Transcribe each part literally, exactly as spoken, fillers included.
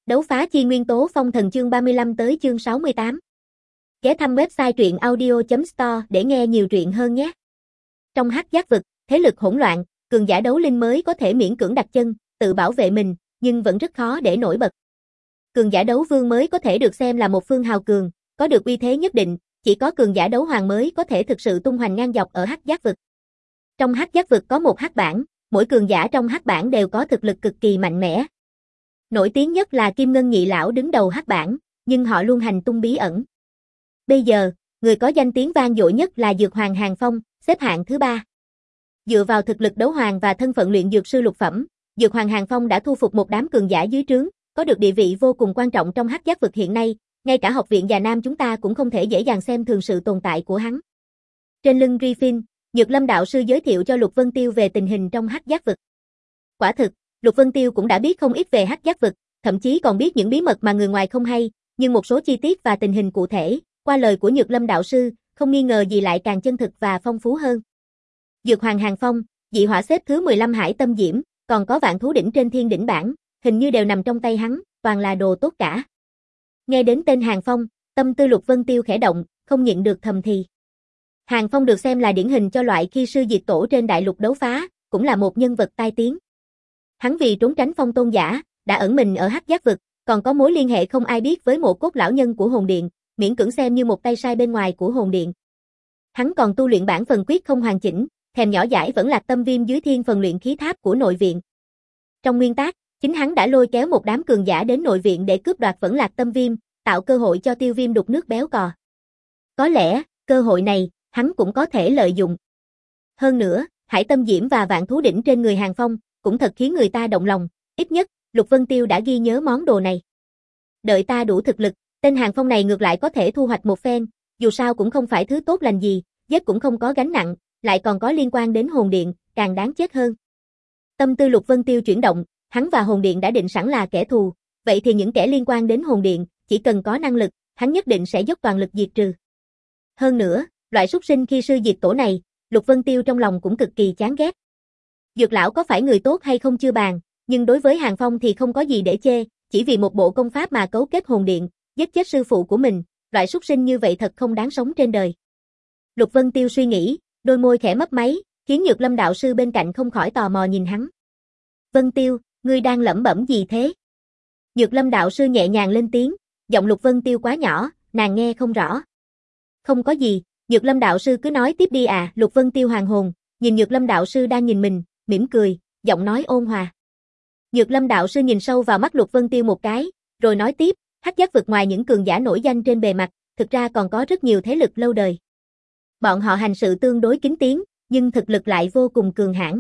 Đấu phá chi nguyên tố phong thần chương ba mươi lăm tới chương sáu mươi tám. Ghé thăm website truyện audio chấm store để nghe nhiều truyện hơn nhé. Trong hắc giác vực, thế lực hỗn loạn, cường giả đấu linh mới có thể miễn cưỡng đặt chân, tự bảo vệ mình, nhưng vẫn rất khó để nổi bật. Cường giả đấu vương mới có thể được xem là một phương hào cường, có được uy thế nhất định, chỉ có cường giả đấu hoàng mới có thể thực sự tung hoành ngang dọc ở hắc giác vực. Trong hắc giác vực có một hắc bảng, mỗi cường giả trong hắc bảng đều có thực lực cực kỳ mạnh mẽ. Nổi tiếng nhất là Kim Ngân Nhị Lão đứng đầu hắc bảng, nhưng họ luôn hành tung bí ẩn. Bây giờ, người có danh tiếng vang dội nhất là Dược Hoàng Hàng Phong, xếp hạng thứ ba. Dựa vào thực lực đấu hoàng và thân phận luyện dược sư lục phẩm, Dược Hoàng Hàng Phong đã thu phục một đám cường giả dưới trướng, có được địa vị vô cùng quan trọng trong hắc giác vực hiện nay, ngay cả học viện Già Nam chúng ta cũng không thể dễ dàng xem thường sự tồn tại của hắn. Trên lưng Griffin, Nhược Lâm đạo sư giới thiệu cho Lục Vân Tiêu về tình hình trong hắc giác vực. Quả thực, Lục Vân Tiêu cũng đã biết không ít về hắc giác vực, thậm chí còn biết những bí mật mà người ngoài không hay, nhưng một số chi tiết và tình hình cụ thể, qua lời của Nhược Lâm đạo sư, không nghi ngờ gì lại càng chân thực và phong phú hơn. Dược Hoàng Hàng Phong, dị hỏa xếp thứ mười lăm Hải Tâm Diễm, còn có vạn thú đỉnh trên thiên đỉnh bảng, hình như đều nằm trong tay hắn, toàn là đồ tốt cả. Nghe đến tên Hàng Phong, tâm tư Lục Vân Tiêu khẽ động, không nhịn được thầm thì. Hàng Phong được xem là điển hình cho loại khi sư diệt tổ trên đại lục đấu phá, cũng là một nhân vật tai tiếng. Hắn vì trốn tránh phong tôn giả, đã ẩn mình ở hắc giác vực, còn có mối liên hệ không ai biết với Mộ Cốt lão nhân của hồn điện, miễn cưỡng xem như một tay sai bên ngoài của hồn điện. Hắn còn tu luyện bản phần quyết không hoàn chỉnh, thèm nhỏ dãi vẫn lạc tâm viêm dưới thiên phần luyện khí tháp của nội viện. Trong nguyên tác, chính hắn đã lôi kéo một đám cường giả đến nội viện để cướp đoạt vẫn lạc tâm viêm, tạo cơ hội cho Tiêu Viêm đục nước béo cò. Có lẽ, cơ hội này, hắn cũng có thể lợi dụng. Hơn nữa, Hải Tâm Diễm và vạn thú đỉnh trên người Hàng Phong, cũng thật khiến người ta động lòng, ít nhất, Lục Vân Tiêu đã ghi nhớ món đồ này. Đợi ta đủ thực lực, tên Hàng Phong này ngược lại có thể thu hoạch một phen, dù sao cũng không phải thứ tốt lành gì, giết cũng không có gánh nặng, lại còn có liên quan đến hồn điện, càng đáng chết hơn. Tâm tư Lục Vân Tiêu chuyển động, hắn và hồn điện đã định sẵn là kẻ thù, vậy thì những kẻ liên quan đến hồn điện, chỉ cần có năng lực, hắn nhất định sẽ dốc toàn lực diệt trừ. Hơn nữa, loại súc sinh khi sư diệt tổ này, Lục Vân Tiêu trong lòng cũng cực kỳ chán ghét. Dược lão có phải người tốt hay không chưa bàn, nhưng đối với Hàng Phong thì không có gì để chê, chỉ vì một bộ công pháp mà cấu kết hồn điện, giết chết sư phụ của mình, loại súc sinh như vậy thật không đáng sống trên đời. Lục Vân Tiêu suy nghĩ, đôi môi khẽ mấp máy, khiến Nhược Lâm đạo sư bên cạnh không khỏi tò mò nhìn hắn. Vân Tiêu, ngươi đang lẩm bẩm gì thế? Nhược Lâm đạo sư nhẹ nhàng lên tiếng, giọng Lục Vân Tiêu quá nhỏ, nàng nghe không rõ. Không có gì, Nhược Lâm đạo sư cứ nói tiếp đi à. Lục Vân Tiêu hoàng hồn, nhìn Nhược Lâm đạo sư đang nhìn mình, mỉm cười, giọng nói ôn hòa. Nhược Lâm đạo sư nhìn sâu vào mắt Lục Vân Tiêu một cái, rồi nói tiếp, hắc giác vực ngoài những cường giả nổi danh trên bề mặt, thực ra còn có rất nhiều thế lực lâu đời. Bọn họ hành sự tương đối kín tiếng, nhưng thực lực lại vô cùng cường hãn.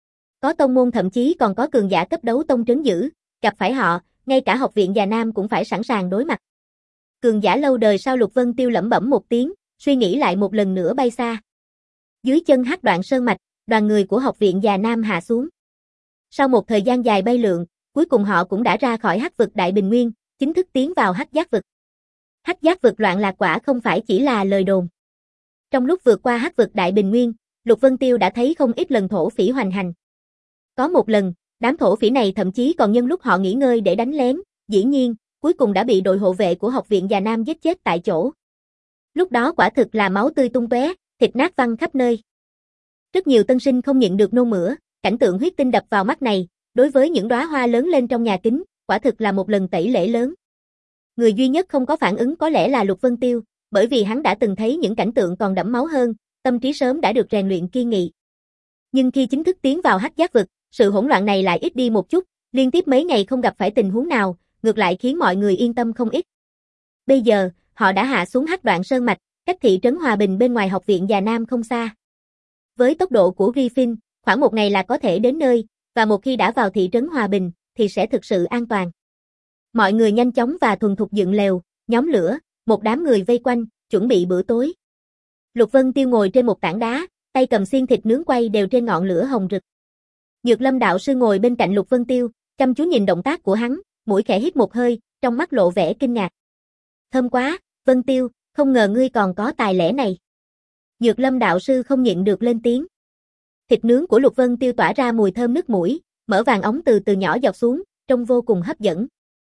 Có tông môn thậm chí còn có cường giả cấp đấu tông trấn giữ, gặp phải họ, ngay cả học viện Già Nam cũng phải sẵn sàng đối mặt. Cường giả lâu đời sao? Lục Vân Tiêu lẩm bẩm một tiếng, suy nghĩ lại một lần nữa bay xa. Dưới chân hắc đoạn sơn mạch, đoàn người của học viện Già Nam hạ xuống. Sau một thời gian dài bay lượn, cuối cùng họ cũng đã ra khỏi hắc vực Đại Bình Nguyên, chính thức tiến vào hắc giác vực. Hắc giác vực loạn lạc quả không phải chỉ là lời đồn. Trong lúc vượt qua hắc vực Đại Bình Nguyên, Lục Vân Tiêu đã thấy không ít lần thổ phỉ hoành hành. Có một lần, đám thổ phỉ này thậm chí còn nhân lúc họ nghỉ ngơi để đánh lén, dĩ nhiên, cuối cùng đã bị đội hộ vệ của học viện Già Nam giết chết tại chỗ. Lúc đó quả thực là máu tươi tung tóe, thịt nát văng khắp nơi. Rất nhiều tân sinh không nhịn được nôn mửa, cảnh tượng huyết tinh đập vào mắt này, đối với những đóa hoa lớn lên trong nhà kính, quả thực là một lần tẩy lễ lớn. Người duy nhất không có phản ứng có lẽ là Lục Vân Tiêu, bởi vì hắn đã từng thấy những cảnh tượng còn đẫm máu hơn, tâm trí sớm đã được rèn luyện kiên nghị. Nhưng khi chính thức tiến vào hắc giác vực, sự hỗn loạn này lại ít đi một chút, liên tiếp mấy ngày không gặp phải tình huống nào, ngược lại khiến mọi người yên tâm không ít. Bây giờ, họ đã hạ xuống hắc đoạn sơn mạch, cách thị trấn Hòa Bình bên ngoài học viện Già Nam không xa. Với tốc độ của Griffin, khoảng một ngày là có thể đến nơi, và một khi đã vào thị trấn Hòa Bình, thì sẽ thực sự an toàn. Mọi người nhanh chóng và thuần thục dựng lều, nhóm lửa, một đám người vây quanh, chuẩn bị bữa tối. Lục Vân Tiêu ngồi trên một tảng đá, tay cầm xiên thịt nướng quay đều trên ngọn lửa hồng rực. Nhược Lâm đạo sư ngồi bên cạnh Lục Vân Tiêu, chăm chú nhìn động tác của hắn, mũi khẽ hít một hơi, trong mắt lộ vẻ kinh ngạc. Thơm quá, Vân Tiêu, không ngờ ngươi còn có tài lẻ này. Nhược Lâm đạo sư không nhịn được lên tiếng. Thịt nướng của Lục Vân Tiêu tỏa ra mùi thơm nức mũi, mỡ vàng óng từ từ nhỏ giọt xuống, trông vô cùng hấp dẫn.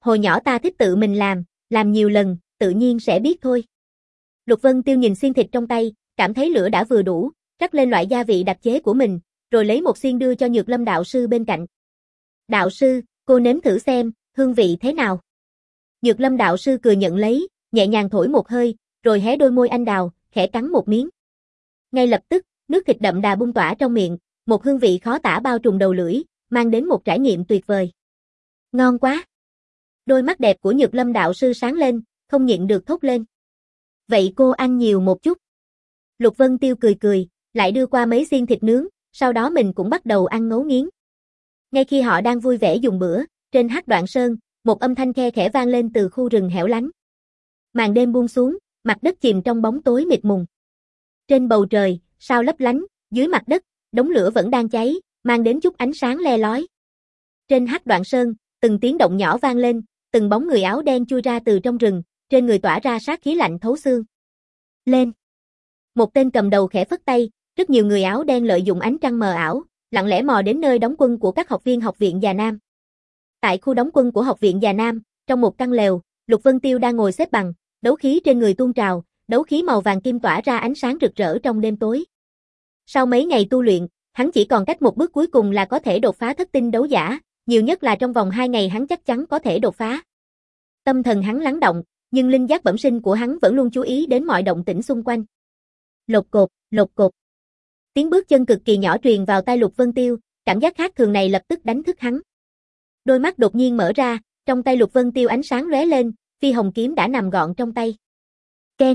Hồi nhỏ ta thích tự mình làm, làm nhiều lần, tự nhiên sẽ biết thôi. Lục Vân Tiêu nhìn xiên thịt trong tay, cảm thấy lửa đã vừa đủ, rắc lên loại gia vị đặc chế của mình, rồi lấy một xiên đưa cho Nhược Lâm đạo sư bên cạnh. Đạo sư, cô nếm thử xem, hương vị thế nào? Nhược Lâm đạo sư cười nhận lấy, nhẹ nhàng thổi một hơi, rồi hé đôi môi anh đào, khẽ cắn một miếng. Ngay lập tức, nước thịt đậm đà bung tỏa trong miệng, một hương vị khó tả bao trùm đầu lưỡi, mang đến một trải nghiệm tuyệt vời. Ngon quá! Đôi mắt đẹp của Nhược Lâm đạo sư sáng lên, không nhịn được thốt lên. Vậy cô ăn nhiều một chút. Lục Vân Tiêu cười cười, lại đưa qua mấy xiên thịt nướng, sau đó mình cũng bắt đầu ăn ngấu nghiến. Ngay khi họ đang vui vẻ dùng bữa, trên Hắc Đoạn Sơn, một âm thanh khe khẽ vang lên từ khu rừng hẻo lánh. Màn đêm buông xuống, mặt đất chìm trong bóng tối mịt mùng. Trên bầu trời, sao lấp lánh, dưới mặt đất, đống lửa vẫn đang cháy, mang đến chút ánh sáng le lói. Trên Hắc Đoạn Sơn, từng tiếng động nhỏ vang lên, từng bóng người áo đen chui ra từ trong rừng, trên người tỏa ra sát khí lạnh thấu xương. Lên! Một tên cầm đầu khẽ phất tay, rất nhiều người áo đen lợi dụng ánh trăng mờ ảo, lặng lẽ mò đến nơi đóng quân của các học viên học viện Già Nam. Tại khu đóng quân của học viện Già Nam, trong một căn lều, Lục Vân Tiêu đang ngồi xếp bằng, đấu khí trên người tuôn trào, đấu khí màu vàng kim tỏa ra ánh sáng rực rỡ trong đêm tối. Sau mấy ngày tu luyện, hắn chỉ còn cách một bước cuối cùng là có thể đột phá thất tinh đấu giả, nhiều nhất là trong vòng hai ngày hắn chắc chắn có thể đột phá. Tâm thần hắn lắng động, nhưng linh giác bẩm sinh của hắn vẫn luôn chú ý đến mọi động tĩnh xung quanh. Lột cột, lột cột. Tiếng bước chân cực kỳ nhỏ truyền vào tai Lục Vân Tiêu, cảm giác khác thường này lập tức đánh thức hắn. Đôi mắt đột nhiên mở ra, trong tay Lục Vân Tiêu ánh sáng lóe lên, phi hồng kiếm đã nằm gọn trong tay. Keng.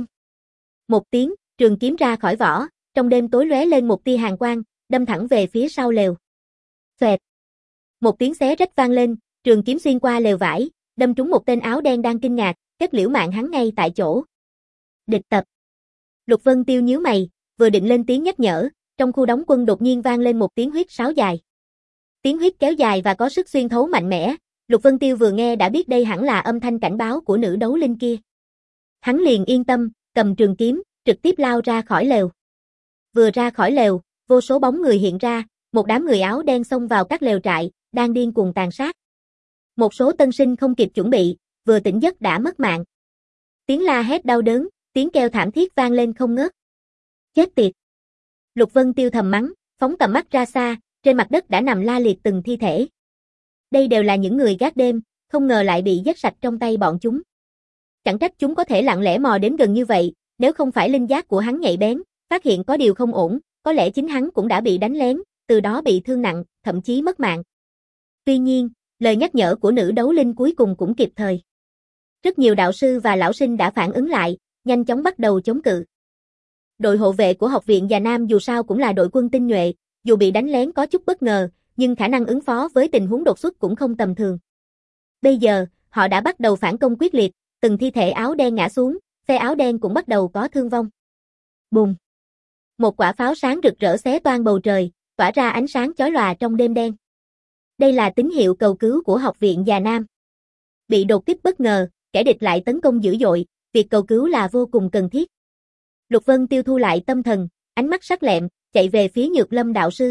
Một tiếng, trường kiếm ra khỏi vỏ, trong đêm tối lóe lên một tia hàn quang, đâm thẳng về phía sau lều. Xoẹt. Một tiếng xé rách vang lên, trường kiếm xuyên qua lều vải, đâm trúng một tên áo đen đang kinh ngạc, kết liễu mạng hắn ngay tại chỗ. Địch tập. Lục Vân Tiêu nhíu mày, vừa định lên tiếng nhắc nhở, trong khu đóng quân đột nhiên vang lên một tiếng huýt sáo dài. Tiếng huýt kéo dài và có sức xuyên thấu mạnh mẽ, Lục Vân Tiêu vừa nghe đã biết đây hẳn là âm thanh cảnh báo của nữ đấu linh kia. Hắn liền yên tâm, cầm trường kiếm, trực tiếp lao ra khỏi lều. Vừa ra khỏi lều, vô số bóng người hiện ra, một đám người áo đen xông vào các lều trại, đang điên cuồng tàn sát. Một số tân sinh không kịp chuẩn bị, vừa tỉnh giấc đã mất mạng. Tiếng la hét đau đớn, tiếng kêu thảm thiết vang lên không ngớt. Chết tiệt! Lục Vân Tiêu thầm mắng, phóng tầm mắt ra xa, trên mặt đất đã nằm la liệt từng thi thể. Đây đều là những người gác đêm, không ngờ lại bị giết sạch trong tay bọn chúng. Chẳng trách chúng có thể lặng lẽ mò đến gần như vậy, nếu không phải linh giác của hắn nhạy bén, phát hiện có điều không ổn, có lẽ chính hắn cũng đã bị đánh lén, từ đó bị thương nặng, thậm chí mất mạng. Tuy nhiên, lời nhắc nhở của nữ đấu linh cuối cùng cũng kịp thời. Rất nhiều đạo sư và lão sinh đã phản ứng lại, nhanh chóng bắt đầu chống cự. Đội hộ vệ của học viện Già Nam dù sao cũng là đội quân tinh nhuệ, dù bị đánh lén có chút bất ngờ, nhưng khả năng ứng phó với tình huống đột xuất cũng không tầm thường. Bây giờ, họ đã bắt đầu phản công quyết liệt, từng thi thể áo đen ngã xuống, phe áo đen cũng bắt đầu có thương vong. Bùng! Một quả pháo sáng rực rỡ xé toang bầu trời, tỏa ra ánh sáng chói lòa trong đêm đen. Đây là tín hiệu cầu cứu của học viện Già Nam. Bị đột kích bất ngờ, kẻ địch lại tấn công dữ dội, việc cầu cứu là vô cùng cần thiết. Lục Vân Tiêu thu lại tâm thần, ánh mắt sắc lẹm, chạy về phía Nhược Lâm đạo sư.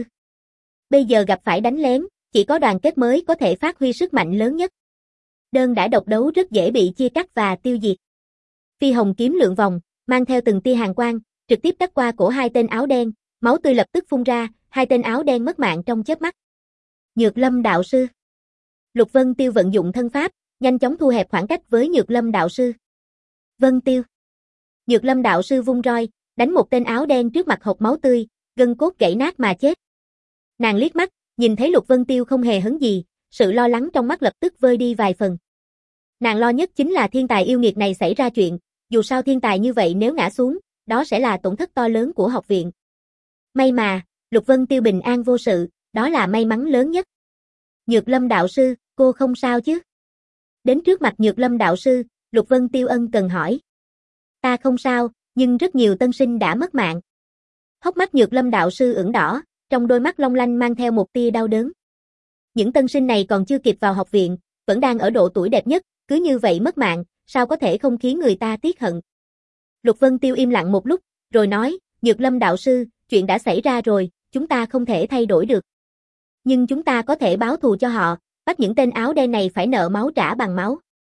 Bây giờ gặp phải đánh lén, chỉ có đoàn kết mới có thể phát huy sức mạnh lớn nhất. Đơn đã độc đấu rất dễ bị chia cắt và tiêu diệt. Phi hồng kiếm lượn vòng, mang theo từng tia hàn quang, trực tiếp cắt qua cổ hai tên áo đen, máu tươi lập tức phun ra, hai tên áo đen mất mạng trong chớp mắt. Nhược Lâm đạo sư. Lục Vân Tiêu vận dụng thân pháp, nhanh chóng thu hẹp khoảng cách với Nhược Lâm đạo sư. Vân Tiêu. Nhược Lâm đạo sư vung roi, đánh một tên áo đen trước mặt hộc máu tươi, gân cốt gãy nát mà chết. Nàng liếc mắt, nhìn thấy Lục Vân Tiêu không hề hấn gì, sự lo lắng trong mắt lập tức vơi đi vài phần. Nàng lo nhất chính là thiên tài yêu nghiệt này xảy ra chuyện, dù sao thiên tài như vậy nếu ngã xuống, đó sẽ là tổn thất to lớn của học viện. May mà, Lục Vân Tiêu bình an vô sự, đó là may mắn lớn nhất. Nhược Lâm đạo sư, cô không sao chứ? Đến trước mặt Nhược Lâm đạo sư, Lục Vân Tiêu ân cần hỏi. Ta không sao, nhưng rất nhiều tân sinh đã mất mạng. Hốc mắt Nhược Lâm đạo sư ửng đỏ, trong đôi mắt long lanh mang theo một tia đau đớn. Những tân sinh này còn chưa kịp vào học viện, vẫn đang ở độ tuổi đẹp nhất, cứ như vậy mất mạng, sao có thể không khiến người ta tiếc hận. Lục Vân Tiêu im lặng một lúc, rồi nói, Nhược Lâm đạo sư, chuyện đã xảy ra rồi, chúng ta không thể thay đổi được. Nhưng chúng ta có thể báo thù cho họ, bắt những tên áo đen này phải nợ máu trả bằng máu.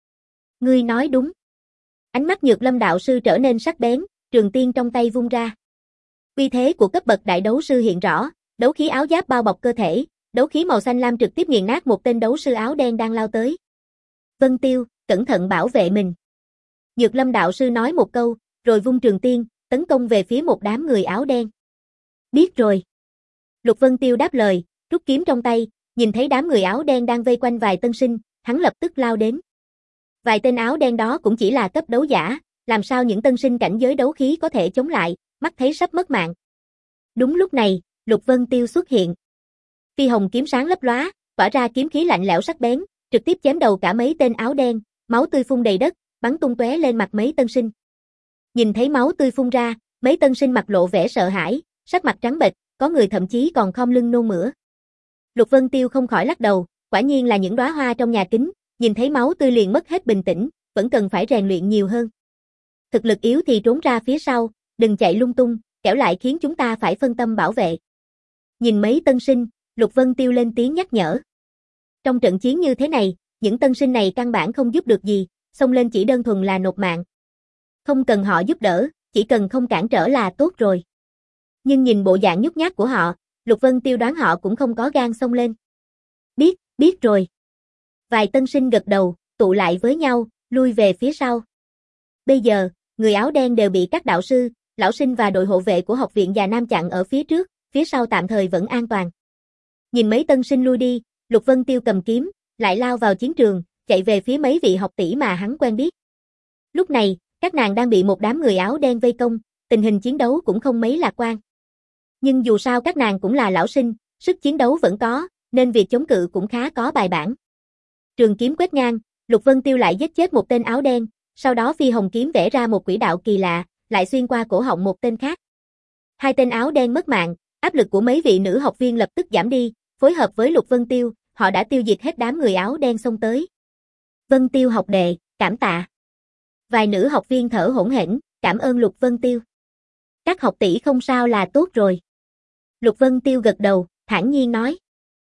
Ngươi nói đúng. Ánh mắt Nhược Lâm đạo sư trở nên sắc bén, trường tiên trong tay vung ra. Uy thế của cấp bậc đại đấu sư hiện rõ, đấu khí áo giáp bao bọc cơ thể, đấu khí màu xanh lam trực tiếp nghiền nát một tên đấu sư áo đen đang lao tới. Vân Tiêu, cẩn thận bảo vệ mình. Nhược Lâm đạo sư nói một câu, rồi vung trường tiên, tấn công về phía một đám người áo đen. Biết rồi. Lục Vân Tiêu đáp lời, rút kiếm trong tay, nhìn thấy đám người áo đen đang vây quanh vài tân sinh, hắn lập tức lao đến. Vài tên áo đen đó cũng chỉ là cấp đấu giả, làm sao những tân sinh cảnh giới đấu khí có thể chống lại, mắt thấy sắp mất mạng. Đúng lúc này, Lục Vân Tiêu xuất hiện. Phi hồng kiếm sáng lấp lóa, tỏa ra kiếm khí lạnh lẽo sắc bén, trực tiếp chém đầu cả mấy tên áo đen, máu tươi phun đầy đất, bắn tung tóe lên mặt mấy tân sinh. Nhìn thấy máu tươi phun ra, mấy tân sinh mặt lộ vẻ sợ hãi, sắc mặt trắng bệch, có người thậm chí còn khom lưng nôn mửa. Lục Vân Tiêu không khỏi lắc đầu, quả nhiên là những đóa hoa trong nhà kính, nhìn thấy máu tươi liền mất hết bình tĩnh, vẫn cần phải rèn luyện nhiều hơn. Thực lực yếu thì trốn ra phía sau, đừng chạy lung tung, kẻo lại khiến chúng ta phải phân tâm bảo vệ. Nhìn mấy tân sinh, Lục Vân Tiêu lên tiếng nhắc nhở. Trong trận chiến như thế này, những tân sinh này căn bản không giúp được gì, xông lên chỉ đơn thuần là nộp mạng. Không cần họ giúp đỡ, chỉ cần không cản trở là tốt rồi. Nhưng nhìn bộ dạng nhút nhát của họ, Lục Vân Tiêu đoán họ cũng không có gan xông lên. Biết, biết rồi. Vài tân sinh gật đầu, tụ lại với nhau, lui về phía sau. Bây giờ, người áo đen đều bị các đạo sư, lão sinh và đội hộ vệ của học viện Già Nam chặn ở phía trước, phía sau tạm thời vẫn an toàn. Nhìn mấy tân sinh lui đi, Lục Vân Tiêu cầm kiếm, lại lao vào chiến trường, chạy về phía mấy vị học tỷ mà hắn quen biết. Lúc này, các nàng đang bị một đám người áo đen vây công, tình hình chiến đấu cũng không mấy lạc quan. Nhưng dù sao các nàng cũng là lão sinh, sức chiến đấu vẫn có, nên việc chống cự cũng khá có bài bản. Trường kiếm quét ngang, Lục Vân Tiêu lại giết chết một tên áo đen, sau đó phi hồng kiếm vẽ ra một quỹ đạo kỳ lạ, lại xuyên qua cổ họng một tên khác. Hai tên áo đen mất mạng, áp lực của mấy vị nữ học viên lập tức giảm đi, phối hợp với Lục Vân Tiêu, họ đã tiêu diệt hết đám người áo đen xông tới. Vân Tiêu học đệ, cảm tạ. Vài nữ học viên thở hổn hển, cảm ơn Lục Vân Tiêu. Các học tỷ không sao là tốt rồi. Lục Vân Tiêu gật đầu, thản nhiên nói.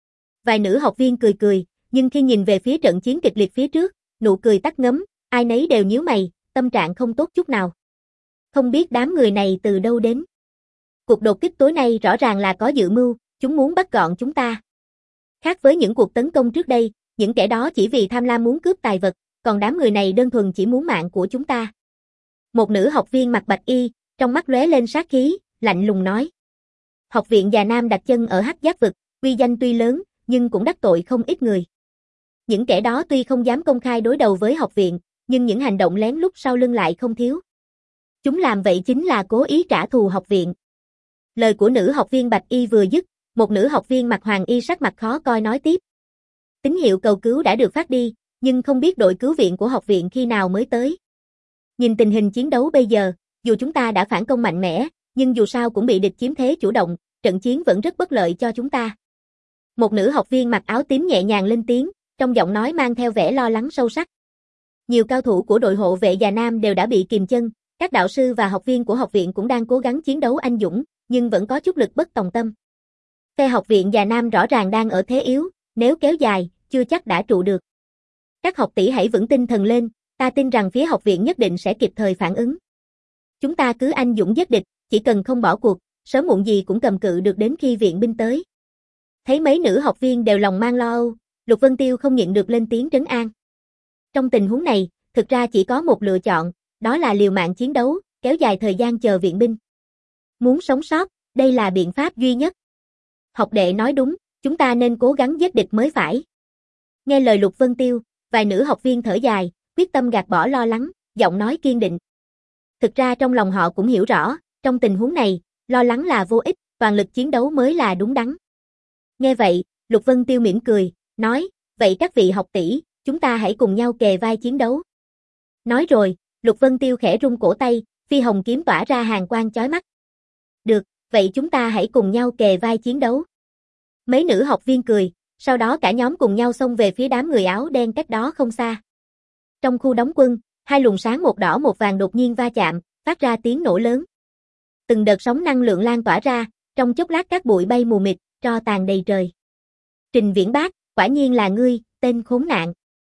Vài nữ học viên cười cười, nhưng khi nhìn về phía trận chiến kịch liệt phía trước, nụ cười tắt ngấm, ai nấy đều nhíu mày, tâm trạng không tốt chút nào. Không biết đám người này từ đâu đến. Cuộc đột kích tối nay rõ ràng là có dự mưu, chúng muốn bắt gọn chúng ta. Khác với những cuộc tấn công trước đây, những kẻ đó chỉ vì tham lam muốn cướp tài vật, còn đám người này đơn thuần chỉ muốn mạng của chúng ta. Một nữ học viên mặc bạch y, trong mắt lóe lên sát khí, lạnh lùng nói. Học viện Già Nam đặt chân ở Hắc Giác vực, uy danh tuy lớn, nhưng cũng đắc tội không ít người. Những kẻ đó tuy không dám công khai đối đầu với học viện, nhưng những hành động lén lút sau lưng lại không thiếu. Chúng làm vậy chính là cố ý trả thù học viện. Lời của nữ học viên bạch y vừa dứt, một nữ học viên mặc hoàng y sắc mặt khó coi nói tiếp. Tín hiệu cầu cứu đã được phát đi, nhưng không biết đội cứu viện của học viện khi nào mới tới. Nhìn tình hình chiến đấu bây giờ, dù chúng ta đã phản công mạnh mẽ, nhưng dù sao cũng bị địch chiếm thế chủ động, trận chiến vẫn rất bất lợi cho chúng ta. Một nữ học viên mặc áo tím nhẹ nhàng lên tiếng, trong giọng nói mang theo vẻ lo lắng sâu sắc. Nhiều cao thủ của đội hộ vệ Già Nam đều đã bị kìm chân, các đạo sư và học viên của học viện cũng đang cố gắng chiến đấu anh dũng, nhưng vẫn có chút lực bất tòng tâm. Phe học viện Già Nam rõ ràng đang ở thế yếu, nếu kéo dài, chưa chắc đã trụ được. Các học tỷ hãy vững tinh thần lên, ta tin rằng phía học viện nhất định sẽ kịp thời phản ứng. Chúng ta cứ anh dũng giết địch, chỉ cần không bỏ cuộc, sớm muộn gì cũng cầm cự được đến khi viện binh tới. Thấy mấy nữ học viên đều lòng mang lo âu, Lục Vân Tiêu không nhịn được lên tiếng trấn an. Trong tình huống này, thực ra chỉ có một lựa chọn, đó là liều mạng chiến đấu, kéo dài thời gian chờ viện binh. Muốn sống sót, đây là biện pháp duy nhất. Học đệ nói đúng, chúng ta nên cố gắng giết địch mới phải. Nghe lời Lục Vân Tiêu, vài nữ học viên thở dài, quyết tâm gạt bỏ lo lắng, giọng nói kiên định. Thực ra trong lòng họ cũng hiểu rõ, trong tình huống này, lo lắng là vô ích, toàn lực chiến đấu mới là đúng đắn. Nghe vậy, Lục Vân Tiêu mỉm cười, nói, vậy các vị học tỷ, chúng ta hãy cùng nhau kề vai chiến đấu. Nói rồi, Lục Vân Tiêu khẽ rung cổ tay, phi hồng kiếm tỏa ra hàn quang chói mắt. Được, vậy chúng ta hãy cùng nhau kề vai chiến đấu. Mấy nữ học viên cười, sau đó cả nhóm cùng nhau xông về phía đám người áo đen cách đó không xa. Trong khu đóng quân, hai luồng sáng một đỏ một vàng đột nhiên va chạm, phát ra tiếng nổ lớn. Từng đợt sóng năng lượng lan tỏa ra, trong chốc lát các bụi bay mù mịt, tro tàn đầy trời. Trình Viễn Bác, quả nhiên là ngươi, tên khốn nạn.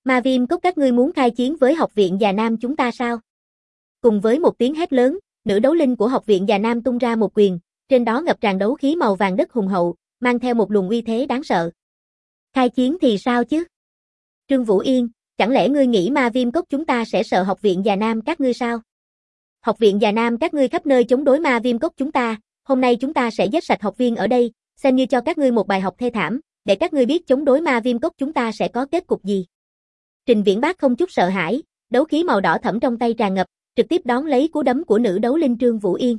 Ma Viêm Cốc các ngươi muốn khai chiến với học viện Già Nam chúng ta sao? Cùng với một tiếng hét lớn, nữ đấu linh của học viện Già Nam tung ra một quyền, trên đó ngập tràn đấu khí màu vàng đất hùng hậu, mang theo một luồng uy thế đáng sợ. Khai chiến thì sao chứ? Trương Vũ Yên, chẳng lẽ ngươi nghĩ Ma Viêm Cốc chúng ta sẽ sợ học viện Già Nam các ngươi sao? Học viện Già Nam các ngươi khắp nơi chống đối Ma Viêm Cốc chúng ta, hôm nay chúng ta sẽ giết sạch học viên ở đây, xem như cho các ngươi một bài học thê thảm, để các ngươi biết chống đối Ma Viêm Cốc chúng ta sẽ có kết cục gì. Trình Viễn Bác không chút sợ hãi, đấu khí màu đỏ thẫm trong tay tràn ngập, trực tiếp đón lấy cú đấm của nữ đấu linh Trương Vũ Yên.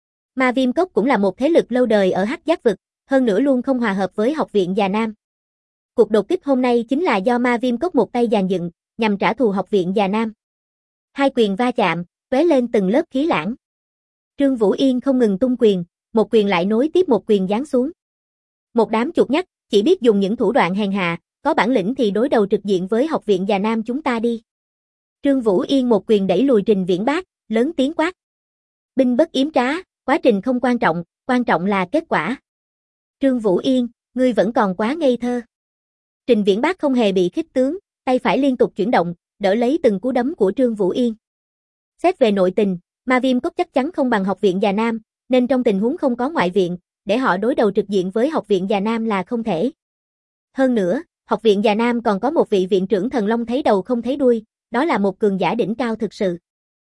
Ma Viêm Cốc cũng là một thế lực lâu đời ở Hắc Giác vực, hơn nữa luôn không hòa hợp với học viện Già Nam. Cuộc đột kích hôm nay chính là do Ma Viêm Cốc một tay dàn dựng, nhằm trả thù học viện Già Nam. Hai quyền va chạm, tóe lên từng lớp khí lãng. Trương Vũ Yên không ngừng tung quyền, một quyền lại nối tiếp một quyền giáng xuống. Một đám chuột nhắt, chỉ biết dùng những thủ đoạn hèn hạ, có bản lĩnh thì đối đầu trực diện với học viện Già Nam chúng ta đi. Trương Vũ Yên một quyền đẩy lùi Trình Viễn Bác, lớn tiếng quát. Binh bất yếm trá, quá trình không quan trọng, quan trọng là kết quả. Trương Vũ Yên, ngươi vẫn còn quá ngây thơ. Trình Viễn Bác không hề bị khích tướng, tay phải liên tục chuyển động, đỡ lấy từng cú đấm của Trương Vũ Yên. Xét về nội tình, Ma Viêm Cốc chắc chắn không bằng học viện Già Nam, nên trong tình huống không có ngoại viện, để họ đối đầu trực diện với học viện Già Nam là không thể. Hơn nữa, học viện Già Nam còn có một vị viện trưởng thần long thấy đầu không thấy đuôi, đó là một cường giả đỉnh cao thực sự.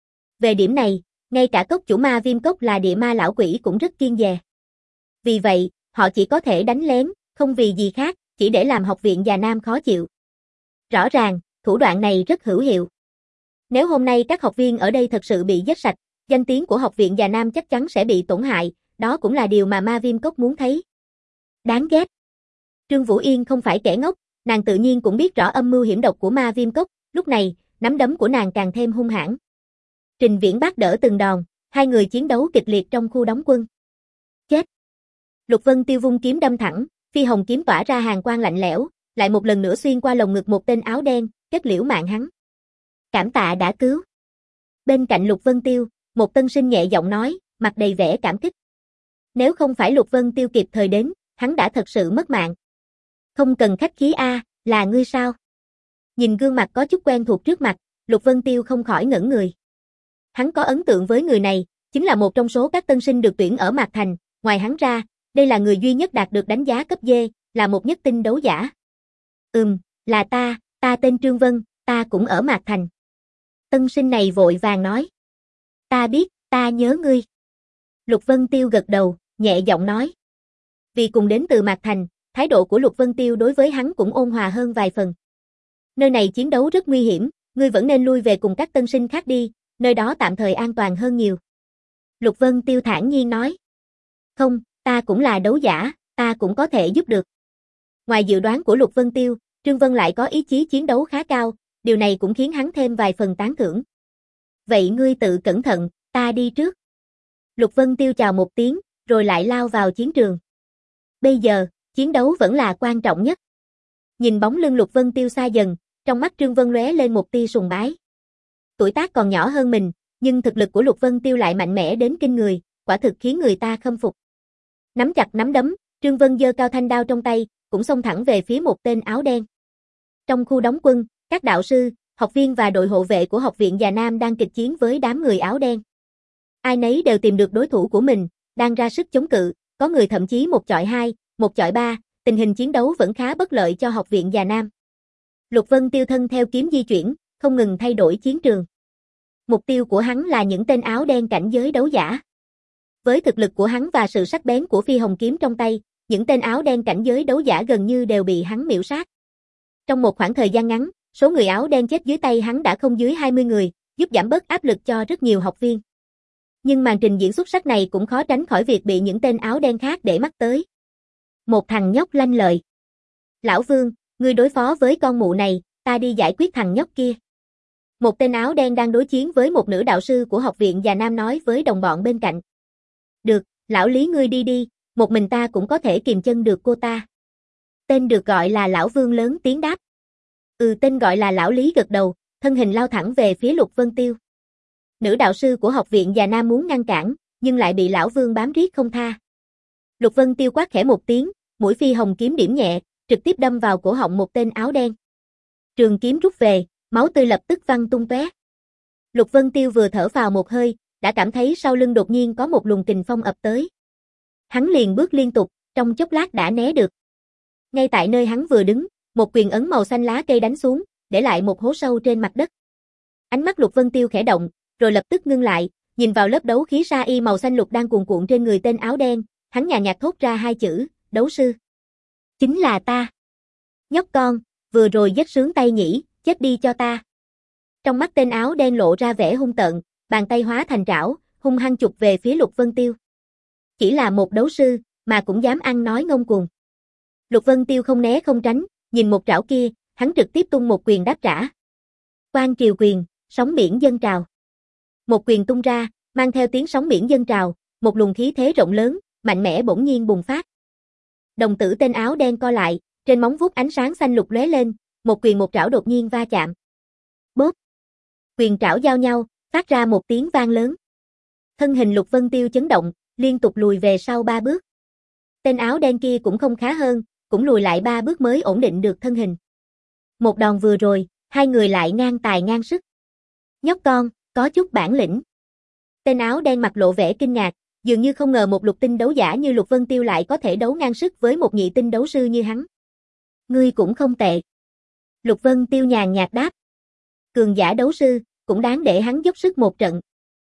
Về điểm này, ngay cả cốc chủ Ma Viêm Cốc là địa ma lão quỷ cũng rất kiêng dè. Vì vậy, họ chỉ có thể đánh lén, không vì gì khác, chỉ để làm học viện Già Nam khó chịu. Rõ ràng, thủ đoạn này rất hữu hiệu. Nếu hôm nay các học viên ở đây thật sự bị giết sạch, danh tiếng của học viện Già Nam chắc chắn sẽ bị tổn hại, đó cũng là điều mà Ma Viêm Cốc muốn thấy. Đáng ghét. Trương Vũ Yên không phải kẻ ngốc, nàng tự nhiên cũng biết rõ âm mưu hiểm độc của Ma Viêm Cốc, lúc này, nắm đấm của nàng càng thêm hung hãn. Trình Viễn Bác đỡ từng đòn, hai người chiến đấu kịch liệt trong khu đóng quân. Chết. Lục Vân Tiêu vung kiếm đâm thẳng, phi hồng kiếm tỏa ra hàn quang lạnh lẽo, lại một lần nữa xuyên qua lồng ngực một tên áo đen, kết liễu mạng hắn. Cảm tạ đã cứu. Bên cạnh Lục Vân Tiêu, một tân sinh nhẹ giọng nói, mặt đầy vẻ cảm kích. Nếu không phải Lục Vân Tiêu kịp thời đến, hắn đã thật sự mất mạng. Không cần khách khí a, là ngươi sao? Nhìn gương mặt có chút quen thuộc trước mặt, Lục Vân Tiêu không khỏi ngẩn người. Hắn có ấn tượng với người này, chính là một trong số các tân sinh được tuyển ở Mạc Thành, ngoài hắn ra, đây là người duy nhất đạt được đánh giá cấp D, là một nhất tinh đấu giả. Ừm, là ta, ta tên Trương Vân, ta cũng ở Mạc Thành. Tân sinh này vội vàng nói. Ta biết, ta nhớ ngươi. Lục Vân Tiêu gật đầu, nhẹ giọng nói. Vì cùng đến từ Mạc Thành, thái độ của Lục Vân Tiêu đối với hắn cũng ôn hòa hơn vài phần. Nơi này chiến đấu rất nguy hiểm, ngươi vẫn nên lui về cùng các tân sinh khác đi, nơi đó tạm thời an toàn hơn nhiều. Lục Vân Tiêu thản nhiên nói. Không, ta cũng là đấu giả, ta cũng có thể giúp được. Ngoài dự đoán của Lục Vân Tiêu, Trương Vân lại có ý chí chiến đấu khá cao, điều này cũng khiến hắn thêm vài phần tán thưởng. Vậy ngươi tự cẩn thận, ta đi trước. Lục Vân Tiêu chào một tiếng, rồi lại lao vào chiến trường. Bây giờ, chiến đấu vẫn là quan trọng nhất. Nhìn bóng lưng Lục Vân Tiêu xa dần, trong mắt Trương Vân lóe lên một tia sùng bái. Tuổi tác còn nhỏ hơn mình, nhưng thực lực của Lục Vân Tiêu lại mạnh mẽ đến kinh người, quả thực khiến người ta khâm phục. Nắm chặt nắm đấm, Trương Vân giơ cao thanh đao trong tay, cũng xông thẳng về phía một tên áo đen. Trong khu đóng quân, các đạo sư, học viên và đội hộ vệ của học viện Già Nam đang kịch chiến với đám người áo đen. Ai nấy đều tìm được đối thủ của mình, đang ra sức chống cự, có người thậm chí một chọi hai, một chọi ba, tình hình chiến đấu vẫn khá bất lợi cho học viện Già Nam. Lục Vân Tiêu thân theo kiếm di chuyển, không ngừng thay đổi chiến trường. Mục tiêu của hắn là những tên áo đen cảnh giới đấu giả. Với thực lực của hắn và sự sắc bén của phi hồng kiếm trong tay, những tên áo đen cảnh giới đấu giả gần như đều bị hắn miểu sát. Trong một khoảng thời gian ngắn, số người áo đen chết dưới tay hắn đã không dưới hai mươi người, giúp giảm bớt áp lực cho rất nhiều học viên. Nhưng màn trình diễn xuất sắc này cũng khó tránh khỏi việc bị những tên áo đen khác để mắt tới. Một thằng nhóc lanh lợi. Lão Vương, ngươi đối phó với con mụ này, ta đi giải quyết thằng nhóc kia. Một tên áo đen đang đối chiến với một nữ đạo sư của học viện Già Nam nói với đồng bọn bên cạnh. Được, lão Lý ngươi đi đi, một mình ta cũng có thể kìm chân được cô ta. Tên được gọi là Lão Vương lớn tiếng đáp. Ừ, tên gọi là Lão Lý gật đầu, thân hình lao thẳng về phía Lục Vân Tiêu. Nữ đạo sư của học viện Già Nam muốn ngăn cản, nhưng lại bị Lão Vương bám riết không tha. Lục Vân Tiêu quát khẽ một tiếng, mũi phi hồng kiếm điểm nhẹ, trực tiếp đâm vào cổ họng một tên áo đen. Trường kiếm rút về, máu tươi lập tức văng tung tóe. Lục Vân Tiêu vừa thở phào một hơi, đã cảm thấy sau lưng đột nhiên có một luồng kình phong ập tới. Hắn liền bước liên tục, trong chốc lát đã né được. Ngay tại nơi hắn vừa đứng, một quyền ấn màu xanh lá cây đánh xuống, để lại một hố sâu trên mặt đất. Ánh mắt Lục Vân Tiêu khẽ động, rồi lập tức ngưng lại, nhìn vào lớp đấu khí sa y màu xanh lục đang cuồn cuộn trên người tên áo đen, hắn nhàn nhạt thốt ra hai chữ, đấu sư. Chính là ta. Nhóc con, vừa rồi rất sướng tay nhỉ, chết đi cho ta. Trong mắt tên áo đen lộ ra vẻ hung tợn, bàn tay hóa thành trảo, hung hăng chụp về phía Lục Vân Tiêu. Chỉ là một đấu sư, mà cũng dám ăn nói ngông cuồng. Lục Vân Tiêu không né không tránh, nhìn một trảo kia, hắn trực tiếp tung một quyền đáp trả. Quan triều quyền, sóng biển dâng trào. Một quyền tung ra, mang theo tiếng sóng biển dâng trào, một luồng khí thế rộng lớn, mạnh mẽ bỗng nhiên bùng phát. Đồng tử tên áo đen co lại, trên móng vuốt ánh sáng xanh lục lóe lên, một quyền một trảo đột nhiên va chạm. Bốp. Quyền trảo giao nhau, phát ra một tiếng vang lớn. Thân hình Lục Vân Tiêu chấn động, liên tục lùi về sau ba bước. Tên áo đen kia cũng không khá hơn, cũng lùi lại ba bước mới ổn định được thân hình. Một đòn vừa rồi, hai người lại ngang tài ngang sức. Nhóc con, có chút bản lĩnh. Tên áo đen mặt lộ vẻ kinh ngạc, dường như không ngờ một lục tinh đấu giả như Lục Vân Tiêu lại có thể đấu ngang sức với một nhị tinh đấu sư như hắn. Ngươi cũng không tệ. Lục Vân Tiêu nhàn nhạt đáp. Cường giả đấu sư, cũng đáng để hắn dốc sức một trận.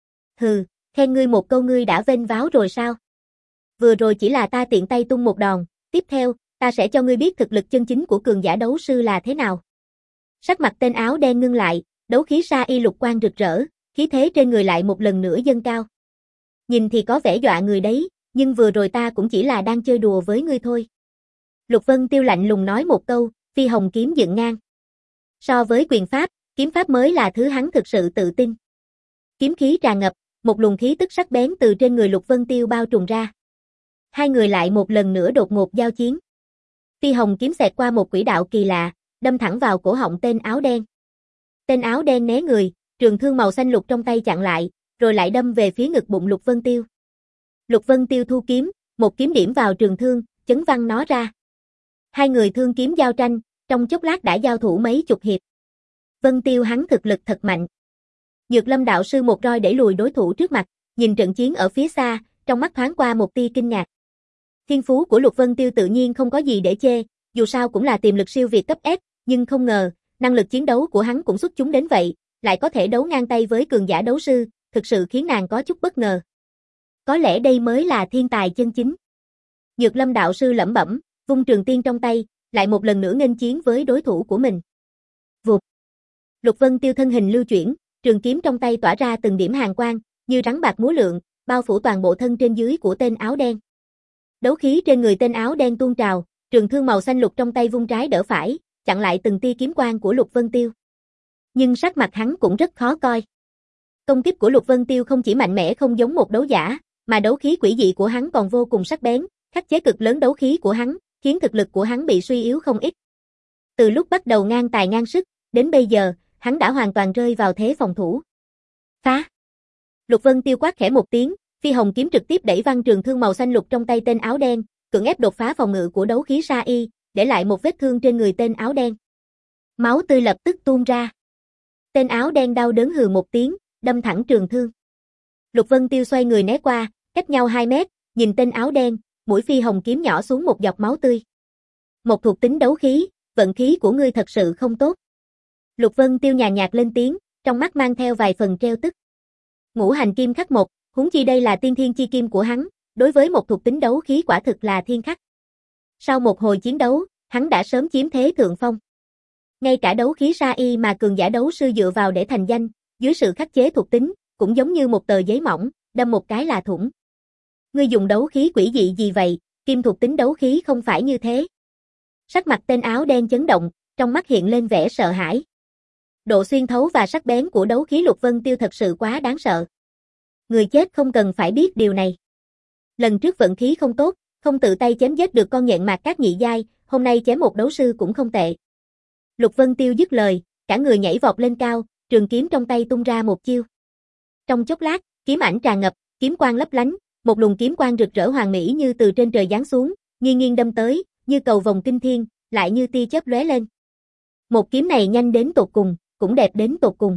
Hừ, khen ngươi một câu ngươi đã vênh váo rồi sao? Vừa rồi chỉ là ta tiện tay tung một đòn, tiếp theo, ta sẽ cho ngươi biết thực lực chân chính của cường giả đấu sư là thế nào. Sắc mặt tên áo đen ngưng lại, đấu khí sa y lục quang rực rỡ, khí thế trên người lại một lần nữa dâng cao. Nhìn thì có vẻ dọa người đấy, nhưng vừa rồi ta cũng chỉ là đang chơi đùa với ngươi thôi. Lục Vân Tiêu lạnh lùng nói một câu, phi hồng kiếm dựng ngang. So với quyền pháp, kiếm pháp mới là thứ hắn thực sự tự tin. Kiếm khí tràn ngập, một luồng khí tức sắc bén từ trên người Lục Vân Tiêu bao trùm ra. Hai người lại một lần nữa đột ngột giao chiến. Phi hồng kiếm xẹt qua một quỹ đạo kỳ lạ, đâm thẳng vào cổ họng tên áo đen. Tên áo đen né người, trường thương màu xanh lục trong tay chặn lại, rồi lại đâm về phía ngực bụng Lục Vân Tiêu. Lục Vân Tiêu thu kiếm, một kiếm điểm vào trường thương, chấn văng nó ra. Hai người thương kiếm giao tranh, trong chốc lát đã giao thủ mấy chục hiệp. Vân Tiêu hắn thực lực thật mạnh. Nhược Lâm đạo sư một roi để lùi đối thủ trước mặt, nhìn trận chiến ở phía xa, trong mắt thoáng qua một tia kinh ngạc. Thiên phú của Lục Vân Tiêu tự nhiên không có gì để chê, dù sao cũng là tiềm lực siêu việt cấp S, nhưng không ngờ, năng lực chiến đấu của hắn cũng xuất chúng đến vậy, lại có thể đấu ngang tay với cường giả đấu sư, thực sự khiến nàng có chút bất ngờ. Có lẽ đây mới là thiên tài chân chính. Nhược Lâm đạo sư lẩm bẩm, vung trường tiên trong tay, lại một lần nữa nghênh chiến với đối thủ của mình. Vụt. Lục Vân Tiêu thân hình lưu chuyển, trường kiếm trong tay tỏa ra từng điểm hàn quang, như rắn bạc múa lượn, bao phủ toàn bộ thân trên dưới của tên áo đen. Đấu khí trên người tên áo đen tuôn trào, trường thương màu xanh lục trong tay vung trái đỡ phải, chặn lại từng tia kiếm quang của Lục Vân Tiêu. Nhưng sắc mặt hắn cũng rất khó coi. Công kích của Lục Vân Tiêu không chỉ mạnh mẽ không giống một đấu giả, mà đấu khí quỷ dị của hắn còn vô cùng sắc bén, khắc chế cực lớn đấu khí của hắn, khiến thực lực của hắn bị suy yếu không ít. Từ lúc bắt đầu ngang tài ngang sức, đến bây giờ, hắn đã hoàn toàn rơi vào thế phòng thủ. Phá! Lục Vân Tiêu quát khẽ một tiếng, phi hồng kiếm trực tiếp đẩy văng trường thương màu xanh lục trong tay tên áo đen, cưỡng ép đột phá phòng ngự của đấu khí sa y, để lại một vết thương trên người tên áo đen. Máu tươi lập tức tuôn ra. Tên áo đen đau đớn hừ một tiếng, đâm thẳng trường thương. Lục Vân Tiêu xoay người né qua, cách nhau hai mét, nhìn tên áo đen, mũi phi hồng kiếm nhỏ xuống một giọt máu tươi. Một thuộc tính đấu khí, vận khí của ngươi thật sự không tốt. Lục Vân Tiêu nhàn nhạt lên tiếng, trong mắt mang theo vài phần treo tức. Ngũ hành kim khắc một, huống chi đây là tiên thiên chi kim của hắn, đối với một thuộc tính đấu khí quả thực là thiên khắc. Sau một hồi chiến đấu, hắn đã sớm chiếm thế thượng phong. Ngay cả đấu khí sa y mà cường giả đấu sư dựa vào để thành danh, dưới sự khắc chế thuộc tính, cũng giống như một tờ giấy mỏng, đâm một cái là thủng. Ngươi dùng đấu khí quỷ dị gì vậy, kim thuộc tính đấu khí không phải như thế. Sắc mặt tên áo đen chấn động, trong mắt hiện lên vẻ sợ hãi. Độ xuyên thấu và sắc bén của đấu khí Lục Vân Tiêu thật sự quá đáng sợ. Người chết không cần phải biết điều này. Lần trước vận khí không tốt, không tự tay chém giết được con nhện mạc các nhị giai, hôm nay chém một đấu sư cũng không tệ. Lục Vân Tiêu dứt lời, cả người nhảy vọt lên cao, trường kiếm trong tay tung ra một chiêu. Trong chốc lát, kiếm ảnh tràn ngập, kiếm quang lấp lánh, một luồng kiếm quang rực rỡ hoàn mỹ như từ trên trời giáng xuống, nghiêng nghiêng đâm tới, như cầu vồng kinh thiên, lại như tia chớp lóe lên. Một kiếm này nhanh đến tột cùng, cũng đẹp đến tột cùng.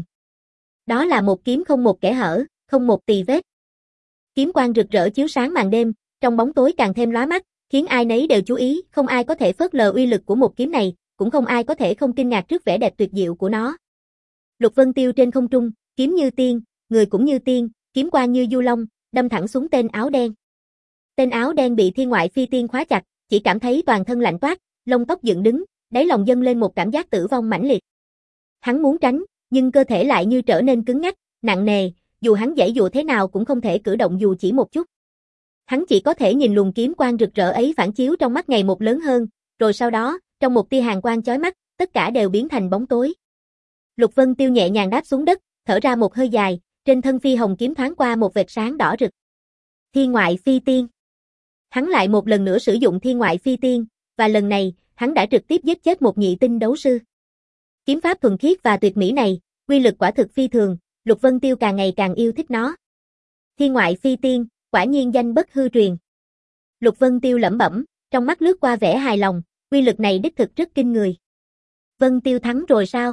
Đó là một kiếm không một kẽ hở, không một tì vết. Kiếm quang rực rỡ chiếu sáng màn đêm, trong bóng tối càng thêm lóa mắt, khiến ai nấy đều chú ý, không ai có thể phớt lờ uy lực của một kiếm này, cũng không ai có thể không kinh ngạc trước vẻ đẹp tuyệt diệu của nó. Lục Vân Tiêu trên không trung, kiếm như tiên, người cũng như tiên, kiếm quang như du long, đâm thẳng xuống tên áo đen. Tên áo đen bị thiên ngoại phi tiên khóa chặt, chỉ cảm thấy toàn thân lạnh toát, lông tóc dựng đứng, đáy lòng dâng lên một cảm giác tử vong mãnh liệt. Hắn muốn tránh, nhưng cơ thể lại như trở nên cứng ngắc, nặng nề, dù hắn giãy dụa thế nào cũng không thể cử động dù chỉ một chút. Hắn chỉ có thể nhìn luồng kiếm quang rực rỡ ấy phản chiếu trong mắt ngày một lớn hơn, rồi sau đó, trong một tia hàn quang chói mắt, tất cả đều biến thành bóng tối. Lục Vân Tiêu nhẹ nhàng đáp xuống đất, thở ra một hơi dài, trên thân phi hồng kiếm thoáng qua một vệt sáng đỏ rực. Thiên ngoại phi tiên. Hắn lại một lần nữa sử dụng thiên ngoại phi tiên, và lần này, hắn đã trực tiếp giết chết một nhị tinh đấu sư. Kiếm pháp thuần khiết và tuyệt mỹ này, quy lực quả thực phi thường, Lục Vân Tiêu càng ngày càng yêu thích nó. Thiên ngoại phi tiên, quả nhiên danh bất hư truyền. Lục Vân Tiêu lẩm bẩm, trong mắt lướt qua vẻ hài lòng, quy lực này đích thực rất kinh người. Vân Tiêu thắng rồi sao?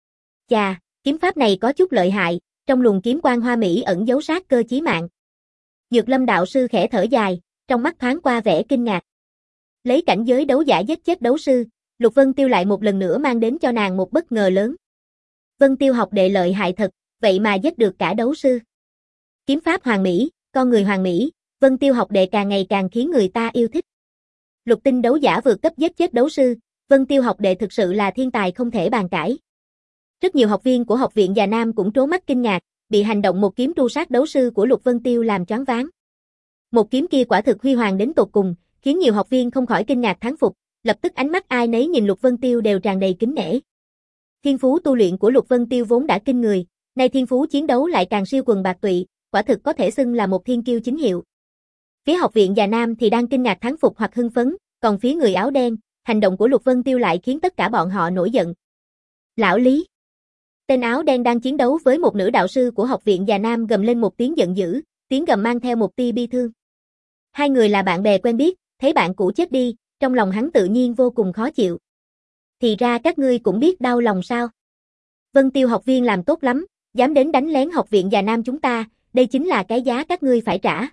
Chà, kiếm pháp này có chút lợi hại, trong luồng kiếm quang hoa mỹ ẩn giấu sát cơ chí mạng. Nhược Lâm đạo sư khẽ thở dài, trong mắt thoáng qua vẻ kinh ngạc. Lấy cảnh giới đấu giả giết chết đấu sư, Lục Vân Tiêu lại một lần nữa mang đến cho nàng một bất ngờ lớn. Vân Tiêu học đệ lợi hại thật, vậy mà giết được cả đấu sư. Kiếm pháp hoàn mỹ, con người hoàn mỹ, Vân Tiêu học đệ càng ngày càng khiến người ta yêu thích. Lục tinh đấu giả vượt cấp giết chết đấu sư, Vân Tiêu học đệ thực sự là thiên tài không thể bàn cãi. Rất nhiều học viên của học viện Già Nam cũng trố mắt kinh ngạc, bị hành động một kiếm tru sát đấu sư của Lục Vân Tiêu làm choáng váng. Một kiếm kia quả thực huy hoàng đến tột cùng, khiến nhiều học viên không khỏi kinh ngạc thán phục, lập tức ánh mắt ai nấy nhìn Lục Vân Tiêu đều tràn đầy kính nể. Thiên phú tu luyện của Lục Vân Tiêu vốn đã kinh người, nay thiên phú chiến đấu lại càng siêu quần bạc tụy, quả thực có thể xưng là một thiên kiêu chính hiệu. Phía học viện Già Nam thì đang kinh ngạc thán phục hoặc hưng phấn, còn phía người áo đen, hành động của Lục Vân Tiêu lại khiến tất cả bọn họ nổi giận. Lão Lý. Tên áo đen đang chiến đấu với một nữ đạo sư của học viện Già Nam gầm lên một tiếng giận dữ, tiếng gầm mang theo một tia bi thương. Hai người là bạn bè quen biết, thấy bạn cũ chết đi, trong lòng hắn tự nhiên vô cùng khó chịu. Thì ra các ngươi cũng biết đau lòng sao? Vân Tiêu học viên làm tốt lắm, dám đến đánh lén học viện Già Nam chúng ta, đây chính là cái giá các ngươi phải trả.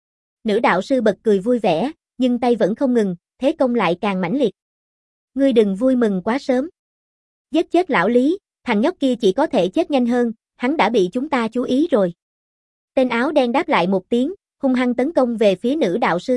Nữ đạo sư bật cười vui vẻ, nhưng tay vẫn không ngừng, thế công lại càng mãnh liệt. Ngươi đừng vui mừng quá sớm. Giết chết lão Lý, thằng nhóc kia chỉ có thể chết nhanh hơn, hắn đã bị chúng ta chú ý rồi. Tên áo đen đáp lại một tiếng, hung hăng tấn công về phía nữ đạo sư.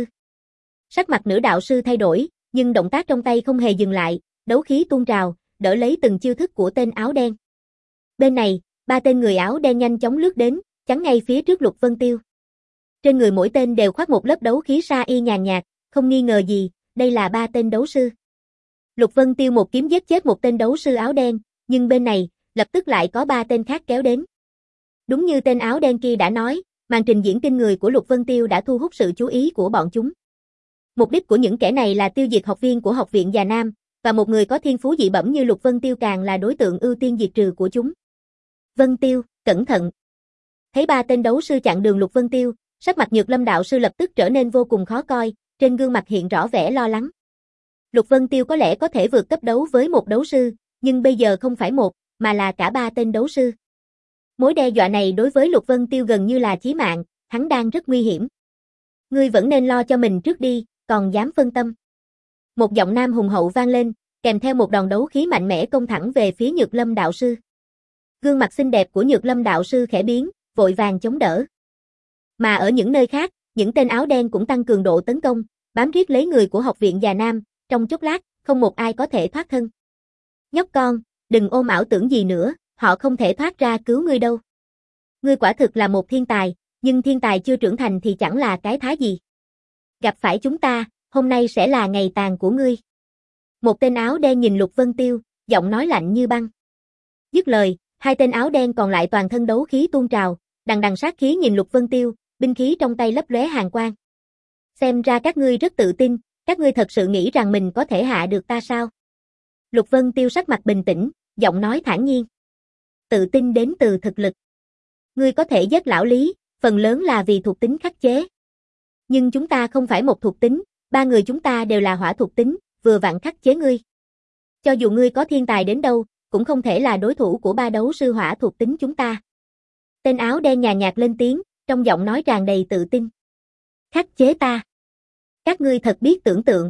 Sắc mặt nữ đạo sư thay đổi, nhưng động tác trong tay không hề dừng lại, đấu khí tuôn trào, đỡ lấy từng chiêu thức của tên áo đen. Bên này, ba tên người áo đen nhanh chóng lướt đến, chắn ngay phía trước Lục Vân Tiêu. Trên người mỗi tên đều khoác một lớp đấu khí sa y nhàn nhạt, không nghi ngờ gì, đây là ba tên đấu sư. Lục Vân Tiêu một kiếm giết chết một tên đấu sư áo đen, nhưng bên này, lập tức lại có ba tên khác kéo đến. Đúng như tên áo đen kia đã nói, màn trình diễn kinh người của Lục Vân Tiêu đã thu hút sự chú ý của bọn chúng. Mục đích của những kẻ này là tiêu diệt học viên của học viện Già Nam, và một người có thiên phú dị bẩm như Lục Vân Tiêu càng là đối tượng ưu tiên diệt trừ của chúng. Vân Tiêu, cẩn thận. Thấy ba tên đấu sư chặn đường Lục Vân Tiêu, sắc mặt Nhược Lâm đạo sư lập tức trở nên vô cùng khó coi, trên gương mặt hiện rõ vẻ lo lắng. Lục Vân Tiêu có lẽ có thể vượt cấp đấu với một đấu sư, nhưng bây giờ không phải một, mà là cả ba tên đấu sư. Mối đe dọa này đối với Lục Vân Tiêu gần như là chí mạng, hắn đang rất nguy hiểm. Ngươi vẫn nên lo cho mình trước đi, còn dám phân tâm. Một giọng nam hùng hậu vang lên, kèm theo một đòn đấu khí mạnh mẽ công thẳng về phía Nhược Lâm đạo sư. Gương mặt xinh đẹp của Nhược Lâm đạo sư khẽ biến, vội vàng chống đỡ. Mà ở những nơi khác, những tên áo đen cũng tăng cường độ tấn công, bám riết lấy người của học viện Già Nam, trong chốc lát, không một ai có thể thoát thân. Nhóc con, đừng ôm ảo tưởng gì nữa, họ không thể thoát ra cứu ngươi đâu. Ngươi quả thực là một thiên tài, nhưng thiên tài chưa trưởng thành thì chẳng là cái thá gì. Gặp phải chúng ta, hôm nay sẽ là ngày tàn của ngươi. Một tên áo đen nhìn Lục Vân Tiêu, giọng nói lạnh như băng. Dứt lời, hai tên áo đen còn lại toàn thân đấu khí tuôn trào, đằng đằng sát khí nhìn Lục Vân Tiêu, binh khí trong tay lấp lóe hàn quang. Xem ra các ngươi rất tự tin, các ngươi thật sự nghĩ rằng mình có thể hạ được ta sao? Lục Vân Tiêu sắc mặt bình tĩnh, giọng nói thản nhiên. Tự tin đến từ thực lực. Ngươi có thể giết lão Lý, phần lớn là vì thuộc tính khắc chế. Nhưng chúng ta không phải một thuộc tính, ba người chúng ta đều là hỏa thuộc tính, vừa vặn khắc chế ngươi. Cho dù ngươi có thiên tài đến đâu, cũng không thể là đối thủ của ba đấu sư hỏa thuộc tính chúng ta. Tên áo đen nhàn nhạt lên tiếng, trong giọng nói tràn đầy tự tin. Khắc chế ta. Các ngươi thật biết tưởng tượng.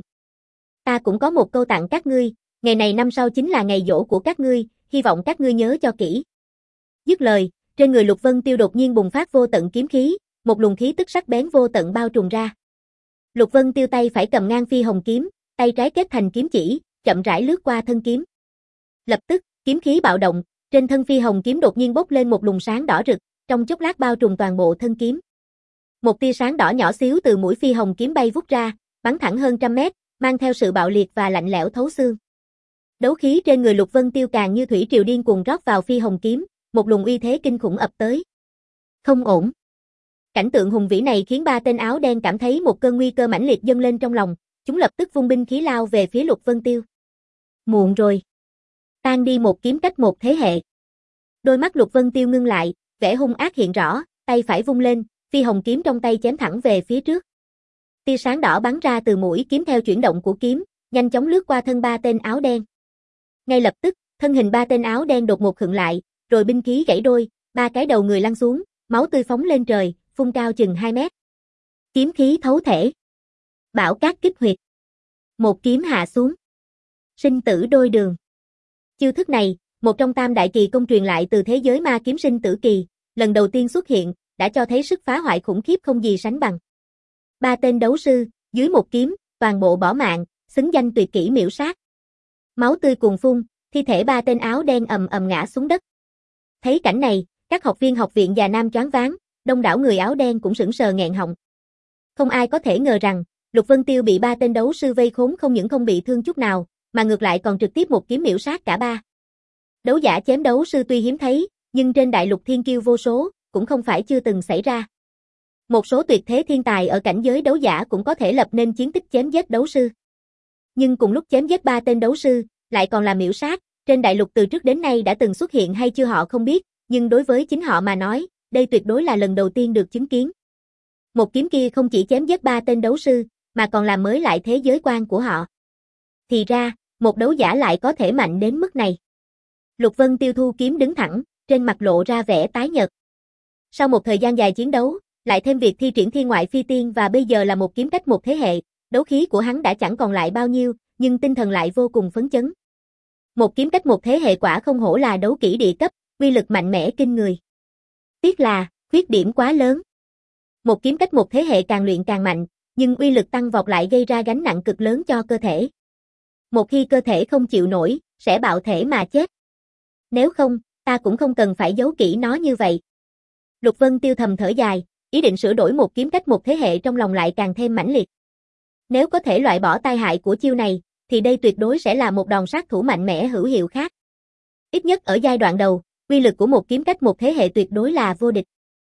Ta cũng có một câu tặng các ngươi, ngày này năm sau chính là ngày giỗ của các ngươi, hy vọng các ngươi nhớ cho kỹ. Dứt lời, trên người Lục Vân Tiêu đột nhiên bùng phát vô tận kiếm khí, một luồng khí tức sắc bén vô tận bao trùm ra. Lục Vân Tiêu tay phải cầm ngang phi hồng kiếm, tay trái kết thành kiếm chỉ, chậm rãi lướt qua thân kiếm. Lập tức, kiếm khí bạo động, trên thân phi hồng kiếm đột nhiên bốc lên một luồng sáng đỏ rực, trong chốc lát bao trùm toàn bộ thân kiếm. Một tia sáng đỏ nhỏ xíu từ mũi phi hồng kiếm bay vút ra, bắn thẳng hơn trăm mét, mang theo sự bạo liệt và lạnh lẽo thấu xương. Đấu khí trên người Lục Vân Tiêu càng như thủy triều điên cuồng rót vào phi hồng kiếm, một luồng uy thế kinh khủng ập tới. Không ổn. Cảnh tượng hùng vĩ này khiến ba tên áo đen cảm thấy một cơn nguy cơ mãnh liệt dâng lên trong lòng, chúng lập tức vung binh khí lao về phía Lục Vân Tiêu. Muộn rồi. Tan đi một kiếm cách một thế hệ. Đôi mắt Lục Vân Tiêu ngưng lại, vẻ hung ác hiện rõ, tay phải vung lên, phi hồng kiếm trong tay chém thẳng về phía trước. Tia sáng đỏ bắn ra từ mũi kiếm theo chuyển động của kiếm, nhanh chóng lướt qua thân ba tên áo đen. Ngay lập tức, thân hình ba tên áo đen đột ngột khựng lại, rồi binh khí gãy đôi, ba cái đầu người lăn xuống, máu tươi phóng lên trời, phun cao chừng hai mét. Kiếm khí thấu thể. Bão cát kích huyệt. Một kiếm hạ xuống. Sinh tử đôi đường. Chiêu thức này, một trong tam đại kỳ công truyền lại từ thế giới ma kiếm sinh tử kỳ, lần đầu tiên xuất hiện, đã cho thấy sức phá hoại khủng khiếp không gì sánh bằng. Ba tên đấu sư, dưới một kiếm, toàn bộ bỏ mạng, xứng danh tuyệt kỹ miểu sát. Máu tươi cuồn phun, thi thể ba tên áo đen ầm ầm ngã xuống đất. Thấy cảnh này, các học viên học viện Già Nam choáng váng, đông đảo người áo đen cũng sững sờ nghẹn họng. Không ai có thể ngờ rằng, Lục Vân Tiêu bị ba tên đấu sư vây khốn không những không bị thương chút nào, mà ngược lại còn trực tiếp một kiếm miểu sát cả ba. Đấu giả chém đấu sư tuy hiếm thấy, nhưng trên đại lục thiên kiêu vô số, cũng không phải chưa từng xảy ra. Một số tuyệt thế thiên tài ở cảnh giới đấu giả cũng có thể lập nên chiến tích chém giết đấu sư. Nhưng cùng lúc chém giết ba tên đấu sư, lại còn là miểu sát, trên đại lục từ trước đến nay đã từng xuất hiện hay chưa họ không biết, nhưng đối với chính họ mà nói, đây tuyệt đối là lần đầu tiên được chứng kiến. Một kiếm kia không chỉ chém giết ba tên đấu sư, mà còn làm mới lại thế giới quan của họ. Thì ra, một đấu giả lại có thể mạnh đến mức này. Lục Vân Tiêu thu kiếm đứng thẳng, trên mặt lộ ra vẻ tái nhợt. Sau một thời gian dài chiến đấu, lại thêm việc thi triển thiên ngoại phi tiên và bây giờ là một kiếm cách một thế hệ, đấu khí của hắn đã chẳng còn lại bao nhiêu, nhưng tinh thần lại vô cùng phấn chấn. Một kiếm cách một thế hệ quả không hổ là đấu kỹ địa cấp, uy lực mạnh mẽ kinh người. Tiếc là, khuyết điểm quá lớn. Một kiếm cách một thế hệ càng luyện càng mạnh, nhưng uy lực tăng vọt lại gây ra gánh nặng cực lớn cho cơ thể. Một khi cơ thể không chịu nổi, sẽ bạo thể mà chết. Nếu không, ta cũng không cần phải giấu kỹ nó như vậy. Lục Vân Tiêu thầm thở dài, ý định sửa đổi một kiếm cách một thế hệ trong lòng lại càng thêm mãnh liệt. Nếu có thể loại bỏ tai hại của chiêu này, thì đây tuyệt đối sẽ là một đòn sát thủ mạnh mẽ hữu hiệu khác. Ít nhất ở giai đoạn đầu, uy lực của một kiếm cách một thế hệ tuyệt đối là vô địch.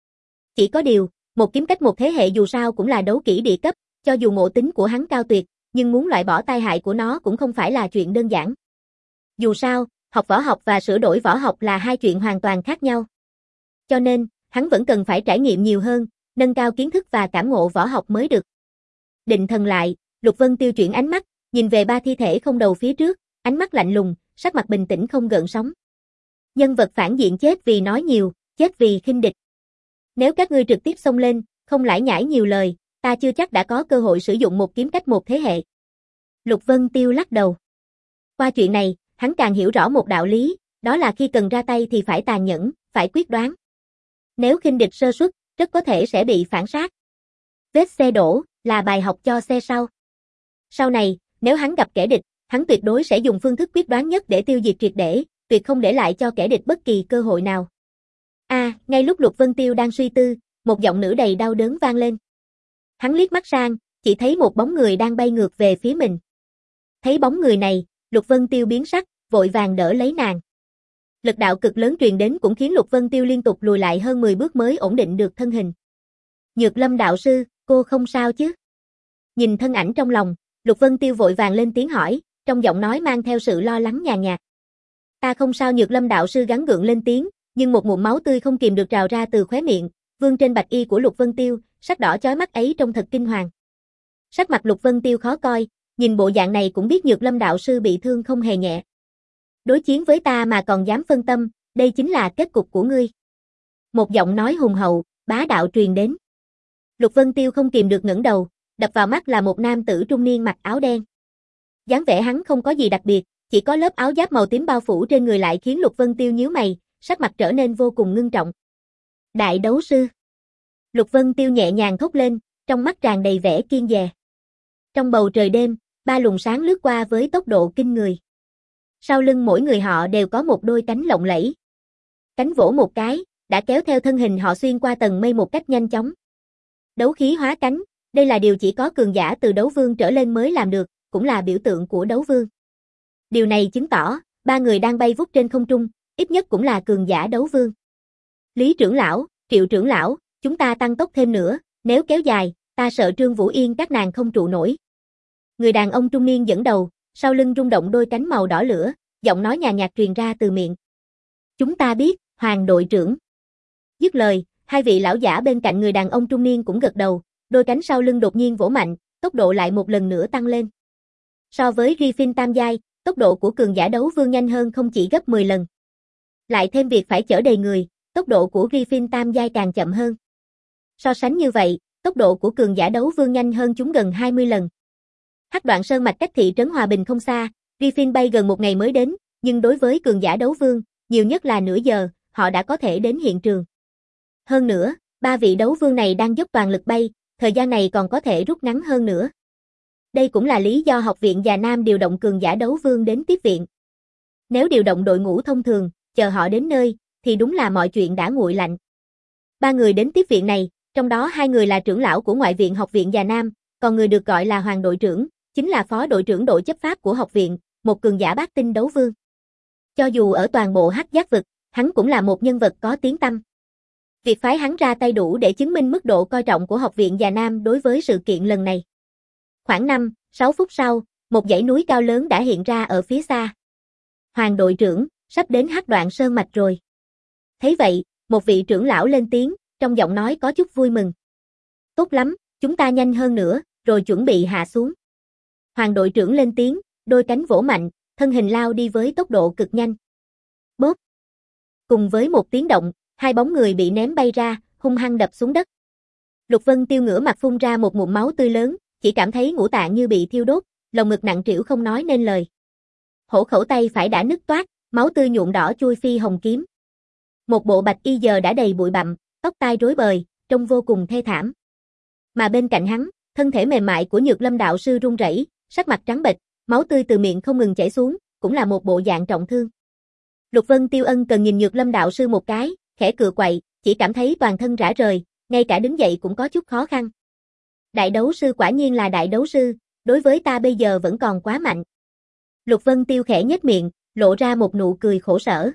Chỉ có điều, một kiếm cách một thế hệ dù sao cũng là đấu kỹ địa cấp, cho dù ngộ tính của hắn cao tuyệt, nhưng muốn loại bỏ tai hại của nó cũng không phải là chuyện đơn giản. Dù sao, học võ học và sửa đổi võ học là hai chuyện hoàn toàn khác nhau. Cho nên, hắn vẫn cần phải trải nghiệm nhiều hơn, nâng cao kiến thức và cảm ngộ võ học mới được. Định thần lại, Lục Vân Tiêu chuyển ánh mắt, nhìn về ba thi thể không đầu phía trước, ánh mắt lạnh lùng, sắc mặt bình tĩnh không gợn sóng. Nhân vật phản diện chết vì nói nhiều, chết vì khinh địch. Nếu các ngươi trực tiếp xông lên, không lải nhải nhiều lời, ta chưa chắc đã có cơ hội sử dụng một kiếm cách một thế hệ. Lục Vân Tiêu lắc đầu. Qua chuyện này, hắn càng hiểu rõ một đạo lý, đó là khi cần ra tay thì phải tàn nhẫn, phải quyết đoán. Nếu khinh địch sơ suất, rất có thể sẽ bị phản sát. Vết xe đổ, là bài học cho xe sau. Sau này, nếu hắn gặp kẻ địch, hắn tuyệt đối sẽ dùng phương thức quyết đoán nhất để tiêu diệt triệt để, tuyệt không để lại cho kẻ địch bất kỳ cơ hội nào. A, à, ngay lúc Lục Vân Tiêu đang suy tư, một giọng nữ đầy đau đớn vang lên. Hắn liếc mắt sang, chỉ thấy một bóng người đang bay ngược về phía mình. Thấy bóng người này, Lục Vân Tiêu biến sắc, vội vàng đỡ lấy nàng. Lực đạo cực lớn truyền đến cũng khiến Lục Vân Tiêu liên tục lùi lại hơn mười bước mới ổn định được thân hình. Nhược Lâm đạo sư, cô không sao chứ? Nhìn thân ảnh trong lòng, Lục Vân Tiêu vội vàng lên tiếng hỏi, trong giọng nói mang theo sự lo lắng nhàn nhạt. Ta không sao. Nhược Lâm đạo sư gắng gượng lên tiếng, nhưng một ngụm máu tươi không kìm được trào ra từ khóe miệng, vương trên bạch y của Lục Vân Tiêu, sắc đỏ chói mắt ấy trông thật kinh hoàng. Sắc mặt Lục Vân Tiêu khó coi, nhìn bộ dạng này cũng biết Nhược Lâm đạo sư bị thương không hề nhẹ. Đối chiến với ta mà còn dám phân tâm, đây chính là kết cục của ngươi. Một giọng nói hùng hậu, bá đạo truyền đến. Lục Vân Tiêu không kìm được ngẩng đầu, đập vào mắt là một nam tử trung niên mặc áo đen. Dáng vẻ hắn không có gì đặc biệt, chỉ có lớp áo giáp màu tím bao phủ trên người lại khiến Lục Vân Tiêu nhíu mày, sắc mặt trở nên vô cùng ngưng trọng. Đại đấu sư. Lục Vân Tiêu nhẹ nhàng thốt lên, trong mắt tràn đầy vẻ kiên dè. Trong bầu trời đêm, ba luồng sáng lướt qua với tốc độ kinh người. Sau lưng mỗi người họ đều có một đôi cánh lộng lẫy. Cánh vỗ một cái, đã kéo theo thân hình họ xuyên qua tầng mây một cách nhanh chóng. Đấu khí hóa cánh, đây là điều chỉ có cường giả từ đấu vương trở lên mới làm được, cũng là biểu tượng của đấu vương. Điều này chứng tỏ, ba người đang bay vút trên không trung, ít nhất cũng là cường giả đấu vương. Lý trưởng lão, Triệu trưởng lão, chúng ta tăng tốc thêm nữa, nếu kéo dài, ta sợ Trương Vũ Yên các nàng không trụ nổi. Người đàn ông trung niên dẫn đầu, sau lưng rung động đôi cánh màu đỏ lửa, giọng nói nhàn nhạt truyền ra từ miệng. Chúng ta biết, Hoàng đội trưởng. Dứt lời, hai vị lão giả bên cạnh người đàn ông trung niên cũng gật đầu, đôi cánh sau lưng đột nhiên vỗ mạnh, tốc độ lại một lần nữa tăng lên. So với Griffin tam giai, tốc độ của cường giả đấu vương nhanh hơn không chỉ gấp mười lần. Lại thêm việc phải chở đầy người, tốc độ của Griffin tam giai càng chậm hơn. So sánh như vậy, tốc độ của cường giả đấu vương nhanh hơn chúng gần hai mươi lần. Hắc Đoạn Sơn mạch cách thị trấn Hòa Bình không xa, Griffin bay gần một ngày mới đến, nhưng đối với cường giả đấu vương, nhiều nhất là nửa giờ, họ đã có thể đến hiện trường. Hơn nữa, ba vị đấu vương này đang dốc toàn lực bay, thời gian này còn có thể rút ngắn hơn nữa. Đây cũng là lý do học viện Già Nam điều động cường giả đấu vương đến tiếp viện. Nếu điều động đội ngũ thông thường, chờ họ đến nơi, thì đúng là mọi chuyện đã nguội lạnh. Ba người đến tiếp viện này, trong đó hai người là trưởng lão của ngoại viện học viện Già Nam, còn người được gọi là Hoàng đội trưởng, chính là phó đội trưởng đội chấp pháp của học viện, một cường giả bát tinh đấu vương. Cho dù ở toàn bộ Hắc Giác vực, hắn cũng là một nhân vật có tiếng tăm. Việc phái hắn ra tay đủ để chứng minh mức độ coi trọng của học viện Già Nam đối với sự kiện lần này. Khoảng năm, sáu phút sau, một dãy núi cao lớn đã hiện ra ở phía xa. Hoàng đội trưởng, sắp đến Hắc Đoạn Sơn mạch rồi. Thấy vậy, một vị trưởng lão lên tiếng, trong giọng nói có chút vui mừng. Tốt lắm, chúng ta nhanh hơn nữa, rồi chuẩn bị hạ xuống. Hoàng đội trưởng lên tiếng, đôi cánh vỗ mạnh, thân hình lao đi với tốc độ cực nhanh. Bốp. Cùng với một tiếng động, hai bóng người bị ném bay ra, hung hăng đập xuống đất. Lục Vân Tiêu ngửa mặt phun ra một ngụm máu tươi lớn, chỉ cảm thấy ngũ tạng như bị thiêu đốt, lồng ngực nặng trĩu không nói nên lời. Hổ khẩu tay phải đã nứt toác, máu tươi nhuộm đỏ chui phi hồng kiếm. Một bộ bạch y giờ đã đầy bụi bặm, tóc tai rối bời, trông vô cùng thê thảm. Mà bên cạnh hắn, thân thể mềm mại của Nhược Lâm đạo sư run rẩy, sắc mặt trắng bệch, máu tươi từ miệng không ngừng chảy xuống, cũng là một bộ dạng trọng thương. Lục Vân Tiêu ân cần nhìn Nhược Lâm đạo sư một cái, khẽ cựa quậy, chỉ cảm thấy toàn thân rã rời, ngay cả đứng dậy cũng có chút khó khăn. Đại đấu sư quả nhiên là đại đấu sư, đối với ta bây giờ vẫn còn quá mạnh. Lục Vân Tiêu khẽ nhếch miệng, lộ ra một nụ cười khổ sở.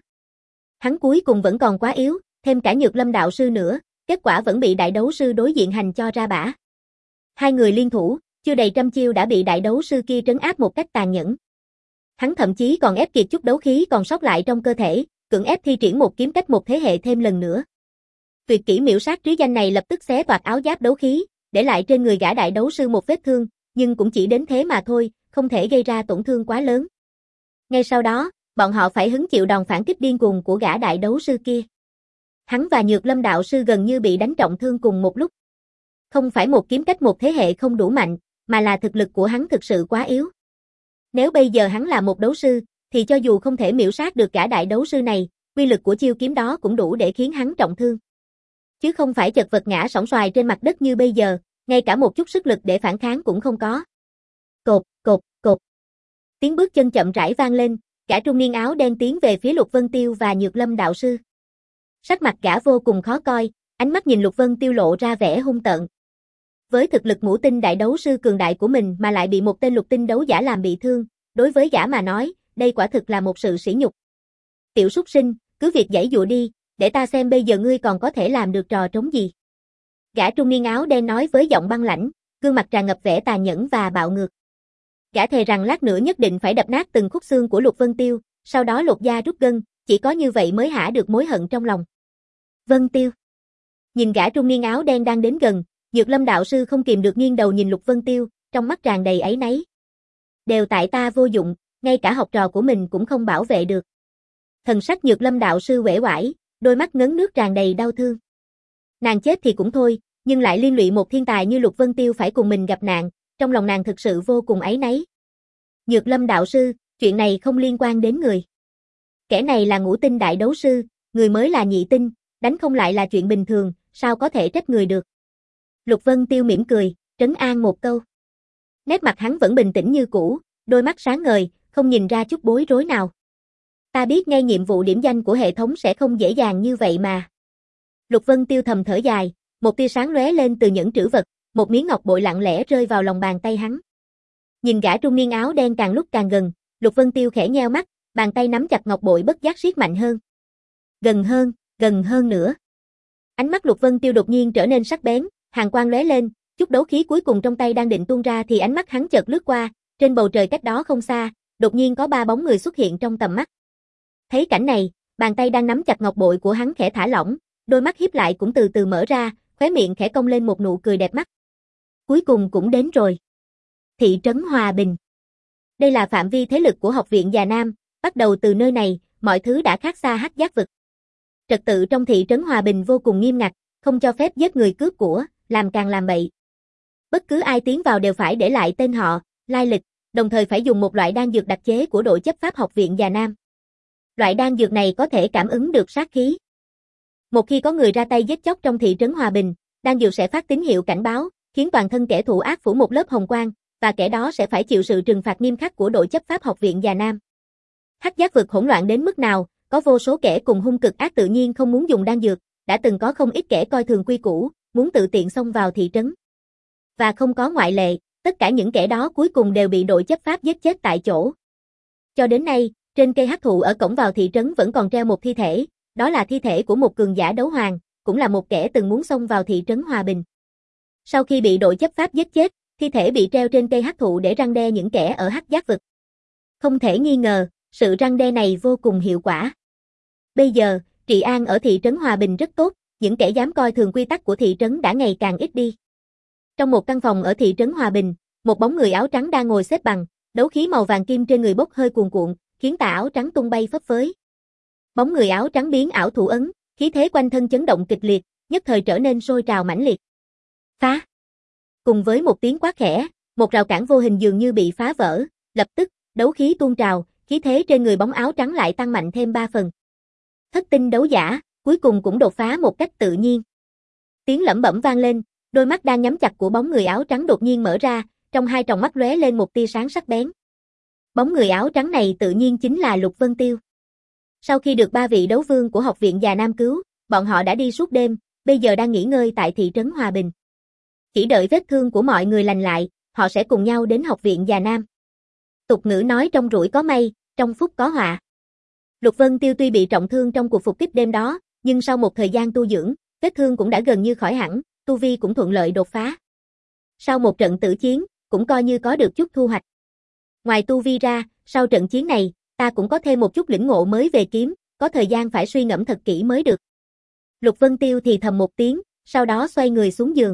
Hắn cuối cùng vẫn còn quá yếu, thêm cả Nhược Lâm đạo sư nữa, kết quả vẫn bị đại đấu sư đối diện hành cho ra bả. Hai người liên thủ, chưa đầy trăm chiêu đã bị đại đấu sư kia trấn áp một cách tàn nhẫn. Hắn thậm chí còn ép kiệt chút đấu khí còn sót lại trong cơ thể, cưỡng ép thi triển một kiếm cách một thế hệ thêm lần nữa. Tuyệt kỹ miểu sát trí danh này lập tức xé toạc áo giáp đấu khí, để lại trên người gã đại đấu sư một vết thương, nhưng cũng chỉ đến thế mà thôi, không thể gây ra tổn thương quá lớn. Ngay sau đó, bọn họ phải hứng chịu đòn phản kích điên cuồng của gã đại đấu sư kia. Hắn và Nhược Lâm đạo sư gần như bị đánh trọng thương cùng một lúc. Không phải một kiếm cách một thế hệ không đủ mạnh, mà là thực lực của hắn thực sự quá yếu. Nếu bây giờ hắn là một đấu sư, thì cho dù không thể miểu sát được gã đại đấu sư này, uy lực của chiêu kiếm đó cũng đủ để khiến hắn trọng thương. Chứ không phải chật vật ngã sóng xoài trên mặt đất như bây giờ, ngay cả một chút sức lực để phản kháng cũng không có. Cột, cột, cột. Tiếng bước chân chậm rãi vang lên, gã trung niên áo đen tiến về phía Lục Vân Tiêu và Nhược Lâm đạo sư. Sắc mặt gã vô cùng khó coi, ánh mắt nhìn Lục Vân Tiêu lộ ra vẻ hung tợn. Với thực lực ngũ tinh đại đấu sư cường đại của mình mà lại bị một tên lục tinh đấu giả làm bị thương, đối với gã mà nói, đây quả thực là một sự sỉ nhục. Tiểu súc sinh, cứ việc giãy dụa đi, để ta xem bây giờ ngươi còn có thể làm được trò trống gì. Gã trung niên áo đen nói với giọng băng lãnh, gương mặt tràn ngập vẻ tàn nhẫn và bạo ngược. Gã thề rằng lát nữa nhất định phải đập nát từng khúc xương của Lục Vân Tiêu, sau đó lột da rút gân, chỉ có như vậy mới hả được mối hận trong lòng. Vân Tiêu. Nhìn gã trung niên áo đen đang đến gần, Nhược Lâm đạo sư không kìm được nghiêng đầu nhìn Lục Vân Tiêu, trong mắt tràn đầy áy náy. Đều tại ta vô dụng, ngay cả học trò của mình cũng không bảo vệ được. Thần sắc Nhược Lâm đạo sư uể oải, đôi mắt ngấn nước tràn đầy đau thương. Nàng chết thì cũng thôi, nhưng lại liên lụy một thiên tài như Lục Vân Tiêu phải cùng mình gặp nạn, trong lòng nàng thực sự vô cùng áy náy. Nhược Lâm đạo sư, chuyện này không liên quan đến người. Kẻ này là ngũ tinh đại đấu sư, người mới là nhị tinh, đánh không lại là chuyện bình thường, sao có thể trách người được. Lục Vân Tiêu mỉm cười, trấn an một câu. Nét mặt hắn vẫn bình tĩnh như cũ, đôi mắt sáng ngời, không nhìn ra chút bối rối nào. Ta biết ngay nhiệm vụ điểm danh của hệ thống sẽ không dễ dàng như vậy mà. Lục Vân Tiêu thầm thở dài, một tia sáng lóe lên từ những trữ vật, một miếng ngọc bội lặng lẽ rơi vào lòng bàn tay hắn. Nhìn gã trung niên áo đen càng lúc càng gần, Lục Vân Tiêu khẽ nheo mắt, bàn tay nắm chặt ngọc bội bất giác siết mạnh hơn. Gần hơn, gần hơn nữa. Ánh mắt Lục Vân Tiêu đột nhiên trở nên sắc bén, hàn quang lóe lên, chút đấu khí cuối cùng trong tay đang định tuôn ra thì ánh mắt hắn chợt lướt qua, trên bầu trời cách đó không xa, đột nhiên có ba bóng người xuất hiện trong tầm mắt. Thấy cảnh này, bàn tay đang nắm chặt ngọc bội của hắn khẽ thả lỏng, đôi mắt híp lại cũng từ từ mở ra, khóe miệng khẽ cong lên một nụ cười đẹp mắt. Cuối cùng cũng đến rồi. Thị trấn Hòa Bình. Đây là phạm vi thế lực của Học viện Già Nam, bắt đầu từ nơi này, mọi thứ đã khác xa Hắc Giác vực. Trật tự trong thị trấn Hòa Bình vô cùng nghiêm ngặt, không cho phép giết người cướp của, làm càng làm bậy. Bất cứ ai tiến vào đều phải để lại tên họ, lai lịch, đồng thời phải dùng một loại đan dược đặc chế của đội chấp pháp Học viện Già Nam. Loại đan dược này có thể cảm ứng được sát khí. Một khi có người ra tay giết chóc trong thị trấn Hòa Bình, đan dược sẽ phát tín hiệu cảnh báo, khiến toàn thân kẻ thù ác phủ một lớp hồng quang, và kẻ đó sẽ phải chịu sự trừng phạt nghiêm khắc của đội chấp pháp Học viện Già Nam. Hắc Giác vực hỗn loạn đến mức nào, có vô số kẻ cùng hung cực ác tự nhiên không muốn dùng đan dược, đã từng có không ít kẻ coi thường quy củ, muốn tự tiện xông vào thị trấn. Và không có ngoại lệ, tất cả những kẻ đó cuối cùng đều bị đội chấp pháp giết chết tại chỗ. Cho đến nay, trên cây hắc thụ ở cổng vào thị trấn vẫn còn treo một thi thể, đó là thi thể của một cường giả đấu hoàng, cũng là một kẻ từng muốn xông vào thị trấn Hòa Bình. Sau khi bị đội chấp pháp giết chết, thi thể bị treo trên cây hắc thụ để răn đe những kẻ ở Hắc Giác vực. Không thể nghi ngờ, sự răn đe này vô cùng hiệu quả. Bây giờ, trị an ở thị trấn Hòa Bình rất tốt, những kẻ dám coi thường quy tắc của thị trấn đã ngày càng ít đi. Trong một căn phòng ở thị trấn Hòa Bình, một bóng người áo trắng đang ngồi xếp bằng, đấu khí màu vàng kim trên người bốc hơi cuồn cuộn, khiến tà áo trắng tung bay phấp phới. Bóng người áo trắng biến ảo thủ ấn, khí thế quanh thân chấn động kịch liệt, nhất thời trở nên sôi trào mãnh liệt. Phá! Cùng với một tiếng quát khẽ, một rào cản vô hình dường như bị phá vỡ, lập tức, đấu khí tuôn trào, khí thế trên người bóng áo trắng lại tăng mạnh thêm ba phần. Thất tinh đấu giả, cuối cùng cũng đột phá một cách tự nhiên. Tiếng lẩm bẩm vang lên, đôi mắt đang nhắm chặt của bóng người áo trắng đột nhiên mở ra, trong hai tròng mắt lóe lên một tia sáng sắc bén. Bóng người áo trắng này tự nhiên chính là Lục Vân Tiêu. Sau khi được ba vị đấu vương của Học viện Già Nam cứu, bọn họ đã đi suốt đêm, bây giờ đang nghỉ ngơi tại thị trấn Hòa Bình. Chỉ đợi vết thương của mọi người lành lại, họ sẽ cùng nhau đến Học viện Già Nam. Tục ngữ nói trong rủi có may, trong phúc có họa. Lục Vân Tiêu tuy bị trọng thương trong cuộc phục kích đêm đó, nhưng sau một thời gian tu dưỡng, vết thương cũng đã gần như khỏi hẳn, tu vi cũng thuận lợi đột phá. Sau một trận tử chiến, cũng coi như có được chút thu hoạch. Ngoài tu vi ra, sau trận chiến này, ta cũng có thêm một chút lĩnh ngộ mới về kiếm, có thời gian phải suy ngẫm thật kỹ mới được. Lục Vân Tiêu thì thầm một tiếng, sau đó xoay người xuống giường.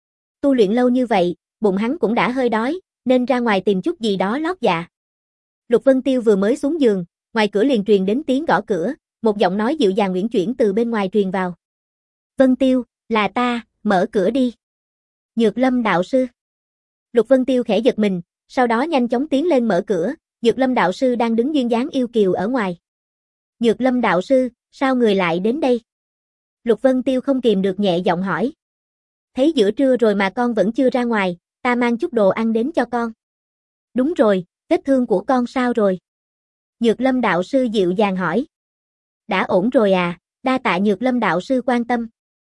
Tu luyện lâu như vậy, bụng hắn cũng đã hơi đói, nên ra ngoài tìm chút gì đó lót dạ. Lục Vân Tiêu vừa mới xuống giường, ngoài cửa liền truyền đến tiếng gõ cửa, một giọng nói dịu dàng uyển chuyển từ bên ngoài truyền vào. Vân Tiêu, là ta, mở cửa đi. Nhược Lâm đạo sư. Lục Vân Tiêu khẽ giật mình, sau đó nhanh chóng tiến lên mở cửa, Nhược Lâm đạo sư đang đứng duyên dáng yêu kiều ở ngoài. Nhược Lâm đạo sư, sao người lại đến đây? Lục Vân Tiêu không kìm được nhẹ giọng hỏi. Thấy giữa trưa rồi mà con vẫn chưa ra ngoài, ta mang chút đồ ăn đến cho con. Đúng rồi, vết thương của con sao rồi? Nhược Lâm đạo sư dịu dàng hỏi. Đã ổn rồi à, đa tạ Nhược Lâm đạo sư quan tâm.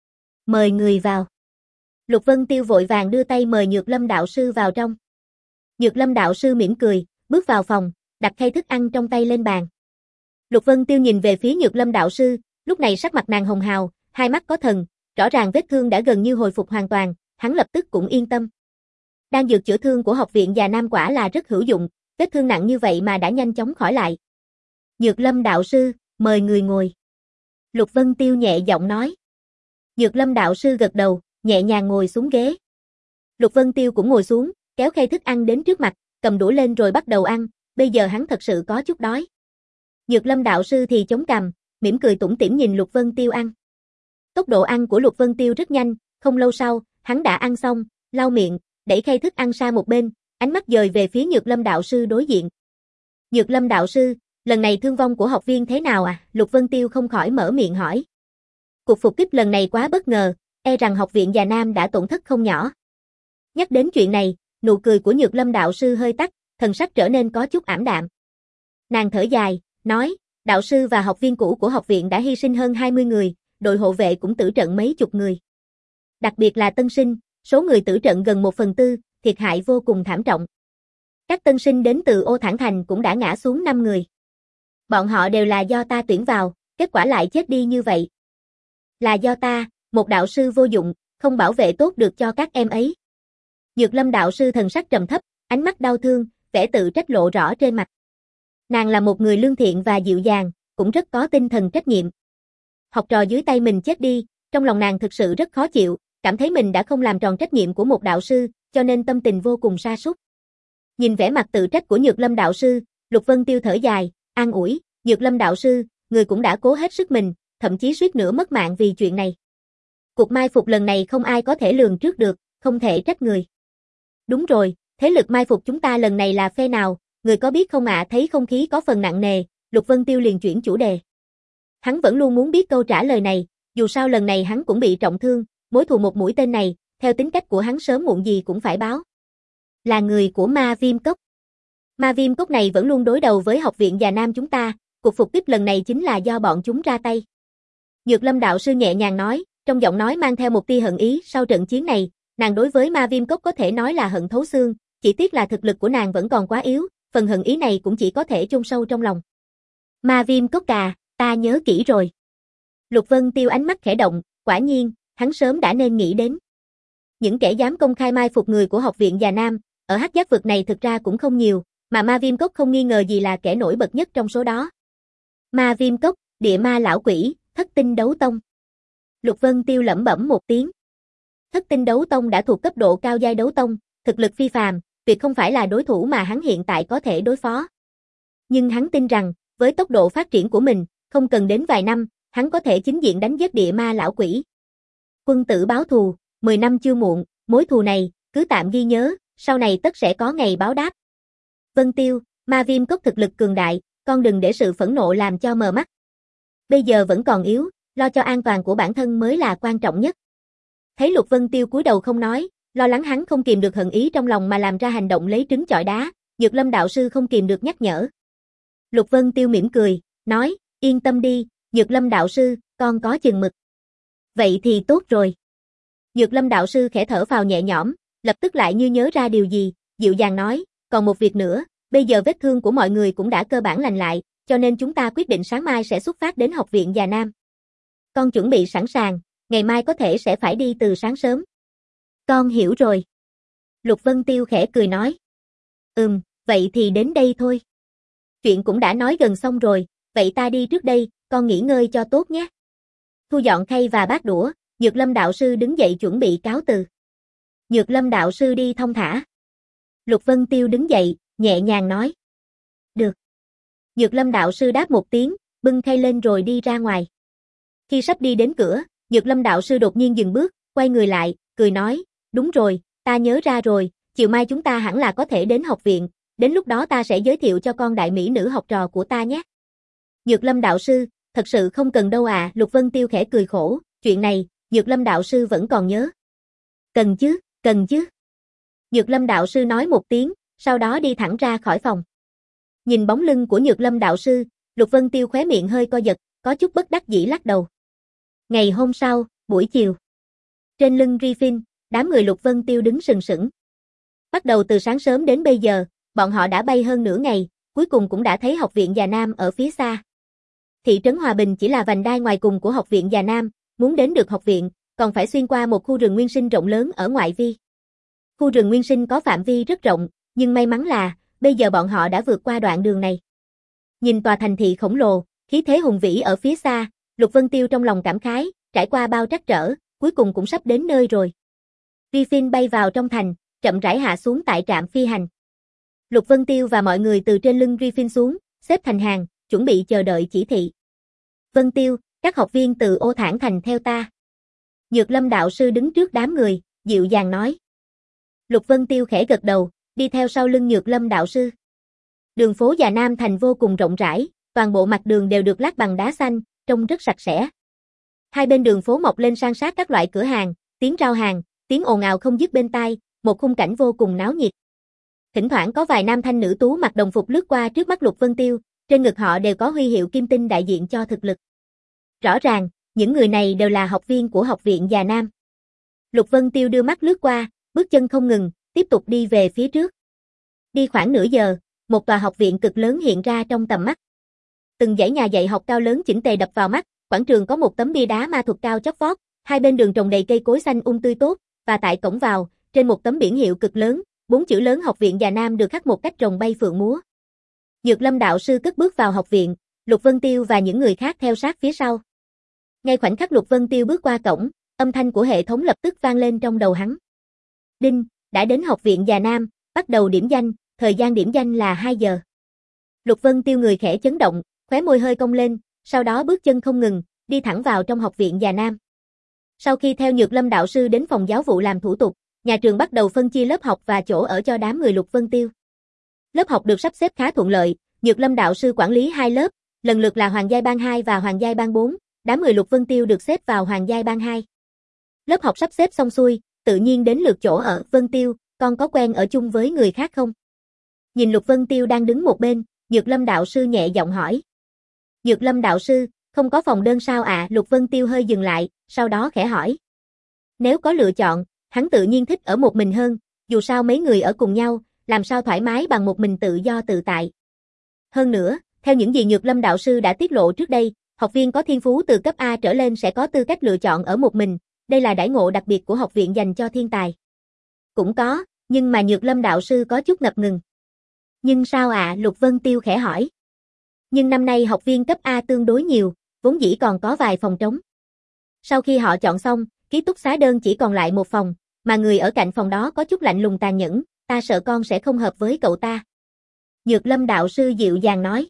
Mời người vào. Lục Vân Tiêu vội vàng đưa tay mời Nhược Lâm đạo sư vào trong. Nhược Lâm đạo sư mỉm cười, bước vào phòng, đặt khay thức ăn trong tay lên bàn. Lục Vân Tiêu nhìn về phía Nhược Lâm đạo sư, lúc này sắc mặt nàng hồng hào, hai mắt có thần, rõ ràng vết thương đã gần như hồi phục hoàn toàn, hắn lập tức cũng yên tâm. Đan dược chữa thương của Học viện Già Nam quả là rất hữu dụng, vết thương nặng như vậy mà đã nhanh chóng khỏi lại. Nhược Lâm đạo sư, mời người ngồi. Lục Vân Tiêu nhẹ giọng nói. Nhược Lâm đạo sư gật đầu, nhẹ nhàng ngồi xuống ghế. Lục Vân Tiêu cũng ngồi xuống, kéo khay thức ăn đến trước mặt, cầm đũa lên rồi bắt đầu ăn, bây giờ hắn thật sự có chút đói. Nhược Lâm đạo sư thì chống cằm, mỉm cười tủm tỉm nhìn Lục Vân Tiêu ăn. Tốc độ ăn của Lục Vân Tiêu rất nhanh, không lâu sau, hắn đã ăn xong, lau miệng, đẩy khay thức ăn sang một bên, ánh mắt dời về phía Nhược Lâm đạo sư đối diện. Nhược Lâm đạo sư, lần này thương vong của học viên thế nào à? Lục Vân Tiêu không khỏi mở miệng hỏi. Cuộc phục kích lần này quá bất ngờ, e rằng học viện Già Nam đã tổn thất không nhỏ. Nhắc đến chuyện này, nụ cười của Nhược Lâm đạo sư hơi tắt, thần sắc trở nên có chút ảm đạm. Nàng thở dài, nói, đạo sư và học viên cũ của học viện đã hy sinh hơn hai mươi người, đội hộ vệ cũng tử trận mấy chục người. Đặc biệt là tân sinh, số người tử trận gần một phần tư, thiệt hại vô cùng thảm trọng. Các tân sinh đến từ Ô Thản Thành cũng đã ngã xuống năm người. Bọn họ đều là do ta tuyển vào, kết quả lại chết đi như vậy. Là do ta, một đạo sư vô dụng, không bảo vệ tốt được cho các em ấy. Nhược Lâm đạo sư thần sắc trầm thấp, ánh mắt đau thương, vẻ tự trách lộ rõ trên mặt. Nàng là một người lương thiện và dịu dàng, cũng rất có tinh thần trách nhiệm. Học trò dưới tay mình chết đi, trong lòng nàng thực sự rất khó chịu, cảm thấy mình đã không làm tròn trách nhiệm của một đạo sư, cho nên tâm tình vô cùng sa sút. Nhìn vẻ mặt tự trách của Nhược Lâm đạo sư, Lục Vân Tiêu thở dài, an ủi, Nhược Lâm đạo sư, người cũng đã cố hết sức mình, thậm chí suýt nữa mất mạng vì chuyện này. Cuộc mai phục lần này không ai có thể lường trước được, không thể trách người. Đúng rồi, thế lực mai phục chúng ta lần này là phe nào, người có biết không ạ? Thấy không khí có phần nặng nề, Lục Vân Tiêu liền chuyển chủ đề. Hắn vẫn luôn muốn biết câu trả lời này, dù sao lần này hắn cũng bị trọng thương, mối thù một mũi tên này, theo tính cách của hắn sớm muộn gì cũng phải báo. Là người của Ma Viêm Cốc. Ma Viêm Cốc này vẫn luôn đối đầu với học viện Già Nam chúng ta, cuộc phục kích lần này chính là do bọn chúng ra tay. Nhược Lâm đạo sư nhẹ nhàng nói, trong giọng nói mang theo một tia hận ý. Sau trận chiến này, nàng đối với Ma Viêm Cốc có thể nói là hận thấu xương, chỉ tiếc là thực lực của nàng vẫn còn quá yếu, phần hận ý này cũng chỉ có thể chôn sâu trong lòng. Ma Viêm Cốc à, ta nhớ kỹ rồi. Lục Vân Tiêu ánh mắt khẽ động, quả nhiên, hắn sớm đã nên nghĩ đến. Những kẻ dám công khai mai phục người của học viện Già Nam, ở Hắc Giác vực này thực ra cũng không nhiều, mà Ma Viêm Cốc không nghi ngờ gì là kẻ nổi bật nhất trong số đó. Ma Viêm Cốc, địa ma lão quỷ, Thất Tinh Đấu Tông. Lục Vân Tiêu lẩm bẩm một tiếng. Thất Tinh Đấu Tông đã thuộc cấp độ cao giai đấu tông, thực lực phi phàm, tuyệt không phải là đối thủ mà hắn hiện tại có thể đối phó. Nhưng hắn tin rằng, với tốc độ phát triển của mình, không cần đến vài năm, hắn có thể chính diện đánh giết địa ma lão quỷ. Quân tử báo thù, mười năm chưa muộn, mối thù này, cứ tạm ghi nhớ, sau này tất sẽ có ngày báo đáp. Vân Tiêu, Ma Viêm Cốc thực lực cường đại, con đừng để sự phẫn nộ làm cho mờ mắt. Bây giờ vẫn còn yếu, lo cho an toàn của bản thân mới là quan trọng nhất. Thấy Lục Vân Tiêu cúi đầu không nói, lo lắng hắn không kìm được hận ý trong lòng mà làm ra hành động lấy trứng chọi đá, Nhược Lâm đạo sư không kìm được nhắc nhở. Lục Vân Tiêu mỉm cười, nói, yên tâm đi, Nhược Lâm đạo sư, con có chừng mực. Vậy thì tốt rồi. Nhược Lâm đạo sư khẽ thở phào nhẹ nhõm, lập tức lại như nhớ ra điều gì, dịu dàng nói, còn một việc nữa, bây giờ vết thương của mọi người cũng đã cơ bản lành lại, cho nên chúng ta quyết định sáng mai sẽ xuất phát đến học viện Già Nam. Con chuẩn bị sẵn sàng, ngày mai có thể sẽ phải đi từ sáng sớm. Con hiểu rồi. Lục Vân Tiêu khẽ cười nói. Ừm, vậy thì đến đây thôi. Chuyện cũng đã nói gần xong rồi, vậy ta đi trước đây, con nghỉ ngơi cho tốt nhé. Thu dọn khay và bát đũa, Nhược Lâm đạo sư đứng dậy chuẩn bị cáo từ. Nhược Lâm đạo sư đi thong thả. Lục Vân Tiêu đứng dậy, nhẹ nhàng nói. Được. Nhược Lâm đạo sư đáp một tiếng, bưng khay lên rồi đi ra ngoài. Khi sắp đi đến cửa, Nhược Lâm đạo sư đột nhiên dừng bước, quay người lại, cười nói, đúng rồi, ta nhớ ra rồi, chiều mai chúng ta hẳn là có thể đến học viện, đến lúc đó ta sẽ giới thiệu cho con đại mỹ nữ học trò của ta nhé. Nhược Lâm đạo sư, thật sự không cần đâu à, Lục Vân Tiêu khẽ cười khổ, chuyện này, Nhược Lâm đạo sư vẫn còn nhớ. Cần chứ, cần chứ. Nhược Lâm đạo sư nói một tiếng, sau đó đi thẳng ra khỏi phòng. Nhìn bóng lưng của Nhược Lâm đạo sư, Lục Vân Tiêu khóe miệng hơi co giật, có chút bất đắc dĩ lắc đầu. Ngày hôm sau, buổi chiều. Trên lưng Griffin, đám người Lục Vân Tiêu đứng sừng sững. Bắt đầu từ sáng sớm đến bây giờ, bọn họ đã bay hơn nửa ngày, cuối cùng cũng đã thấy học viện Già Nam ở phía xa. Thị trấn Hòa Bình chỉ là vành đai ngoài cùng của học viện Già Nam, muốn đến được học viện, còn phải xuyên qua một khu rừng nguyên sinh rộng lớn ở ngoại vi. Khu rừng nguyên sinh có phạm vi rất rộng, nhưng may mắn là, bây giờ bọn họ đã vượt qua đoạn đường này. Nhìn tòa thành thị khổng lồ, khí thế hùng vĩ ở phía xa, Lục Vân Tiêu trong lòng cảm khái, trải qua bao trắc trở, cuối cùng cũng sắp đến nơi rồi. Griffin bay vào trong thành, chậm rãi hạ xuống tại trạm phi hành. Lục Vân Tiêu và mọi người từ trên lưng Griffin xuống, xếp thành hàng, chuẩn bị chờ đợi chỉ thị. Vân Tiêu, các học viên từ Ô Thản Thành theo ta. Nhược Lâm đạo sư đứng trước đám người, dịu dàng nói. Lục Vân Tiêu khẽ gật đầu, đi theo sau lưng Nhược Lâm đạo sư. Đường phố Già Nam Thành vô cùng rộng rãi, toàn bộ mặt đường đều được lát bằng đá xanh, trông rất sạch sẽ. Hai bên đường phố mọc lên san sát các loại cửa hàng, tiếng rao hàng, tiếng ồn ào không dứt bên tai, một khung cảnh vô cùng náo nhiệt. Thỉnh thoảng có vài nam thanh nữ tú mặc đồng phục lướt qua trước mắt Lục Vân Tiêu, trên ngực họ đều có huy hiệu kim tinh đại diện cho thực lực. Rõ ràng, những người này đều là học viên của học viện Già Nam. Lục Vân Tiêu đưa mắt lướt qua, bước chân không ngừng, tiếp tục đi về phía trước. Đi khoảng nửa giờ, một tòa học viện cực lớn hiện ra trong tầm mắt. Từng dãy nhà dạy học cao lớn chỉnh tề đập vào mắt, quảng trường có một tấm bia đá ma thuật cao chót vót, hai bên đường trồng đầy cây cối xanh um tươi tốt, và tại cổng vào, trên một tấm biển hiệu cực lớn, bốn chữ lớn Học viện Già Nam được khắc một cách rồng bay phượng múa. Nhược Lâm đạo sư cất bước vào học viện, Lục Vân Tiêu và những người khác theo sát phía sau. Ngay khoảnh khắc Lục Vân Tiêu bước qua cổng, âm thanh của hệ thống lập tức vang lên trong đầu hắn. Đinh, đã đến Học viện Già Nam, bắt đầu điểm danh, thời gian điểm danh là hai giờ. Lục Vân Tiêu người khẽ chấn động, khóe môi hơi cong lên, sau đó bước chân không ngừng, đi thẳng vào trong Học viện Già Nam. Sau khi theo Nhược Lâm đạo sư đến phòng giáo vụ làm thủ tục, nhà trường bắt đầu phân chia lớp học và chỗ ở cho đám người Lục Vân Tiêu. Lớp học được sắp xếp khá thuận lợi, Nhược Lâm đạo sư quản lý hai lớp, lần lượt là Hoàng giai ban hai và Hoàng giai ban bốn, đám người Lục Vân Tiêu được xếp vào Hoàng giai ban hai. Lớp học sắp xếp xong xuôi, tự nhiên đến lượt chỗ ở. Vân Tiêu, con có quen ở chung với người khác không? Nhìn Lục Vân Tiêu đang đứng một bên, Nhược Lâm đạo sư nhẹ giọng hỏi. Nhược Lâm đạo sư, không có phòng đơn sao ạ? À? Lục Vân Tiêu hơi dừng lại, sau đó khẽ hỏi. Nếu có lựa chọn, hắn tự nhiên thích ở một mình hơn, dù sao mấy người ở cùng nhau, làm sao thoải mái bằng một mình tự do tự tại. Hơn nữa, theo những gì Nhược Lâm đạo sư đã tiết lộ trước đây, học viên có thiên phú từ cấp A trở lên sẽ có tư cách lựa chọn ở một mình, đây là đãi ngộ đặc biệt của học viện dành cho thiên tài. Cũng có, nhưng mà Nhược Lâm đạo sư có chút ngập ngừng. Nhưng sao ạ? À? Lục Vân Tiêu khẽ hỏi. Nhưng năm nay học viên cấp A tương đối nhiều, vốn dĩ còn có vài phòng trống. Sau khi họ chọn xong, ký túc xá đơn chỉ còn lại một phòng, mà người ở cạnh phòng đó có chút lạnh lùng tàn nhẫn, ta sợ con sẽ không hợp với cậu ta. Nhược Lâm đạo sư dịu dàng nói.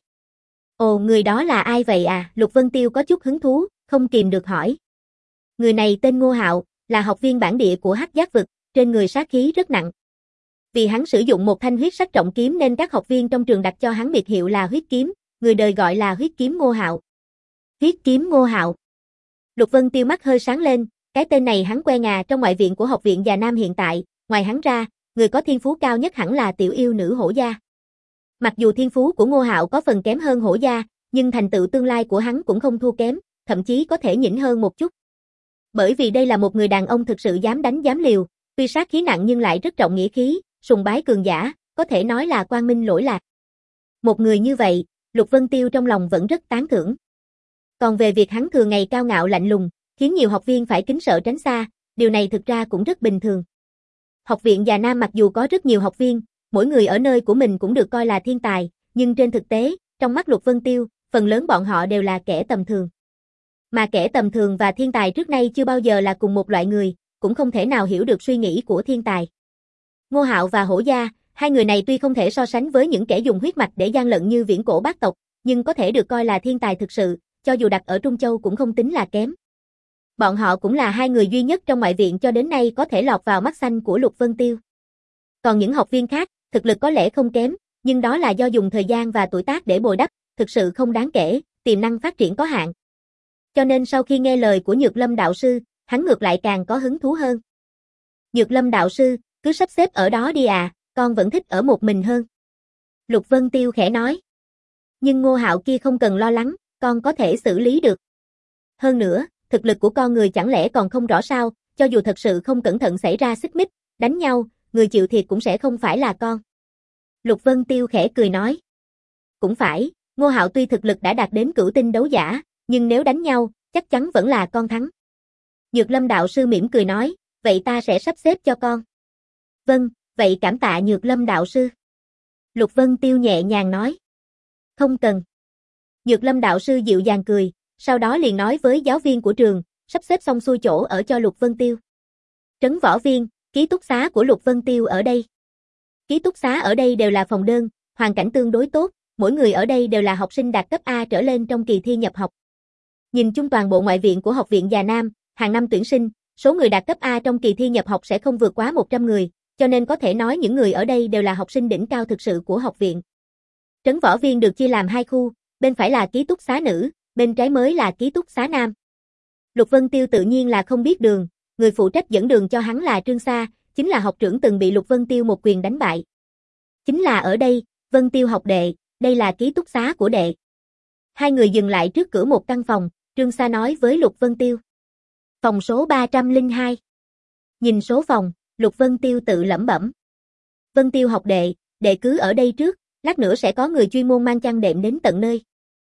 Ồ, người đó là ai vậy à? Lục Vân Tiêu có chút hứng thú, không kìm được hỏi. Người này tên Ngô Hạo, là học viên bản địa của Hắc Giác vực, trên người sát khí rất nặng. Vì hắn sử dụng một thanh huyết sắc trọng kiếm nên các học viên trong trường đặt cho hắn biệt hiệu là huyết kiếm, người đời gọi là huyết kiếm Ngô Hạo. Huyết kiếm Ngô Hạo. Lục Vân Tiêu mắt hơi sáng lên, cái tên này hắn quen à. Trong ngoại viện của học viện Già Nam hiện tại, ngoài hắn ra, người có thiên phú cao nhất hẳn là tiểu yêu nữ Hổ Gia. Mặc dù thiên phú của Ngô Hạo có phần kém hơn Hổ Gia, nhưng thành tựu tương lai của hắn cũng không thua kém, thậm chí có thể nhỉnh hơn một chút. Bởi vì đây là một người đàn ông thực sự dám đánh dám liều, tuy sát khí nặng nhưng lại rất trọng nghĩa khí, sùng bái cường giả, có thể nói là quang minh lỗi lạc. Một người như vậy, Lục Vân Tiêu trong lòng vẫn rất tán thưởng. Còn về việc hắn thường ngày cao ngạo lạnh lùng, khiến nhiều học viên phải kính sợ tránh xa, điều này thực ra cũng rất bình thường. Học viện Già Nam mặc dù có rất nhiều học viên, mỗi người ở nơi của mình cũng được coi là thiên tài, nhưng trên thực tế, trong mắt Lục Vân Tiêu, phần lớn bọn họ đều là kẻ tầm thường. Mà kẻ tầm thường và thiên tài trước nay chưa bao giờ là cùng một loại người, cũng không thể nào hiểu được suy nghĩ của thiên tài. Ngô Hạo và Hổ Gia, hai người này tuy không thể so sánh với những kẻ dùng huyết mạch để gian lận như viễn cổ bát tộc, nhưng có thể được coi là thiên tài thực sự, cho dù đặt ở Trung Châu cũng không tính là kém. Bọn họ cũng là hai người duy nhất trong ngoại viện cho đến nay có thể lọt vào mắt xanh của Lục Vân Tiêu. Còn những học viên khác, thực lực có lẽ không kém, nhưng đó là do dùng thời gian và tuổi tác để bồi đắp, thực sự không đáng kể, tiềm năng phát triển có hạn. Cho nên sau khi nghe lời của Nhược Lâm đạo sư, hắn ngược lại càng có hứng thú hơn. Nhược Lâm đạo sư, cứ sắp xếp ở đó đi à, con vẫn thích ở một mình hơn. Lục Vân Tiêu khẽ nói. Nhưng Ngô Hạo kia không cần lo lắng, con có thể xử lý được. Hơn nữa, thực lực của con người chẳng lẽ còn không rõ sao, cho dù thật sự không cẩn thận xảy ra xích mích, đánh nhau, người chịu thiệt cũng sẽ không phải là con. Lục Vân Tiêu khẽ cười nói. Cũng phải, Ngô Hạo tuy thực lực đã đạt đến cửu tinh đấu giả, nhưng nếu đánh nhau, chắc chắn vẫn là con thắng. Nhược Lâm đạo sư mỉm cười nói, vậy ta sẽ sắp xếp cho con. Vâng, vậy cảm tạ Nhược Lâm đạo sư. Lục Vân Tiêu nhẹ nhàng nói. Không cần. Nhược Lâm đạo sư dịu dàng cười, sau đó liền nói với giáo viên của trường, sắp xếp xong xuôi chỗ ở cho Lục Vân Tiêu. Trấn Võ Viên, ký túc xá của Lục Vân Tiêu ở đây. Ký túc xá ở đây đều là phòng đơn, hoàn cảnh tương đối tốt, mỗi người ở đây đều là học sinh đạt cấp A trở lên trong kỳ thi nhập học. Nhìn chung toàn bộ ngoại viện của Học viện Già Nam, hàng năm tuyển sinh, số người đạt cấp A trong kỳ thi nhập học sẽ không vượt quá một trăm người, cho nên có thể nói những người ở đây đều là học sinh đỉnh cao thực sự của học viện. Trấn Võ Viên được chia làm hai khu, bên phải là ký túc xá nữ, bên trái mới là ký túc xá nam. Lục Vân Tiêu tự nhiên là không biết đường, người phụ trách dẫn đường cho hắn là Trương Sa, chính là học trưởng từng bị Lục Vân Tiêu một quyền đánh bại. Chính là ở đây, Vân Tiêu học đệ, đây là ký túc xá của đệ. Hai người dừng lại trước cửa một căn phòng, Trương Sa nói với Lục Vân Tiêu. Phòng số ba trăm lẻ hai. Nhìn số phòng, Lục Vân Tiêu tự lẩm bẩm. Vân Tiêu học đệ, đệ cứ ở đây trước, lát nữa sẽ có người chuyên môn mang chăn đệm đến tận nơi.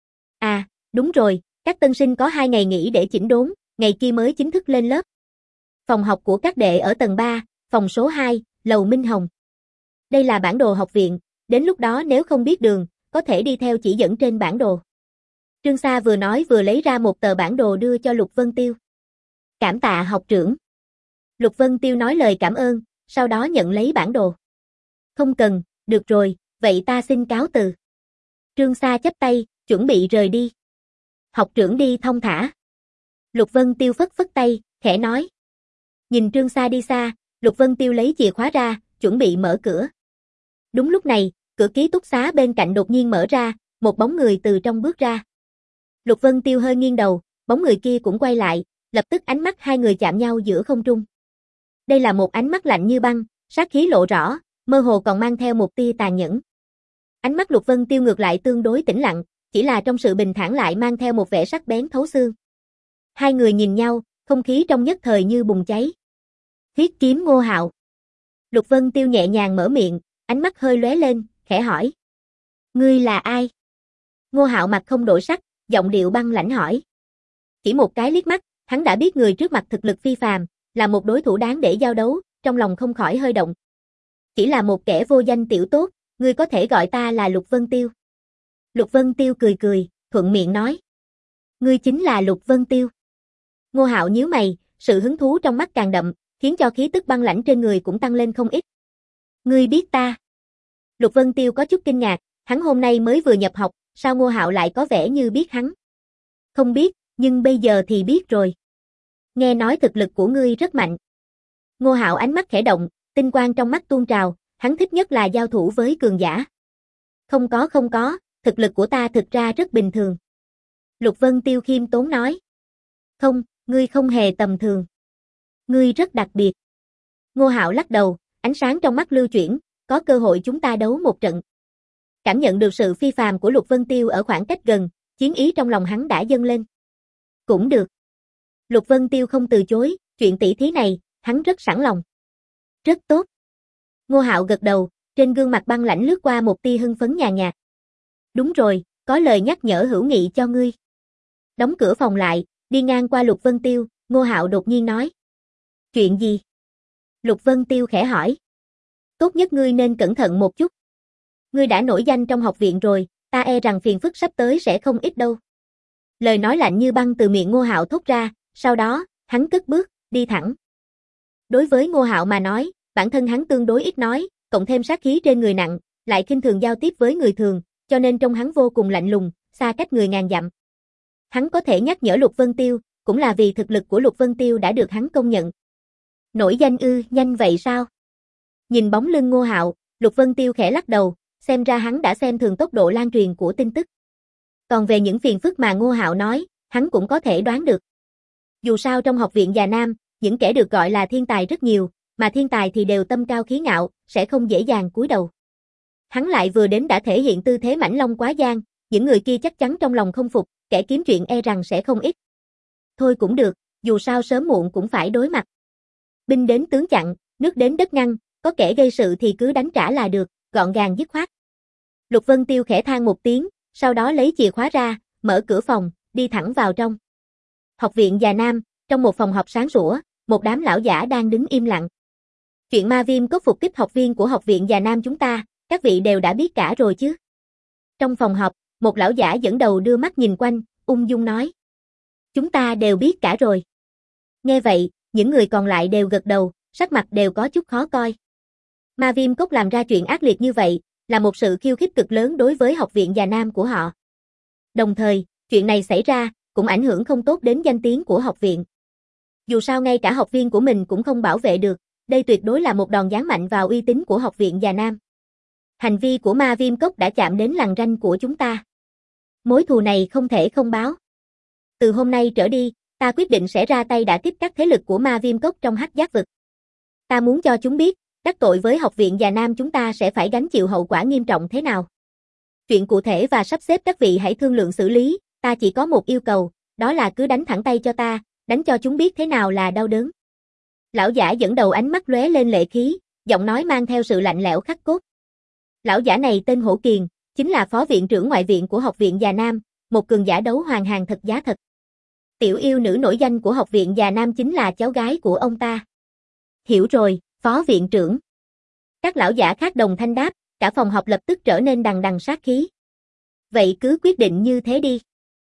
À, đúng rồi, các tân sinh có hai ngày nghỉ để chỉnh đốn, ngày kia mới chính thức lên lớp. Phòng học của các đệ ở tầng ba, phòng số hai, lầu Minh Hồng. Đây là bản đồ học viện, đến lúc đó nếu không biết đường, có thể đi theo chỉ dẫn trên bản đồ. Trương Sa vừa nói vừa lấy ra một tờ bản đồ đưa cho Lục Vân Tiêu. Cảm tạ học trưởng. Lục Vân Tiêu nói lời cảm ơn, sau đó nhận lấy bản đồ. Không cần, được rồi, vậy ta xin cáo từ. Trương Sa chắp tay, chuẩn bị rời đi. Học trưởng đi thong thả. Lục Vân Tiêu phất phất tay, khẽ nói. Nhìn Trương Sa đi xa, Lục Vân Tiêu lấy chìa khóa ra, chuẩn bị mở cửa. Đúng lúc này, cửa ký túc xá bên cạnh đột nhiên mở ra, một bóng người từ trong bước ra. Lục Vân Tiêu hơi nghiêng đầu, bóng người kia cũng quay lại, lập tức ánh mắt hai người chạm nhau giữa không trung. Đây là một ánh mắt lạnh như băng, sát khí lộ rõ, mơ hồ còn mang theo một tia tàn nhẫn. Ánh mắt Lục Vân Tiêu ngược lại tương đối tĩnh lặng, chỉ là trong sự bình thản lại mang theo một vẻ sắc bén thấu xương. Hai người nhìn nhau, không khí trong nhất thời như bùng cháy. Huyết kiếm Ngô Hạo. Lục Vân Tiêu nhẹ nhàng mở miệng, ánh mắt hơi lóe lên, khẽ hỏi. Ngươi là ai? Ngô Hạo mặt không đổi sắc, giọng điệu băng lãnh hỏi. Chỉ một cái liếc mắt, hắn đã biết người trước mặt thực lực phi phàm, là một đối thủ đáng để giao đấu, trong lòng không khỏi hơi động. Chỉ là một kẻ vô danh tiểu tốt, ngươi có thể gọi ta là Lục Vân Tiêu. Lục Vân Tiêu cười cười, thuận miệng nói. Ngươi chính là Lục Vân Tiêu. Ngô Hạo nhíu mày, sự hứng thú trong mắt càng đậm, khiến cho khí tức băng lãnh trên người cũng tăng lên không ít. Ngươi biết ta? Lục Vân Tiêu có chút kinh ngạc, hắn hôm nay mới vừa nhập học, sao Ngô Hạo lại có vẻ như biết hắn? Không biết, nhưng bây giờ thì biết rồi. Nghe nói thực lực của ngươi rất mạnh. Ngô Hạo ánh mắt khẽ động, tinh quang trong mắt tuôn trào, hắn thích nhất là giao thủ với cường giả. Không có không có, thực lực của ta thực ra rất bình thường. Lục Vân Tiêu khiêm tốn nói. Không, ngươi không hề tầm thường. Ngươi rất đặc biệt. Ngô Hạo lắc đầu, ánh sáng trong mắt lưu chuyển, có cơ hội chúng ta đấu một trận. Cảm nhận được sự phi phàm của Lục Vân Tiêu ở khoảng cách gần, chiến ý trong lòng hắn đã dâng lên. Cũng được. Lục Vân Tiêu không từ chối, chuyện tỷ thí này, hắn rất sẵn lòng. Rất tốt. Ngô Hạo gật đầu, trên gương mặt băng lãnh lướt qua một tia hưng phấn nhàn nhạt. Đúng rồi, có lời nhắc nhở hữu nghị cho ngươi. Đóng cửa phòng lại, đi ngang qua Lục Vân Tiêu, Ngô Hạo đột nhiên nói. Chuyện gì? Lục Vân Tiêu khẽ hỏi. Tốt nhất ngươi nên cẩn thận một chút. Ngươi đã nổi danh trong học viện rồi, ta e rằng phiền phức sắp tới sẽ không ít đâu. Lời nói lạnh như băng từ miệng Ngô Hạo thốt ra, sau đó, hắn cất bước, đi thẳng. Đối với Ngô Hạo mà nói, bản thân hắn tương đối ít nói, cộng thêm sát khí trên người nặng, lại khinh thường giao tiếp với người thường, cho nên trong hắn vô cùng lạnh lùng, xa cách người ngàn dặm. Hắn có thể nhắc nhở Lục Vân Tiêu, cũng là vì thực lực của Lục Vân Tiêu đã được hắn công nhận. Nổi danh ư, nhanh vậy sao? Nhìn bóng lưng Ngô Hạo, Lục Vân Tiêu khẽ lắc đầu, xem ra hắn đã xem thường tốc độ lan truyền của tin tức. Còn về những phiền phức mà Ngô Hạo nói, hắn cũng có thể đoán được. Dù sao trong học viện Già Nam, những kẻ được gọi là thiên tài rất nhiều, mà thiên tài thì đều tâm cao khí ngạo, sẽ không dễ dàng cúi đầu. Hắn lại vừa đến đã thể hiện tư thế mãnh long quá giang, những người kia chắc chắn trong lòng không phục, kẻ kiếm chuyện e rằng sẽ không ít. Thôi cũng được, dù sao sớm muộn cũng phải đối mặt. Binh đến tướng chặn, nước đến đất ngăn, có kẻ gây sự thì cứ đánh trả là được, gọn gàng dứt khoát. Lục Vân Tiêu khẽ than một tiếng, sau đó lấy chìa khóa ra, mở cửa phòng, đi thẳng vào trong. Học viện Già Nam, trong một phòng học sáng sủa, một đám lão giả đang đứng im lặng. Chuyện ma viêm có phục kích học viên của học viện Già Nam chúng ta, các vị đều đã biết cả rồi chứ. Trong phòng họp, một lão giả dẫn đầu đưa mắt nhìn quanh, ung dung nói. Chúng ta đều biết cả rồi. Nghe vậy, những người còn lại đều gật đầu, sắc mặt đều có chút khó coi. Ma Viêm Cốc làm ra chuyện ác liệt như vậy, là một sự khiêu khích cực lớn đối với học viện Già Nam của họ. Đồng thời, chuyện này xảy ra, cũng ảnh hưởng không tốt đến danh tiếng của học viện. Dù sao ngay cả học viên của mình cũng không bảo vệ được, đây tuyệt đối là một đòn giáng mạnh vào uy tín của học viện Già Nam. Hành vi của Ma Viêm Cốc đã chạm đến lằn ranh của chúng ta. Mối thù này không thể không báo. Từ hôm nay trở đi, ta quyết định sẽ ra tay đả kích các thế lực của Ma Viêm Cốc trong Hắc Giác vực. Ta muốn cho chúng biết, đắc tội với học viện Già Nam chúng ta sẽ phải gánh chịu hậu quả nghiêm trọng thế nào. Chuyện cụ thể và sắp xếp các vị hãy thương lượng xử lý, ta chỉ có một yêu cầu, đó là cứ đánh thẳng tay cho ta, đánh cho chúng biết thế nào là đau đớn. Lão giả dẫn đầu ánh mắt lóe lên lệ khí, giọng nói mang theo sự lạnh lẽo khắc cốt. Lão giả này tên Hổ Kiền, chính là phó viện trưởng ngoại viện của học viện Già Nam, một cường giả đấu hoàng hàng thật giá thật. Tiểu yêu nữ nổi danh của học viện Già Nam chính là cháu gái của ông ta. Hiểu rồi, phó viện trưởng. Các lão giả khác đồng thanh đáp, cả phòng họp lập tức trở nên đằng đằng sát khí. Vậy cứ quyết định như thế đi.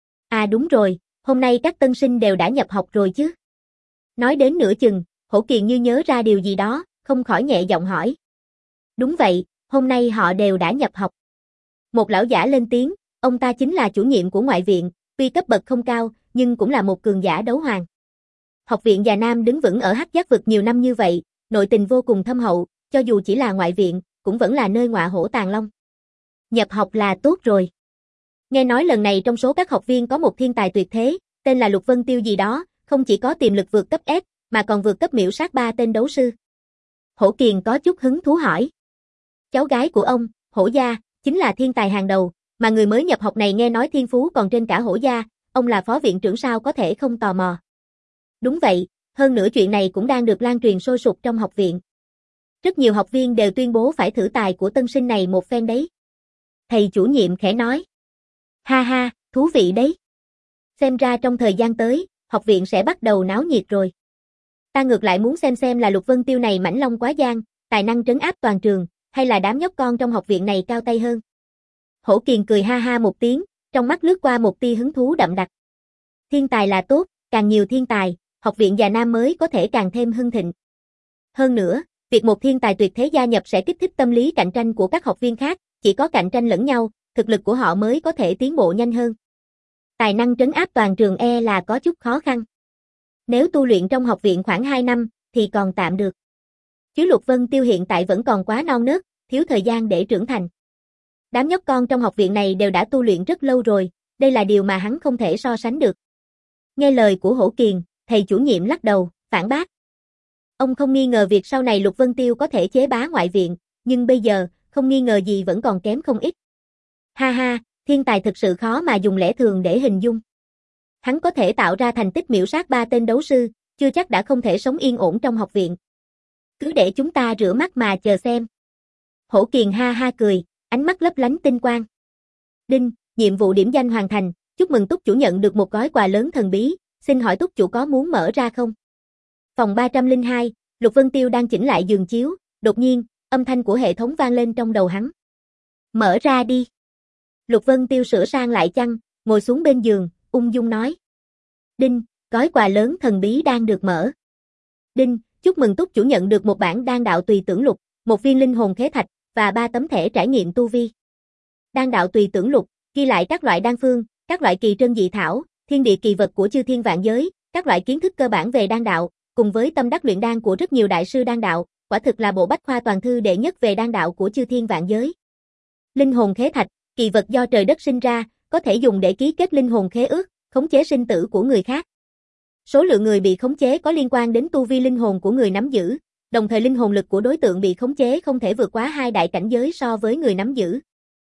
À đúng rồi, hôm nay các tân sinh đều đã nhập học rồi chứ? Nói đến nửa chừng, Hổ Kiền như nhớ ra điều gì đó, không khỏi nhẹ giọng hỏi. Đúng vậy, hôm nay họ đều đã nhập học. Một lão giả lên tiếng, ông ta chính là chủ nhiệm của ngoại viện, tuy cấp bậc không cao, nhưng cũng là một cường giả đấu hoàng. Học viện Già Nam đứng vững ở Hắc Giác vực nhiều năm như vậy, nội tình vô cùng thâm hậu, cho dù chỉ là ngoại viện, cũng vẫn là nơi ngọa hổ tàng long. Nhập học là tốt rồi. Nghe nói lần này trong số các học viên có một thiên tài tuyệt thế, tên là Lục Vân Tiêu gì đó, không chỉ có tiềm lực vượt cấp S, mà còn vượt cấp miểu sát ba tên đấu sư. Hổ Kiền có chút hứng thú hỏi. Cháu gái của ông, Hổ Gia, chính là thiên tài hàng đầu, mà người mới nhập học này nghe nói thiên phú còn trên cả Hổ Gia, ông là phó viện trưởng sao có thể không tò mò. Đúng vậy, hơn nữa chuyện này cũng đang được lan truyền sôi sục trong học viện. Rất nhiều học viên đều tuyên bố phải thử tài của tân sinh này một phen đấy. Thầy chủ nhiệm khẽ nói. Ha ha, thú vị đấy. Xem ra trong thời gian tới, học viện sẽ bắt đầu náo nhiệt rồi. Ta ngược lại muốn xem xem là Lục Vân Tiêu này mãnh long quá giang, tài năng trấn áp toàn trường, hay là đám nhóc con trong học viện này cao tay hơn. Hổ Kiền cười ha ha một tiếng, trong mắt lướt qua một tia hứng thú đậm đặc. Thiên tài là tốt, càng nhiều thiên tài, học viện Già Nam mới có thể càng thêm hưng thịnh. Hơn nữa, việc một thiên tài tuyệt thế gia nhập sẽ kích thích tâm lý cạnh tranh của các học viên khác, chỉ có cạnh tranh lẫn nhau, thực lực của họ mới có thể tiến bộ nhanh hơn. Tài năng trấn áp toàn trường e là có chút khó khăn. Nếu tu luyện trong học viện khoảng hai năm, thì còn tạm được. Chứ Lục Vân Tiêu hiện tại vẫn còn quá non nớt, thiếu thời gian để trưởng thành. Đám nhóc con trong học viện này đều đã tu luyện rất lâu rồi, đây là điều mà hắn không thể so sánh được. Nghe lời của Hổ Kiền, thầy chủ nhiệm lắc đầu, phản bác. Ông không nghi ngờ việc sau này Lục Vân Tiêu có thể chế bá ngoại viện, nhưng bây giờ, không nghi ngờ gì vẫn còn kém không ít. Ha ha, thiên tài thực sự khó mà dùng lẽ thường để hình dung. Hắn có thể tạo ra thành tích miểu sát ba tên đấu sư, chưa chắc đã không thể sống yên ổn trong học viện. Cứ để chúng ta rửa mắt mà chờ xem. Hổ Kiền ha ha cười, ánh mắt lấp lánh tinh quang. Đinh, nhiệm vụ điểm danh hoàn thành, chúc mừng túc chủ nhận được một gói quà lớn thần bí, xin hỏi túc chủ có muốn mở ra không? Phòng ba trăm lẻ hai, Lục Vân Tiêu đang chỉnh lại giường chiếu, đột nhiên, âm thanh của hệ thống vang lên trong đầu hắn. Mở ra đi. Lục Vân Tiêu sửa sang lại chăn, ngồi xuống bên giường, ung dung nói. Đinh, gói quà lớn thần bí đang được mở. Đinh, chúc mừng túc chủ nhận được một bản đan đạo tùy tưởng lục, một viên linh hồn khế thạch, và ba tấm thẻ trải nghiệm tu vi. Đan đạo tùy tưởng lục, ghi lại các loại đan phương, các loại kỳ trân dị thảo, thiên địa kỳ vật của chư thiên vạn giới, các loại kiến thức cơ bản về đan đạo, cùng với tâm đắc luyện đan của rất nhiều đại sư đan đạo, quả thực là bộ bách khoa toàn thư đệ nhất về đan đạo của chư thiên vạn giới. Linh hồn khế thạch, kỳ vật do trời đất sinh ra, có thể dùng để ký kết linh hồn khế ước, khống chế sinh tử của người khác. Số lượng người bị khống chế có liên quan đến tu vi linh hồn của người nắm giữ, đồng thời linh hồn lực của đối tượng bị khống chế không thể vượt quá hai đại cảnh giới so với người nắm giữ.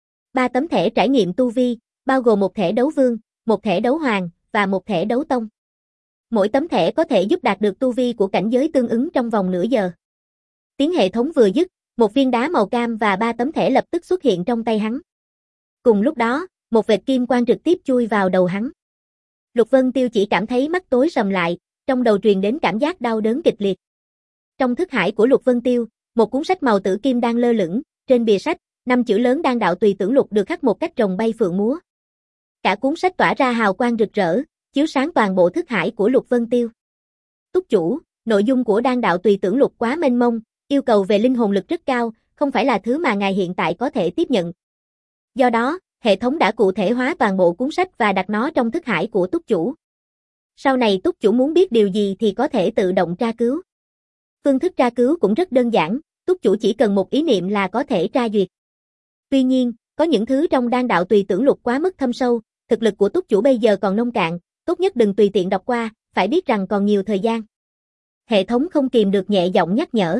Ba tấm thẻ trải nghiệm tu vi, bao gồm một thẻ đấu vương, một thẻ đấu hoàng và một thẻ đấu tông. Mỗi tấm thẻ có thể giúp đạt được tu vi của cảnh giới tương ứng trong vòng nửa giờ. Tiếng hệ thống vừa dứt, một viên đá màu cam và ba tấm thẻ lập tức xuất hiện trong tay hắn. Cùng lúc đó, một vệt kim quang trực tiếp chui vào đầu hắn. Lục Vân Tiêu chỉ cảm thấy mắt tối sầm lại, trong đầu truyền đến cảm giác đau đớn kịch liệt. Trong thức hải của Lục Vân Tiêu, một cuốn sách màu tử kim đang lơ lửng, trên bìa sách, năm chữ lớn đan đạo tùy tưởng lục được khắc một cách rồng bay phượng múa. Cả cuốn sách tỏa ra hào quang rực rỡ, chiếu sáng toàn bộ thức hải của Lục Vân Tiêu. Túc chủ, nội dung của đan đạo tùy tưởng lục quá mênh mông, Yêu cầu về linh hồn lực rất cao, không phải là thứ mà ngài hiện tại có thể tiếp nhận. Do đó, hệ thống đã cụ thể hóa toàn bộ cuốn sách và đặt nó trong thức hải của túc chủ. Sau này túc chủ muốn biết điều gì thì có thể tự động tra cứu. Phương thức tra cứu cũng rất đơn giản, túc chủ chỉ cần một ý niệm là có thể tra duyệt. Tuy nhiên, có những thứ trong đan đạo tùy tưởng lục quá mức thâm sâu, thực lực của túc chủ bây giờ còn nông cạn, tốt nhất đừng tùy tiện đọc qua, phải biết rằng còn nhiều thời gian. Hệ thống không kìm được nhẹ giọng nhắc nhở.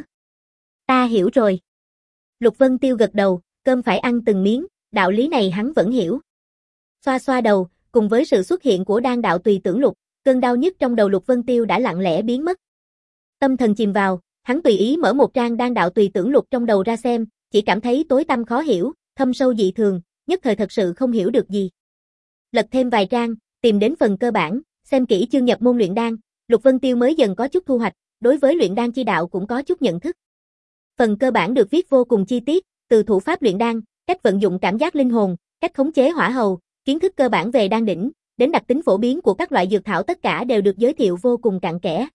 Ta hiểu rồi. Lục Vân Tiêu gật đầu, cơm phải ăn từng miếng, đạo lý này hắn vẫn hiểu. Xoa xoa đầu, cùng với sự xuất hiện của đan đạo tùy tưởng lục, cơn đau nhức trong đầu Lục Vân Tiêu đã lặng lẽ biến mất. Tâm thần chìm vào, hắn tùy ý mở một trang đan đạo tùy tưởng lục trong đầu ra xem, chỉ cảm thấy tối tăm khó hiểu, thâm sâu dị thường, nhất thời thật sự không hiểu được gì. Lật thêm vài trang, tìm đến phần cơ bản, xem kỹ chương nhập môn luyện đan, Lục Vân Tiêu mới dần có chút thu hoạch, đối với luyện đan chi đạo cũng có chút nhận thức. Phần cơ bản được viết vô cùng chi tiết, từ thủ pháp luyện đan, cách vận dụng cảm giác linh hồn, cách khống chế hỏa hầu, kiến thức cơ bản về đan đỉnh, đến đặc tính phổ biến của các loại dược thảo tất cả đều được giới thiệu vô cùng cặn kẽ.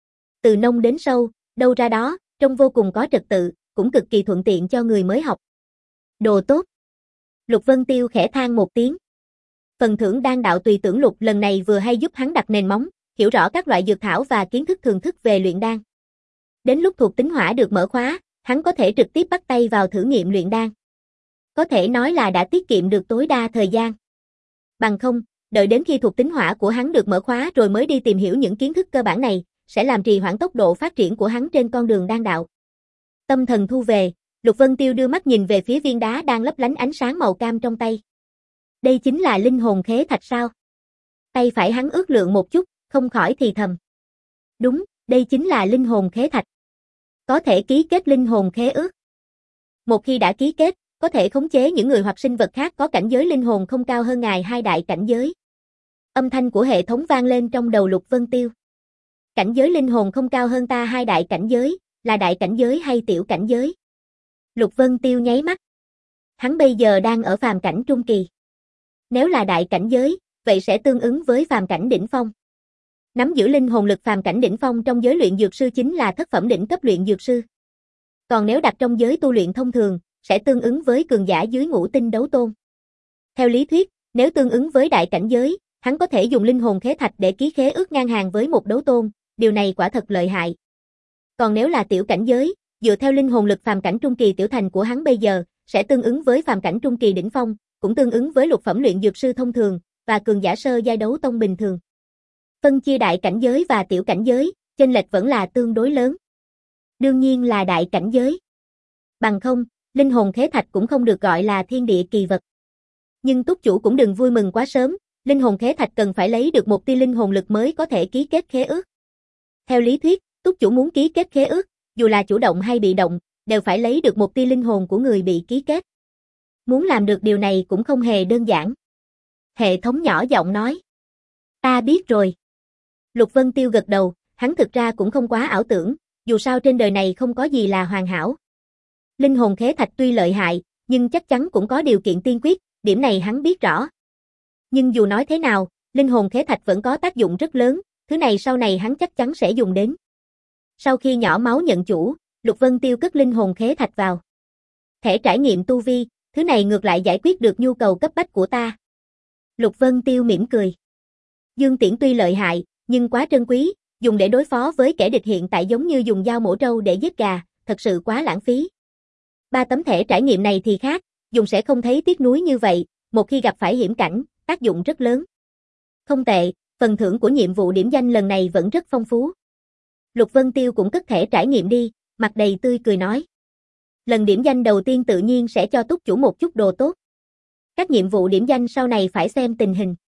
Từ nông đến sâu, đâu ra đó, trông vô cùng có trật tự, cũng cực kỳ thuận tiện cho người mới học. Đồ tốt. Lục Vân Tiêu khẽ than một tiếng. Phần thưởng đan đạo tùy tưởng lục lần này vừa hay giúp hắn đặt nền móng, hiểu rõ các loại dược thảo và kiến thức thường thức về luyện đan. Đến lúc thuộc tính hỏa được mở khóa, hắn có thể trực tiếp bắt tay vào thử nghiệm luyện đan. Có thể nói là đã tiết kiệm được tối đa thời gian. Bằng không, đợi đến khi thuộc tính hỏa của hắn được mở khóa rồi mới đi tìm hiểu những kiến thức cơ bản này, sẽ làm trì hoãn tốc độ phát triển của hắn trên con đường đan đạo. Tâm thần thu về, Lục Vân Tiêu đưa mắt nhìn về phía viên đá đang lấp lánh ánh sáng màu cam trong tay. Đây chính là linh hồn khế thạch sao? Tay phải hắn ước lượng một chút, không khỏi thì thầm. Đúng, đây chính là linh hồn khế thạch. Có thể ký kết linh hồn khế ước. Một khi đã ký kết, có thể khống chế những người hoặc sinh vật khác có cảnh giới linh hồn không cao hơn ngài hai đại cảnh giới. Âm thanh của hệ thống vang lên trong đầu Lục Vân Tiêu. Cảnh giới linh hồn không cao hơn ta hai đại cảnh giới, là đại cảnh giới hay tiểu cảnh giới? Lục Vân Tiêu nháy mắt. Hắn bây giờ đang ở phàm cảnh trung kỳ. Nếu là đại cảnh giới, vậy sẽ tương ứng với phàm cảnh đỉnh phong. Nắm giữ linh hồn lực phàm cảnh đỉnh phong trong giới luyện dược sư chính là thất phẩm đỉnh cấp luyện dược sư. Còn nếu đặt trong giới tu luyện thông thường, sẽ tương ứng với cường giả dưới ngũ tinh đấu tôn. Theo lý thuyết, nếu tương ứng với đại cảnh giới, hắn có thể dùng linh hồn khế thạch để ký khế ước ngang hàng với một đấu tôn, điều này quả thật lợi hại. Còn nếu là tiểu cảnh giới, dựa theo linh hồn lực phàm cảnh trung kỳ tiểu thành của hắn bây giờ, sẽ tương ứng với phàm cảnh trung kỳ đỉnh phong, cũng tương ứng với lục phẩm luyện dược sư thông thường và cường giả sơ giai đấu tông bình thường. Phân chia đại cảnh giới và tiểu cảnh giới, chênh lệch vẫn là tương đối lớn. Đương nhiên là đại cảnh giới. Bằng không, linh hồn khế thạch cũng không được gọi là thiên địa kỳ vật. Nhưng túc chủ cũng đừng vui mừng quá sớm, linh hồn khế thạch cần phải lấy được một tia linh hồn lực mới có thể ký kết khế ước. Theo lý thuyết, túc chủ muốn ký kết khế ước, dù là chủ động hay bị động, đều phải lấy được một tia linh hồn của người bị ký kết. Muốn làm được điều này cũng không hề đơn giản. Hệ thống nhỏ giọng nói. Ta biết rồi. Lục Vân Tiêu gật đầu, hắn thực ra cũng không quá ảo tưởng, dù sao trên đời này không có gì là hoàn hảo. Linh hồn khế thạch tuy lợi hại, nhưng chắc chắn cũng có điều kiện tiên quyết, điểm này hắn biết rõ. Nhưng dù nói thế nào, linh hồn khế thạch vẫn có tác dụng rất lớn, thứ này sau này hắn chắc chắn sẽ dùng đến. Sau khi nhỏ máu nhận chủ, Lục Vân Tiêu cất linh hồn khế thạch vào. Thẻ trải nghiệm tu vi, thứ này ngược lại giải quyết được nhu cầu cấp bách của ta. Lục Vân Tiêu mỉm cười. Dương tiễn tuy lợi hại, nhưng quá trân quý, dùng để đối phó với kẻ địch hiện tại giống như dùng dao mổ trâu để giết gà, thật sự quá lãng phí. Ba tấm thẻ trải nghiệm này thì khác, dùng sẽ không thấy tiếc nuối như vậy, một khi gặp phải hiểm cảnh, tác dụng rất lớn. Không tệ, phần thưởng của nhiệm vụ điểm danh lần này vẫn rất phong phú. Lục Vân Tiêu cũng cất thẻ trải nghiệm đi, mặt đầy tươi cười nói. Lần điểm danh đầu tiên tự nhiên sẽ cho túc chủ một chút đồ tốt. Các nhiệm vụ điểm danh sau này phải xem tình hình.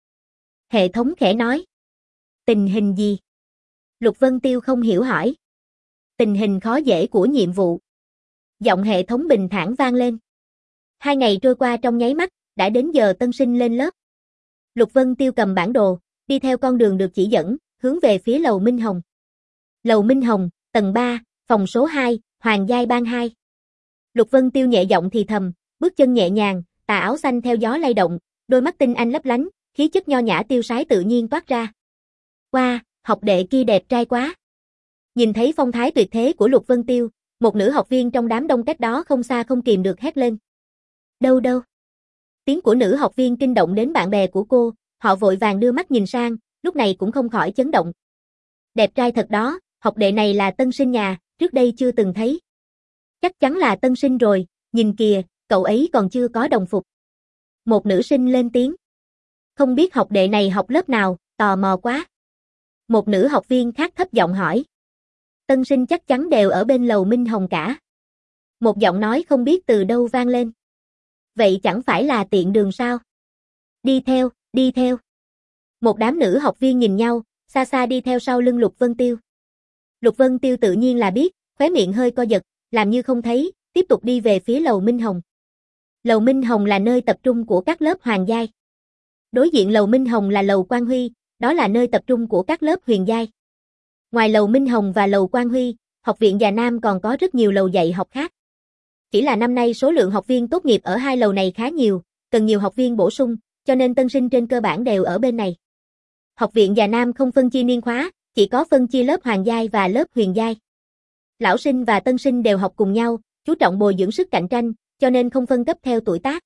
Hệ thống khẽ nói. Tình hình gì? Lục Vân Tiêu không hiểu hỏi. Tình hình khó dễ của nhiệm vụ. Giọng hệ thống bình thản vang lên. Hai ngày trôi qua trong nháy mắt, đã đến giờ tân sinh lên lớp. Lục Vân Tiêu cầm bản đồ, đi theo con đường được chỉ dẫn, hướng về phía lầu Minh Hồng. Lầu Minh Hồng, tầng ba, phòng số hai, Hoàng giai ban hai. Lục Vân Tiêu nhẹ giọng thì thầm, bước chân nhẹ nhàng, tà áo xanh theo gió lay động, đôi mắt tinh anh lấp lánh, khí chất nho nhã tiêu sái tự nhiên toát ra. Wow, học đệ kia đẹp trai quá. Nhìn thấy phong thái tuyệt thế của Lục Vân Tiêu, Một nữ học viên trong đám đông cách đó không xa không kìm được hét lên. Đâu đâu? Tiếng của nữ học viên kinh động đến bạn bè của cô, họ vội vàng đưa mắt nhìn sang, lúc này cũng không khỏi chấn động. Đẹp trai thật đó, học đệ này là tân sinh nhà, trước đây chưa từng thấy. Chắc chắn là tân sinh rồi, nhìn kìa, cậu ấy còn chưa có đồng phục. Một nữ sinh lên tiếng. Không biết học đệ này học lớp nào, tò mò quá. Một nữ học viên khác thấp giọng hỏi. Tân sinh chắc chắn đều ở bên lầu Minh Hồng cả. Một giọng nói không biết từ đâu vang lên. Vậy chẳng phải là tiện đường sao? Đi theo, đi theo. Một đám nữ học viên nhìn nhau, xa xa đi theo sau lưng Lục Vân Tiêu. Lục Vân Tiêu tự nhiên là biết, khóe miệng hơi co giật, làm như không thấy, tiếp tục đi về phía lầu Minh Hồng. Lầu Minh Hồng là nơi tập trung của các lớp hoàng giai. Đối diện lầu Minh Hồng là lầu Quang Huy, đó là nơi tập trung của các lớp huyền giai. Ngoài lầu Minh Hồng và lầu Quang Huy, học viện Già Nam còn có rất nhiều lầu dạy học khác. Chỉ là năm nay số lượng học viên tốt nghiệp ở hai lầu này khá nhiều, cần nhiều học viên bổ sung, cho nên tân sinh trên cơ bản đều ở bên này. Học viện Già Nam không phân chia niên khóa, chỉ có phân chia lớp hoàng giai và lớp huyền giai. Lão sinh và tân sinh đều học cùng nhau, chú trọng bồi dưỡng sức cạnh tranh, cho nên không phân cấp theo tuổi tác.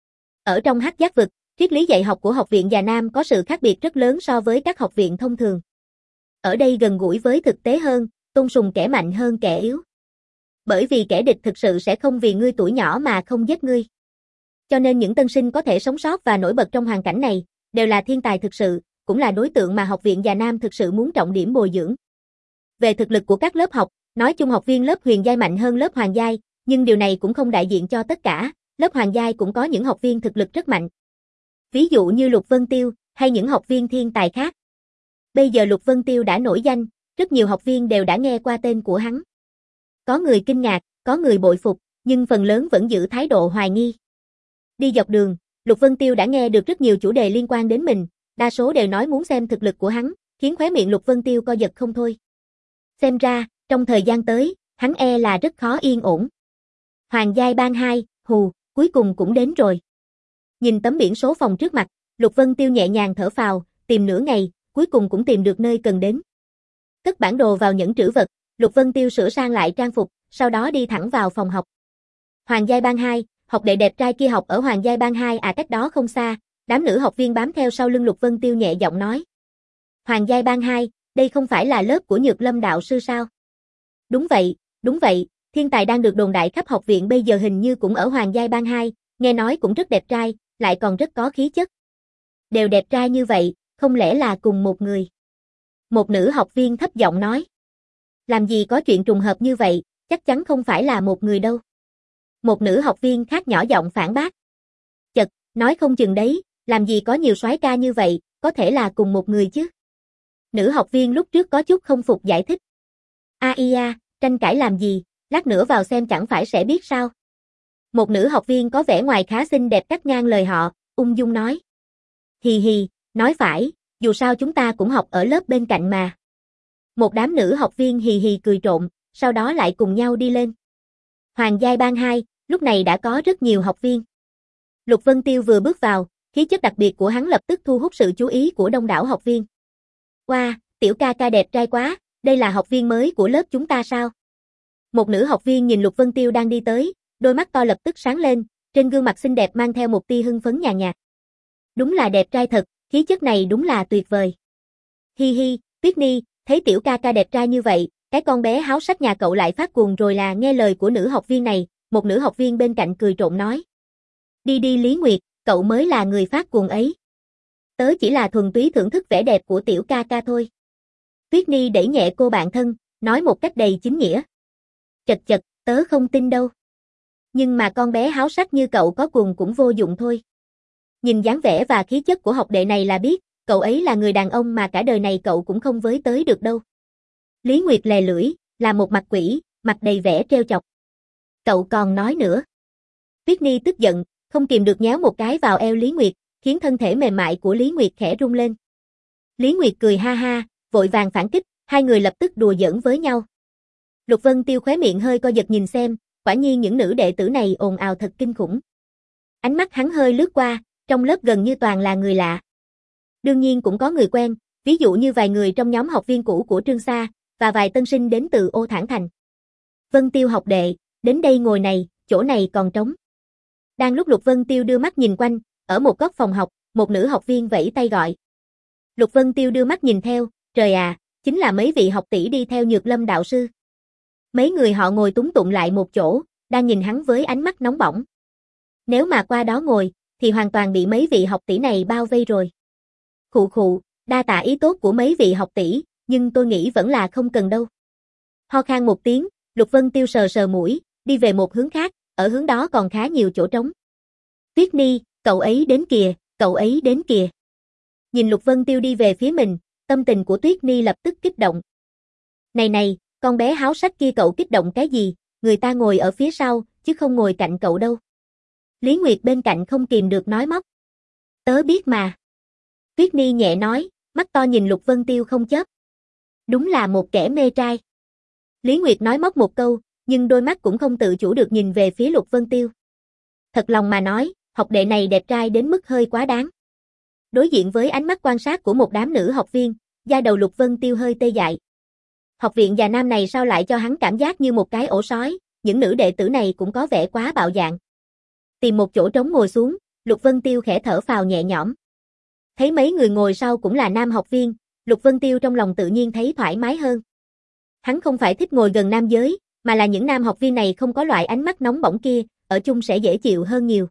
Ở trong Hắc Giác vực, triết lý dạy học của học viện Già Nam có sự khác biệt rất lớn so với các học viện thông thường. Ở đây gần gũi với thực tế hơn, tôn sùng kẻ mạnh hơn kẻ yếu. Bởi vì kẻ địch thực sự sẽ không vì ngươi tuổi nhỏ mà không giết ngươi. Cho nên những tân sinh có thể sống sót và nổi bật trong hoàn cảnh này, đều là thiên tài thực sự, cũng là đối tượng mà học viện Già Nam thực sự muốn trọng điểm bồi dưỡng. Về thực lực của các lớp học, nói chung học viên lớp huyền giai mạnh hơn lớp hoàng giai, nhưng điều này cũng không đại diện cho tất cả, lớp hoàng giai cũng có những học viên thực lực rất mạnh. Ví dụ như Lục Vân Tiêu, hay những học viên thiên tài khác. Bây giờ Lục Vân Tiêu đã nổi danh, rất nhiều học viên đều đã nghe qua tên của hắn. Có người kinh ngạc, có người bội phục, nhưng phần lớn vẫn giữ thái độ hoài nghi. Đi dọc đường, Lục Vân Tiêu đã nghe được rất nhiều chủ đề liên quan đến mình, đa số đều nói muốn xem thực lực của hắn, khiến khóe miệng Lục Vân Tiêu co giật không thôi. Xem ra, trong thời gian tới, hắn e là rất khó yên ổn. Hoàng giai ban hai, hù, cuối cùng cũng đến rồi. Nhìn tấm biển số phòng trước mặt, Lục Vân Tiêu nhẹ nhàng thở phào, tìm nửa ngày, cuối cùng cũng tìm được nơi cần đến. Cất bản đồ vào nhẫn trữ vật, Lục Vân Tiêu sửa sang lại trang phục, sau đó đi thẳng vào phòng học. Hoàng giai ban hai, học đệ đẹp trai kia học ở Hoàng giai ban hai à, cách đó không xa, đám nữ học viên bám theo sau lưng Lục Vân Tiêu nhẹ giọng nói. Hoàng giai ban hai, đây không phải là lớp của Nhược Lâm đạo sư sao? Đúng vậy, đúng vậy, thiên tài đang được đồn đại khắp học viện bây giờ hình như cũng ở Hoàng giai ban hai, nghe nói cũng rất đẹp trai, lại còn rất có khí chất. Đều đẹp trai như vậy, không lẽ là cùng một người? Một nữ học viên thấp giọng nói. Làm gì có chuyện trùng hợp như vậy, chắc chắn không phải là một người đâu. Một nữ học viên khác nhỏ giọng phản bác. Chật, nói không chừng đấy, làm gì có nhiều soái ca như vậy, có thể là cùng một người chứ. Nữ học viên lúc trước có chút không phục giải thích. A i a, tranh cãi làm gì, lát nữa vào xem chẳng phải sẽ biết sao. Một nữ học viên có vẻ ngoài khá xinh đẹp cắt ngang lời họ, ung dung nói. Hì hì, nói phải, dù sao chúng ta cũng học ở lớp bên cạnh mà. Một đám nữ học viên hì hì cười trộm, sau đó lại cùng nhau đi lên. Hoàng giai ban hai, lúc này đã có rất nhiều học viên. Lục Vân Tiêu vừa bước vào, khí chất đặc biệt của hắn lập tức thu hút sự chú ý của đông đảo học viên. Wow, tiểu ca ca đẹp trai quá, đây là học viên mới của lớp chúng ta sao? Một nữ học viên nhìn Lục Vân Tiêu đang đi tới, đôi mắt to lập tức sáng lên, trên gương mặt xinh đẹp mang theo một tia hưng phấn nhàn nhạt. Đúng là đẹp trai thật, khí chất này đúng là tuyệt vời. Hi hi, Tuyết Ni, thấy tiểu ca ca đẹp trai như vậy, cái con bé háo sắc nhà cậu lại phát cuồng rồi là, nghe lời của nữ học viên này, một nữ học viên bên cạnh cười trộm nói. Đi đi Lý Nguyệt, cậu mới là người phát cuồng ấy. Tớ chỉ là thuần túy thưởng thức vẻ đẹp của tiểu ca ca thôi. Tuyết Ni đẩy nhẹ cô bạn thân, nói một cách đầy chính nghĩa. Chật chật, tớ không tin đâu. Nhưng mà con bé háo sắc như cậu có cuồng cũng vô dụng thôi. Nhìn dáng vẻ và khí chất của học đệ này là biết, cậu ấy là người đàn ông mà cả đời này cậu cũng không với tới được đâu. Lý Nguyệt lè lưỡi, là một mặt quỷ, mặt đầy vẻ trêu chọc. Cậu còn nói nữa. Tuyết Ni tức giận, không kìm được nhéo một cái vào eo Lý Nguyệt, khiến thân thể mềm mại của Lý Nguyệt khẽ rung lên. Lý Nguyệt cười ha ha, vội vàng phản kích, hai người lập tức đùa giỡn với nhau. Lục Vân Tiêu khóe miệng hơi co giật nhìn xem, quả nhiên những nữ đệ tử này ồn ào thật kinh khủng. Ánh mắt hắn hơi lướt qua, trong lớp gần như toàn là người lạ. Đương nhiên cũng có người quen, ví dụ như vài người trong nhóm học viên cũ của Trương Sa, và vài tân sinh đến từ Ô Thản Thành. Vân Tiêu học đệ, đến đây ngồi này, chỗ này còn trống. Đang lúc Lục Vân Tiêu đưa mắt nhìn quanh, ở một góc phòng học, một nữ học viên vẫy tay gọi. Lục Vân Tiêu đưa mắt nhìn theo, trời à, chính là mấy vị học tỷ đi theo Nhược Lâm đạo sư. Mấy người họ ngồi túng tụng lại một chỗ, đang nhìn hắn với ánh mắt nóng bỏng. Nếu mà qua đó ngồi, thì hoàn toàn bị mấy vị học tỷ này bao vây rồi. Khụ khụ, đa tạ ý tốt của mấy vị học tỷ, nhưng tôi nghĩ vẫn là không cần đâu. Ho khan một tiếng, Lục Vân Tiêu sờ sờ mũi, đi về một hướng khác, ở hướng đó còn khá nhiều chỗ trống. Tuyết Ni, cậu ấy đến kìa, cậu ấy đến kìa. Nhìn Lục Vân Tiêu đi về phía mình, tâm tình của Tuyết Ni lập tức kích động. Này này, con bé háo sách kia cậu kích động cái gì, người ta ngồi ở phía sau, chứ không ngồi cạnh cậu đâu. Lý Nguyệt bên cạnh không kìm được nói móc. Tớ biết mà. Tuyết Ni nhẹ nói, mắt to nhìn Lục Vân Tiêu không chớp. Đúng là một kẻ mê trai. Lý Nguyệt nói móc một câu, nhưng đôi mắt cũng không tự chủ được nhìn về phía Lục Vân Tiêu. Thật lòng mà nói, học đệ này đẹp trai đến mức hơi quá đáng. Đối diện với ánh mắt quan sát của một đám nữ học viên, da đầu Lục Vân Tiêu hơi tê dại. Học viện già nam này sao lại cho hắn cảm giác như một cái ổ sói, những nữ đệ tử này cũng có vẻ quá bạo dạn. Tìm một chỗ trống ngồi xuống, Lục Vân Tiêu khẽ thở phào nhẹ nhõm. Thấy mấy người ngồi sau cũng là nam học viên, Lục Vân Tiêu trong lòng tự nhiên thấy thoải mái hơn. Hắn không phải thích ngồi gần nam giới, mà là những nam học viên này không có loại ánh mắt nóng bỏng kia, ở chung sẽ dễ chịu hơn nhiều.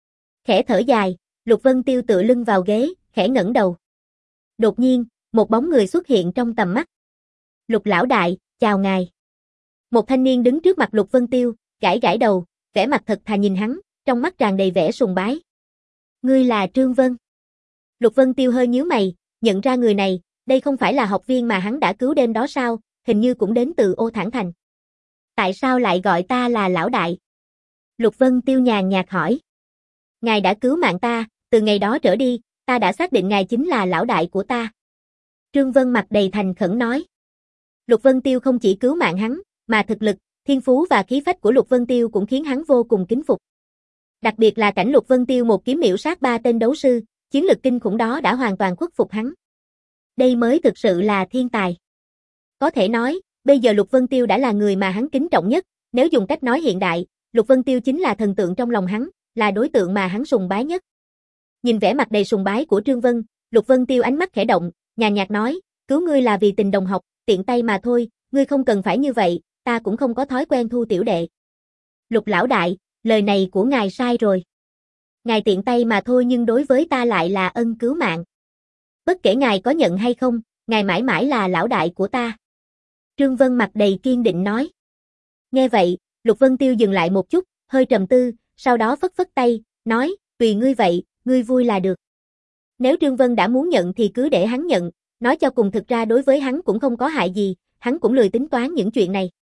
Khẽ thở dài, Lục Vân Tiêu tựa lưng vào ghế, khẽ ngẩng đầu. Đột nhiên, một bóng người xuất hiện trong tầm mắt. Lục lão đại, chào ngài. Một thanh niên đứng trước mặt Lục Vân Tiêu, gãi gãi đầu, vẻ mặt thật thà nhìn hắn, trong mắt tràn đầy vẻ sùng bái. Ngươi là Trương Vân. Lục Vân Tiêu hơi nhíu mày, nhận ra người này, đây không phải là học viên mà hắn đã cứu đêm đó sao, hình như cũng đến từ Ô Thản Thành. Tại sao lại gọi ta là lão đại? Lục Vân Tiêu nhàn nhạt hỏi. Ngài đã cứu mạng ta, từ ngày đó trở đi, ta đã xác định ngài chính là lão đại của ta. Trương Vân mặt đầy thành khẩn nói. Lục Vân Tiêu không chỉ cứu mạng hắn, mà thực lực, thiên phú và khí phách của Lục Vân Tiêu cũng khiến hắn vô cùng kính phục. Đặc biệt là cảnh Lục Vân Tiêu một kiếm miểu sát ba tên đấu sư, chiến lực kinh khủng đó đã hoàn toàn khuất phục hắn. Đây mới thực sự là thiên tài. Có thể nói, bây giờ Lục Vân Tiêu đã là người mà hắn kính trọng nhất, nếu dùng cách nói hiện đại, Lục Vân Tiêu chính là thần tượng trong lòng hắn, là đối tượng mà hắn sùng bái nhất. Nhìn vẻ mặt đầy sùng bái của Trương Vân, Lục Vân Tiêu ánh mắt khẽ động, nhàn nhạt nói, cứu ngươi là vì tình đồng học, tiện tay mà thôi, ngươi không cần phải như vậy, ta cũng không có thói quen thu tiểu đệ. Lục lão đại, lời này của ngài sai rồi. Ngài tiện tay mà thôi nhưng đối với ta lại là ân cứu mạng. Bất kể ngài có nhận hay không, ngài mãi mãi là lão đại của ta. Trương Vân mặt đầy kiên định nói. Nghe vậy, Lục Vân Tiêu dừng lại một chút, hơi trầm tư, sau đó phất phất tay, nói, tùy ngươi vậy, ngươi vui là được. Nếu Trương Vân đã muốn nhận thì cứ để hắn nhận, nói cho cùng thực ra đối với hắn cũng không có hại gì, hắn cũng lười tính toán những chuyện này.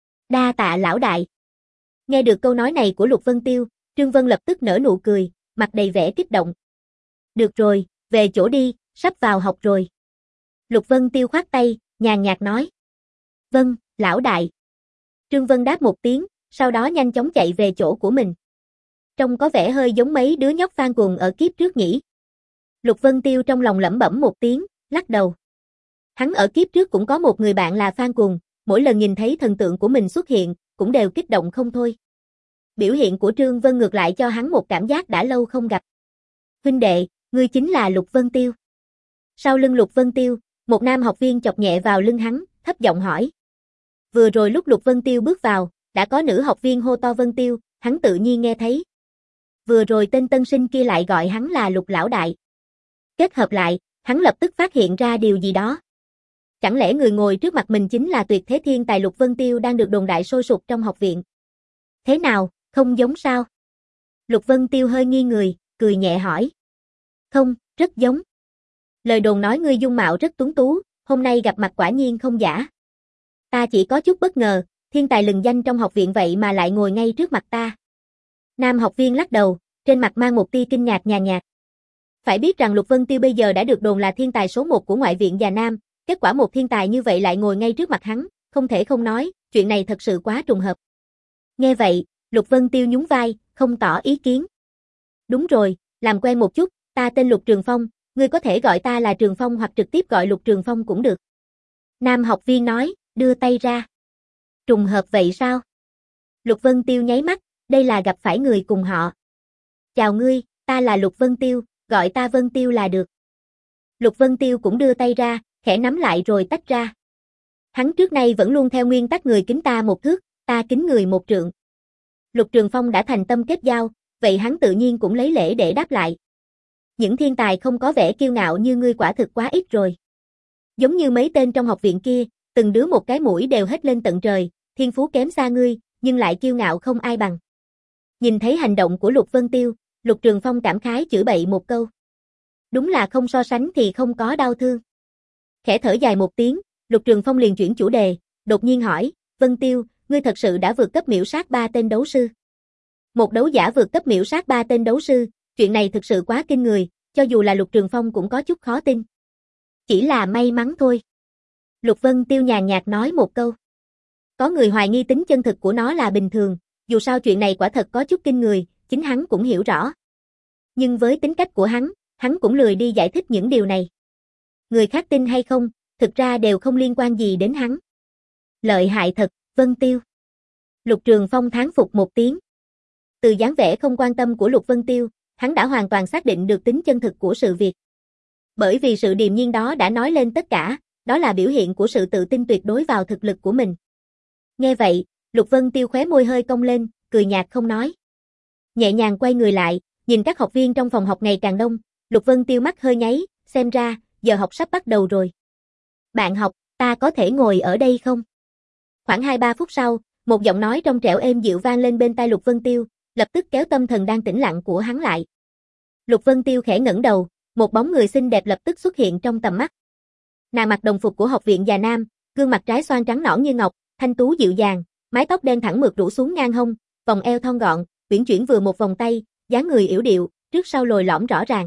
Đa tạ lão đại. Nghe được câu nói này của Lục Vân Tiêu, Trương Vân lập tức nở nụ cười, mặt đầy vẻ kích động. Được rồi, về chỗ đi, sắp vào học rồi. Lục Vân Tiêu khoát tay, nhàn nhạt nói. Vâng, lão đại. Trương Vân đáp một tiếng, sau đó nhanh chóng chạy về chỗ của mình. Trông có vẻ hơi giống mấy đứa nhóc Phan Cuồng ở kiếp trước nhỉ. Lục Vân Tiêu trong lòng lẩm bẩm một tiếng, lắc đầu. Hắn ở kiếp trước cũng có một người bạn là Phan Cuồng, mỗi lần nhìn thấy thần tượng của mình xuất hiện, cũng đều kích động không thôi. Biểu hiện của Trương Vân ngược lại cho hắn một cảm giác đã lâu không gặp. Huynh đệ, ngươi chính là Lục Vân Tiêu. Sau lưng Lục Vân Tiêu, một nam học viên chọc nhẹ vào lưng hắn, thấp giọng hỏi. Vừa rồi lúc Lục Vân Tiêu bước vào, đã có nữ học viên hô to Vân Tiêu, hắn tự nhiên nghe thấy. Vừa rồi tên tân sinh kia lại gọi hắn là Lục lão đại. Kết hợp lại, hắn lập tức phát hiện ra điều gì đó. Chẳng lẽ người ngồi trước mặt mình chính là tuyệt thế thiên tài Lục Vân Tiêu đang được đồn đại sôi sục trong học viện? Thế nào, không giống sao? Lục Vân Tiêu hơi nghi người, cười nhẹ hỏi. Không, rất giống. Lời đồn nói ngươi dung mạo rất tuấn tú, hôm nay gặp mặt quả nhiên không giả. Ta chỉ có chút bất ngờ, thiên tài lừng danh trong học viện vậy mà lại ngồi ngay trước mặt ta. Nam học viên lắc đầu, trên mặt mang một tia kinh ngạc nhàn nhạt. Phải biết rằng Lục Vân Tiêu bây giờ đã được đồn là thiên tài số một của ngoại viện già Nam, kết quả một thiên tài như vậy lại ngồi ngay trước mặt hắn, không thể không nói, chuyện này thật sự quá trùng hợp. Nghe vậy, Lục Vân Tiêu nhún vai, không tỏ ý kiến. Đúng rồi, làm quen một chút, ta tên Lục Trường Phong, ngươi có thể gọi ta là Trường Phong hoặc trực tiếp gọi Lục Trường Phong cũng được. Nam học viên nói, đưa tay ra. Trùng hợp vậy sao? Lục Vân Tiêu nháy mắt, đây là gặp phải người cùng họ. Chào ngươi, ta là Lục Vân Tiêu, gọi ta Vân Tiêu là được. Lục Vân Tiêu cũng đưa tay ra, khẽ nắm lại rồi tách ra. Hắn trước nay vẫn luôn theo nguyên tắc người kính ta một thước, ta kính người một trượng. Lục Trường Phong đã thành tâm kết giao, vậy hắn tự nhiên cũng lấy lễ để đáp lại. Những thiên tài không có vẻ kiêu ngạo như ngươi quả thực quá ít rồi. Giống như mấy tên trong học viện kia, từng đứa một cái mũi đều hết lên tận trời, thiên phú kém xa ngươi, nhưng lại kiêu ngạo không ai bằng. Nhìn thấy hành động của Lục Vân Tiêu, Lục Trường Phong cảm khái chửi bậy một câu. Đúng là không so sánh thì không có đau thương. Khẽ thở dài một tiếng, Lục Trường Phong liền chuyển chủ đề, đột nhiên hỏi, Vân Tiêu, ngươi thật sự đã vượt cấp miểu sát ba tên đấu sư. Một đấu giả vượt cấp miểu sát ba tên đấu sư, chuyện này thực sự quá kinh người, cho dù là Lục Trường Phong cũng có chút khó tin. Chỉ là may mắn thôi. Lục Vân Tiêu nhàn nhạt nói một câu. Có người hoài nghi tính chân thực của nó là bình thường, dù sao chuyện này quả thật có chút kinh người, chính hắn cũng hiểu rõ. Nhưng với tính cách của hắn, hắn cũng lười đi giải thích những điều này. Người khác tin hay không, thực ra đều không liên quan gì đến hắn. Lợi hại thật, Vân Tiêu. Lục Trường Phong thán phục một tiếng. Từ dáng vẻ không quan tâm của Lục Vân Tiêu, hắn đã hoàn toàn xác định được tính chân thực của sự việc. Bởi vì sự điềm nhiên đó đã nói lên tất cả, đó là biểu hiện của sự tự tin tuyệt đối vào thực lực của mình. Nghe vậy, Lục Vân Tiêu khóe môi hơi cong lên, cười nhạt không nói. Nhẹ nhàng quay người lại, nhìn các học viên trong phòng học ngày càng đông, Lục Vân Tiêu mắt hơi nháy, xem ra, giờ học sắp bắt đầu rồi. Bạn học, ta có thể ngồi ở đây không? Khoảng hai ba phút sau, một giọng nói trong trẻo êm dịu vang lên bên tai Lục Vân Tiêu, lập tức kéo tâm thần đang tĩnh lặng của hắn lại. Lục Vân Tiêu khẽ ngẩng đầu, một bóng người xinh đẹp lập tức xuất hiện trong tầm mắt. Nàng mặc đồng phục của học viện Già Nam, gương mặt trái xoan trắng nõn như ngọc, thanh tú dịu dàng, mái tóc đen thẳng mượt rủ xuống ngang hông, vòng eo thon gọn, uyển chuyển vừa một vòng tay, dáng người yểu điệu, trước sau lồi lõm rõ ràng.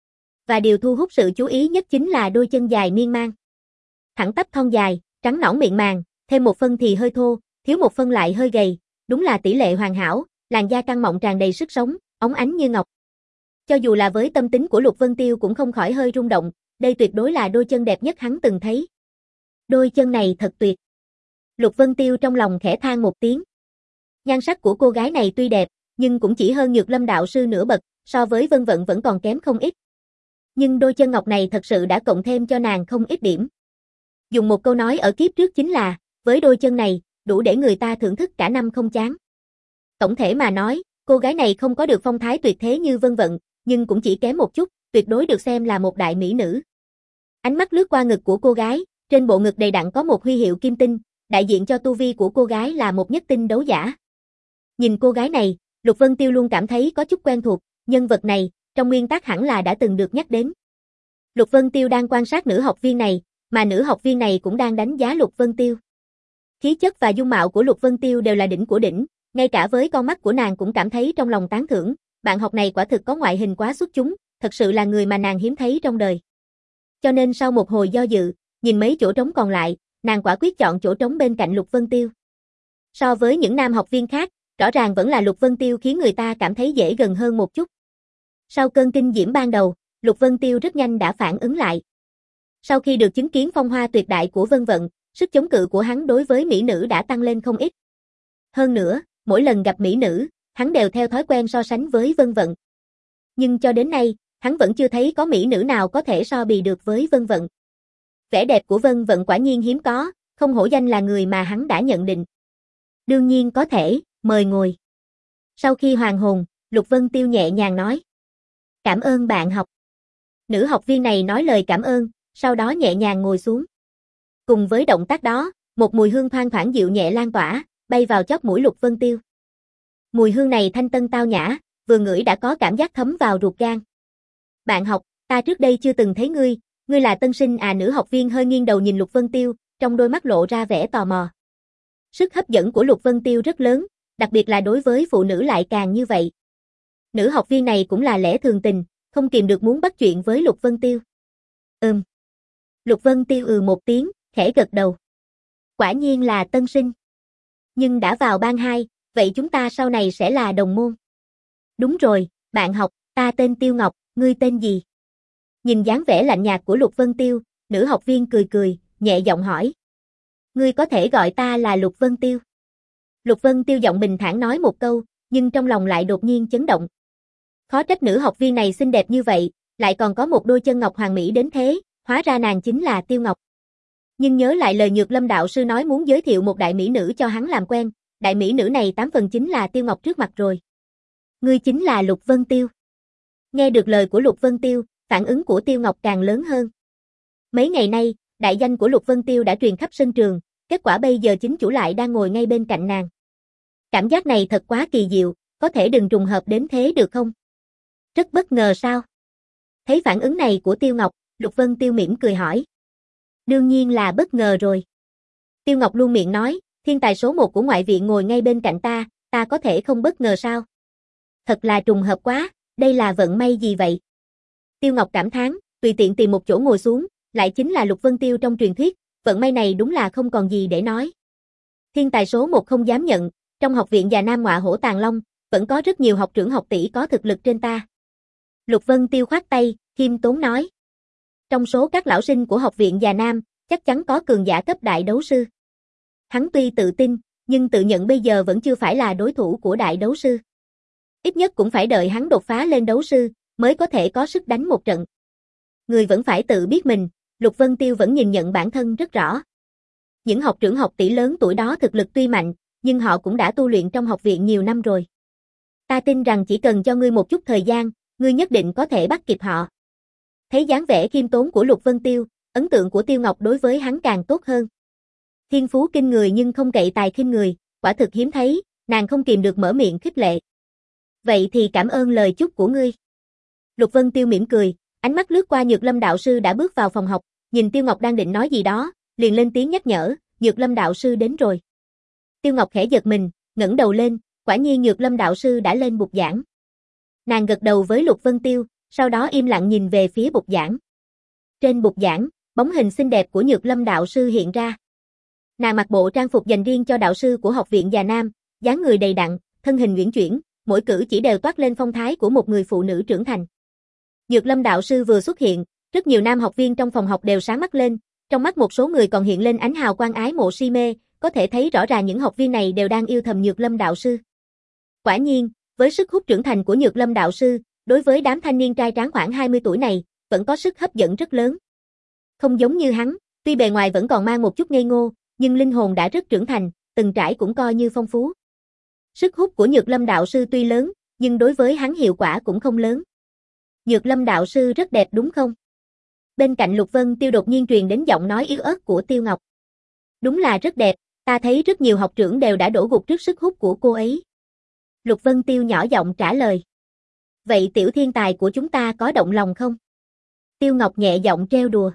Và điều thu hút sự chú ý nhất chính là đôi chân dài miên man. Thẳng tắp thon dài, trắng nõn mịn màng, thêm một phân thì hơi thô, thiếu một phân lại hơi gầy, đúng là tỷ lệ hoàn hảo, làn da căng mọng tràn đầy sức sống, óng ánh như ngọc. Cho dù là với tâm tính của Lục Vân Tiêu cũng không khỏi hơi rung động, đây tuyệt đối là đôi chân đẹp nhất hắn từng thấy. Đôi chân này thật tuyệt. Lục Vân Tiêu trong lòng khẽ than một tiếng. Nhan sắc của cô gái này tuy đẹp, nhưng cũng chỉ hơn Nhược Lâm đạo sư nửa bậc, so với Vân Vận vẫn còn kém không ít. Nhưng đôi chân ngọc này thật sự đã cộng thêm cho nàng không ít điểm. Dùng một câu nói ở kiếp trước chính là, với đôi chân này, đủ để người ta thưởng thức cả năm không chán. Tổng thể mà nói, cô gái này không có được phong thái tuyệt thế như Vân Vận, nhưng cũng chỉ kém một chút, tuyệt đối được xem là một đại mỹ nữ. Ánh mắt lướt qua ngực của cô gái, trên bộ ngực đầy đặn có một huy hiệu kim tinh, đại diện cho tu vi của cô gái là một nhất tinh đấu giả. Nhìn cô gái này, Lục Vân Tiêu luôn cảm thấy có chút quen thuộc, nhân vật này, trong nguyên tắc hẳn là đã từng được nhắc đến. Lục Vân Tiêu đang quan sát nữ học viên này, mà nữ học viên này cũng đang đánh giá Lục Vân Tiêu. Khí chất và dung mạo của Lục Vân Tiêu đều là đỉnh của đỉnh, ngay cả với con mắt của nàng cũng cảm thấy trong lòng tán thưởng, bạn học này quả thực có ngoại hình quá xuất chúng, thật sự là người mà nàng hiếm thấy trong đời. Cho nên sau một hồi do dự, nhìn mấy chỗ trống còn lại, nàng quả quyết chọn chỗ trống bên cạnh Lục Vân Tiêu. So với những nam học viên khác, rõ ràng vẫn là Lục Vân Tiêu khiến người ta cảm thấy dễ gần hơn một chút. Sau cơn kinh diễm ban đầu, Lục Vân Tiêu rất nhanh đã phản ứng lại. Sau khi được chứng kiến phong hoa tuyệt đại của Vân Vận, sức chống cự của hắn đối với mỹ nữ đã tăng lên không ít. Hơn nữa, mỗi lần gặp mỹ nữ, hắn đều theo thói quen so sánh với Vân Vận. Nhưng cho đến nay, hắn vẫn chưa thấy có mỹ nữ nào có thể so bì được với Vân Vận. Vẻ đẹp của Vân Vận quả nhiên hiếm có, không hổ danh là người mà hắn đã nhận định. Đương nhiên có thể, mời ngồi. Sau khi hoàn hồn, Lục Vân Tiêu nhẹ nhàng nói. Cảm ơn bạn học. Nữ học viên này nói lời cảm ơn, sau đó nhẹ nhàng ngồi xuống. Cùng với động tác đó, một mùi hương thoang thoảng dịu nhẹ lan tỏa, bay vào chóp mũi Lục Vân Tiêu. Mùi hương này thanh tân tao nhã, vừa ngửi đã có cảm giác thấm vào ruột gan. Bạn học, ta trước đây chưa từng thấy ngươi, ngươi là tân sinh à? Nữ học viên hơi nghiêng đầu nhìn Lục Vân Tiêu, trong đôi mắt lộ ra vẻ tò mò. Sức hấp dẫn của Lục Vân Tiêu rất lớn, đặc biệt là đối với phụ nữ lại càng như vậy. Nữ học viên này cũng là lẽ thường tình, không kìm được muốn bắt chuyện với Lục Vân Tiêu. Ừm. Lục Vân Tiêu ừ một tiếng, khẽ gật đầu. Quả nhiên là tân sinh. Nhưng đã vào ban hai, vậy chúng ta sau này sẽ là đồng môn. Đúng rồi, bạn học, ta tên Tiêu Ngọc, ngươi tên gì? Nhìn dáng vẻ lạnh nhạt của Lục Vân Tiêu, nữ học viên cười cười, nhẹ giọng hỏi. Ngươi có thể gọi ta là Lục Vân Tiêu. Lục Vân Tiêu giọng bình thản nói một câu, nhưng trong lòng lại đột nhiên chấn động. Khó trách nữ học viên này xinh đẹp như vậy, lại còn có một đôi chân ngọc hoàn mỹ đến thế, hóa ra nàng chính là Tiêu Ngọc. Nhưng nhớ lại lời Nhược Lâm đạo sư nói muốn giới thiệu một đại mỹ nữ cho hắn làm quen, đại mỹ nữ này tám phần chính là Tiêu Ngọc trước mặt rồi. Ngươi chính là Lục Vân Tiêu. Nghe được lời của Lục Vân Tiêu, phản ứng của Tiêu Ngọc càng lớn hơn. Mấy ngày nay, đại danh của Lục Vân Tiêu đã truyền khắp sân trường, kết quả bây giờ chính chủ lại đang ngồi ngay bên cạnh nàng. Cảm giác này thật quá kỳ diệu, có thể đừng trùng hợp đến thế được không? Rất bất ngờ sao? Thấy phản ứng này của Tiêu Ngọc, Lục Vân Tiêu mỉm cười hỏi. Đương nhiên là bất ngờ rồi. Tiêu Ngọc luôn miệng nói, thiên tài số một của ngoại viện ngồi ngay bên cạnh ta, ta có thể không bất ngờ sao? Thật là trùng hợp quá, đây là vận may gì vậy? Tiêu Ngọc cảm thán, tùy tiện tìm một chỗ ngồi xuống, lại chính là Lục Vân Tiêu trong truyền thuyết, vận may này đúng là không còn gì để nói. Thiên tài số một không dám nhận, trong học viện Già Nam Ngọa Hổ Tàng Long, vẫn có rất nhiều học trưởng học tỷ có thực lực trên ta. Lục Vân Tiêu khoát tay, khiêm tốn nói. Trong số các lão sinh của học viện Già Nam, chắc chắn có cường giả cấp đại đấu sư. Hắn tuy tự tin, nhưng tự nhận bây giờ vẫn chưa phải là đối thủ của đại đấu sư. Ít nhất cũng phải đợi hắn đột phá lên đấu sư, mới có thể có sức đánh một trận. Người vẫn phải tự biết mình, Lục Vân Tiêu vẫn nhìn nhận bản thân rất rõ. Những học trưởng học tỷ lớn tuổi đó thực lực tuy mạnh, nhưng họ cũng đã tu luyện trong học viện nhiều năm rồi. Ta tin rằng chỉ cần cho ngươi một chút thời gian, ngươi nhất định có thể bắt kịp họ. Thấy dáng vẻ khiêm tốn của Lục Vân Tiêu, ấn tượng của Tiêu Ngọc đối với hắn càng tốt hơn. Thiên phú kinh người nhưng không cậy tài khinh người, quả thực hiếm thấy, nàng không kìm được mở miệng khích lệ. Vậy thì cảm ơn lời chúc của ngươi. Lục Vân Tiêu mỉm cười, ánh mắt lướt qua Nhược Lâm đạo sư đã bước vào phòng học, nhìn Tiêu Ngọc đang định nói gì đó, liền lên tiếng nhắc nhở, Nhược Lâm đạo sư đến rồi. Tiêu Ngọc khẽ giật mình, ngẩng đầu lên, quả nhiên Nhược Lâm đạo sư đã lên bục giảng. Nàng gật đầu với Lục Vân Tiêu, sau đó im lặng nhìn về phía bục giảng. Trên bục giảng, bóng hình xinh đẹp của Nhược Lâm đạo sư hiện ra. Nàng mặc bộ trang phục dành riêng cho đạo sư của học viện Già Nam, dáng người đầy đặn, thân hình uyển chuyển, mỗi cử chỉ đều toát lên phong thái của một người phụ nữ trưởng thành. Nhược Lâm đạo sư vừa xuất hiện, rất nhiều nam học viên trong phòng học đều sáng mắt lên, trong mắt một số người còn hiện lên ánh hào quang ái mộ si mê, có thể thấy rõ ràng những học viên này đều đang yêu thầm Nhược Lâm đạo sư. Quả nhiên, với sức hút trưởng thành của Nhược Lâm đạo sư, đối với đám thanh niên trai tráng khoảng hai mươi tuổi này, vẫn có sức hấp dẫn rất lớn. Không giống như hắn, tuy bề ngoài vẫn còn mang một chút ngây ngô, nhưng linh hồn đã rất trưởng thành, từng trải cũng coi như phong phú. Sức hút của Nhược Lâm đạo sư tuy lớn, nhưng đối với hắn hiệu quả cũng không lớn. Nhược Lâm đạo sư rất đẹp đúng không? Bên cạnh Lục Vân Tiêu đột nhiên truyền đến giọng nói yếu ớt của Tiêu Ngọc. Đúng là rất đẹp, ta thấy rất nhiều học trưởng đều đã đổ gục trước sức hút của cô ấy. Lục Vân Tiêu nhỏ giọng trả lời. Vậy tiểu thiên tài của chúng ta có động lòng không? Tiêu Ngọc nhẹ giọng trêu đùa.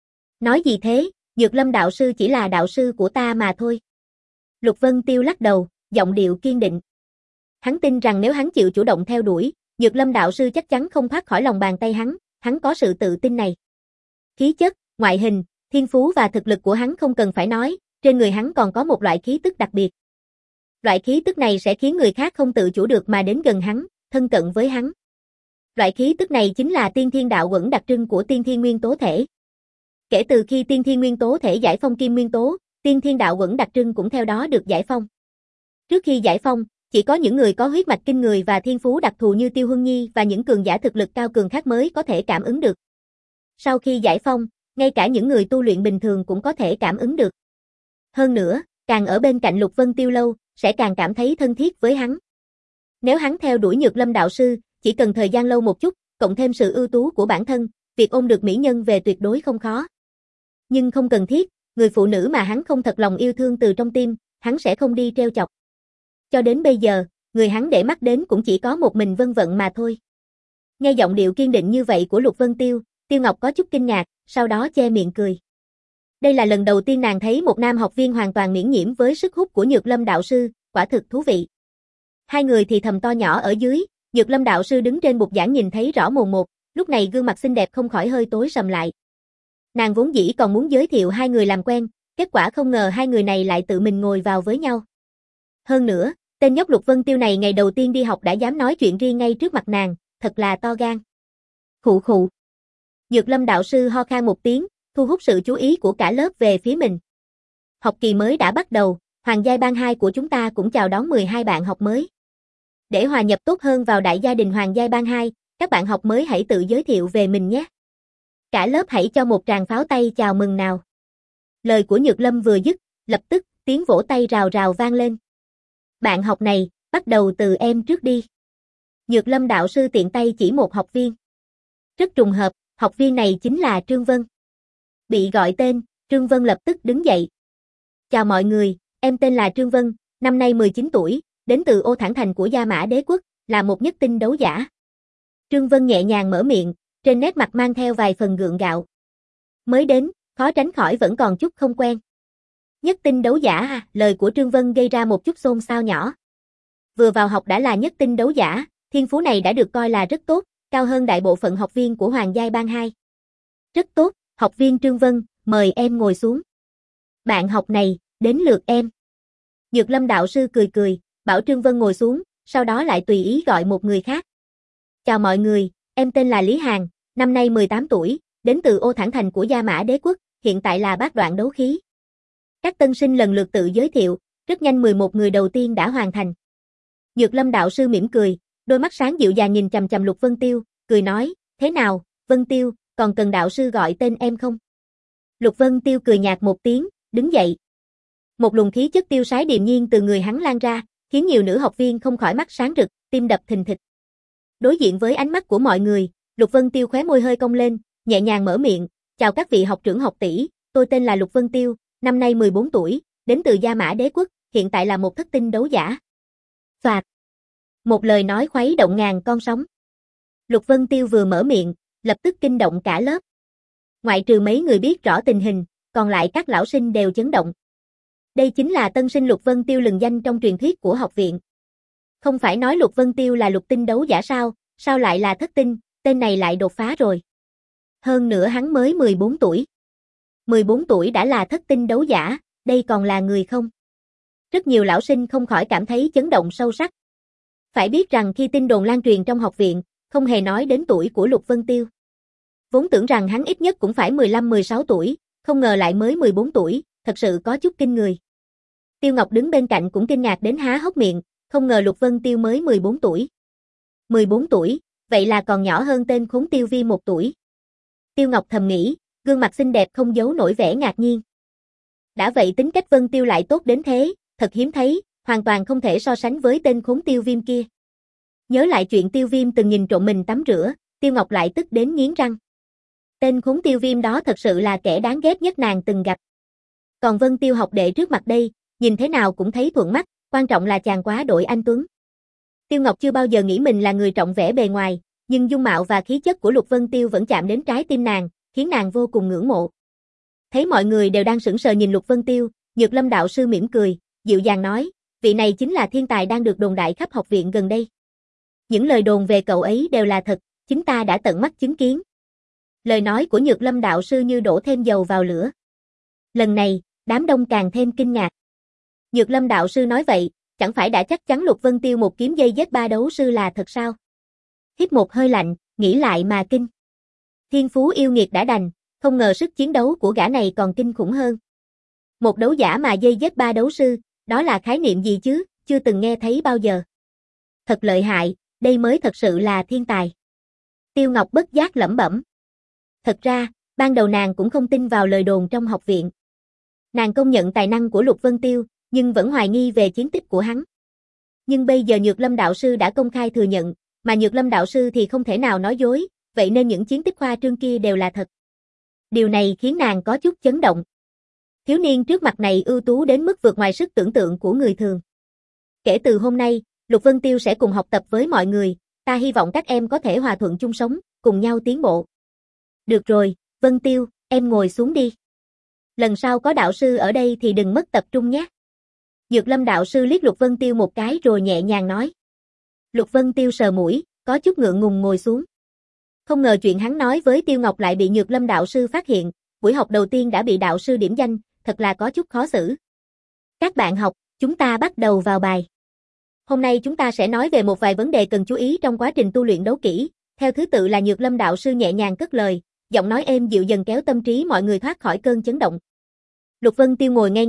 Nói gì thế, Nhược Lâm đạo sư chỉ là đạo sư của ta mà thôi. Lục Vân Tiêu lắc đầu, giọng điệu kiên định. Hắn tin rằng nếu hắn chịu chủ động theo đuổi, Nhược Lâm đạo sư chắc chắn không thoát khỏi lòng bàn tay hắn, hắn có sự tự tin này. Khí chất, ngoại hình, thiên phú và thực lực của hắn không cần phải nói, trên người hắn còn có một loại khí tức đặc biệt. Loại khí tức này sẽ khiến người khác không tự chủ được mà đến gần hắn, thân cận với hắn. Loại khí tức này chính là tiên thiên đạo quẩn đặc trưng của tiên thiên nguyên tố thể. Kể từ khi tiên thiên nguyên tố thể giải phong kim nguyên tố, tiên thiên đạo quẩn đặc trưng cũng theo đó được giải phong. Trước khi giải phong, chỉ có những người có huyết mạch kinh người và thiên phú đặc thù như Tiêu Huân Nhi và những cường giả thực lực cao cường khác mới có thể cảm ứng được. Sau khi giải phong, ngay cả những người tu luyện bình thường cũng có thể cảm ứng được. Hơn nữa, càng ở bên cạnh Lục Vân Tiêu lâu, sẽ càng cảm thấy thân thiết với hắn. Nếu hắn theo đuổi Nhược Lâm đạo sư, chỉ cần thời gian lâu một chút, cộng thêm sự ưu tú của bản thân, việc ôm được mỹ nhân về tuyệt đối không khó. Nhưng không cần thiết, người phụ nữ mà hắn không thật lòng yêu thương từ trong tim, hắn sẽ không đi treo chọc. Cho đến bây giờ, người hắn để mắt đến cũng chỉ có một mình Vân Vận mà thôi. Nghe giọng điệu kiên định như vậy của Lục Vân Tiêu, Tiêu Ngọc có chút kinh ngạc, sau đó che miệng cười. Đây là lần đầu tiên nàng thấy một nam học viên hoàn toàn miễn nhiễm với sức hút của Nhược Lâm đạo sư, quả thực thú vị. Hai người thì thầm to nhỏ ở dưới, Nhược Lâm đạo sư đứng trên bục giảng nhìn thấy rõ mồn một, lúc này gương mặt xinh đẹp không khỏi hơi tối sầm lại. Nàng vốn dĩ còn muốn giới thiệu hai người làm quen, kết quả không ngờ hai người này lại tự mình ngồi vào với nhau. Hơn nữa, tên nhóc Lục Vân Tiêu này ngày đầu tiên đi học đã dám nói chuyện riêng ngay trước mặt nàng, thật là to gan. Khụ khụ. Nhược Lâm đạo sư ho khan một tiếng, thu hút sự chú ý của cả lớp về phía mình. Học kỳ mới đã bắt đầu, Hoàng giai ban hai của chúng ta cũng chào đón mười hai bạn học mới. Để hòa nhập tốt hơn vào đại gia đình Hoàng giai ban hai, các bạn học mới hãy tự giới thiệu về mình nhé. Cả lớp hãy cho một tràng pháo tay chào mừng nào. Lời của Nhược Lâm vừa dứt, lập tức tiếng vỗ tay rào rào vang lên. Bạn học này, bắt đầu từ em trước đi. Nhược Lâm đạo sư tiện tay chỉ một học viên. Rất trùng hợp, học viên này chính là Trương Vân. Bị gọi tên, Trương Vân lập tức đứng dậy. Chào mọi người, em tên là Trương Vân, năm nay mười chín tuổi, đến từ Ô Thản Thành của Gia Mã Đế Quốc, là một nhất tinh đấu giả. Trương Vân nhẹ nhàng mở miệng, trên nét mặt mang theo vài phần gượng gạo. Mới đến, khó tránh khỏi vẫn còn chút không quen. Nhất tinh đấu giả à, lời của Trương Vân gây ra một chút xôn xao nhỏ. Vừa vào học đã là nhất tinh đấu giả, thiên phú này đã được coi là rất tốt, cao hơn đại bộ phận học viên của Hoàng giai ban hai. Rất tốt, học viên Trương Vân, mời em ngồi xuống. Bạn học này, đến lượt em. Nhược Lâm đạo sư cười cười, bảo Trương Vân ngồi xuống, sau đó lại tùy ý gọi một người khác. Chào mọi người, em tên là Lý Hàn, năm nay mười tám tuổi, đến từ Ô Thản Thành của Gia Mã Đế Quốc, hiện tại là bát đoạn đấu khí. Các tân sinh lần lượt tự giới thiệu, rất nhanh mười một người đầu tiên đã hoàn thành. Nhược Lâm đạo sư mỉm cười, đôi mắt sáng dịu dàng nhìn chằm chằm Lục Vân Tiêu, cười nói, thế nào, Vân Tiêu, còn cần đạo sư gọi tên em không? Lục Vân Tiêu cười nhạt một tiếng, đứng dậy. Một luồng khí chất tiêu sái điềm nhiên từ người hắn lan ra, khiến nhiều nữ học viên không khỏi mắt sáng rực, tim đập thình thịch. Đối diện với ánh mắt của mọi người, Lục Vân Tiêu khóe môi hơi cong lên, nhẹ nhàng mở miệng, chào các vị học trưởng học tỷ, tôi tên là Lục Vân Tiêu, năm nay mười bốn tuổi, đến từ Gia Mã Đế Quốc, hiện tại là một thất tinh đấu giả. Phạt. Một lời nói khuấy động ngàn con sóng. Lục Vân Tiêu vừa mở miệng, lập tức kinh động cả lớp. Ngoại trừ mấy người biết rõ tình hình, còn lại các lão sinh đều chấn động. Đây chính là tân sinh Lục Vân Tiêu lừng danh trong truyền thuyết của học viện. Không phải nói Lục Vân Tiêu là lục tinh đấu giả sao, sao lại là thất tinh, tên này lại đột phá rồi. Hơn nữa hắn mới mười bốn tuổi. mười bốn tuổi đã là thất tinh đấu giả, đây còn là người không? Rất nhiều lão sinh không khỏi cảm thấy chấn động sâu sắc. Phải biết rằng khi tin đồn lan truyền trong học viện, không hề nói đến tuổi của Lục Vân Tiêu. Vốn tưởng rằng hắn ít nhất cũng phải mười lăm mười sáu tuổi, không ngờ lại mới mười bốn tuổi, thật sự có chút kinh người. Tiêu Ngọc đứng bên cạnh cũng kinh ngạc đến há hốc miệng, không ngờ Lục Vân Tiêu mới mười bốn tuổi. mười bốn tuổi, vậy là còn nhỏ hơn tên khốn Tiêu Vi một tuổi. Tiêu Ngọc thầm nghĩ, gương mặt xinh đẹp không giấu nổi vẻ ngạc nhiên. Đã vậy tính cách Vân Tiêu lại tốt đến thế, thật hiếm thấy, hoàn toàn không thể so sánh với tên khốn Tiêu Viêm kia. Nhớ lại chuyện Tiêu Viêm từng nhìn trộm mình tắm rửa, Tiêu Ngọc lại tức đến nghiến răng. Tên khốn Tiêu Viêm đó thật sự là kẻ đáng ghét nhất nàng từng gặp. Còn Vân Tiêu học đệ trước mặt đây, nhìn thế nào cũng thấy thuận mắt, quan trọng là chàng quá đội anh tuấn. Tiêu Ngọc chưa bao giờ nghĩ mình là người trọng vẻ bề ngoài, nhưng dung mạo và khí chất của Lục Vân Tiêu vẫn chạm đến trái tim nàng, khiến nàng vô cùng ngưỡng mộ. Thấy mọi người đều đang sững sờ nhìn Lục Vân Tiêu, Nhược Lâm đạo sư mỉm cười, dịu dàng nói, vị này chính là thiên tài đang được đồn đại khắp học viện gần đây. Những lời đồn về cậu ấy đều là thật, chính ta đã tận mắt chứng kiến. Lời nói của Nhược Lâm đạo sư như đổ thêm dầu vào lửa. Lần này, đám đông càng thêm kinh ngạc. Nhược Lâm đạo sư nói vậy, chẳng phải đã chắc chắn Lục Vân Tiêu một kiếm dây giết ba đấu sư là thật sao? Hít một hơi lạnh, nghĩ lại mà kinh. Thiên phú yêu nghiệt đã đành, không ngờ sức chiến đấu của gã này còn kinh khủng hơn. Một đấu giả mà dây giết ba đấu sư, đó là khái niệm gì chứ, chưa từng nghe thấy bao giờ. Thật lợi hại, đây mới thật sự là thiên tài. Tiêu Ngọc bất giác lẩm bẩm. Thật ra, ban đầu nàng cũng không tin vào lời đồn trong học viện. Nàng công nhận tài năng của Lục Vân Tiêu, nhưng vẫn hoài nghi về chiến tích của hắn. Nhưng bây giờ Nhược Lâm đạo sư đã công khai thừa nhận, mà Nhược Lâm đạo sư thì không thể nào nói dối, vậy nên những chiến tích khoa trương kia đều là thật. Điều này khiến nàng có chút chấn động. Thiếu niên trước mặt này ưu tú đến mức vượt ngoài sức tưởng tượng của người thường. Kể từ hôm nay, Lục Vân Tiêu sẽ cùng học tập với mọi người, ta hy vọng các em có thể hòa thuận chung sống, cùng nhau tiến bộ. Được rồi, Vân Tiêu, em ngồi xuống đi. Lần sau có đạo sư ở đây thì đừng mất tập trung nhé. Nhược Lâm đạo sư liếc Lục Vân Tiêu một cái rồi nhẹ nhàng nói. Lục Vân Tiêu sờ mũi, có chút ngượng ngùng ngồi xuống. Không ngờ chuyện hắn nói với Tiêu Ngọc lại bị Nhược Lâm đạo sư phát hiện, buổi học đầu tiên đã bị đạo sư điểm danh, thật là có chút khó xử. Các bạn học, chúng ta bắt đầu vào bài. Hôm nay chúng ta sẽ nói về một vài vấn đề cần chú ý trong quá trình tu luyện đấu kỹ, theo thứ tự là Nhược Lâm đạo sư nhẹ nhàng cất lời, giọng nói êm dịu dần kéo tâm trí mọi người thoát khỏi cơn chấn động. Lục Vân Tiêu ngồi ngay ngắn,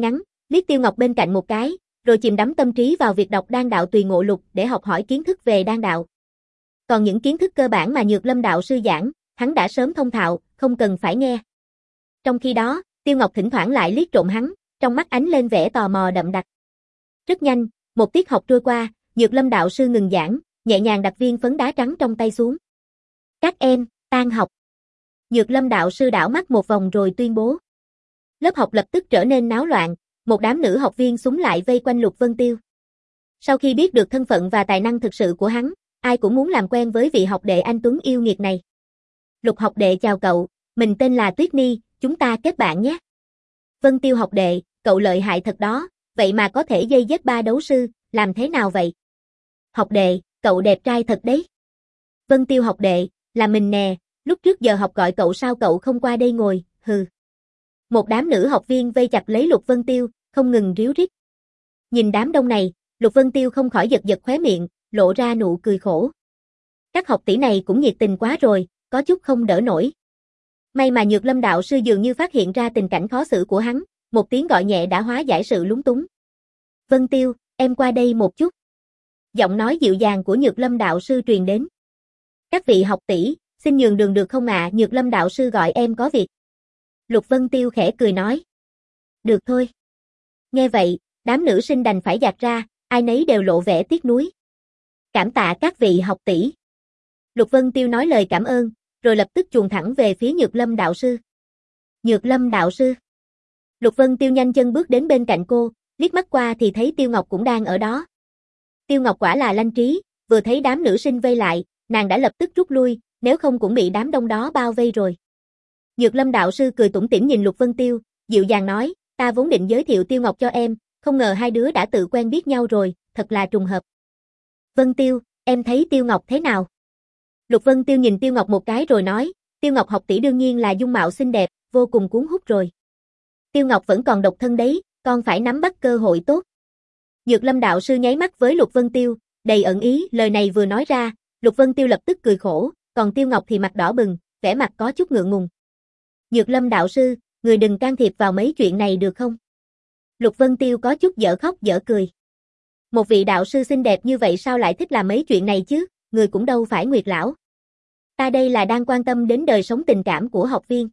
liếc Tiêu Ngọc bên cạnh một cái, rồi chìm đắm tâm trí vào việc đọc đan đạo tùy ngộ lục để học hỏi kiến thức về đan đạo. Còn những kiến thức cơ bản mà Nhược Lâm đạo sư giảng, hắn đã sớm thông thạo, không cần phải nghe. Trong khi đó, Tiêu Ngọc thỉnh thoảng lại liếc trộm hắn, trong mắt ánh lên vẻ tò mò đậm đặc. Rất nhanh, một tiết học trôi qua, Nhược Lâm đạo sư ngừng giảng, nhẹ nhàng đặt viên phấn đá trắng trong tay xuống. Các em, tan học. Nhược Lâm đạo sư đảo mắt một vòng rồi tuyên bố. Lớp học lập tức trở nên náo loạn, một đám nữ học viên xúm lại vây quanh Lục Vân Tiêu. Sau khi biết được thân phận và tài năng thực sự của hắn, ai cũng muốn làm quen với vị học đệ anh tuấn yêu nghiệt này. Lục học đệ chào cậu, mình tên là Tuyết Ni, chúng ta kết bạn nhé. Vân Tiêu học đệ, cậu lợi hại thật đó, vậy mà có thể dây dết ba đấu sư, làm thế nào vậy? Học đệ, cậu đẹp trai thật đấy. Vân Tiêu học đệ, là mình nè, lúc trước giờ học gọi cậu sao cậu không qua đây ngồi, hừ. Một đám nữ học viên vây chặt lấy Lục Vân Tiêu, không ngừng ríu rít. Nhìn đám đông này, Lục Vân Tiêu không khỏi giật giật khóe miệng, lộ ra nụ cười khổ. Các học tỷ này cũng nhiệt tình quá rồi, có chút không đỡ nổi. May mà Nhược Lâm đạo sư dường như phát hiện ra tình cảnh khó xử của hắn, một tiếng gọi nhẹ đã hóa giải sự lúng túng. Vân Tiêu, em qua đây một chút. Giọng nói dịu dàng của Nhược Lâm đạo sư truyền đến. Các vị học tỷ, xin nhường đường được không ạ? À? Nhược Lâm đạo sư gọi em có việc. Lục Vân Tiêu khẽ cười nói. Được thôi. Nghe vậy, đám nữ sinh đành phải dạt ra, ai nấy đều lộ vẻ tiếc nuối. Cảm tạ các vị học tỷ. Lục Vân Tiêu nói lời cảm ơn, rồi lập tức chuồn thẳng về phía Nhược Lâm đạo sư. Nhược Lâm đạo sư. Lục Vân Tiêu nhanh chân bước đến bên cạnh cô, liếc mắt qua thì thấy Tiêu Ngọc cũng đang ở đó. Tiêu Ngọc quả là lanh trí, vừa thấy đám nữ sinh vây lại, nàng đã lập tức rút lui, nếu không cũng bị đám đông đó bao vây rồi. Nhược Lâm đạo sư cười tủm tỉm nhìn Lục Vân Tiêu, dịu dàng nói, ta vốn định giới thiệu Tiêu Ngọc cho em, không ngờ hai đứa đã tự quen biết nhau rồi, thật là trùng hợp. Vân Tiêu, em thấy Tiêu Ngọc thế nào? Lục Vân Tiêu nhìn Tiêu Ngọc một cái rồi nói, Tiêu Ngọc học tỷ đương nhiên là dung mạo xinh đẹp, vô cùng cuốn hút rồi. Tiêu Ngọc vẫn còn độc thân đấy, con phải nắm bắt cơ hội tốt. Nhược Lâm đạo sư nháy mắt với Lục Vân Tiêu, đầy ẩn ý, lời này vừa nói ra, Lục Vân Tiêu lập tức cười khổ, còn Tiêu Ngọc thì mặt đỏ bừng, vẻ mặt có chút ngượng ngùng. Nhược Lâm đạo sư, người đừng can thiệp vào mấy chuyện này được không? Lục Vân Tiêu có chút dở khóc dở cười. Một vị đạo sư xinh đẹp như vậy sao lại thích làm mấy chuyện này chứ, người cũng đâu phải Nguyệt lão. Ta đây là đang quan tâm đến đời sống tình cảm của học viên.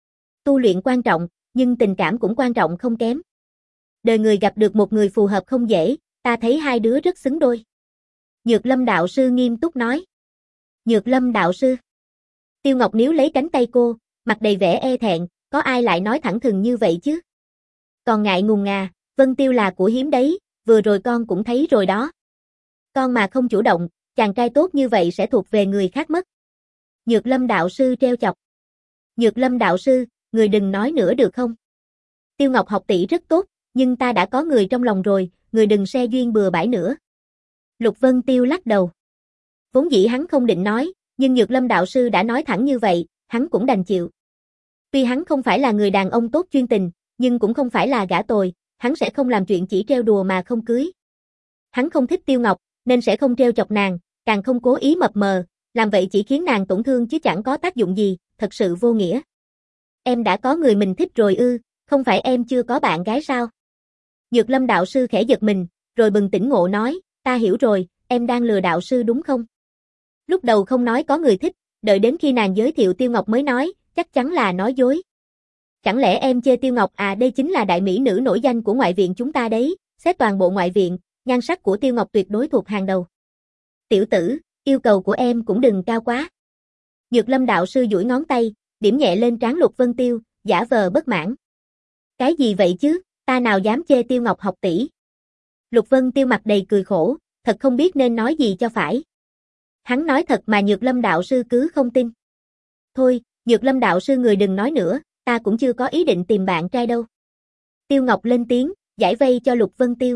Tu luyện quan trọng, nhưng tình cảm cũng quan trọng không kém. Đời người gặp được một người phù hợp không dễ, ta thấy hai đứa rất xứng đôi. Nhược Lâm đạo sư nghiêm túc nói. Nhược Lâm đạo sư. Tiêu Ngọc níu lấy cánh tay cô, mặt đầy vẻ e thẹn, có ai lại nói thẳng thừng như vậy chứ? Còn ngại ngùng ngà, Vân Tiêu là của hiếm đấy, vừa rồi con cũng thấy rồi đó. Con mà không chủ động, chàng trai tốt như vậy sẽ thuộc về người khác mất. Nhược Lâm đạo sư treo chọc. Nhược Lâm đạo sư, người đừng nói nữa được không? Tiêu Ngọc học tỷ rất tốt, nhưng ta đã có người trong lòng rồi, người đừng xe duyên bừa bãi nữa. Lục Vân Tiêu lắc đầu. Vốn dĩ hắn không định nói, nhưng Nhược Lâm đạo sư đã nói thẳng như vậy, hắn cũng đành chịu. Tuy hắn không phải là người đàn ông tốt chuyên tình, nhưng cũng không phải là gã tồi, hắn sẽ không làm chuyện chỉ trêu đùa mà không cưới. Hắn không thích Tiêu Ngọc, nên sẽ không trêu chọc nàng, càng không cố ý mập mờ, làm vậy chỉ khiến nàng tổn thương chứ chẳng có tác dụng gì, thật sự vô nghĩa. Em đã có người mình thích rồi ư, không phải em chưa có bạn gái sao? Nhược Lâm đạo sư khẽ giật mình, rồi bừng tỉnh ngộ nói, ta hiểu rồi, em đang lừa đạo sư đúng không? Lúc đầu không nói có người thích, đợi đến khi nàng giới thiệu Tiêu Ngọc mới nói, chắc chắn là nói dối. Chẳng lẽ em chê Tiêu Ngọc à? Đây chính là đại mỹ nữ nổi danh của ngoại viện chúng ta đấy, xét toàn bộ ngoại viện, nhan sắc của Tiêu Ngọc tuyệt đối thuộc hàng đầu. Tiểu tử, yêu cầu của em cũng đừng cao quá. Nhược Lâm đạo sư duỗi ngón tay, điểm nhẹ lên trán Lục Vân Tiêu, giả vờ bất mãn. Cái gì vậy chứ, ta nào dám chê Tiêu Ngọc học tỷ. Lục Vân Tiêu mặt đầy cười khổ, thật không biết nên nói gì cho phải. Hắn nói thật mà Nhược Lâm đạo sư cứ không tin. Thôi, Nhược Lâm đạo sư người đừng nói nữa, ta cũng chưa có ý định tìm bạn trai đâu. Tiêu Ngọc lên tiếng, giải vây cho Lục Vân Tiêu.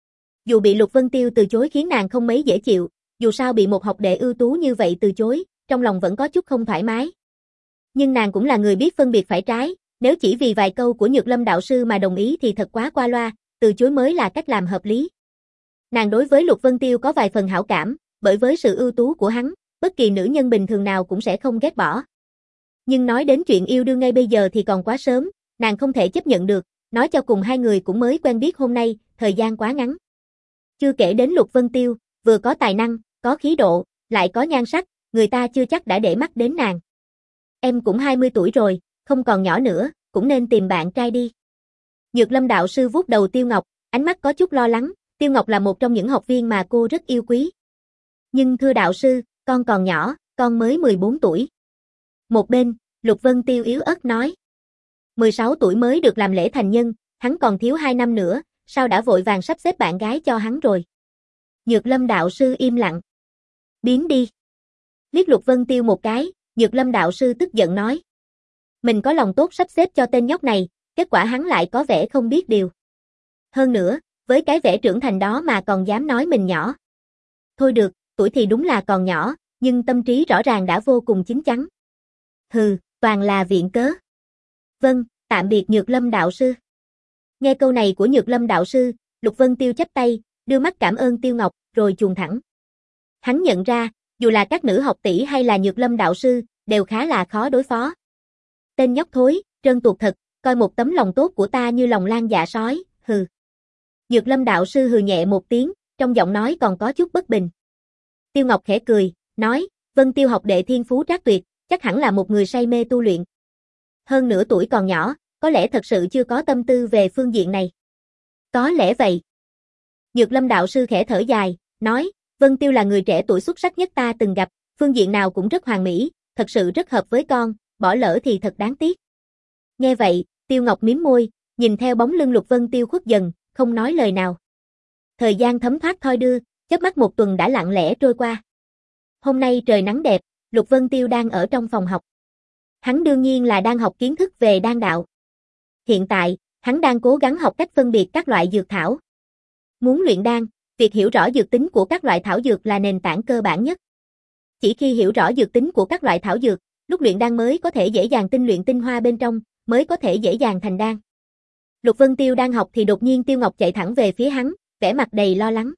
Dù bị Lục Vân Tiêu từ chối khiến nàng không mấy dễ chịu, dù sao bị một học đệ ưu tú như vậy từ chối, trong lòng vẫn có chút không thoải mái. Nhưng nàng cũng là người biết phân biệt phải trái, nếu chỉ vì vài câu của Nhược Lâm đạo sư mà đồng ý thì thật quá qua loa, từ chối mới là cách làm hợp lý. Nàng đối với Lục Vân Tiêu có vài phần hảo cảm, bởi với sự ưu tú của hắn, bất kỳ nữ nhân bình thường nào cũng sẽ không ghét bỏ. Nhưng nói đến chuyện yêu đương ngay bây giờ thì còn quá sớm, nàng không thể chấp nhận được, nói cho cùng hai người cũng mới quen biết hôm nay, thời gian quá ngắn. Chưa kể đến Lục Vân Tiêu, vừa có tài năng, có khí độ, lại có nhan sắc, người ta chưa chắc đã để mắt đến nàng. Em cũng hai mươi tuổi rồi, không còn nhỏ nữa, cũng nên tìm bạn trai đi. Nhược Lâm đạo sư vuốt đầu Tiêu Ngọc, ánh mắt có chút lo lắng, Tiêu Ngọc là một trong những học viên mà cô rất yêu quý. Nhưng thưa đạo sư, con còn nhỏ, con mới mười bốn tuổi. Một bên, Lục Vân Tiêu yếu ớt nói. mười sáu tuổi mới được làm lễ thành nhân, hắn còn thiếu hai năm nữa, sao đã vội vàng sắp xếp bạn gái cho hắn rồi. Nhược Lâm đạo sư im lặng. Biến đi. Liếc Lục Vân Tiêu một cái, Nhược Lâm đạo sư tức giận nói. Mình có lòng tốt sắp xếp cho tên nhóc này, kết quả hắn lại có vẻ không biết điều. Hơn nữa, với cái vẻ trưởng thành đó mà còn dám nói mình nhỏ. Thôi được, tuổi thì đúng là còn nhỏ, nhưng tâm trí rõ ràng đã vô cùng chín chắn. Hừ, toàn là viện cớ. Vâng, tạm biệt Nhược Lâm đạo sư. Nghe câu này của Nhược Lâm đạo sư, Lục Vân Tiêu chắp tay, đưa mắt cảm ơn Tiêu Ngọc, rồi chuồn thẳng. Hắn nhận ra, dù là các nữ học tỷ hay là Nhược Lâm đạo sư, đều khá là khó đối phó. Tên nhóc thối, trơn tuột thật, coi một tấm lòng tốt của ta như lòng lang dạ sói, hừ. Nhược Lâm đạo sư hừ nhẹ một tiếng, trong giọng nói còn có chút bất bình. Tiêu Ngọc khẽ cười, nói, Vân Tiêu học đệ thiên phú trác tuyệt, chắc hẳn là một người say mê tu luyện. Hơn nửa tuổi còn nhỏ, có lẽ thật sự chưa có tâm tư về phương diện này. Có lẽ vậy. Nhược Lâm đạo sư khẽ thở dài, nói, Vân Tiêu là người trẻ tuổi xuất sắc nhất ta từng gặp, phương diện nào cũng rất hoàn mỹ, thật sự rất hợp với con, bỏ lỡ thì thật đáng tiếc. Nghe vậy, Tiêu Ngọc mím môi, nhìn theo bóng lưng Lục Vân Tiêu khuất dần, không nói lời nào. Thời gian thấm thoát thoi đưa, chớp mắt một tuần đã lặng lẽ trôi qua. Hôm nay trời nắng đẹp, Lục Vân Tiêu đang ở trong phòng học. Hắn đương nhiên là đang học kiến thức về đan đạo. Hiện tại, hắn đang cố gắng học cách phân biệt các loại dược thảo. Muốn luyện đan, việc hiểu rõ dược tính của các loại thảo dược là nền tảng cơ bản nhất. Chỉ khi hiểu rõ dược tính của các loại thảo dược, lúc luyện đan mới có thể dễ dàng tinh luyện tinh hoa bên trong, mới có thể dễ dàng thành đan. Lục Vân Tiêu đang học thì đột nhiên Tiêu Ngọc chạy thẳng về phía hắn, vẻ mặt đầy lo lắng.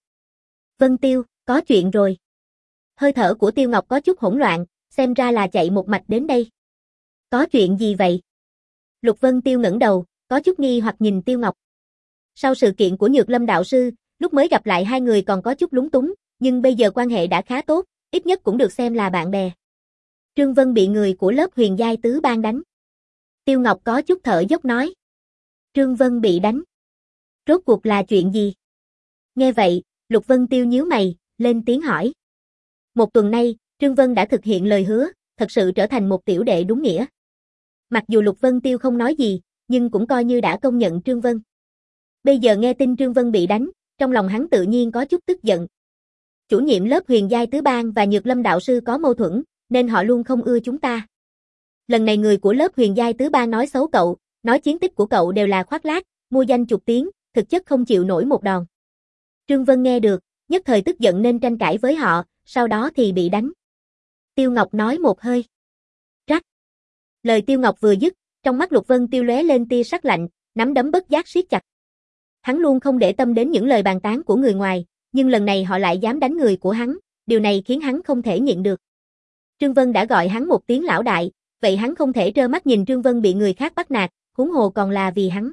Vân Tiêu, có chuyện rồi. Hơi thở của Tiêu Ngọc có chút hỗn loạn, xem ra là chạy một mạch đến đây. Có chuyện gì vậy? Lục Vân Tiêu ngẩng đầu, có chút nghi hoặc nhìn Tiêu Ngọc. Sau sự kiện của Nhược Lâm đạo sư, lúc mới gặp lại hai người còn có chút lúng túng, nhưng bây giờ quan hệ đã khá tốt, ít nhất cũng được xem là bạn bè. Trương Vân bị người của lớp Huyền Giai Tứ Ban đánh. Tiêu Ngọc có chút thở dốc nói. Trương Vân bị đánh. Rốt cuộc là chuyện gì? Nghe vậy, Lục Vân Tiêu nhíu mày, lên tiếng hỏi. Một tuần nay, Trương Vân đã thực hiện lời hứa, thật sự trở thành một tiểu đệ đúng nghĩa. Mặc dù Lục Vân Tiêu không nói gì, nhưng cũng coi như đã công nhận Trương Vân. Bây giờ nghe tin Trương Vân bị đánh, trong lòng hắn tự nhiên có chút tức giận. Chủ nhiệm lớp Huyền Giai Tứ Ban và Nhược Lâm đạo sư có mâu thuẫn, nên họ luôn không ưa chúng ta. Lần này người của lớp Huyền Giai Tứ Ban nói xấu cậu, nói chiến tích của cậu đều là khoác lác, mua danh chục tiếng, thực chất không chịu nổi một đòn. Trương Vân nghe được, nhất thời tức giận nên tranh cãi với họ, sau đó thì bị đánh. Tiêu Ngọc nói một hơi. Rắc. Lời Tiêu Ngọc vừa dứt, trong mắt Lục Vân Tiêu lóe lên tia sắc lạnh, nắm đấm bất giác siết chặt. Hắn luôn không để tâm đến những lời bàn tán của người ngoài, nhưng lần này họ lại dám đánh người của hắn, điều này khiến hắn không thể nhịn được. Trương Vân đã gọi hắn một tiếng lão đại, vậy hắn không thể trơ mắt nhìn Trương Vân bị người khác bắt nạt, huống hồ còn là vì hắn.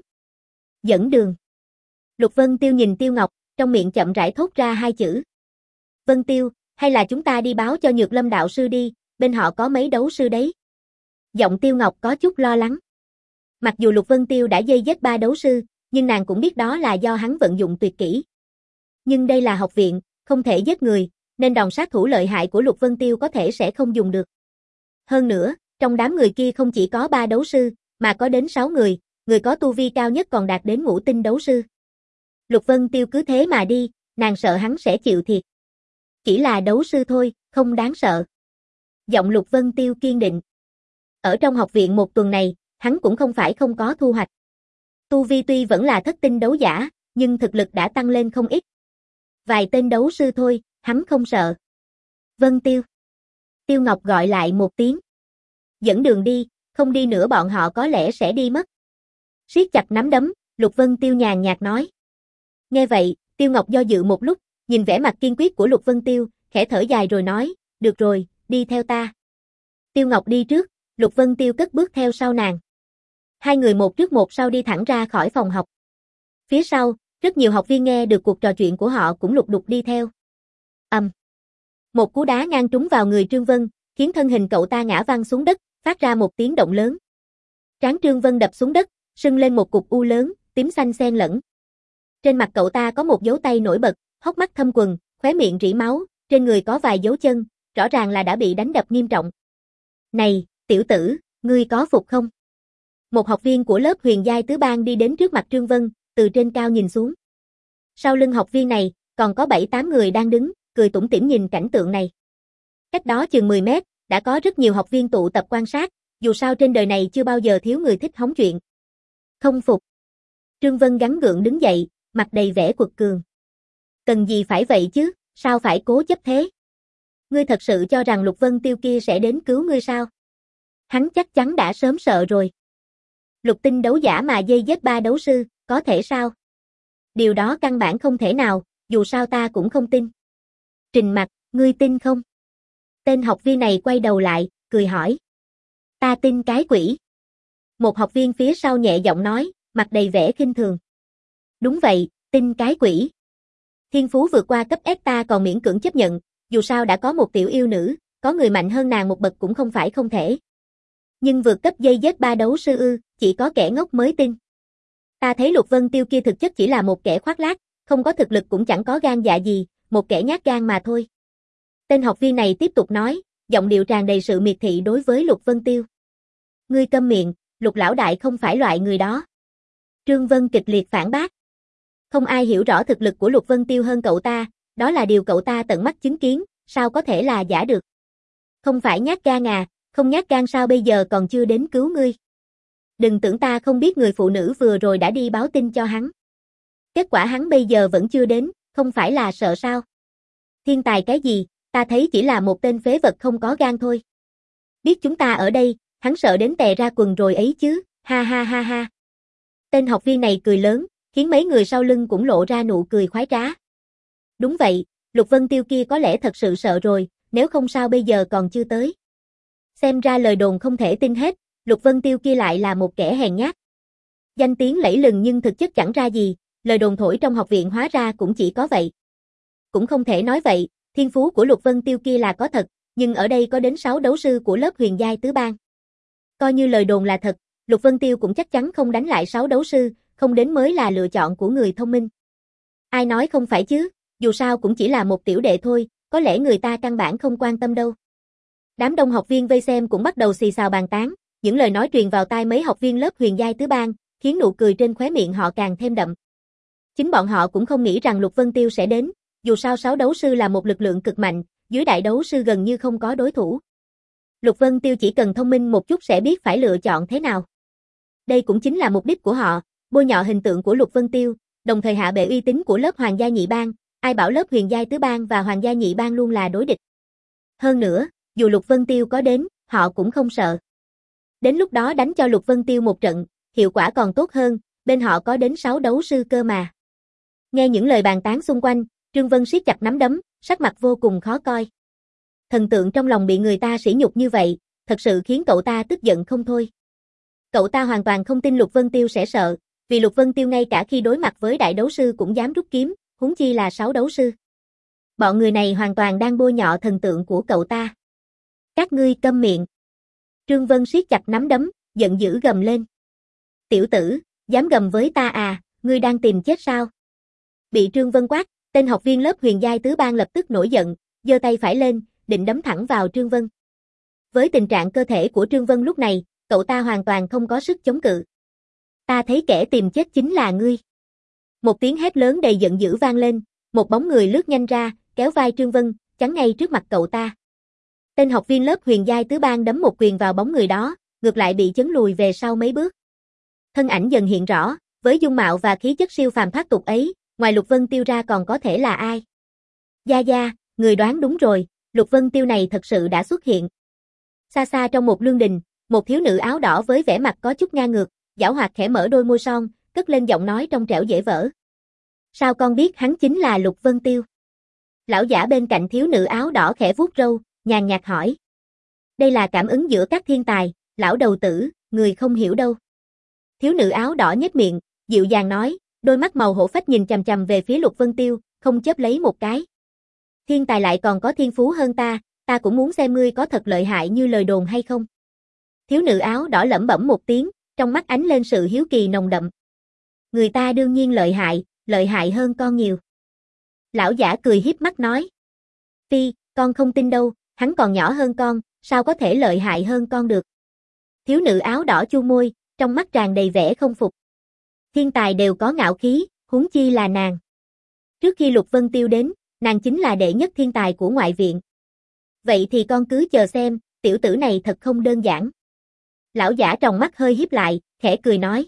Dẫn đường. Lục Vân Tiêu nhìn Tiêu Ngọc, trong miệng chậm rãi thốt ra hai chữ. Vân Tiêu, hay là chúng ta đi báo cho Nhược Lâm đạo sư đi, bên họ có mấy đấu sư đấy. Giọng Tiêu Ngọc có chút lo lắng. Mặc dù Lục Vân Tiêu đã dây dết ba đấu sư, nhưng nàng cũng biết đó là do hắn vận dụng tuyệt kỹ. Nhưng đây là học viện, không thể giết người, nên đòn sát thủ lợi hại của Lục Vân Tiêu có thể sẽ không dùng được. Hơn nữa, trong đám người kia không chỉ có ba đấu sư, mà có đến sáu người, người có tu vi cao nhất còn đạt đến ngũ tinh đấu sư. Lục Vân Tiêu cứ thế mà đi, nàng sợ hắn sẽ chịu thiệt. Chỉ là đấu sư thôi, không đáng sợ. Giọng Lục Vân Tiêu kiên định. Ở trong học viện một tuần này, hắn cũng không phải không có thu hoạch. Tu vi tuy vẫn là thất tinh đấu giả, nhưng thực lực đã tăng lên không ít. Vài tên đấu sư thôi, hắn không sợ. Vân Tiêu. Tiêu Ngọc gọi lại một tiếng. Dẫn đường đi, không đi nữa bọn họ có lẽ sẽ đi mất. Siết chặt nắm đấm, Lục Vân Tiêu nhàn nhạt nói. Nghe vậy, Tiêu Ngọc do dự một lúc, nhìn vẻ mặt kiên quyết của Lục Vân Tiêu, khẽ thở dài rồi nói, được rồi, đi theo ta. Tiêu Ngọc đi trước, Lục Vân Tiêu cất bước theo sau nàng. Hai người một trước một sau đi thẳng ra khỏi phòng học. Phía sau, rất nhiều học viên nghe được cuộc trò chuyện của họ cũng lục đục đi theo. Ầm. Um. Một cú đá ngang trúng vào người Trương Vân, khiến thân hình cậu ta ngã văng xuống đất, phát ra một tiếng động lớn. Trán Trương Vân đập xuống đất, sưng lên một cục u lớn, tím xanh xen lẫn. Trên mặt cậu ta có một dấu tay nổi bật, hốc mắt thâm quầng, khóe miệng rỉ máu, trên người có vài dấu chân, rõ ràng là đã bị đánh đập nghiêm trọng. Này, tiểu tử, ngươi có phục không? Một học viên của lớp Huyền Giai Tứ Bang đi đến trước mặt Trương Vân, từ trên cao nhìn xuống. Sau lưng học viên này, còn có bảy tám người đang đứng, cười tủm tỉm nhìn cảnh tượng này. Cách đó chừng mười mét, đã có rất nhiều học viên tụ tập quan sát, dù sao trên đời này chưa bao giờ thiếu người thích hóng chuyện. Không phục. Trương Vân gắng gượng đứng dậy, mặt đầy vẻ quật cường. Cần gì phải vậy chứ, sao phải cố chấp thế? Ngươi thật sự cho rằng Lục Vân Tiêu kia sẽ đến cứu ngươi sao? Hắn chắc chắn đã sớm sợ rồi. Lục tinh đấu giả mà dây dết ba đấu sư, có thể sao? Điều đó căn bản không thể nào, dù sao ta cũng không tin. Trình Mặc, ngươi tin không? Tên học viên này quay đầu lại, cười hỏi. Ta tin cái quỷ. Một học viên phía sau nhẹ giọng nói, mặt đầy vẻ khinh thường. Đúng vậy, tin cái quỷ. Thiên phú vượt qua cấp S ta còn miễn cưỡng chấp nhận, dù sao đã có một tiểu yêu nữ, có người mạnh hơn nàng một bậc cũng không phải không thể. Nhưng vượt cấp dây dết ba đấu sư ư, chỉ có kẻ ngốc mới tin. Ta thấy Lục Vân Tiêu kia thực chất chỉ là một kẻ khoác lác, không có thực lực cũng chẳng có gan dạ gì, một kẻ nhát gan mà thôi. Tên học viên này tiếp tục nói, giọng điệu tràn đầy sự miệt thị đối với Lục Vân Tiêu. Ngươi câm miệng, Lục lão đại không phải loại người đó. Trương Vân kịch liệt phản bác. Không ai hiểu rõ thực lực của Lục Vân Tiêu hơn cậu ta, đó là điều cậu ta tận mắt chứng kiến, sao có thể là giả được. Không phải nhát gan à, không nhát gan sao bây giờ còn chưa đến cứu ngươi. Đừng tưởng ta không biết người phụ nữ vừa rồi đã đi báo tin cho hắn. Kết quả hắn bây giờ vẫn chưa đến, không phải là sợ sao. Thiên tài cái gì, ta thấy chỉ là một tên phế vật không có gan thôi. Biết chúng ta ở đây, hắn sợ đến tè ra quần rồi ấy chứ, ha ha ha ha. Tên học viên này cười lớn, khiến mấy người sau lưng cũng lộ ra nụ cười khoái trá. Đúng vậy, Lục Vân Tiêu kia có lẽ thật sự sợ rồi, nếu không sao bây giờ còn chưa tới. Xem ra lời đồn không thể tin hết, Lục Vân Tiêu kia lại là một kẻ hèn nhát. Danh tiếng lẫy lừng nhưng thực chất chẳng ra gì, lời đồn thổi trong học viện hóa ra cũng chỉ có vậy. Cũng không thể nói vậy, thiên phú của Lục Vân Tiêu kia là có thật, nhưng ở đây có đến sáu đấu sư của lớp Huyền Giai Tứ Bang. Coi như lời đồn là thật, Lục Vân Tiêu cũng chắc chắn không đánh lại sáu đấu sư, không đến mới là lựa chọn của người thông minh. Ai nói không phải chứ, dù sao cũng chỉ là một tiểu đệ thôi, có lẽ người ta căn bản không quan tâm đâu. Đám đông học viên vây xem cũng bắt đầu xì xào bàn tán, những lời nói truyền vào tai mấy học viên lớp Huyền Giai Tứ Bang, khiến nụ cười trên khóe miệng họ càng thêm đậm. Chính bọn họ cũng không nghĩ rằng Lục Vân Tiêu sẽ đến, dù sao sáu đấu sư là một lực lượng cực mạnh, dưới đại đấu sư gần như không có đối thủ. Lục Vân Tiêu chỉ cần thông minh một chút sẽ biết phải lựa chọn thế nào. Đây cũng chính là mục đích của họ, bôi nhọ hình tượng của Lục Vân Tiêu, đồng thời hạ bệ uy tín của lớp Hoàng gia Nhị Bang, ai bảo lớp Huyền Giai Tứ Bang và Hoàng gia Nhị Bang luôn là đối địch. Hơn nữa, dù Lục Vân Tiêu có đến, họ cũng không sợ. Đến lúc đó đánh cho Lục Vân Tiêu một trận, hiệu quả còn tốt hơn, bên họ có đến sáu đấu sư cơ mà. Nghe những lời bàn tán xung quanh, Trương Vân siết chặt nắm đấm, sắc mặt vô cùng khó coi. Thần tượng trong lòng bị người ta sỉ nhục như vậy, thật sự khiến cậu ta tức giận không thôi. Cậu ta hoàn toàn không tin Lục Vân Tiêu sẽ sợ, vì Lục Vân Tiêu ngay cả khi đối mặt với đại đấu sư cũng dám rút kiếm, huống chi là sáu đấu sư. Bọn người này hoàn toàn đang bôi nhọ thần tượng của cậu ta. Các ngươi câm miệng. Trương Vân siết chặt nắm đấm, giận dữ gầm lên. Tiểu tử, dám gầm với ta à, ngươi đang tìm chết sao? Bị Trương Vân quát, tên học viên lớp Huyền Giai Tứ Bang lập tức nổi giận, giơ tay phải lên, định đấm thẳng vào Trương Vân. Với tình trạng cơ thể của Trương Vân lúc này, cậu ta hoàn toàn không có sức chống cự. Ta thấy kẻ tìm chết chính là ngươi. Một tiếng hét lớn đầy giận dữ vang lên, một bóng người lướt nhanh ra, kéo vai Trương Vân, chắn ngay trước mặt cậu ta. Tên học viên lớp Huyền Giai Tứ Bang đấm một quyền vào bóng người đó, ngược lại bị chấn lùi về sau mấy bước. Thân ảnh dần hiện rõ, với dung mạo và khí chất siêu phàm thoát tục ấy, ngoài Lục Vân Tiêu ra còn có thể là ai? Gia Gia, người đoán đúng rồi, Lục Vân Tiêu này thật sự đã xuất hiện. Xa xa trong một lương đình, một thiếu nữ áo đỏ với vẻ mặt có chút ngang ngược, giảo hoạt khẽ mở đôi môi son, cất lên giọng nói trong trẻo dễ vỡ. Sao con biết hắn chính là Lục Vân Tiêu? Lão giả bên cạnh thiếu nữ áo đỏ khẽ vuốt râu, nhàn nhạt hỏi. Đây là cảm ứng giữa các thiên tài, lão đầu tử, người không hiểu đâu. Thiếu nữ áo đỏ nhếch miệng, dịu dàng nói, đôi mắt màu hổ phách nhìn chằm chằm về phía Lục Vân Tiêu, không chớp lấy một cái. Thiên tài lại còn có thiên phú hơn ta, ta cũng muốn xem ngươi có thật lợi hại như lời đồn hay không. Thiếu nữ áo đỏ lẩm bẩm một tiếng, trong mắt ánh lên sự hiếu kỳ nồng đậm. Người ta đương nhiên lợi hại, lợi hại hơn con nhiều. Lão giả cười hiếp mắt nói. Phi, con không tin đâu, hắn còn nhỏ hơn con, sao có thể lợi hại hơn con được. Thiếu nữ áo đỏ chu môi, trong mắt tràn đầy vẻ không phục. Thiên tài đều có ngạo khí, huống chi là nàng. Trước khi Lục Vân Tiêu đến, nàng chính là đệ nhất thiên tài của ngoại viện. Vậy thì con cứ chờ xem, tiểu tử này thật không đơn giản. Lão giả tròng mắt hơi híp lại, khẽ cười nói.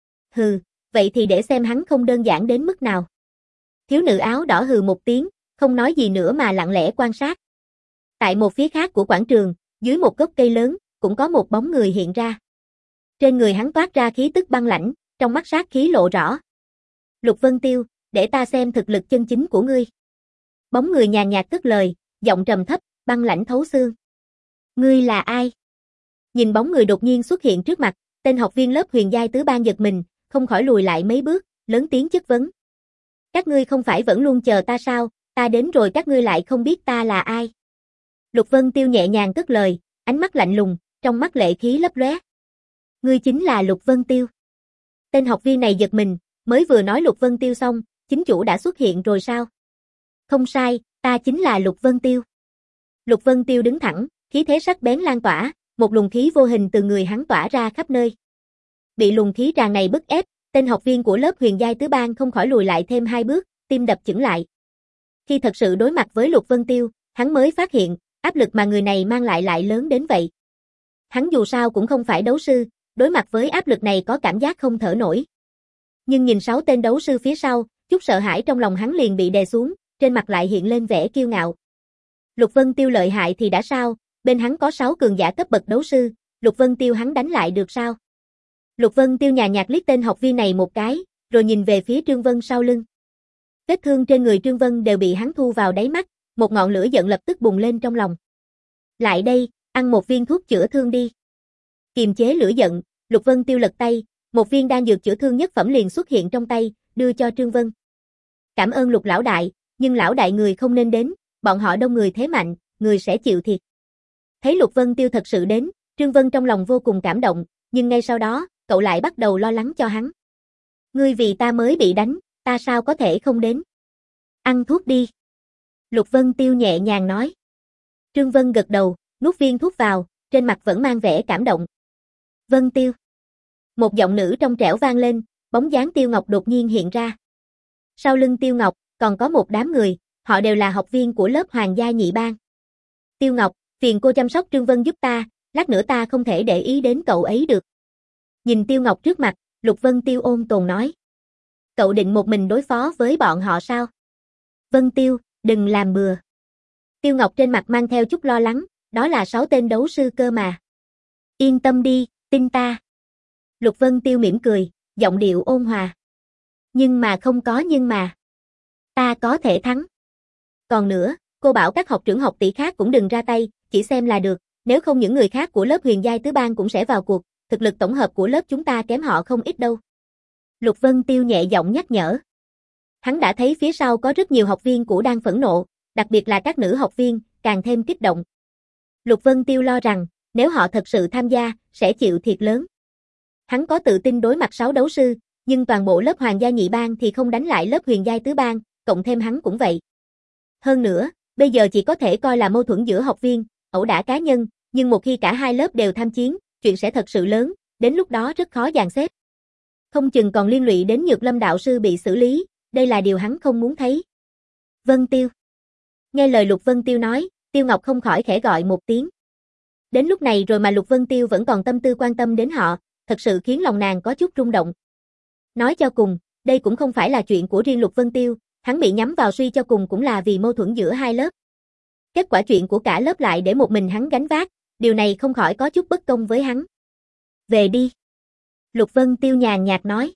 Hừ, vậy thì để xem hắn không đơn giản đến mức nào. Thiếu nữ áo đỏ hừ một tiếng, không nói gì nữa mà lặng lẽ quan sát. Tại một phía khác của quảng trường, dưới một gốc cây lớn, cũng có một bóng người hiện ra. Trên người hắn toát ra khí tức băng lãnh, trong mắt sát khí lộ rõ. Lục Vân Tiêu, để ta xem thực lực chân chính của ngươi. Bóng người nhàn nhạt cất lời, giọng trầm thấp, băng lãnh thấu xương. Ngươi là ai? Nhìn bóng người đột nhiên xuất hiện trước mặt, tên học viên lớp huyền giai tứ ban giật mình, không khỏi lùi lại mấy bước, lớn tiếng chất vấn. Các ngươi không phải vẫn luôn chờ ta sao, ta đến rồi các ngươi lại không biết ta là ai. Lục Vân Tiêu nhẹ nhàng cất lời, ánh mắt lạnh lùng, trong mắt lệ khí lấp lóe. Ngươi chính là Lục Vân Tiêu. Tên học viên này giật mình, mới vừa nói Lục Vân Tiêu xong, chính chủ đã xuất hiện rồi sao? Không sai, ta chính là Lục Vân Tiêu. Lục Vân Tiêu đứng thẳng, khí thế sắc bén lan tỏa, một luồng khí vô hình từ người hắn tỏa ra khắp nơi. Bị luồng khí tràn này bức ép, tên học viên của lớp huyền giai tứ ban không khỏi lùi lại thêm hai bước, tim đập chững lại. Khi thật sự đối mặt với Lục Vân Tiêu, hắn mới phát hiện, áp lực mà người này mang lại lại lớn đến vậy. Hắn dù sao cũng không phải đấu sư, đối mặt với áp lực này có cảm giác không thở nổi. Nhưng nhìn sáu tên đấu sư phía sau, chút sợ hãi trong lòng hắn liền bị đè xuống, trên mặt lại hiện lên vẻ kiêu ngạo. Lục Vân Tiêu lợi hại thì đã sao, bên hắn có sáu cường giả cấp bậc đấu sư, Lục Vân Tiêu hắn đánh lại được sao? Lục Vân Tiêu nhàn nhạt liếc tên học viên này một cái, rồi nhìn về phía Trương Vân sau lưng. Vết thương trên người Trương Vân đều bị hắn thu vào đáy mắt, một ngọn lửa giận lập tức bùng lên trong lòng. Lại đây, ăn một viên thuốc chữa thương đi. Kiềm chế lửa giận, Lục Vân Tiêu lật tay, một viên đan dược chữa thương nhất phẩm liền xuất hiện trong tay, đưa cho Trương Vân. Cảm ơn Lục lão đại, nhưng lão đại người không nên đến, bọn họ đông người thế mạnh, người sẽ chịu thiệt. Thấy Lục Vân Tiêu thật sự đến, Trương Vân trong lòng vô cùng cảm động, nhưng ngay sau đó, cậu lại bắt đầu lo lắng cho hắn. Ngươi vì ta mới bị đánh, ta sao có thể không đến? Ăn thuốc đi. Lục Vân Tiêu nhẹ nhàng nói. Trương Vân gật đầu, nuốt viên thuốc vào, trên mặt vẫn mang vẻ cảm động. Vân Tiêu. Một giọng nữ trong trẻo vang lên, bóng dáng Tiêu Ngọc đột nhiên hiện ra. Sau lưng Tiêu Ngọc, còn có một đám người, họ đều là học viên của lớp Hoàng gia nhị ban. Tiêu Ngọc, phiền cô chăm sóc Trương Vân giúp ta, lát nữa ta không thể để ý đến cậu ấy được. Nhìn Tiêu Ngọc trước mặt, Lục Vân Tiêu ôn tồn nói. Cậu định một mình đối phó với bọn họ sao? Vân Tiêu, đừng làm bừa. Tiêu Ngọc trên mặt mang theo chút lo lắng, đó là sáu tên đấu sư cơ mà. Yên tâm đi, tin ta. Lục Vân Tiêu mỉm cười, giọng điệu ôn hòa. Nhưng mà không có nhưng mà. Ta có thể thắng. Còn nữa, cô bảo các học trưởng học tỷ khác cũng đừng ra tay, chỉ xem là được, nếu không những người khác của lớp huyền giai tứ ban cũng sẽ vào cuộc, thực lực tổng hợp của lớp chúng ta kém họ không ít đâu. Lục Vân Tiêu nhẹ giọng nhắc nhở. Hắn đã thấy phía sau có rất nhiều học viên của đang phẫn nộ, đặc biệt là các nữ học viên, càng thêm kích động. Lục Vân Tiêu lo rằng, nếu họ thật sự tham gia, sẽ chịu thiệt lớn. Hắn có tự tin đối mặt sáu đấu sư, nhưng toàn bộ lớp Hoàng gia nhị ban thì không đánh lại lớp huyền giai tứ ban, cộng thêm hắn cũng vậy. Hơn nữa, bây giờ chỉ có thể coi là mâu thuẫn giữa học viên, ẩu đả cá nhân, nhưng một khi cả hai lớp đều tham chiến, chuyện sẽ thật sự lớn, đến lúc đó rất khó dàn xếp. Không chừng còn liên lụy đến Nhược Lâm đạo sư bị xử lý, đây là điều hắn không muốn thấy. Vân Tiêu. Nghe lời Lục Vân Tiêu nói, Tiêu Ngọc không khỏi khẽ gọi một tiếng. Đến lúc này rồi mà Lục Vân Tiêu vẫn còn tâm tư quan tâm đến họ, thật sự khiến lòng nàng có chút rung động. Nói cho cùng, đây cũng không phải là chuyện của riêng Lục Vân Tiêu, hắn bị nhắm vào suy cho cùng cũng là vì mâu thuẫn giữa hai lớp. Kết quả chuyện của cả lớp lại để một mình hắn gánh vác, điều này không khỏi có chút bất công với hắn. Về đi. Lục Vân Tiêu nhàn nhạt nói.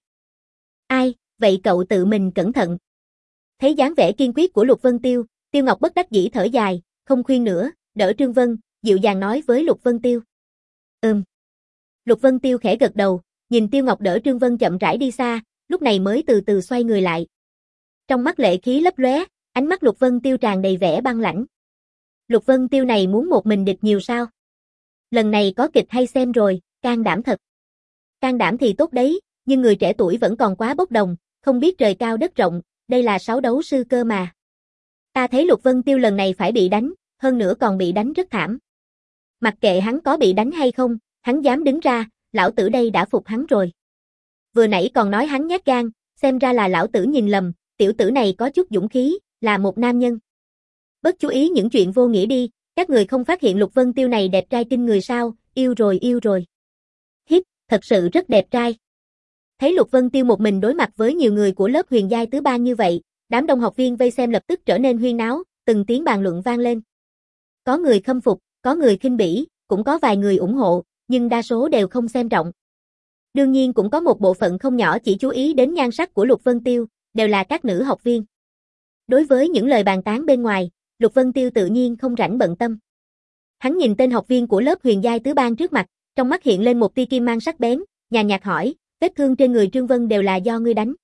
Ai, vậy cậu tự mình cẩn thận. Thấy dáng vẻ kiên quyết của Lục Vân Tiêu, Tiêu Ngọc bất đắc dĩ thở dài, không khuyên nữa, đỡ Trương Vân, dịu dàng nói với Lục Vân Tiêu. Ừm. Lục Vân Tiêu khẽ gật đầu, Nhìn Tiêu Ngọc đỡ Trương Vân chậm rãi đi xa, lúc này mới từ từ xoay người lại. Trong mắt lệ khí lấp lóe, ánh mắt Lục Vân Tiêu tràn đầy vẻ băng lãnh. Lục Vân Tiêu này muốn một mình địch nhiều sao? Lần này có kịch hay xem rồi, can đảm thật. Can đảm thì tốt đấy, nhưng người trẻ tuổi vẫn còn quá bốc đồng, không biết trời cao đất rộng, đây là sáu đấu sư cơ mà. Ta thấy Lục Vân Tiêu lần này phải bị đánh, hơn nữa còn bị đánh rất thảm. Mặc kệ hắn có bị đánh hay không, hắn dám đứng ra, lão tử đây đã phục hắn rồi. Vừa nãy còn nói hắn nhát gan, xem ra là lão tử nhìn lầm, tiểu tử này có chút dũng khí, là một nam nhân. Bớt chú ý những chuyện vô nghĩa đi, các người không phát hiện Lục Vân Tiêu này đẹp trai kinh người sao, yêu rồi yêu rồi. Hít, thật sự rất đẹp trai. Thấy Lục Vân Tiêu một mình đối mặt với nhiều người của lớp huyền giai tứ ban như vậy, đám đông học viên vây xem lập tức trở nên huyên náo, từng tiếng bàn luận vang lên. Có người khâm phục, có người khinh bỉ, cũng có vài người ủng hộ, nhưng đa số đều không xem trọng. Đương nhiên cũng có một bộ phận không nhỏ chỉ chú ý đến nhan sắc của Lục Vân Tiêu, đều là các nữ học viên. Đối với những lời bàn tán bên ngoài, Lục Vân Tiêu tự nhiên không rảnh bận tâm. Hắn nhìn tên học viên của lớp huyền giai tứ ban trước mặt, trong mắt hiện lên một tia kim mang sắc bén, nhàn nhạt hỏi, vết thương trên người Trương Vân đều là do ngươi đánh.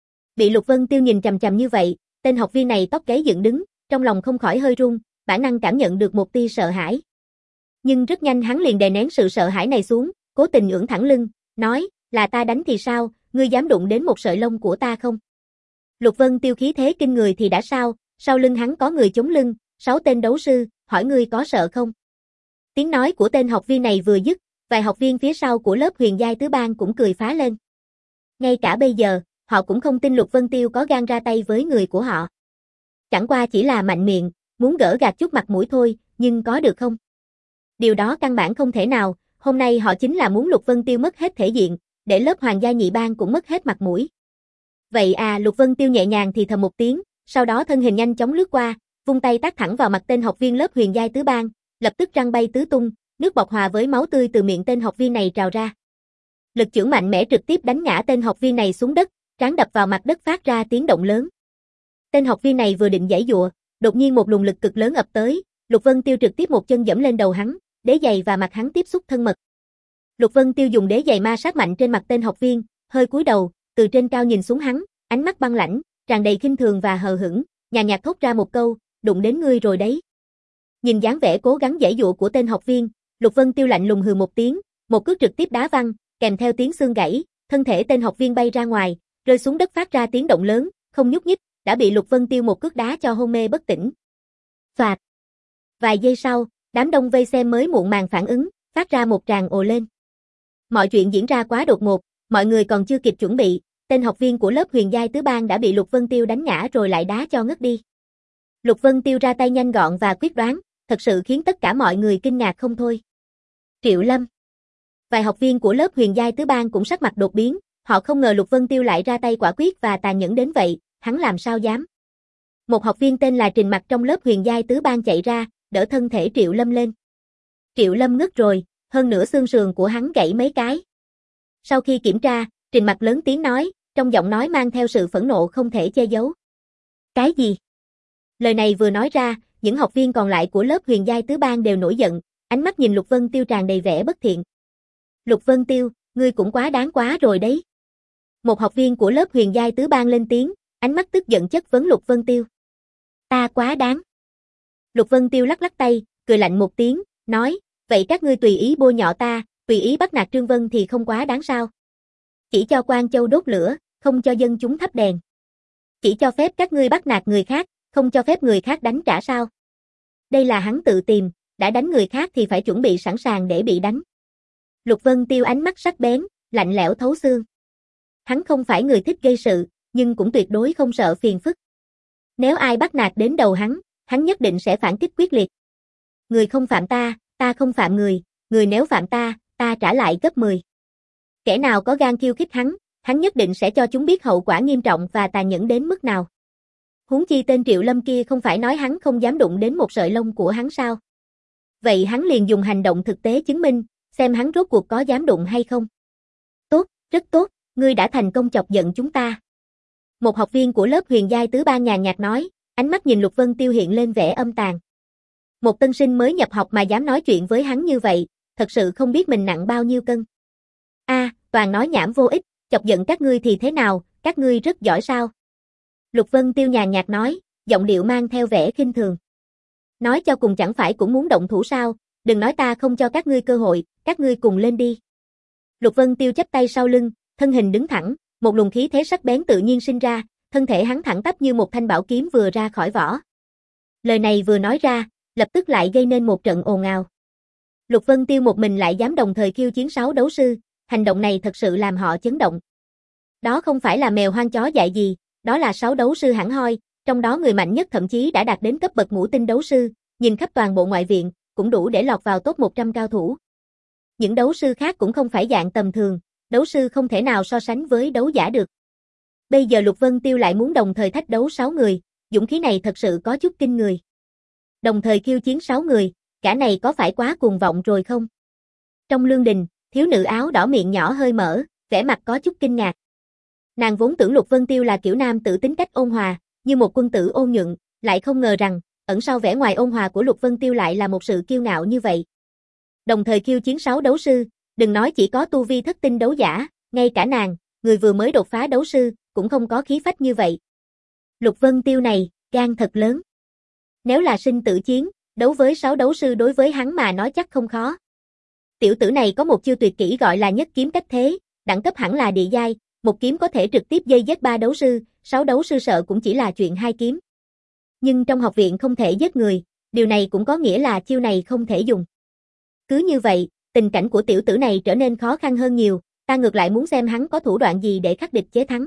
Bị Lục Vân Tiêu nhìn chằm chằm như vậy, tên học viên này tóc gáy dựng đứng, trong lòng không khỏi hơi run, bản năng cảm nhận được một tia sợ hãi. Nhưng rất nhanh hắn liền đè nén sự sợ hãi này xuống, cố tình ưỡn thẳng lưng, nói, là ta đánh thì sao, ngươi dám đụng đến một sợi lông của ta không? Lục Vân Tiêu khí thế kinh người thì đã sao, sau lưng hắn có người chống lưng, sáu tên đấu sư, hỏi ngươi có sợ không? Tiếng nói của tên học viên này vừa dứt, vài học viên phía sau của lớp huyền giai tứ ban cũng cười phá lên. Ngay cả bây giờ, họ cũng không tin Lục Vân Tiêu có gan ra tay với người của họ. Chẳng qua chỉ là mạnh miệng, muốn gỡ gạt chút mặt mũi thôi, nhưng có được không? Điều đó căn bản không thể nào, hôm nay họ chính là muốn Lục Vân Tiêu mất hết thể diện, để lớp hoàng gia nhị ban cũng mất hết mặt mũi. Vậy à, Lục Vân Tiêu nhẹ nhàng thì thầm một tiếng, sau đó thân hình nhanh chóng lướt qua, vung tay tát thẳng vào mặt tên học viên lớp huyền giai tứ ban, lập tức răng bay tứ tung, nước bọt hòa với máu tươi từ miệng tên học viên này trào ra. Lực chưởng mạnh mẽ trực tiếp đánh ngã tên học viên này xuống đất, trán đập vào mặt đất phát ra tiếng động lớn. Tên học viên này vừa định giãy giụa, đột nhiên một luồng lực cực lớn ập tới, Lục Vân Tiêu trực tiếp một chân giẫm lên đầu hắn, đế giày và mặt hắn tiếp xúc thân mật. Lục Vân Tiêu dùng đế giày ma sát mạnh trên mặt tên học viên, hơi cúi đầu, từ trên cao nhìn xuống hắn, ánh mắt băng lãnh, tràn đầy khinh thường và hờ hững, nhàn nhạt thốt ra một câu, đụng đến ngươi rồi đấy. Nhìn dáng vẻ cố gắng giãy giụa của tên học viên, Lục Vân Tiêu lạnh lùng hừ một tiếng, một cước trực tiếp đá văng, kèm theo tiếng xương gãy, thân thể tên học viên bay ra ngoài, rơi xuống đất phát ra tiếng động lớn, không nhúc nhích, đã bị Lục Vân Tiêu một cước đá cho hôn mê bất tỉnh. Phạt. Vài giây sau, đám đông vây xem mới muộn màng phản ứng, phát ra một tràng ồ lên. Mọi chuyện diễn ra quá đột ngột, mọi người còn chưa kịp chuẩn bị, tên học viên của lớp huyền giai tứ ban đã bị Lục Vân Tiêu đánh ngã rồi lại đá cho ngất đi. Lục Vân Tiêu ra tay nhanh gọn và quyết đoán, thật sự khiến tất cả mọi người kinh ngạc không thôi. Triệu Lâm. Vài học viên của lớp huyền giai tứ ban cũng sắc mặt đột biến, họ không ngờ Lục Vân Tiêu lại ra tay quả quyết và tàn nhẫn đến vậy, hắn làm sao dám. Một học viên tên là Trình Mặc trong lớp huyền giai tứ ban chạy ra, đỡ thân thể Triệu Lâm lên. Triệu Lâm ngất rồi, hơn nữa xương sườn của hắn gãy mấy cái. Sau khi kiểm tra, Trình Mặc lớn tiếng nói, trong giọng nói mang theo sự phẫn nộ không thể che giấu. Cái gì? Lời này vừa nói ra, những học viên còn lại của lớp huyền giai tứ ban đều nổi giận, ánh mắt nhìn Lục Vân Tiêu tràn đầy vẻ bất thiện. Lục Vân Tiêu, ngươi cũng quá đáng quá rồi đấy. Một học viên của lớp huyền giai tứ ban lên tiếng, ánh mắt tức giận chất vấn Lục Vân Tiêu. Ta quá đáng. Lục Vân Tiêu lắc lắc tay, cười lạnh một tiếng, nói, vậy các ngươi tùy ý bôi nhọ ta, tùy ý bắt nạt Trương Vân thì không quá đáng sao? Chỉ cho Quan Châu đốt lửa, không cho dân chúng thắp đèn. Chỉ cho phép các ngươi bắt nạt người khác, không cho phép người khác đánh trả sao? Đây là hắn tự tìm, đã đánh người khác thì phải chuẩn bị sẵn sàng để bị đánh. Lục Vân Tiêu ánh mắt sắc bén, lạnh lẽo thấu xương. Hắn không phải người thích gây sự, nhưng cũng tuyệt đối không sợ phiền phức. Nếu ai bắt nạt đến đầu hắn, hắn nhất định sẽ phản kích quyết liệt. Người không phạm ta, ta không phạm người, người nếu phạm ta, ta trả lại gấp mười. Kẻ nào có gan khiêu khích hắn, hắn nhất định sẽ cho chúng biết hậu quả nghiêm trọng và tàn nhẫn đến mức nào. Huống chi tên Triệu Lâm kia không phải nói hắn không dám đụng đến một sợi lông của hắn sao? Vậy hắn liền dùng hành động thực tế chứng minh, xem hắn rốt cuộc có dám đụng hay không. Tốt, rất tốt, ngươi đã thành công chọc giận chúng ta. Một học viên của lớp huyền giai tứ ban nhàn nhạt nói, ánh mắt nhìn Lục Vân Tiêu hiện lên vẻ âm tàn. Một tân sinh mới nhập học mà dám nói chuyện với hắn như vậy, thật sự không biết mình nặng bao nhiêu cân. A, à, toàn nói nhảm vô ích, chọc giận các ngươi thì thế nào, các ngươi rất giỏi sao? Lục Vân Tiêu nhàn nhạt nói, giọng điệu mang theo vẻ khinh thường. Nói cho cùng chẳng phải cũng muốn động thủ sao, đừng nói ta không cho các ngươi cơ hội, các ngươi cùng lên đi. Lục Vân Tiêu chắp tay sau lưng, thân hình đứng thẳng, một luồng khí thế sắc bén tự nhiên sinh ra, thân thể hắn thẳng tắp như một thanh bảo kiếm vừa ra khỏi vỏ. Lời này vừa nói ra, lập tức lại gây nên một trận ồn ào. Lục Vân Tiêu một mình lại dám đồng thời khiêu chiến sáu đấu sư, hành động này thật sự làm họ chấn động. Đó không phải là mèo hoang chó dại gì, đó là sáu đấu sư hẳn hoi, trong đó người mạnh nhất thậm chí đã đạt đến cấp bậc ngũ tinh đấu sư, nhìn khắp toàn bộ ngoại viện, cũng đủ để lọt vào top một trăm cao thủ. Những đấu sư khác cũng không phải dạng tầm thường, đấu sư không thể nào so sánh với đấu giả được. Bây giờ Lục Vân Tiêu lại muốn đồng thời thách đấu sáu người, dũng khí này thật sự có chút kinh người. Đồng thời khiêu chiến sáu người, cả này có phải quá cuồng vọng rồi không? Trong lương đình, thiếu nữ áo đỏ miệng nhỏ hơi mở, vẻ mặt có chút kinh ngạc. Nàng vốn tưởng Lục Vân Tiêu là kiểu nam tử tính cách ôn hòa, như một quân tử ôn nhuận, lại không ngờ rằng, ẩn sau vẻ ngoài ôn hòa của Lục Vân Tiêu lại là một sự kiêu ngạo như vậy. Đồng thời khiêu chiến sáu đấu sư, đừng nói chỉ có tu vi thất tinh đấu giả, ngay cả nàng, người vừa mới đột phá đấu sư, cũng không có khí phách như vậy. Lục Vân Tiêu này, gan thật lớn. Nếu là sinh tử chiến, đấu với sáu đấu sư đối với hắn mà nói chắc không khó. Tiểu tử này có một chiêu tuyệt kỹ gọi là nhất kiếm cách thế, đẳng cấp hẳn là địa giai, một kiếm có thể trực tiếp dây giết ba đấu sư, sáu đấu sư sợ cũng chỉ là chuyện hai kiếm. Nhưng trong học viện không thể giết người, điều này cũng có nghĩa là chiêu này không thể dùng. Cứ như vậy, tình cảnh của tiểu tử này trở nên khó khăn hơn nhiều, ta ngược lại muốn xem hắn có thủ đoạn gì để khắc địch chế thắng.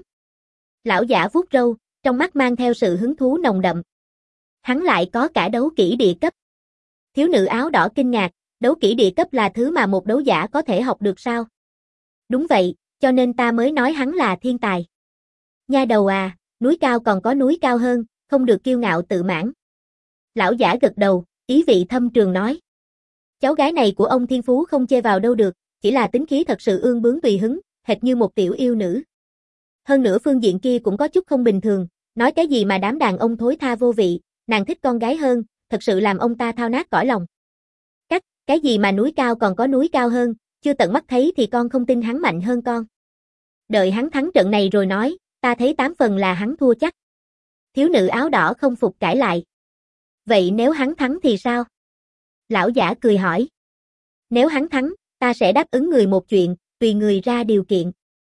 Lão giả vuốt râu, trong mắt mang theo sự hứng thú nồng đậm. Hắn lại có cả đấu kỹ địa cấp. Thiếu nữ áo đỏ kinh ngạc, đấu kỹ địa cấp là thứ mà một đấu giả có thể học được sao? Đúng vậy, cho nên ta mới nói hắn là thiên tài. Nha đầu à, núi cao còn có núi cao hơn, không được kiêu ngạo tự mãn. Lão giả gật đầu, ý vị thâm trường nói. Cháu gái này của ông thiên phú không chê vào đâu được, chỉ là tính khí thật sự ương bướng tùy hứng, hệt như một tiểu yêu nữ. Hơn nữa phương diện kia cũng có chút không bình thường, nói cái gì mà đám đàn ông thối tha vô vị, nàng thích con gái hơn, thật sự làm ông ta thao nát cõi lòng. Cắt, cái gì mà núi cao còn có núi cao hơn, chưa tận mắt thấy thì con không tin hắn mạnh hơn con. Đợi hắn thắng trận này rồi nói, ta thấy tám phần là hắn thua chắc. Thiếu nữ áo đỏ không phục cãi lại. Vậy nếu hắn thắng thì sao? Lão giả cười hỏi. Nếu hắn thắng, ta sẽ đáp ứng người một chuyện, tùy người ra điều kiện.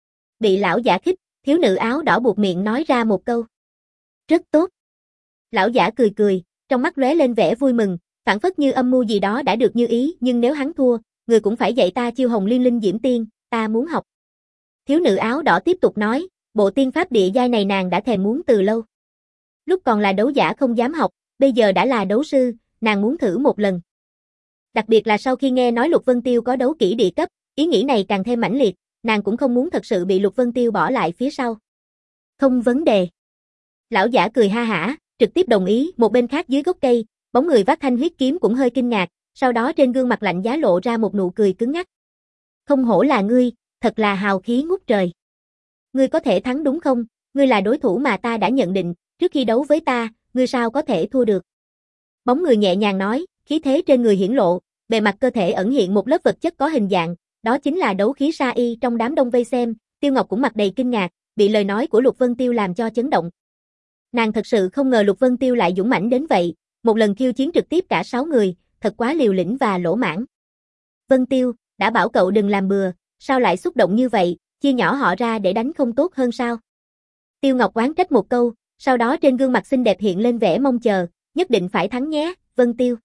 Bị lão giả khích, thiếu nữ áo đỏ buộc miệng nói ra một câu. Rất tốt. Lão giả cười cười, trong mắt lóe lên vẻ vui mừng, phảng phất như âm mưu gì đó đã được như ý, nhưng nếu hắn thua, người cũng phải dạy ta chiêu hồng liên linh diễm tiên, ta muốn học. Thiếu nữ áo đỏ tiếp tục nói, bộ tiên pháp địa giai này nàng đã thèm muốn từ lâu. Lúc còn là đấu giả không dám học, bây giờ đã là đấu sư, nàng muốn thử một lần. Đặc biệt là sau khi nghe nói Lục Vân Tiêu có đấu kỹ địa cấp, ý nghĩ này càng thêm mãnh liệt, nàng cũng không muốn thật sự bị Lục Vân Tiêu bỏ lại phía sau. Không vấn đề. Lão giả cười ha hả, trực tiếp đồng ý, một bên khác dưới gốc cây, bóng người vác thanh huyết kiếm cũng hơi kinh ngạc, sau đó trên gương mặt lạnh giá lộ ra một nụ cười cứng ngắc. Không hổ là ngươi, thật là hào khí ngút trời. Ngươi có thể thắng đúng không? Ngươi là đối thủ mà ta đã nhận định, trước khi đấu với ta, ngươi sao có thể thua được? Bóng người nhẹ nhàng nói, khí thế trên người hiển lộ, bề mặt cơ thể ẩn hiện một lớp vật chất có hình dạng, đó chính là đấu khí sa y. Trong đám đông vây xem, Tiêu Ngọc cũng mặt đầy kinh ngạc, bị lời nói của Lục Vân Tiêu làm cho chấn động. Nàng thật sự không ngờ Lục Vân Tiêu lại dũng mãnh đến vậy, một lần khiêu chiến trực tiếp cả sáu người, thật quá liều lĩnh và lỗ mãn. Vân Tiêu, đã bảo cậu đừng làm bừa, sao lại xúc động như vậy, chia nhỏ họ ra để đánh không tốt hơn sao? Tiêu Ngọc oán trách một câu, sau đó trên gương mặt xinh đẹp hiện lên vẻ mong chờ, nhất định phải thắng nhé, Vân Tiêu.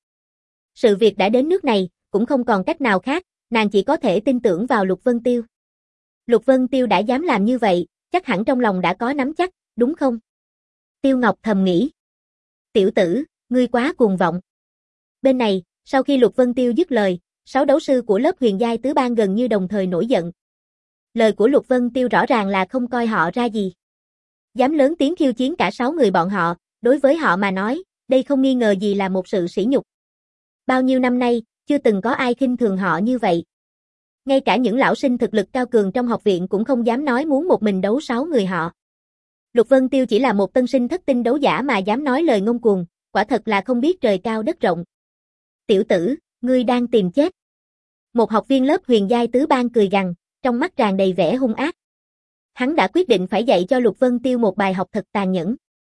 Sự việc đã đến nước này, cũng không còn cách nào khác, nàng chỉ có thể tin tưởng vào Lục Vân Tiêu. Lục Vân Tiêu đã dám làm như vậy, chắc hẳn trong lòng đã có nắm chắc, đúng không? Tiêu Ngọc thầm nghĩ. Tiểu tử, ngươi quá cuồng vọng. Bên này, sau khi Lục Vân Tiêu dứt lời, sáu đấu sư của lớp huyền giai tứ ban gần như đồng thời nổi giận. Lời của Lục Vân Tiêu rõ ràng là không coi họ ra gì. Dám lớn tiếng khiêu chiến cả sáu người bọn họ, đối với họ mà nói, đây không nghi ngờ gì là một sự sỉ nhục. Bao nhiêu năm nay, chưa từng có ai khinh thường họ như vậy. Ngay cả những lão sinh thực lực cao cường trong học viện cũng không dám nói muốn một mình đấu sáu người họ. Lục Vân Tiêu chỉ là một tân sinh thất tinh đấu giả mà dám nói lời ngông cuồng, quả thật là không biết trời cao đất rộng. Tiểu tử, ngươi đang tìm chết. Một học viên lớp huyền giai tứ ban cười gằn, trong mắt tràn đầy vẻ hung ác. Hắn đã quyết định phải dạy cho Lục Vân Tiêu một bài học thật tàn nhẫn.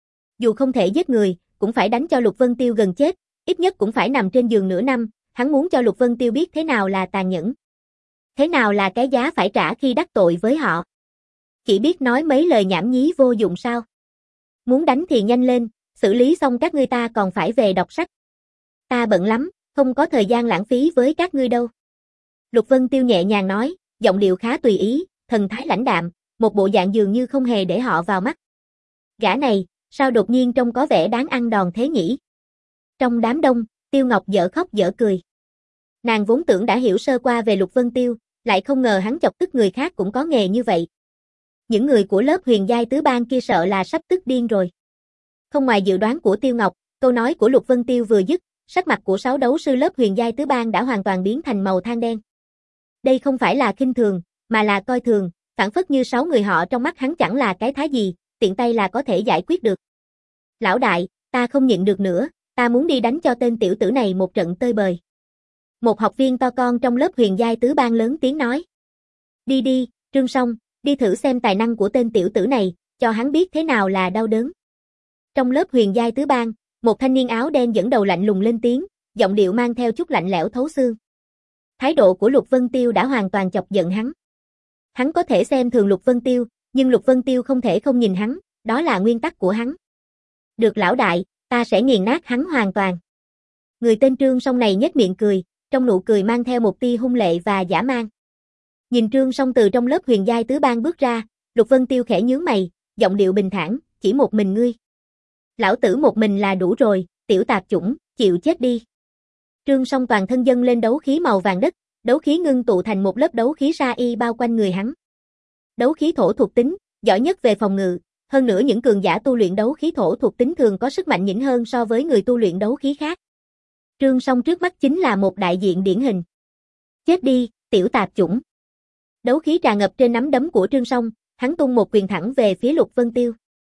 Dù không thể giết người, cũng phải đánh cho Lục Vân Tiêu gần chết, ít nhất cũng phải nằm trên giường nửa năm, hắn muốn cho Lục Vân Tiêu biết thế nào là tàn nhẫn. Thế nào là cái giá phải trả khi đắc tội với họ. Chỉ biết nói mấy lời nhảm nhí vô dụng sao. Muốn đánh thì nhanh lên, xử lý xong các ngươi ta còn phải về đọc sách. Ta bận lắm, không có thời gian lãng phí với các ngươi đâu. Lục Vân Tiêu nhẹ nhàng nói, giọng điệu khá tùy ý, thần thái lãnh đạm, một bộ dạng dường như không hề để họ vào mắt. Gã này, sao đột nhiên trông có vẻ đáng ăn đòn thế nhỉ? Trong đám đông, Tiêu Ngọc dở khóc dở cười. Nàng vốn tưởng đã hiểu sơ qua về Lục Vân Tiêu, lại không ngờ hắn chọc tức người khác cũng có nghề như vậy. Những người của lớp huyền giai tứ bang kia sợ là sắp tức điên rồi. Không ngoài dự đoán của Tiêu Ngọc, câu nói của Lục Vân Tiêu vừa dứt, sắc mặt của sáu đấu sư lớp huyền giai tứ bang đã hoàn toàn biến thành màu than đen. Đây không phải là khinh thường, mà là coi thường, phản phất như sáu người họ trong mắt hắn chẳng là cái thá gì, tiện tay là có thể giải quyết được. Lão đại, ta không nhịn được nữa, ta muốn đi đánh cho tên tiểu tử này một trận tơi bời. Một học viên to con trong lớp huyền giai tứ bang lớn tiếng nói. Đi đi, Trương Song, đi thử xem tài năng của tên tiểu tử này, cho hắn biết thế nào là đau đớn. Trong lớp huyền giai tứ bang, một thanh niên áo đen dẫn đầu lạnh lùng lên tiếng, giọng điệu mang theo chút lạnh lẽo thấu xương. Thái độ của Lục Vân Tiêu đã hoàn toàn chọc giận hắn. Hắn có thể xem thường Lục Vân Tiêu, nhưng Lục Vân Tiêu không thể không nhìn hắn, đó là nguyên tắc của hắn. Được lão đại, ta sẽ nghiền nát hắn hoàn toàn. Người tên Trương Song này nhếch miệng cười, trong nụ cười mang theo một tia hung lệ và dã man. Nhìn Trương Song từ trong lớp huyền giai tứ bang bước ra, Lục Vân Tiêu khẽ nhướng mày, giọng điệu bình thản, chỉ một mình ngươi. Lão tử một mình là đủ rồi, tiểu tạp chủng, chịu chết đi. Trương Song toàn thân dâng lên đấu khí màu vàng đất, đấu khí ngưng tụ thành một lớp đấu khí sa y bao quanh người hắn. Đấu khí thổ thuộc tính, giỏi nhất về phòng ngự, hơn nữa những cường giả tu luyện đấu khí thổ thuộc tính thường có sức mạnh nhỉnh hơn so với người tu luyện đấu khí khác. Trương Song trước mắt chính là một đại diện điển hình. Chết đi, tiểu tạp chủng. Đấu khí tràn ngập trên nắm đấm của Trương Song, hắn tung một quyền thẳng về phía Lục Vân Tiêu.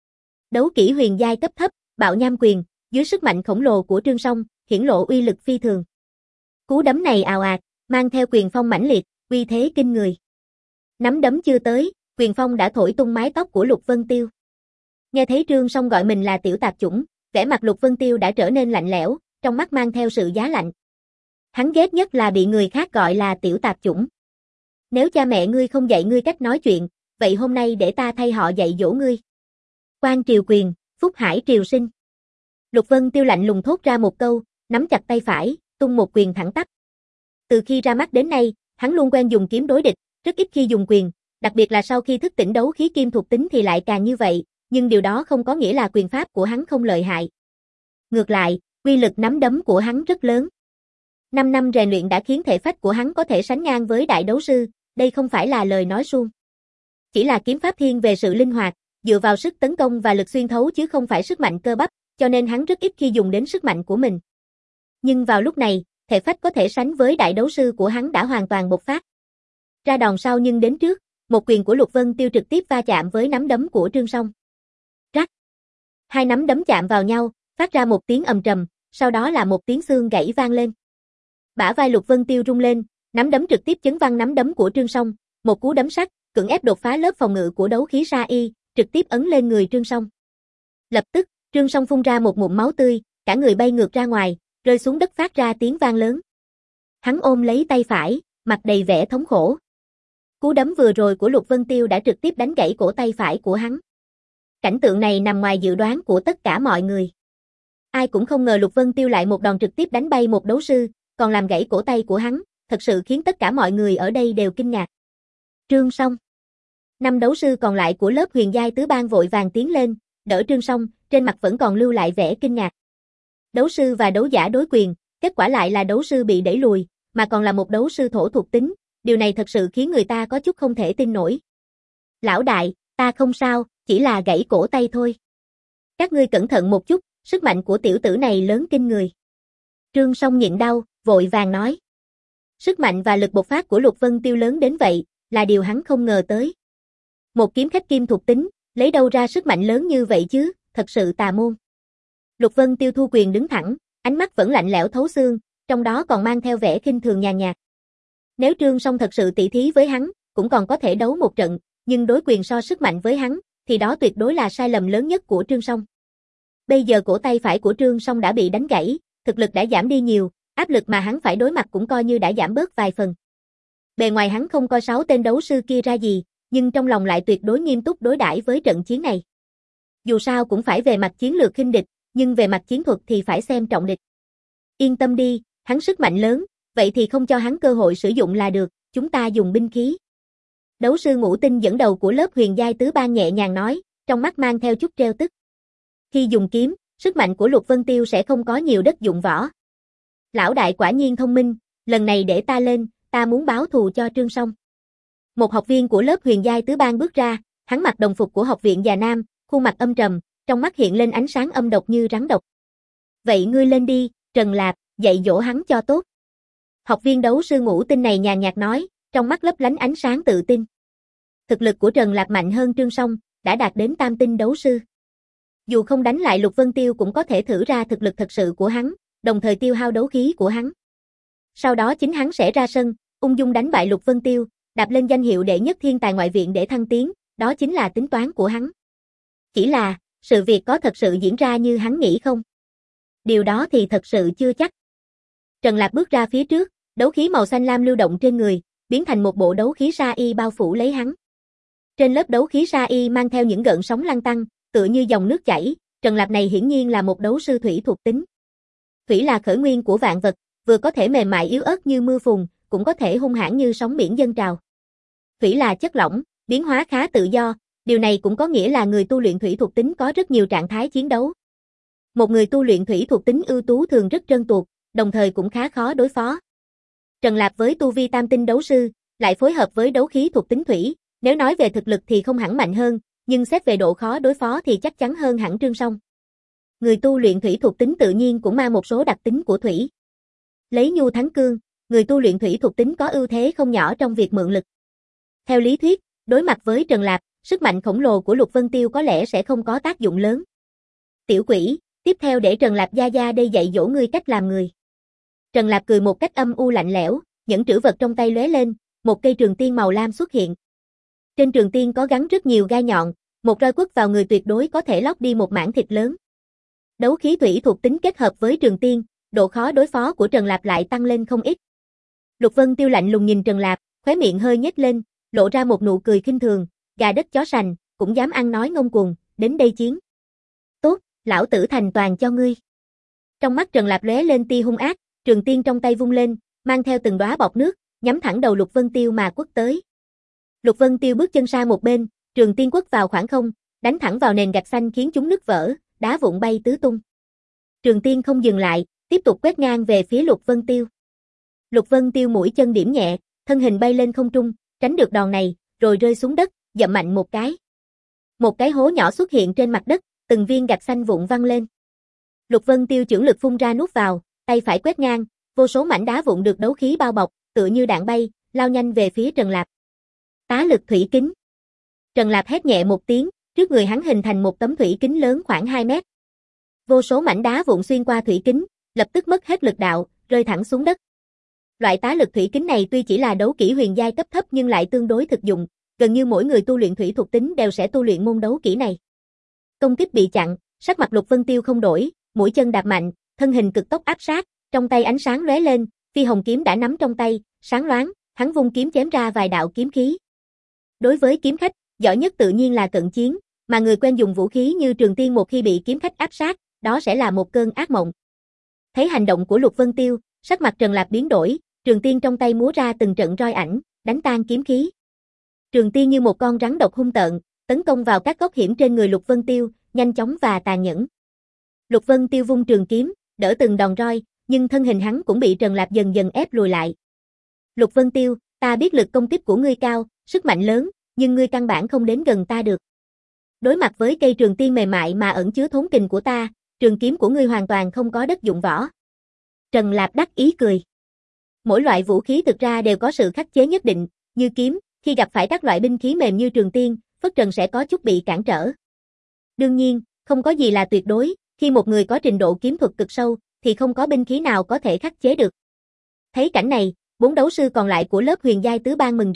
Đấu kỹ huyền giai cấp thấp, bạo nham quyền, dưới sức mạnh khổng lồ của Trương Song, hiển lộ uy lực phi thường. Cú đấm này ào ạt, mang theo quyền phong mãnh liệt, uy thế kinh người. Nắm đấm chưa tới, quyền phong đã thổi tung mái tóc của Lục Vân Tiêu. Nghe thấy Trương Song gọi mình là tiểu tạp chủng, vẻ mặt Lục Vân Tiêu đã trở nên lạnh lẽo, trong mắt mang theo sự giá lạnh. Hắn ghét nhất là bị người khác gọi là tiểu tạp chủng. Nếu cha mẹ ngươi không dạy ngươi cách nói chuyện, vậy hôm nay để ta thay họ dạy dỗ ngươi. Quan triều quyền, phúc hải triều sinh. Lục Vân Tiêu lạnh lùng thốt ra một câu, nắm chặt tay phải, tung một quyền thẳng tắp. Từ khi ra mắt đến nay, hắn luôn quen dùng kiếm đối địch, rất ít khi dùng quyền, đặc biệt là sau khi thức tỉnh đấu khí kim thuộc tính thì lại càng như vậy, nhưng điều đó không có nghĩa là quyền pháp của hắn không lợi hại. Ngược lại, uy lực nắm đấm của hắn rất lớn. Năm năm rèn luyện đã khiến thể phách của hắn có thể sánh ngang với đại đấu sư, đây không phải là lời nói suông. Chỉ là kiếm pháp thiên về sự linh hoạt, dựa vào sức tấn công và lực xuyên thấu chứ không phải sức mạnh cơ bắp, cho nên hắn rất ít khi dùng đến sức mạnh của mình. Nhưng vào lúc này, thể phách có thể sánh với đại đấu sư của hắn đã hoàn toàn bộc phát. Ra đòn sau nhưng đến trước, một quyền của Lục Vân Tiêu trực tiếp va chạm với nắm đấm của Trương Song. Rắc. Hai nắm đấm chạm vào nhau, phát ra một tiếng ầm trầm, sau đó là một tiếng xương gãy vang lên. Bả vai Lục Vân Tiêu rung lên, nắm đấm trực tiếp chấn văng nắm đấm của Trương Song, một cú đấm sắt, cưỡng ép đột phá lớp phòng ngự của đấu khí sa y, trực tiếp ấn lên người Trương Song. Lập tức, Trương Song phun ra một ngụm máu tươi, cả người bay ngược ra ngoài, rơi xuống đất phát ra tiếng vang lớn. Hắn ôm lấy tay phải, mặt đầy vẻ thống khổ. Cú đấm vừa rồi của Lục Vân Tiêu đã trực tiếp đánh gãy cổ tay phải của hắn. Cảnh tượng này nằm ngoài dự đoán của tất cả mọi người. Ai cũng không ngờ Lục Vân Tiêu lại một đòn trực tiếp đánh bay một đấu sư, còn làm gãy cổ tay của hắn, thật sự khiến tất cả mọi người ở đây đều kinh ngạc. Trương Song. Năm đấu sư còn lại của lớp huyền giai tứ bang vội vàng tiến lên, đỡ Trương Song, trên mặt vẫn còn lưu lại vẻ kinh ngạc. Đấu sư và đấu giả đối quyền, kết quả lại là đấu sư bị đẩy lùi, mà còn là một đấu sư thổ thuộc tính, điều này thật sự khiến người ta có chút không thể tin nổi. Lão đại, ta không sao, chỉ là gãy cổ tay thôi. Các ngươi cẩn thận một chút, sức mạnh của tiểu tử này lớn kinh người. Trương Song nhịn đau, vội vàng nói. Sức mạnh và lực bộc phát của Lục Vân Tiêu lớn đến vậy, là điều hắn không ngờ tới. Một kiếm khách kim thuộc tính, lấy đâu ra sức mạnh lớn như vậy chứ, thật sự tà môn. Lục Vân Tiêu thu quyền đứng thẳng, ánh mắt vẫn lạnh lẽo thấu xương, trong đó còn mang theo vẻ khinh thường nhàn nhạt. Nếu Trương Song thật sự tỷ thí với hắn, cũng còn có thể đấu một trận, nhưng đối quyền so sức mạnh với hắn, thì đó tuyệt đối là sai lầm lớn nhất của Trương Song. Bây giờ cổ tay phải của Trương Song đã bị đánh gãy, thực lực đã giảm đi nhiều, áp lực mà hắn phải đối mặt cũng coi như đã giảm bớt vài phần. Bề ngoài hắn không coi sáu tên đấu sư kia ra gì, nhưng trong lòng lại tuyệt đối nghiêm túc đối đãi với trận chiến này. Dù sao cũng phải về mặt chiến lược khinh địch, nhưng về mặt chiến thuật thì phải xem trọng địch. Yên tâm đi, hắn sức mạnh lớn, vậy thì không cho hắn cơ hội sử dụng là được, chúng ta dùng binh khí. Đấu sư Ngũ Tinh dẫn đầu của lớp huyền giai tứ ban nhẹ nhàng nói, trong mắt mang theo chút trêu tức. Khi dùng kiếm, sức mạnh của Lục Vân Tiêu sẽ không có nhiều đất dụng võ. Lão đại quả nhiên thông minh, lần này để ta lên, ta muốn báo thù cho Trương Song. Một học viên của lớp huyền giai tứ ban bước ra, hắn mặc đồng phục của học viện Già Nam, khuôn mặt âm trầm, trong mắt hiện lên ánh sáng âm độc như rắn độc. Vậy ngươi lên đi, Trần Lạp, dạy dỗ hắn cho tốt. Học viên đấu sư Ngũ Tinh này nhàn nhạt nói, trong mắt lấp lánh ánh sáng tự tin. Thực lực của Trần Lạp mạnh hơn Trương Song, đã đạt đến tam tinh đấu sư. Dù không đánh lại Lục Vân Tiêu cũng có thể thử ra thực lực thật sự của hắn, đồng thời tiêu hao đấu khí của hắn. Sau đó chính hắn sẽ ra sân, ung dung đánh bại Lục Vân Tiêu, đạp lên danh hiệu đệ nhất thiên tài ngoại viện để thăng tiến, đó chính là tính toán của hắn. Chỉ là, sự việc có thật sự diễn ra như hắn nghĩ không? Điều đó thì thật sự chưa chắc. Trần Lạp bước ra phía trước, đấu khí màu xanh lam lưu động trên người, biến thành một bộ đấu khí sa y bao phủ lấy hắn. Trên lớp đấu khí sa y mang theo những gợn sóng lăn tăn, tựa như dòng nước chảy, Trần Lạp này hiển nhiên là một đấu sư thủy thuộc tính. Thủy là khởi nguyên của vạn vật, vừa có thể mềm mại yếu ớt như mưa phùn, cũng có thể hung hãn như sóng biển dâng trào. Thủy là chất lỏng, biến hóa khá tự do, điều này cũng có nghĩa là người tu luyện thủy thuộc tính có rất nhiều trạng thái chiến đấu. Một người tu luyện thủy thuộc tính ưu tú thường rất trơn tuột, đồng thời cũng khá khó đối phó. Trần Lạp với tu vi tam tinh đấu sư, lại phối hợp với đấu khí thuộc tính thủy, nếu nói về thực lực thì không hẳn mạnh hơn, nhưng xét về độ khó đối phó thì chắc chắn hơn hẳn Trương Song. Người tu luyện thủy thuộc tính tự nhiên cũng mang một số đặc tính của thủy. Lấy nhu thắng cương, người tu luyện thủy thuộc tính có ưu thế không nhỏ trong việc mượn lực. Theo lý thuyết, đối mặt với Trần Lạp, sức mạnh khổng lồ của Lục Vân Tiêu có lẽ sẽ không có tác dụng lớn. Tiểu quỷ, tiếp theo để Trần Lạp gia gia đây dạy dỗ ngươi cách làm người. Trần Lạp cười một cách âm u lạnh lẽo, những trữ vật trong tay lóe lên, một cây trường tiên màu lam xuất hiện. Trên trường tiên có gắn rất nhiều gai nhọn, một roi quất vào người tuyệt đối có thể lóc đi một mảng thịt lớn. Đấu khí thủy thuộc tính kết hợp với trường tiên, độ khó đối phó của Trần Lạp lại tăng lên không ít. Lục Vân Tiêu lạnh lùng nhìn Trần Lạp, khóe miệng hơi nhếch lên, lộ ra một nụ cười khinh thường, gà đất chó sành, cũng dám ăn nói ngông cuồng, đến đây chiến. Tốt, lão tử thành toàn cho ngươi. Trong mắt Trần Lạp lóe lên tia hung ác, trường tiên trong tay vung lên, mang theo từng đóa bọt nước, nhắm thẳng đầu Lục Vân Tiêu mà quất tới. Lục Vân Tiêu bước chân sang một bên, trường tiên quất vào khoảng không, đánh thẳng vào nền gạch xanh khiến chúng nứt vỡ, đá vụn bay tứ tung. Trường tiên không dừng lại, tiếp tục quét ngang về phía Lục Vân Tiêu. Lục Vân Tiêu mũi chân điểm nhẹ, thân hình bay lên không trung, tránh được đòn này, rồi rơi xuống đất, dậm mạnh một cái. Một cái hố nhỏ xuất hiện trên mặt đất, từng viên gạch xanh vụn văng lên. Lục Vân Tiêu chưởng lực phun ra nuốt vào, tay phải quét ngang, vô số mảnh đá vụn được đấu khí bao bọc, tựa như đạn bay, lao nhanh về phía Trần Lạp. Tá lực thủy kính. Trần Lạp hét nhẹ một tiếng, trước người hắn hình thành một tấm thủy kính lớn khoảng hai mét. Vô số mảnh đá vụn xuyên qua thủy kính, lập tức mất hết lực đạo, rơi thẳng xuống đất. Loại tá lực thủy kính này tuy chỉ là đấu kỹ huyền giai cấp thấp nhưng lại tương đối thực dụng, gần như mỗi người tu luyện thủy thuộc tính đều sẽ tu luyện môn đấu kỹ này. Công kích bị chặn, sắc mặt Lục Vân Tiêu không đổi, mũi chân đạp mạnh, thân hình cực tốc áp sát, trong tay ánh sáng lóe lên, phi hồng kiếm đã nắm trong tay, sáng loáng, hắn vung kiếm chém ra vài đạo kiếm khí. Đối với kiếm khách, giỏi nhất tự nhiên là cận chiến, mà người quen dùng vũ khí như trường tiên một khi bị kiếm khách áp sát, đó sẽ là một cơn ác mộng. Thấy hành động của Lục Vân Tiêu, sắc mặt Trần Lạp biến đổi, trường tiên trong tay múa ra từng trận roi ảnh, đánh tan kiếm khí. Trường tiên như một con rắn độc hung tợn, tấn công vào các góc hiểm trên người Lục Vân Tiêu, nhanh chóng và tàn nhẫn. Lục Vân Tiêu vung trường kiếm, đỡ từng đòn roi, nhưng thân hình hắn cũng bị Trần Lạp dần dần ép lùi lại. Lục Vân Tiêu, ta biết lực công kích của ngươi cao, sức mạnh lớn, nhưng ngươi căn bản không đến gần ta được. Đối mặt với cây trường tiên mềm mại mà ẩn chứa thốn kình của ta, trường kiếm của ngươi hoàn toàn không có đất dụng võ. Trần Lạp đắc ý cười. Mỗi loại vũ khí thực ra đều có sự khắc chế nhất định, như kiếm, khi gặp phải các loại binh khí mềm như trường tiên, Phất Trần sẽ có chút bị cản trở. Đương nhiên, không có gì là tuyệt đối, khi một người có trình độ kiếm thuật cực sâu, thì không có binh khí nào có thể khắc chế được. Thấy cảnh này, bốn đấu sư còn lại của lớp huyền giai tứ ban mừng rỡ,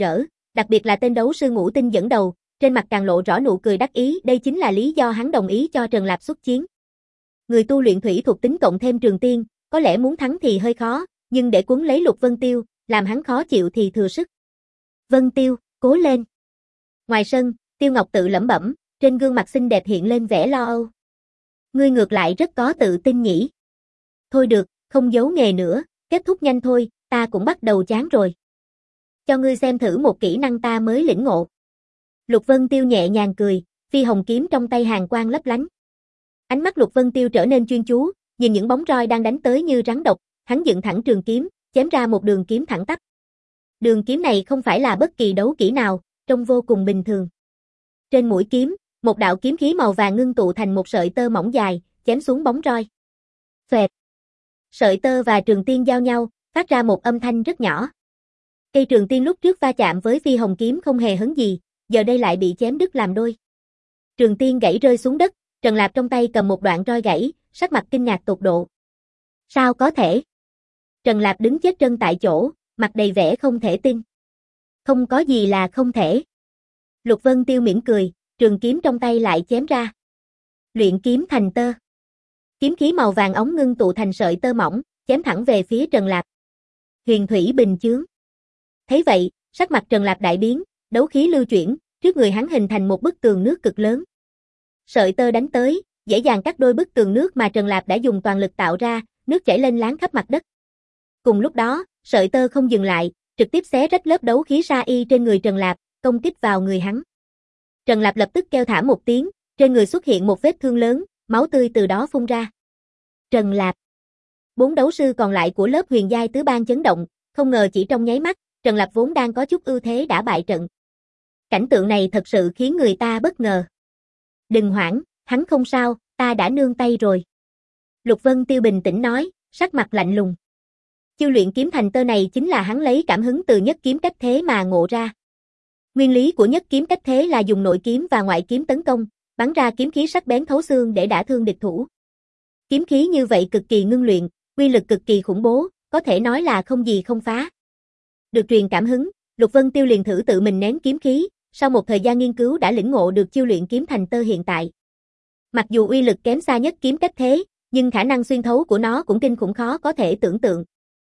Đặc biệt là tên đấu sư ngũ tinh dẫn đầu, trên mặt càng lộ rõ nụ cười đắc ý, đây chính là lý do hắn đồng ý cho Trần Lạp xuất chiến. Người tu luyện thủy thuộc tính cộng thêm Trường Tiên, có lẽ muốn thắng thì hơi khó, nhưng để cuốn lấy Lục Vân Tiêu, làm hắn khó chịu thì thừa sức. Vân Tiêu, cố lên. Ngoài sân, Tiêu Ngọc tự lẩm bẩm, trên gương mặt xinh đẹp hiện lên vẻ lo âu. Ngươi ngược lại rất có tự tin nhỉ. Thôi được, không giấu nghề nữa, kết thúc nhanh thôi, ta cũng bắt đầu chán rồi. Cho ngươi xem thử một kỹ năng ta mới lĩnh ngộ. Lục Vân Tiêu nhẹ nhàng cười, phi hồng kiếm trong tay hàn quang lấp lánh. Ánh mắt Lục Vân Tiêu trở nên chuyên chú, nhìn những bóng roi đang đánh tới như rắn độc, hắn dựng thẳng trường kiếm, chém ra một đường kiếm thẳng tắp. Đường kiếm này không phải là bất kỳ đấu kỹ nào, trông vô cùng bình thường. Trên mũi kiếm, một đạo kiếm khí màu vàng ngưng tụ thành một sợi tơ mỏng dài, chém xuống bóng roi. Xoẹt. Sợi tơ và trường tiên giao nhau, phát ra một âm thanh rất nhỏ. Cây trường tiên lúc trước va chạm với phi hồng kiếm không hề hấn gì, giờ đây lại bị chém đứt làm đôi. Trường tiên gãy rơi xuống đất, Trần Lạp trong tay cầm một đoạn roi gãy, sắc mặt kinh ngạc tột độ. Sao có thể? Trần Lạp đứng chết chân tại chỗ, mặt đầy vẻ không thể tin. Không có gì là không thể. Lục Vân Tiêu mỉm cười, trường kiếm trong tay lại chém ra. Luyện kiếm thành tơ. Kiếm khí màu vàng óng ngưng tụ thành sợi tơ mỏng, chém thẳng về phía Trần Lạp. Huyền thủy bình chướng. Thấy vậy, sắc mặt Trần Lạp đại biến, đấu khí lưu chuyển, trước người hắn hình thành một bức tường nước cực lớn. Sợi tơ đánh tới, dễ dàng cắt đôi bức tường nước mà Trần Lạp đã dùng toàn lực tạo ra, nước chảy lên láng khắp mặt đất. Cùng lúc đó, sợi tơ không dừng lại, trực tiếp xé rách lớp đấu khí sa y trên người Trần Lạp, công kích vào người hắn. Trần Lạp lập tức kêu thảm một tiếng, trên người xuất hiện một vết thương lớn, máu tươi từ đó phun ra. Trần Lạp. Bốn đấu sư còn lại của lớp huyền giai tứ bang chấn động, không ngờ chỉ trong nháy mắt, Trần Lạp vốn đang có chút ưu thế đã bại trận. Cảnh tượng này thật sự khiến người ta bất ngờ. Đừng hoảng, hắn không sao, ta đã nương tay rồi. Lục Vân Tiêu bình tĩnh nói, sắc mặt lạnh lùng. Chiêu luyện kiếm thành tơ này chính là hắn lấy cảm hứng từ nhất kiếm cách thế mà ngộ ra. Nguyên lý của nhất kiếm cách thế là dùng nội kiếm và ngoại kiếm tấn công, bắn ra kiếm khí sắc bén thấu xương để đả thương địch thủ. Kiếm khí như vậy cực kỳ ngưng luyện, uy lực cực kỳ khủng bố, có thể nói là không gì không phá. Được truyền cảm hứng, Lục Vân Tiêu liền thử tự mình nén kiếm khí, sau một thời gian nghiên cứu đã lĩnh ngộ được chiêu luyện kiếm thành tơ hiện tại. Mặc dù uy lực kém xa nhất kiếm cách thế, nhưng khả năng xuyên thấu của nó cũng kinh khủng khó có thể tưởng tượng.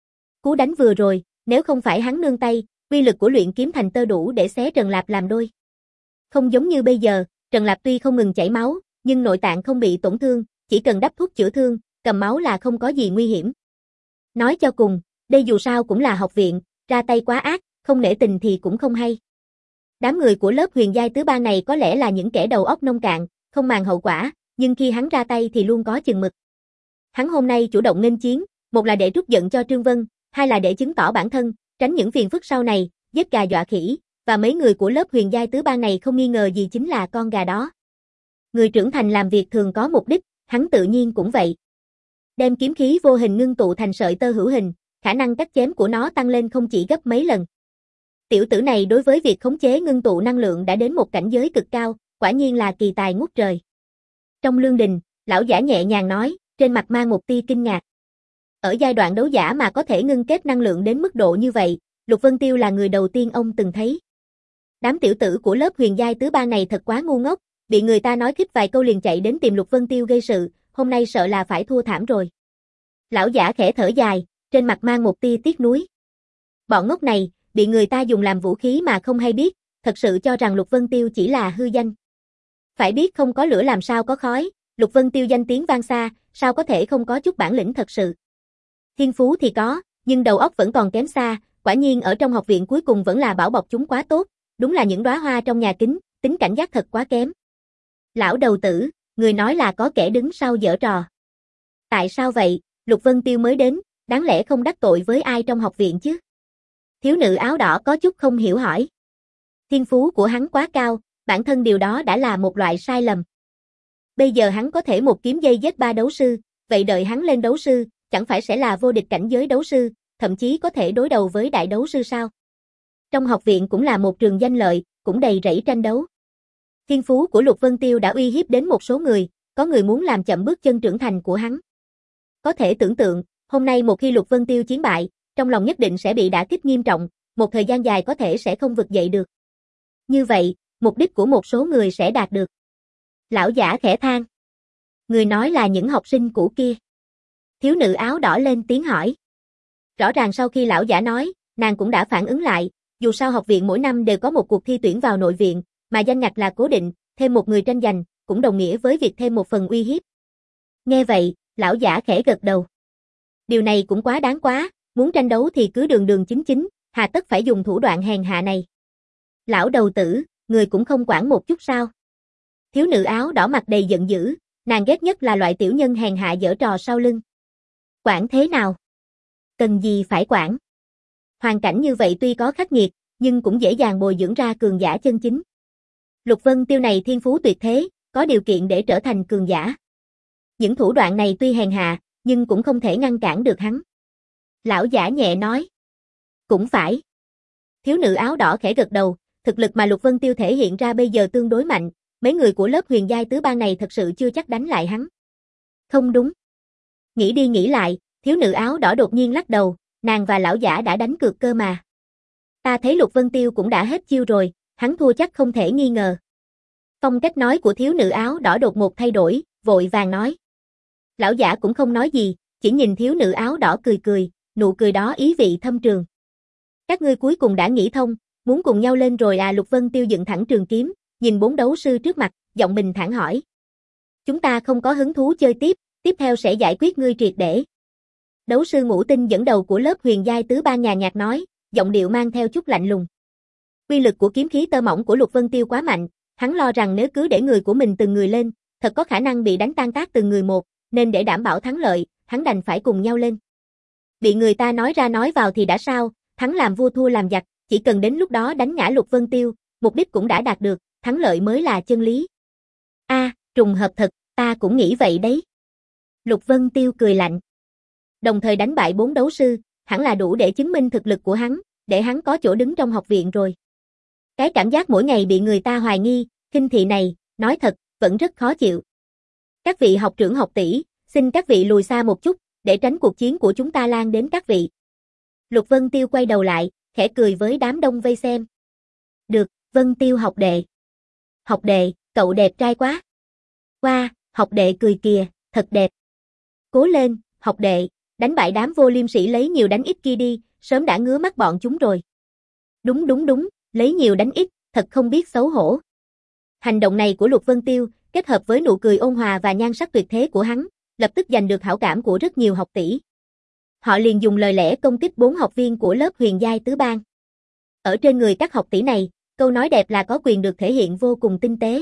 Cú đánh vừa rồi, nếu không phải hắn nương tay, uy lực của luyện kiếm thành tơ đủ để xé Trần Lạp làm đôi. Không giống như bây giờ, Trần Lạp tuy không ngừng chảy máu, nhưng nội tạng không bị tổn thương, chỉ cần đắp thuốc chữa thương, cầm máu là không có gì nguy hiểm. Nói cho cùng, đây dù sao cũng là học viện, ra tay quá ác, không nể tình thì cũng không hay. Đám người của lớp huyền giai tứ bang này có lẽ là những kẻ đầu óc nông cạn, không màng hậu quả, nhưng khi hắn ra tay thì luôn có chừng mực. Hắn hôm nay chủ động nghênh chiến, một là để trút giận cho Trương Vân, hai là để chứng tỏ bản thân, tránh những phiền phức sau này, giết gà dọa khỉ, và mấy người của lớp huyền giai tứ bang này không nghi ngờ gì chính là con gà đó. Người trưởng thành làm việc thường có mục đích, hắn tự nhiên cũng vậy. Đem kiếm khí vô hình ngưng tụ thành sợi tơ hữu hình, khả năng cắt chém của nó tăng lên không chỉ gấp mấy lần. Tiểu tử này đối với việc khống chế ngưng tụ năng lượng đã đến một cảnh giới cực cao, quả nhiên là kỳ tài ngút trời. Trong lương đình, lão giả nhẹ nhàng nói, trên mặt mang một tia kinh ngạc. Ở giai đoạn đấu giả mà có thể ngưng kết năng lượng đến mức độ như vậy, Lục Vân Tiêu là người đầu tiên ông từng thấy. Đám tiểu tử của lớp huyền giai tứ bang này thật quá ngu ngốc, bị người ta nói khích vài câu liền chạy đến tìm Lục Vân Tiêu gây sự, hôm nay sợ là phải thua thảm rồi. Lão giả khẽ thở dài, trên mặt mang một tia tiếc nuối. Bọn ngốc này, bị người ta dùng làm vũ khí mà không hay biết, thật sự cho rằng Lục Vân Tiêu chỉ là hư danh. Phải biết không có lửa làm sao có khói, Lục Vân Tiêu danh tiếng vang xa, sao có thể không có chút bản lĩnh thật sự. Thiên phú thì có, nhưng đầu óc vẫn còn kém xa, quả nhiên ở trong học viện cuối cùng vẫn là bảo bọc chúng quá tốt, đúng là những đóa hoa trong nhà kính, tính cảnh giác thật quá kém. Lão đầu tử, người nói là có kẻ đứng sau giở trò. Tại sao vậy, Lục Vân Tiêu mới đến, đáng lẽ không đắc tội với ai trong học viện chứ? Thiếu nữ áo đỏ có chút không hiểu hỏi. Thiên phú của hắn quá cao, bản thân điều đó đã là một loại sai lầm. Bây giờ hắn có thể một kiếm dây giết ba đấu sư, vậy đợi hắn lên đấu sư, chẳng phải sẽ là vô địch cảnh giới đấu sư, thậm chí có thể đối đầu với đại đấu sư sao? Trong học viện cũng là một trường danh lợi, cũng đầy rẫy tranh đấu. Thiên phú của Lục Vân Tiêu đã uy hiếp đến một số người, có người muốn làm chậm bước chân trưởng thành của hắn. Có thể tưởng tượng, hôm nay một khi Lục Vân Tiêu chiến bại, trong lòng nhất định sẽ bị đả kích nghiêm trọng, một thời gian dài có thể sẽ không vực dậy được. Như vậy, mục đích của một số người sẽ đạt được. Lão giả khẽ than. Người nói là những học sinh cũ kia. Thiếu nữ áo đỏ lên tiếng hỏi. Rõ ràng sau khi lão giả nói, nàng cũng đã phản ứng lại, dù sao học viện mỗi năm đều có một cuộc thi tuyển vào nội viện, mà danh ngạch là cố định, thêm một người tranh giành, cũng đồng nghĩa với việc thêm một phần uy hiếp. Nghe vậy, lão giả khẽ gật đầu. Điều này cũng quá đáng quá, muốn tranh đấu thì cứ đường đường chính chính, hà tất phải dùng thủ đoạn hèn hạ này. Lão đầu tử, người cũng không quản một chút sao? Thiếu nữ áo đỏ mặt đầy giận dữ, nàng ghét nhất là loại tiểu nhân hèn hạ giở trò sau lưng. Quản thế nào? Cần gì phải quản? Hoàn cảnh như vậy tuy có khắc nghiệt, nhưng cũng dễ dàng bồi dưỡng ra cường giả chân chính. Lục Vân Tiêu này thiên phú tuyệt thế, có điều kiện để trở thành cường giả. Những thủ đoạn này tuy hèn hạ, nhưng cũng không thể ngăn cản được hắn. Lão giả nhẹ nói. Cũng phải. Thiếu nữ áo đỏ khẽ gật đầu, thực lực mà Lục Vân Tiêu thể hiện ra bây giờ tương đối mạnh, mấy người của lớp huyền giai tứ ban này thật sự chưa chắc đánh lại hắn. Không đúng. Nghĩ đi nghĩ lại, thiếu nữ áo đỏ đột nhiên lắc đầu, nàng và lão giả đã đánh cược cơ mà. Ta thấy Lục Vân Tiêu cũng đã hết chiêu rồi, hắn thua chắc không thể nghi ngờ. Phong cách nói của thiếu nữ áo đỏ đột ngột thay đổi, vội vàng nói. Lão giả cũng không nói gì, chỉ nhìn thiếu nữ áo đỏ cười cười, nụ cười đó ý vị thâm trường. Các ngươi cuối cùng đã nghĩ thông, muốn cùng nhau lên rồi à? Lục Vân Tiêu dựng thẳng trường kiếm, nhìn bốn đấu sư trước mặt, giọng bình thản hỏi. Chúng ta không có hứng thú chơi tiếp, tiếp theo sẽ giải quyết ngươi triệt để. Đấu sư Ngũ Tinh dẫn đầu của lớp huyền giai tứ ban nhàn nhạt nói, giọng điệu mang theo chút lạnh lùng. Uy lực của kiếm khí tơ mỏng của Lục Vân Tiêu quá mạnh, hắn lo rằng nếu cứ để người của mình từng người lên, thật có khả năng bị đánh tan tác từng người một, nên để đảm bảo thắng lợi, hắn đành phải cùng nhau lên. Bị người ta nói ra nói vào thì đã sao, thắng làm vua thua làm giặc, chỉ cần đến lúc đó đánh ngã Lục Vân Tiêu, mục đích cũng đã đạt được, thắng lợi mới là chân lý. A, à, trùng hợp thật, ta cũng nghĩ vậy đấy. Lục Vân Tiêu cười lạnh. Đồng thời đánh bại bốn đấu sư, hẳn là đủ để chứng minh thực lực của hắn, để hắn có chỗ đứng trong học viện rồi. Cái cảm giác mỗi ngày bị người ta hoài nghi, khinh thị này, nói thật, vẫn rất khó chịu. Các vị học trưởng học tỷ, xin các vị lùi xa một chút, để tránh cuộc chiến của chúng ta lan đến các vị. Lục Vân Tiêu quay đầu lại, khẽ cười với đám đông vây xem. Được, Vân Tiêu học đệ. Học đệ, cậu đẹp trai quá. Wow, học đệ cười kìa, thật đẹp. Cố lên, học đệ, đánh bại đám vô liêm sỉ lấy nhiều đánh ít kia đi, sớm đã ngứa mắt bọn chúng rồi. Đúng đúng đúng, lấy nhiều đánh ít, thật không biết xấu hổ. Hành động này của Lục Vân Tiêu, kết hợp với nụ cười ôn hòa và nhan sắc tuyệt thế của hắn, lập tức giành được hảo cảm của rất nhiều học tỷ. Họ liền dùng lời lẽ công kích bốn học viên của lớp huyền giai tứ ban. Ở trên người các học tỷ này, câu nói đẹp là có quyền được thể hiện vô cùng tinh tế.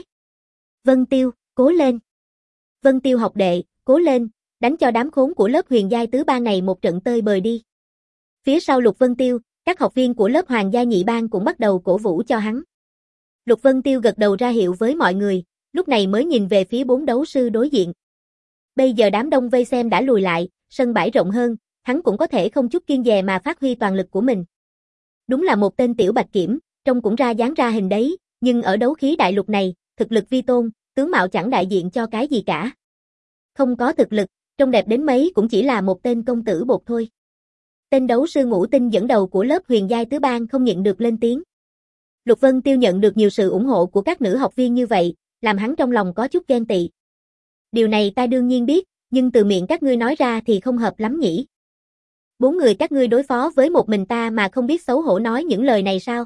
Vân Tiêu, cố lên. Vân Tiêu học đệ, cố lên, đánh cho đám khốn của lớp huyền giai tứ ban này một trận tơi bời đi. Phía sau Lục Vân Tiêu, các học viên của lớp hoàng gia nhị ban cũng bắt đầu cổ vũ cho hắn. Lục Vân Tiêu gật đầu ra hiệu với mọi người, lúc này mới nhìn về phía bốn đấu sư đối diện. Bây giờ đám đông vây xem đã lùi lại, sân bãi rộng hơn, hắn cũng có thể không chút kiêng dè mà phát huy toàn lực của mình. Đúng là một tên tiểu bạch kiểm, trông cũng ra dáng ra hình đấy, nhưng ở đấu khí đại lục này, thực lực vi tôn, tướng mạo chẳng đại diện cho cái gì cả. Không có thực lực, trông đẹp đến mấy cũng chỉ là một tên công tử bột thôi. Tên đấu sư Ngũ Tinh dẫn đầu của lớp huyền giai tứ ban không nhịn được lên tiếng. Lục Vân Tiêu nhận được nhiều sự ủng hộ của các nữ học viên như vậy, làm hắn trong lòng có chút ghen tị. Điều này ta đương nhiên biết, nhưng từ miệng các ngươi nói ra thì không hợp lắm nhỉ. Bốn người các ngươi đối phó với một mình ta mà không biết xấu hổ nói những lời này sao?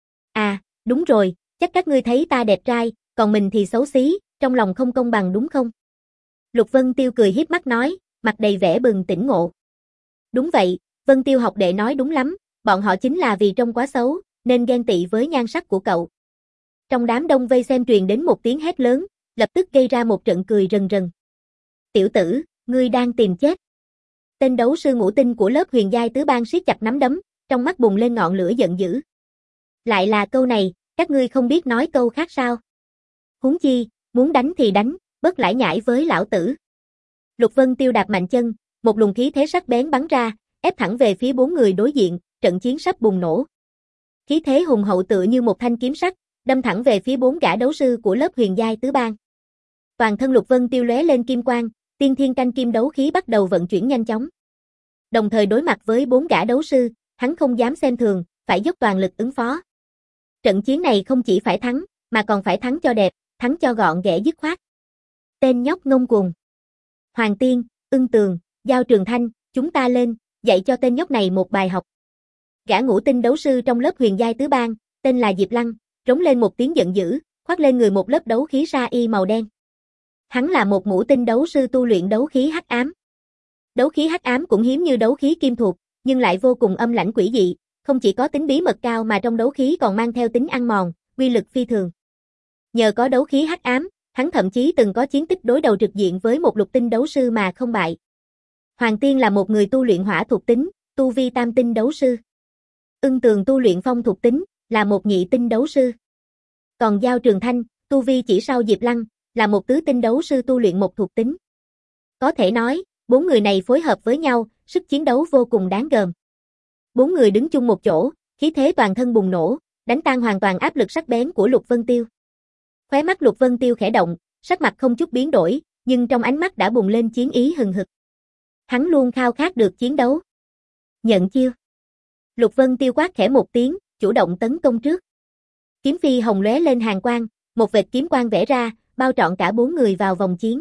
À, đúng rồi, chắc các ngươi thấy ta đẹp trai, còn mình thì xấu xí, trong lòng không công bằng đúng không? Lục Vân Tiêu cười hiếp mắt nói, mặt đầy vẻ bừng tỉnh ngộ. Đúng vậy, Vân Tiêu học đệ nói đúng lắm, bọn họ chính là vì trông quá xấu, nên ghen tị với nhan sắc của cậu. Trong đám đông vây xem truyền đến một tiếng hét lớn, lập tức gây ra một trận cười rần rần. Tiểu tử, ngươi đang tìm chết. Tên đấu sư Ngũ Tinh của lớp huyền giai tứ ban siết chặt nắm đấm, trong mắt bùng lên ngọn lửa giận dữ. Lại là câu này, các ngươi không biết nói câu khác sao? Huống chi, muốn đánh thì đánh, bớt lải nhải với lão tử. Lục Vân Tiêu đạp mạnh chân, một luồng khí thế sắc bén bắn ra, ép thẳng về phía bốn người đối diện, trận chiến sắp bùng nổ. Khí thế hùng hậu tựa như một thanh kiếm sắc, đâm thẳng về phía bốn gã đấu sư của lớp huyền giai tứ ban. Toàn thân Lục Vân Tiêu lóe lên kim quang, tiên thiên canh kim đấu khí bắt đầu vận chuyển nhanh chóng. Đồng thời đối mặt với bốn gã đấu sư, hắn không dám xem thường, phải dốc toàn lực ứng phó. Trận chiến này không chỉ phải thắng, mà còn phải thắng cho đẹp, thắng cho gọn ghẽ dứt khoát. Tên nhóc ngông cuồng. Hoàng Tiên, Ưng Tường, Giao Trường Thanh, chúng ta lên, dạy cho tên nhóc này một bài học. Gã ngũ tinh đấu sư trong lớp huyền giai tứ bang, tên là Diệp Lăng, rống lên một tiếng giận dữ, khoác lên người một lớp đấu khí sa y màu đen. Hắn là một ngũ tinh đấu sư tu luyện đấu khí hắc ám. Đấu khí hắc ám cũng hiếm như đấu khí kim thuộc, nhưng lại vô cùng âm lãnh quỷ dị, không chỉ có tính bí mật cao mà trong đấu khí còn mang theo tính ăn mòn, uy lực phi thường. Nhờ có đấu khí hắc ám, hắn thậm chí từng có chiến tích đối đầu trực diện với một lục tinh đấu sư mà không bại. Hoàng Tiên là một người tu luyện hỏa thuộc tính, tu vi tam tinh đấu sư. Ưng Tường tu luyện phong thuộc tính, là một nhị tinh đấu sư. Còn Giao Trường Thanh, tu vi chỉ sau Diệp Lăng, là một tứ tinh đấu sư tu luyện một thuộc tính. Có thể nói, bốn người này phối hợp với nhau, sức chiến đấu vô cùng đáng gờm. Bốn người đứng chung một chỗ, khí thế toàn thân bùng nổ, đánh tan hoàn toàn áp lực sắc bén của Lục Vân Tiêu. Khóe mắt Lục Vân Tiêu khẽ động, sắc mặt không chút biến đổi, nhưng trong ánh mắt đã bùng lên chiến ý hừng hực. Hắn luôn khao khát được chiến đấu. Nhận chiêu. Lục Vân Tiêu quát khẽ một tiếng, chủ động tấn công trước. Kiếm phi hồng lóe lên hàn quang, một vệt kiếm quang vẽ ra, bao trọn cả bốn người vào vòng chiến.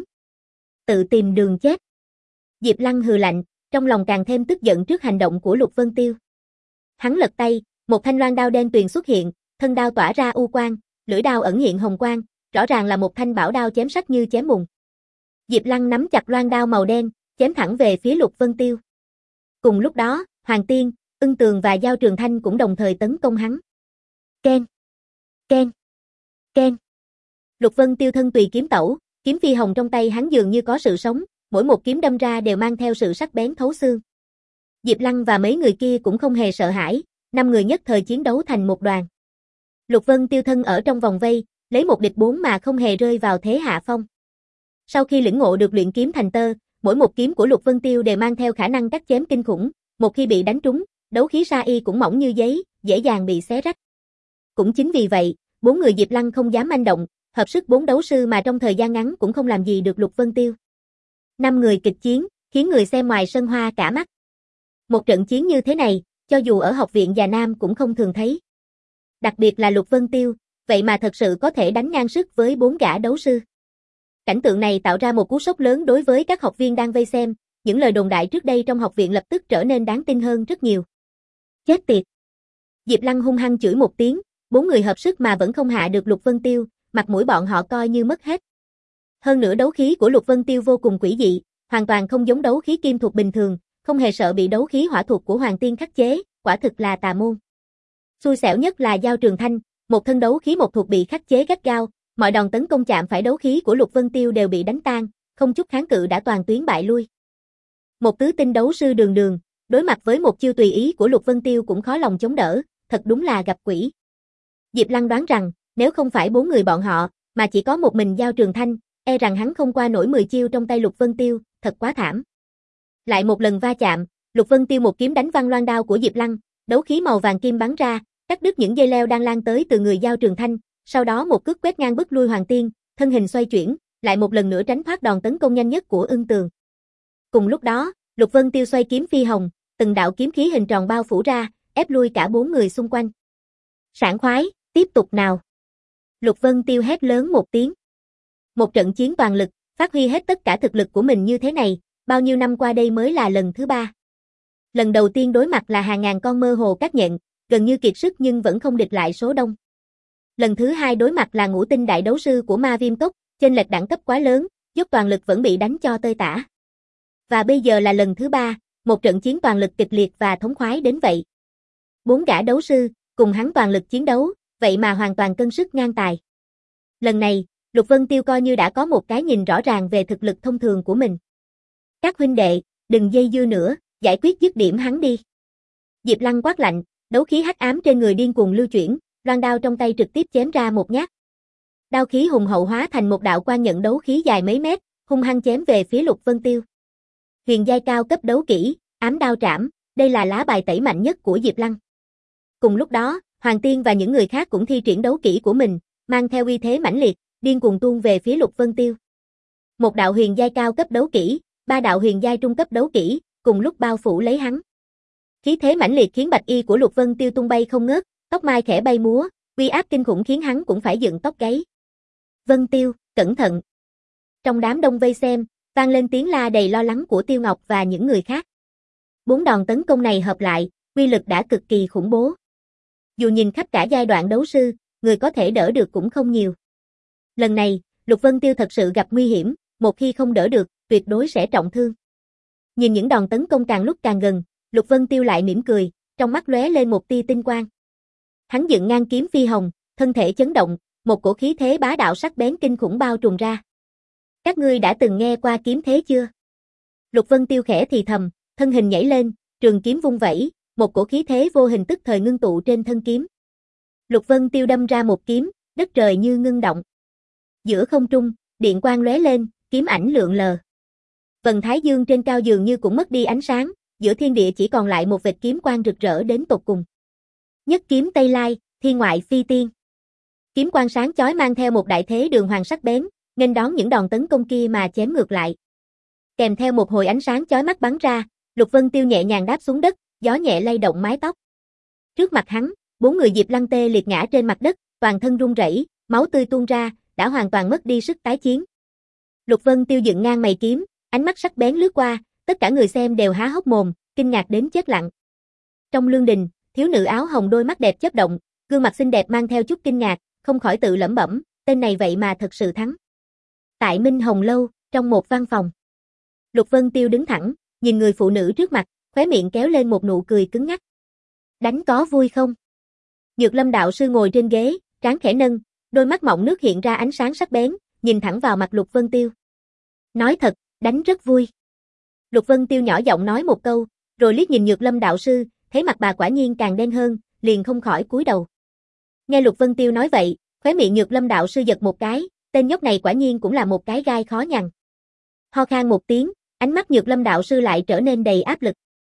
Tự tìm đường chết. Diệp Lăng hừ lạnh, trong lòng càng thêm tức giận trước hành động của Lục Vân Tiêu. Hắn lật tay, một thanh loan đao đen tuyền xuất hiện, thân đao tỏa ra u quang, lưỡi đao ẩn hiện hồng quang, rõ ràng là một thanh bảo đao chém sắc như chém bùn. Diệp Lăng nắm chặt loan đao màu đen, chém thẳng về phía Lục Vân Tiêu. Cùng lúc đó, Hoàng Tiên, Ưng Tường và Giao Trường Thanh cũng đồng thời tấn công hắn. Ken, ken, ken. Lục Vân Tiêu thân tùy kiếm tẩu, kiếm phi hồng trong tay hắn dường như có sự sống, mỗi một kiếm đâm ra đều mang theo sự sắc bén thấu xương. Diệp Lăng và mấy người kia cũng không hề sợ hãi, năm người nhất thời chiến đấu thành một đoàn. Lục Vân Tiêu thân ở trong vòng vây, lấy một địch bốn mà không hề rơi vào thế hạ phong. Sau khi lĩnh ngộ được luyện kiếm thành tơ, mỗi một kiếm của Lục Vân Tiêu đều mang theo khả năng cắt chém kinh khủng, một khi bị đánh trúng, đấu khí sa y cũng mỏng như giấy, dễ dàng bị xé rách. Cũng chính vì vậy, bốn người Diệp Lăng không dám manh động, hợp sức bốn đấu sư mà trong thời gian ngắn cũng không làm gì được Lục Vân Tiêu. Năm người kịch chiến, khiến người xem ngoài sân hoa cả mắt. Một trận chiến như thế này, cho dù ở học viện Già Nam cũng không thường thấy. Đặc biệt là Lục Vân Tiêu, vậy mà thật sự có thể đánh ngang sức với bốn gã đấu sư. Cảnh tượng này tạo ra một cú sốc lớn đối với các học viên đang vây xem, những lời đồn đại trước đây trong học viện lập tức trở nên đáng tin hơn rất nhiều. Chết tiệt! Diệp Lăng hung hăng chửi một tiếng, bốn người hợp sức mà vẫn không hạ được Lục Vân Tiêu, mặt mũi bọn họ coi như mất hết. Hơn nữa đấu khí của Lục Vân Tiêu vô cùng quỷ dị, hoàn toàn không giống đấu khí kim thuộc bình thường, không hề sợ bị đấu khí hỏa thuộc của Hoàng Tiên khắc chế, quả thực là tà môn. Xui xẻo nhất là Giao Trường Thanh, một thân đấu khí một thuộc bị khắc chế gắt gao, mọi đòn tấn công chạm phải đấu khí của Lục Vân Tiêu đều bị đánh tan, không chút kháng cự đã toàn tuyến bại lui. Một tứ tinh đấu sư đường đường, đối mặt với một chiêu tùy ý của Lục Vân Tiêu cũng khó lòng chống đỡ, thật đúng là gặp quỷ. Diệp Lăng đoán rằng, nếu không phải bốn người bọn họ, mà chỉ có một mình Giao Trường Thanh, e rằng hắn không qua nổi mười chiêu trong tay Lục Vân Tiêu, thật quá thảm. Lại một lần va chạm, Lục Vân Tiêu một kiếm đánh văng loan đao của Diệp Lăng, đấu khí màu vàng kim bắn ra, cắt đứt những dây leo đang lan tới từ người Giao Trường Thanh, sau đó một cước quét ngang bức lui Hoàng Tiên, thân hình xoay chuyển, lại một lần nữa tránh thoát đòn tấn công nhanh nhất của Ưng Tường. Cùng lúc đó, Lục Vân Tiêu xoay kiếm phi hồng, từng đạo kiếm khí hình tròn bao phủ ra, ép lui cả bốn người xung quanh. Sảng khoái, tiếp tục nào. Lục Vân Tiêu hét lớn một tiếng. Một trận chiến toàn lực, phát huy hết tất cả thực lực của mình như thế này, bao nhiêu năm qua đây mới là lần thứ ba. Lần đầu tiên đối mặt là hàng ngàn con mơ hồ cát nhện, gần như kiệt sức nhưng vẫn không địch lại số đông. Lần thứ hai đối mặt là ngũ tinh đại đấu sư của Ma Viêm Cốc, chênh lệch đẳng cấp quá lớn, dốc toàn lực vẫn bị đánh cho tơi tả. Và bây giờ là lần thứ ba, một trận chiến toàn lực kịch liệt và thống khoái đến vậy. Bốn gã đấu sư, cùng hắn toàn lực chiến đấu, vậy mà hoàn toàn cân sức ngang tài. Lần này, Lục Vân Tiêu coi như đã có một cái nhìn rõ ràng về thực lực thông thường của mình. Các huynh đệ, đừng dây dưa nữa, giải quyết dứt điểm hắn đi. Diệp Lăng quát lạnh, đấu khí hắc ám trên người điên cuồng lưu chuyển, loan đao trong tay trực tiếp chém ra một nhát. Đao khí hùng hậu hóa thành một đạo quang nhận đấu khí dài mấy mét, hung hăng chém về phía Lục Vân Tiêu. Huyền giai cao cấp đấu kỹ, ám đao trảm, đây là lá bài tẩy mạnh nhất của Diệp Lăng. Cùng lúc đó, Hoàng Tiên và những người khác cũng thi triển đấu kỹ của mình, mang theo uy thế mãnh liệt, điên cuồng tuôn về phía Lục Vân Tiêu. Một đạo huyền giai cao cấp đấu kỹ, ba đạo huyền giai trung cấp đấu kỹ, cùng lúc bao phủ lấy hắn. Khí thế mãnh liệt khiến bạch y của Lục Vân Tiêu tung bay không ngớt, tóc mai khẽ bay múa, uy áp kinh khủng khiến hắn cũng phải dựng tóc gáy. Vân Tiêu, cẩn thận. Trong đám đông vây xem, vang lên tiếng la đầy lo lắng của Tiêu Ngọc và những người khác. Bốn đòn tấn công này hợp lại, uy lực đã cực kỳ khủng bố. Dù nhìn khắp cả giai đoạn đấu sư, người có thể đỡ được cũng không nhiều. Lần này, Lục Vân Tiêu thật sự gặp nguy hiểm, một khi không đỡ được, tuyệt đối sẽ trọng thương. Nhìn những đòn tấn công càng lúc càng gần, Lục Vân Tiêu lại mỉm cười, trong mắt lóe lên một tia tinh quang. Hắn dựng ngang kiếm phi hồng, thân thể chấn động, một cổ khí thế bá đạo sắc bén kinh khủng bao trùm ra. Các ngươi đã từng nghe qua kiếm thế chưa? Lục Vân Tiêu khẽ thì thầm, thân hình nhảy lên, trường kiếm vung vẩy, một cổ khí thế vô hình tức thời ngưng tụ trên thân kiếm. Lục Vân Tiêu đâm ra một kiếm, đất trời như ngưng động. Giữa không trung, điện quang lóe lên, kiếm ảnh lượn lờ. Vầng thái dương trên cao dường như cũng mất đi ánh sáng, giữa thiên địa chỉ còn lại một vệt kiếm quang rực rỡ đến tột cùng. Nhất kiếm Tây Lai, thiên ngoại phi tiên. Kiếm quang sáng chói mang theo một đại thế đường hoàng sắc bén, nghênh đón những đòn tấn công kia mà chém ngược lại. Kèm theo một hồi ánh sáng chói mắt bắn ra, Lục Vân Tiêu nhẹ nhàng đáp xuống đất, gió nhẹ lay động mái tóc. Trước mặt hắn, bốn người Diệp Lăng tê liệt ngã trên mặt đất, toàn thân run rẩy, máu tươi tuôn ra, đã hoàn toàn mất đi sức tái chiến. Lục Vân Tiêu dựng ngang mày kiếm, ánh mắt sắc bén lướt qua, tất cả người xem đều há hốc mồm, kinh ngạc đến chết lặng. Trong lương đình, thiếu nữ áo hồng đôi mắt đẹp chớp động, gương mặt xinh đẹp mang theo chút kinh ngạc, không khỏi tự lẩm bẩm, tên này vậy mà thật sự thắng. Tại Minh Hồng lâu, trong một văn phòng. Lục Vân Tiêu đứng thẳng, nhìn người phụ nữ trước mặt, khóe miệng kéo lên một nụ cười cứng ngắc. Đánh có vui không? Nhược Lâm đạo sư ngồi trên ghế, trán khẽ nâng, đôi mắt mọng nước hiện ra ánh sáng sắc bén, nhìn thẳng vào mặt Lục Vân Tiêu. Nói thật, đánh rất vui. Lục Vân Tiêu nhỏ giọng nói một câu, rồi liếc nhìn Nhược Lâm đạo sư, thấy mặt bà quả nhiên càng đen hơn, liền không khỏi cúi đầu. Nghe Lục Vân Tiêu nói vậy, khóe miệng Nhược Lâm đạo sư giật một cái, tên nhóc này quả nhiên cũng là một cái gai khó nhằn. Ho khan một tiếng, ánh mắt Nhược Lâm đạo sư lại trở nên đầy áp lực.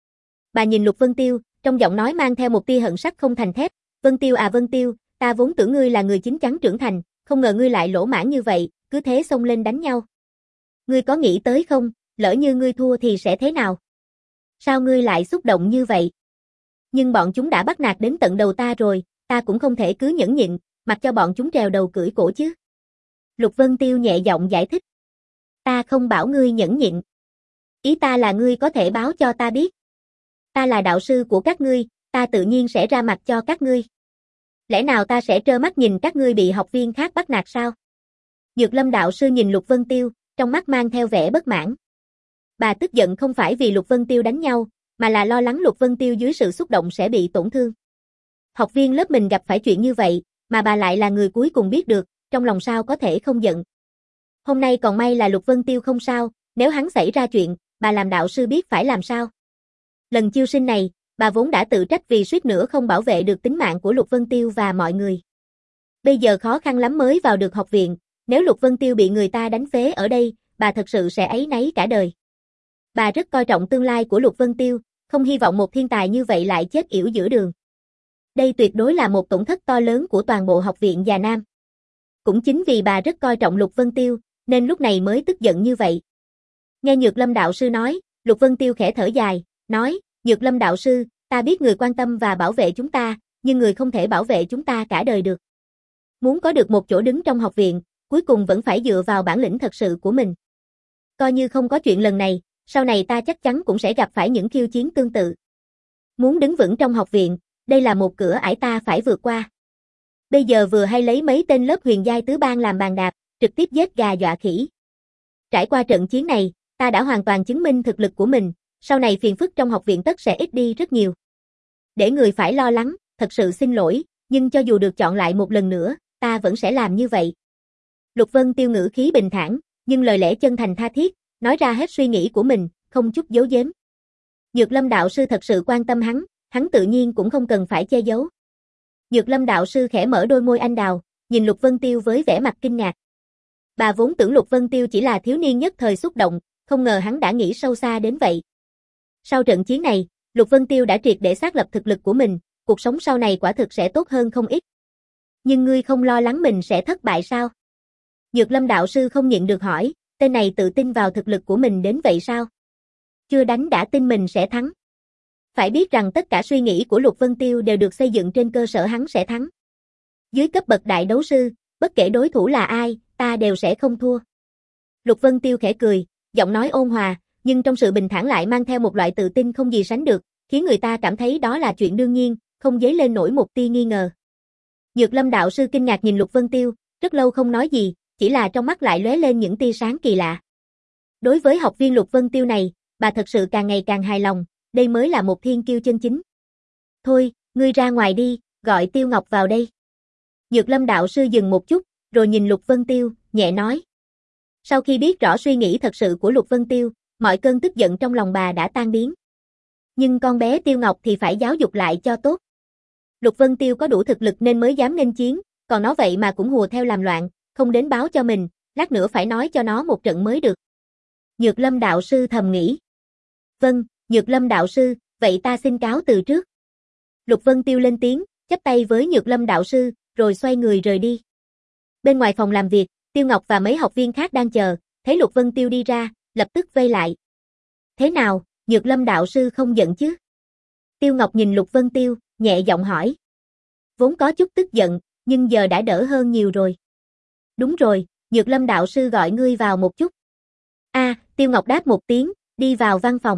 Bà nhìn Lục Vân Tiêu, trong giọng nói mang theo một tia hận sắc không thành thép, "Vân Tiêu à Vân Tiêu, ta vốn tưởng ngươi là người chín chắn trưởng thành, không ngờ ngươi lại lỗ mãn như vậy, cứ thế xông lên đánh nhau. Ngươi có nghĩ tới không, lỡ như ngươi thua thì sẽ thế nào? Sao ngươi lại xúc động như vậy? Nhưng bọn chúng đã bắt nạt đến tận đầu ta rồi, ta cũng không thể cứ nhẫn nhịn, mặc cho bọn chúng trèo đầu cưỡi cổ chứ." Lục Vân Tiêu nhẹ giọng giải thích. "Ta không bảo ngươi nhẫn nhịn. Ý ta là ngươi có thể báo cho ta biết. Ta là đạo sư của các ngươi, ta tự nhiên sẽ ra mặt cho các ngươi. Lẽ nào ta sẽ trơ mắt nhìn các ngươi bị học viên khác bắt nạt sao?" Nhược Lâm đạo sư nhìn Lục Vân Tiêu, trong mắt mang theo vẻ bất mãn. Bà tức giận không phải vì Lục Vân Tiêu đánh nhau, mà là lo lắng Lục Vân Tiêu dưới sự xúc động sẽ bị tổn thương. Học viên lớp mình gặp phải chuyện như vậy, mà bà lại là người cuối cùng biết được, trong lòng sao có thể không giận. Hôm nay còn may là Lục Vân Tiêu không sao, nếu hắn xảy ra chuyện, bà làm đạo sư biết phải làm sao. Lần chiêu sinh này, bà vốn đã tự trách vì suýt nữa không bảo vệ được tính mạng của Lục Vân Tiêu và mọi người. Bây giờ khó khăn lắm mới vào được học viện, nếu Lục Vân Tiêu bị người ta đánh phế ở đây, bà thật sự sẽ áy náy cả đời. Bà rất coi trọng tương lai của Lục Vân Tiêu, không hy vọng một thiên tài như vậy lại chết yểu giữa đường. Đây tuyệt đối là một tổn thất to lớn của toàn bộ học viện Già Nam. Cũng chính vì bà rất coi trọng Lục Vân Tiêu, nên lúc này mới tức giận như vậy. Nghe Nhược Lâm đạo sư nói, Lục Vân Tiêu khẽ thở dài, nói, "Nhược Lâm đạo sư, ta biết người quan tâm và bảo vệ chúng ta, nhưng người không thể bảo vệ chúng ta cả đời được. Muốn có được một chỗ đứng trong học viện, cuối cùng vẫn phải dựa vào bản lĩnh thật sự của mình. Coi như không có chuyện lần này, sau này ta chắc chắn cũng sẽ gặp phải những khiêu chiến tương tự. Muốn đứng vững trong học viện, đây là một cửa ải ta phải vượt qua. Bây giờ vừa hay lấy mấy tên lớp huyền giai tứ bang làm bàn đạp, trực tiếp giết gà dọa khỉ. Trải qua trận chiến này, ta đã hoàn toàn chứng minh thực lực của mình, sau này phiền phức trong học viện tất sẽ ít đi rất nhiều. Để người phải lo lắng, thật sự xin lỗi, nhưng cho dù được chọn lại một lần nữa, ta vẫn sẽ làm như vậy." Lục Vân Tiêu ngữ khí bình thản, nhưng lời lẽ chân thành tha thiết, nói ra hết suy nghĩ của mình, không chút giấu giếm. Nhược Lâm đạo sư thật sự quan tâm hắn, hắn tự nhiên cũng không cần phải che giấu. Nhược Lâm đạo sư khẽ mở đôi môi anh đào, nhìn Lục Vân Tiêu với vẻ mặt kinh ngạc. Bà vốn tưởng Lục Vân Tiêu chỉ là thiếu niên nhất thời xúc động, không ngờ hắn đã nghĩ sâu xa đến vậy. Sau trận chiến này, Lục Vân Tiêu đã triệt để xác lập thực lực của mình, cuộc sống sau này quả thực sẽ tốt hơn không ít. Nhưng ngươi không lo lắng mình sẽ thất bại sao? Nhược Lâm đạo sư không nhịn được hỏi, tên này tự tin vào thực lực của mình đến vậy sao? Chưa đánh đã tin mình sẽ thắng. Phải biết rằng tất cả suy nghĩ của Lục Vân Tiêu đều được xây dựng trên cơ sở hắn sẽ thắng. Dưới cấp bậc đại đấu sư, bất kể đối thủ là ai, ta đều sẽ không thua. Lục Vân Tiêu khẽ cười, giọng nói ôn hòa, nhưng trong sự bình thản lại mang theo một loại tự tin không gì sánh được, khiến người ta cảm thấy đó là chuyện đương nhiên, không dấy lên nổi một tia nghi ngờ. Nhược Lâm đạo sư kinh ngạc nhìn Lục Vân Tiêu, rất lâu không nói gì, chỉ là trong mắt lại lóe lên những tia sáng kỳ lạ. Đối với học viên Lục Vân Tiêu này, bà thật sự càng ngày càng hài lòng, đây mới là một thiên kiêu chân chính. Thôi, ngươi ra ngoài đi, gọi Tiêu Ngọc vào đây. Nhược Lâm đạo sư dừng một chút, rồi nhìn Lục Vân Tiêu, nhẹ nói. Sau khi biết rõ suy nghĩ thật sự của Lục Vân Tiêu, mọi cơn tức giận trong lòng bà đã tan biến. Nhưng con bé Tiêu Ngọc thì phải giáo dục lại cho tốt. Lục Vân Tiêu có đủ thực lực nên mới dám nghênh chiến, còn nó vậy mà cũng hùa theo làm loạn, không đến báo cho mình, lát nữa phải nói cho nó một trận mới được. Nhược Lâm đạo sư thầm nghĩ. Vâng, Nhược Lâm đạo sư, vậy ta xin cáo từ trước. Lục Vân Tiêu lên tiếng, chắp tay với Nhược Lâm đạo sư, rồi xoay người rời đi. Bên ngoài phòng làm việc, Tiêu Ngọc và mấy học viên khác đang chờ, thấy Lục Vân Tiêu đi ra, lập tức vây lại. Thế nào, Nhược Lâm đạo sư không giận chứ? Tiêu Ngọc nhìn Lục Vân Tiêu, nhẹ giọng hỏi. Vốn có chút tức giận, nhưng giờ đã đỡ hơn nhiều rồi. Đúng rồi, Nhược Lâm đạo sư gọi ngươi vào một chút. A, à, Tiêu Ngọc đáp một tiếng, đi vào văn phòng.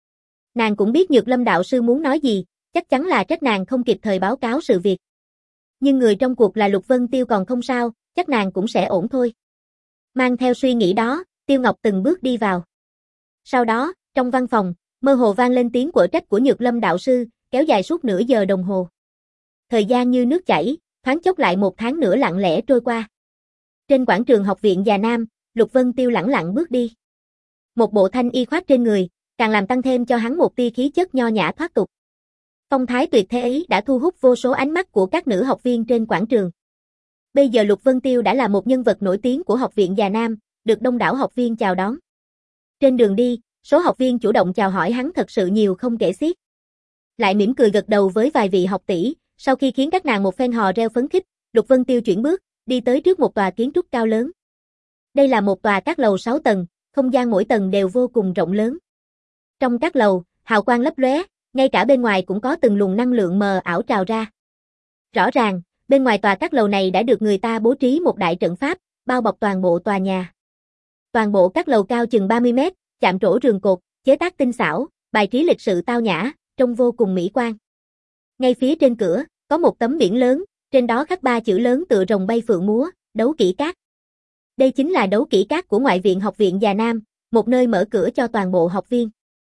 Nàng cũng biết Nhược Lâm đạo sư muốn nói gì, chắc chắn là trách nàng không kịp thời báo cáo sự việc. Nhưng người trong cuộc là Lục Vân Tiêu còn không sao, chắc nàng cũng sẽ ổn thôi. Mang theo suy nghĩ đó, Tiêu Ngọc từng bước đi vào. Sau đó, trong văn phòng, mơ hồ vang lên tiếng quở trách của Nhược Lâm đạo sư, kéo dài suốt nửa giờ đồng hồ. Thời gian như nước chảy, thoáng chốc lại một tháng nữa lặng lẽ trôi qua. Trên quảng trường học viện Già Nam, Lục Vân Tiêu lẳng lặng bước đi. Một bộ thanh y khoác trên người, càng làm tăng thêm cho hắn một tia khí chất nho nhã thoát tục. Phong thái tuyệt thế ấy đã thu hút vô số ánh mắt của các nữ học viên trên quảng trường. Bây giờ Lục Vân Tiêu đã là một nhân vật nổi tiếng của học viện Già Nam, được đông đảo học viên chào đón. Trên đường đi, số học viên chủ động chào hỏi hắn thật sự nhiều không kể xiết. Lại mỉm cười gật đầu với vài vị học tỷ, sau khi khiến các nàng một phen hò reo phấn khích, Lục Vân Tiêu chuyển bước, đi tới trước một tòa kiến trúc cao lớn. Đây là một tòa các lầu sáu tầng, không gian mỗi tầng đều vô cùng rộng lớn. Trong các lầu, hào quang lấp lóe, ngay cả bên ngoài cũng có từng luồng năng lượng mờ ảo trào ra. Rõ ràng, bên ngoài tòa các lầu này đã được người ta bố trí một đại trận pháp, bao bọc toàn bộ tòa nhà. Toàn bộ các lầu cao chừng ba mươi mét, chạm trổ rường cột, chế tác tinh xảo, bài trí lịch sự tao nhã, trông vô cùng mỹ quan. Ngay phía trên cửa, có một tấm biển lớn, trên đó khắc ba chữ lớn tựa rồng bay phượng múa, đấu kỹ các. Đây chính là đấu kỹ các của Ngoại viện Học viện Già Nam, một nơi mở cửa cho toàn bộ học viên.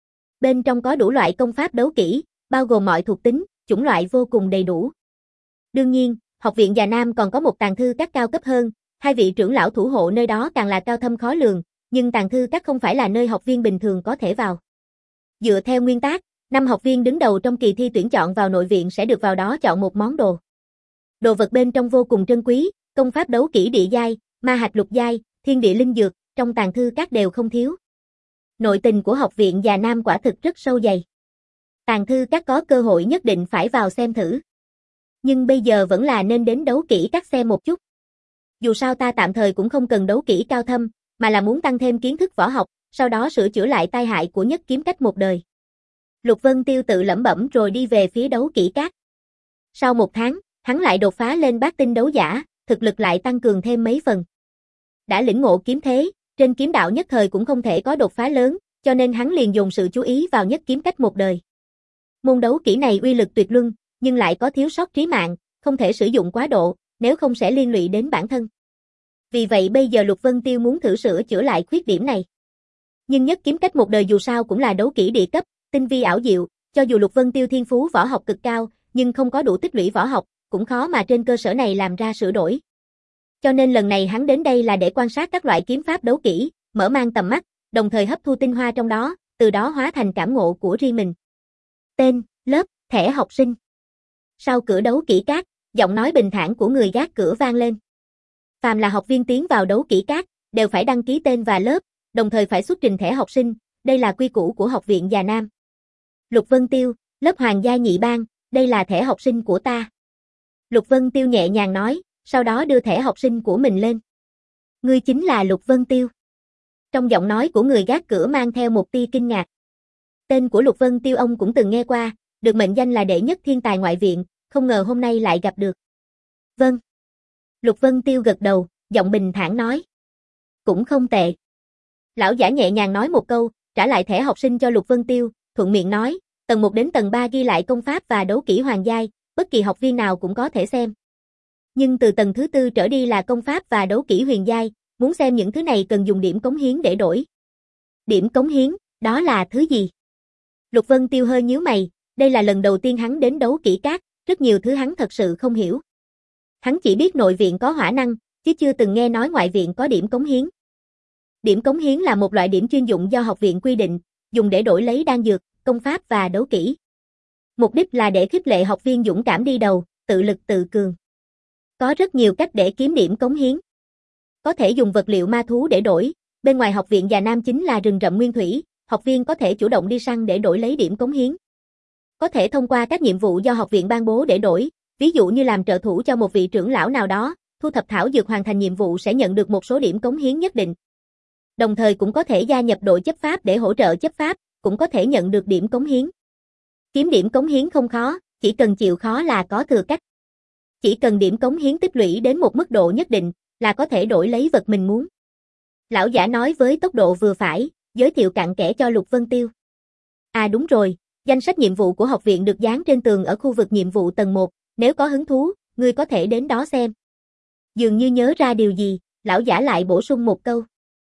Bên trong có đủ loại công pháp đấu kỹ, bao gồm mọi thuộc tính, chủng loại vô cùng đầy đủ. Đương nhiên, Học viện Già Nam còn có một tàng thư các cao cấp hơn, hai vị trưởng lão thủ hộ nơi đó càng là cao thâm khó lường, nhưng tàng thư các không phải là nơi học viên bình thường có thể vào. Dựa theo nguyên tắc, năm học viên đứng đầu trong kỳ thi tuyển chọn vào nội viện sẽ được vào đó chọn một món đồ. Đồ vật bên trong vô cùng trân quý, công pháp đấu kỹ địa giai, ma hạch lục giai, thiên địa linh dược, trong tàng thư các đều không thiếu. Nội tình của Học viện Già Nam quả thực rất sâu dày. Tàng thư các có cơ hội nhất định phải vào xem thử. Nhưng bây giờ vẫn là nên đến đấu kỹ các xem một chút. Dù sao ta tạm thời cũng không cần đấu kỹ cao thâm, mà là muốn tăng thêm kiến thức võ học, sau đó sửa chữa lại tai hại của nhất kiếm cách một đời. Lục Vân Tiêu tự lẩm bẩm rồi đi về phía đấu kỹ các. Sau một tháng, hắn lại đột phá lên bát tinh đấu giả, thực lực lại tăng cường thêm mấy phần. Đã lĩnh ngộ kiếm thế, trên kiếm đạo nhất thời cũng không thể có đột phá lớn, cho nên hắn liền dồn sự chú ý vào nhất kiếm cách một đời. Môn đấu kỹ này uy lực tuyệt luân, nhưng lại có thiếu sót trí mạng, không thể sử dụng quá độ, nếu không sẽ liên lụy đến bản thân. Vì vậy bây giờ Lục Vân Tiêu muốn thử sửa chữa lại khuyết điểm này. Nhưng nhất kiếm cách một đời dù sao cũng là đấu kỹ địa cấp, tinh vi ảo diệu, cho dù Lục Vân Tiêu thiên phú võ học cực cao, nhưng không có đủ tích lũy võ học, cũng khó mà trên cơ sở này làm ra sửa đổi. Cho nên lần này hắn đến đây là để quan sát các loại kiếm pháp đấu kỹ, mở mang tầm mắt, đồng thời hấp thu tinh hoa trong đó, từ đó hóa thành cảm ngộ của riêng mình. Tên, lớp, thẻ học sinh. Sau cửa đấu kỹ các, giọng nói bình thản của người gác cửa vang lên. Phàm là học viên tiến vào đấu kỹ các, đều phải đăng ký tên và lớp, đồng thời phải xuất trình thẻ học sinh, đây là quy củ của Học viện Già Nam. Lục Vân Tiêu, lớp Hoàng gia nhị ban, đây là thẻ học sinh của ta. Lục Vân Tiêu nhẹ nhàng nói, sau đó đưa thẻ học sinh của mình lên. Ngươi chính là Lục Vân Tiêu. Trong giọng nói của người gác cửa mang theo một tia kinh ngạc. Tên của Lục Vân Tiêu ông cũng từng nghe qua, được mệnh danh là đệ nhất thiên tài ngoại viện, không ngờ hôm nay lại gặp được. Vâng. Lục Vân Tiêu gật đầu, giọng bình thản nói. Cũng không tệ. Lão giả nhẹ nhàng nói một câu, trả lại thẻ học sinh cho Lục Vân Tiêu, thuận miệng nói, tầng một đến tầng ba ghi lại công pháp và đấu kỹ hoàng giai, bất kỳ học viên nào cũng có thể xem. Nhưng từ tầng thứ tư trở đi là công pháp và đấu kỹ huyền giai, muốn xem những thứ này cần dùng điểm cống hiến để đổi. Điểm cống hiến, đó là thứ gì? Lục Vân Tiêu hơi nhíu mày, đây là lần đầu tiên hắn đến đấu kỹ các, rất nhiều thứ hắn thật sự không hiểu. Hắn chỉ biết nội viện có hỏa năng, chứ chưa từng nghe nói ngoại viện có điểm cống hiến. Điểm cống hiến là một loại điểm chuyên dụng do học viện quy định, dùng để đổi lấy đan dược, công pháp và đấu kỹ. Mục đích là để khích lệ học viên dũng cảm đi đầu, tự lực tự cường. Có rất nhiều cách để kiếm điểm cống hiến. Có thể dùng vật liệu ma thú để đổi, bên ngoài học viện Già Nam chính là rừng rậm nguyên thủy, học viên có thể chủ động đi săn để đổi lấy điểm cống hiến. Có thể thông qua các nhiệm vụ do học viện ban bố để đổi, ví dụ như làm trợ thủ cho một vị trưởng lão nào đó, thu thập thảo dược hoàn thành nhiệm vụ sẽ nhận được một số điểm cống hiến nhất định. Đồng thời cũng có thể gia nhập đội chấp pháp để hỗ trợ chấp pháp, cũng có thể nhận được điểm cống hiến. Kiếm điểm cống hiến không khó, chỉ cần chịu khó là có thừa cách. Chỉ cần điểm cống hiến tích lũy đến một mức độ nhất định, là có thể đổi lấy vật mình muốn. Lão giả nói với tốc độ vừa phải, giới thiệu cặn kẽ cho Lục Vân Tiêu. À đúng rồi, danh sách nhiệm vụ của học viện được dán trên tường ở khu vực nhiệm vụ tầng một, nếu có hứng thú, ngươi có thể đến đó xem. Dường như nhớ ra điều gì, lão giả lại bổ sung một câu.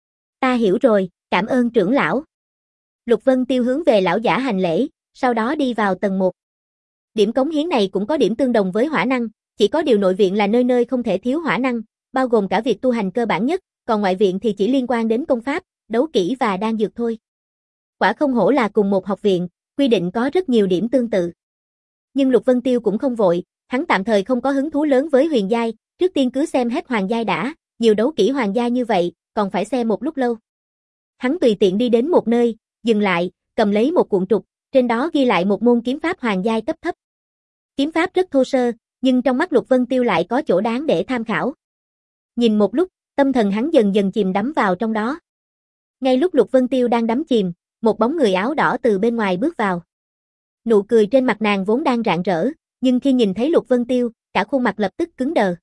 Ta hiểu rồi, cảm ơn trưởng lão. Lục Vân Tiêu hướng về lão giả hành lễ, sau đó đi vào tầng một. Điểm cống hiến này cũng có điểm tương đồng với hỏa năng, chỉ có điều nội viện là nơi nơi không thể thiếu hỏa năng, bao gồm cả việc tu hành cơ bản nhất, còn ngoại viện thì chỉ liên quan đến công pháp, đấu kỹ và đan dược thôi. Quả không hổ là cùng một học viện, quy định có rất nhiều điểm tương tự. Nhưng Lục Vân Tiêu cũng không vội, hắn tạm thời không có hứng thú lớn với huyền giai, trước tiên cứ xem hết hoàng giai đã, nhiều đấu kỹ hoàng giai như vậy, còn phải xem một lúc lâu. Hắn tùy tiện đi đến một nơi, dừng lại, cầm lấy một cuộn trục, trên đó ghi lại một môn kiếm pháp hoàng giai cấp thấp. Kiếm pháp rất thô sơ, nhưng trong mắt Lục Vân Tiêu lại có chỗ đáng để tham khảo. Nhìn một lúc, tâm thần hắn dần dần chìm đắm vào trong đó. Ngay lúc Lục Vân Tiêu đang đắm chìm, một bóng người áo đỏ từ bên ngoài bước vào. Nụ cười trên mặt nàng vốn đang rạng rỡ, nhưng khi nhìn thấy Lục Vân Tiêu, cả khuôn mặt lập tức cứng đờ.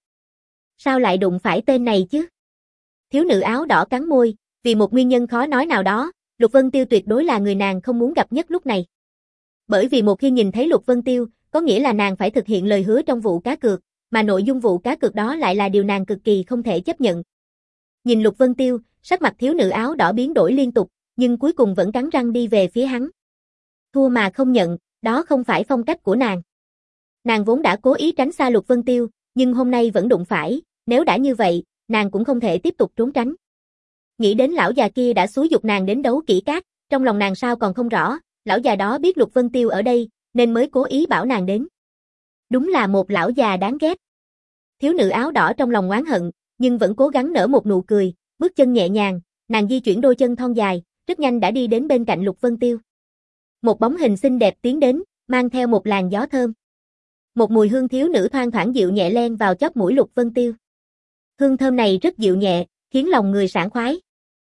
Sao lại đụng phải tên này chứ? Thiếu nữ áo đỏ cắn môi, vì một nguyên nhân khó nói nào đó, Lục Vân Tiêu tuyệt đối là người nàng không muốn gặp nhất lúc này. Bởi vì một khi nhìn thấy Lục Vân Tiêu, có nghĩa là nàng phải thực hiện lời hứa trong vụ cá cược, mà nội dung vụ cá cược đó lại là điều nàng cực kỳ không thể chấp nhận. Nhìn Lục Vân Tiêu, sắc mặt thiếu nữ áo đỏ biến đổi liên tục, nhưng cuối cùng vẫn cắn răng đi về phía hắn. Thua mà không nhận, đó không phải phong cách của nàng. Nàng vốn đã cố ý tránh xa Lục Vân Tiêu, nhưng hôm nay vẫn đụng phải, nếu đã như vậy, nàng cũng không thể tiếp tục trốn tránh. Nghĩ đến lão già kia đã xúi giục nàng đến đấu kỹ cát, trong lòng nàng sao còn không rõ, lão già đó biết Lục Vân Tiêu ở đây, nên mới cố ý bảo nàng đến. Đúng là một lão già đáng ghét. Thiếu nữ áo đỏ trong lòng oán hận, nhưng vẫn cố gắng nở một nụ cười, bước chân nhẹ nhàng, nàng di chuyển đôi chân thon dài, rất nhanh đã đi đến bên cạnh Lục Vân Tiêu. Một bóng hình xinh đẹp tiến đến, mang theo một làn gió thơm. Một mùi hương thiếu nữ thoang thoảng dịu nhẹ len vào chóp mũi Lục Vân Tiêu. Hương thơm này rất dịu nhẹ, khiến lòng người sảng khoái.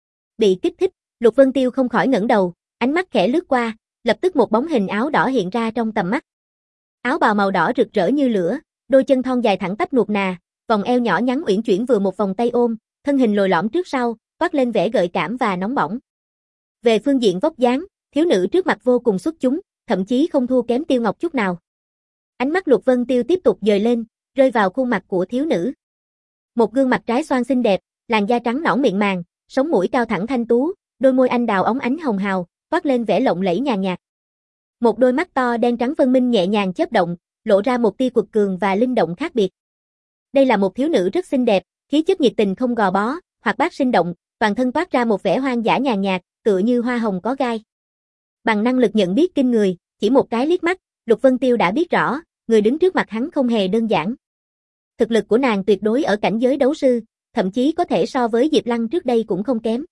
Bị kích thích, Lục Vân Tiêu không khỏi ngẩng đầu, ánh mắt khẽ lướt qua, lập tức một bóng hình áo đỏ hiện ra trong tầm mắt. Áo bào màu đỏ rực rỡ như lửa, đôi chân thon dài thẳng tắp nuột nà, vòng eo nhỏ nhắn uyển chuyển vừa một vòng tay ôm, thân hình lồi lõm trước sau, toát lên vẻ gợi cảm và nóng bỏng. Về phương diện vóc dáng, thiếu nữ trước mặt vô cùng xuất chúng, thậm chí không thua kém Tiêu Ngọc chút nào. Ánh mắt Lục Vân Tiêu tiếp tục dời lên, rơi vào khuôn mặt của thiếu nữ. Một gương mặt trái xoan xinh đẹp, làn da trắng nõn mịn màng, sống mũi cao thẳng thanh tú, đôi môi anh đào óng ánh hồng hào, toát lên vẻ lộng lẫy nhàn nhạt. Một đôi mắt to đen trắng phân minh nhẹ nhàng chớp động, lộ ra một tia quật cường và linh động khác biệt. Đây là một thiếu nữ rất xinh đẹp, khí chất nhiệt tình không gò bó, hoạt bát sinh động, toàn thân toát ra một vẻ hoang dã nhàn nhạt, tựa như hoa hồng có gai. Bằng năng lực nhận biết kinh người, chỉ một cái liếc mắt, Lục Vân Tiêu đã biết rõ, người đứng trước mặt hắn không hề đơn giản. Thực lực của nàng tuyệt đối ở cảnh giới đấu sư, thậm chí có thể so với Diệp Lăng trước đây cũng không kém.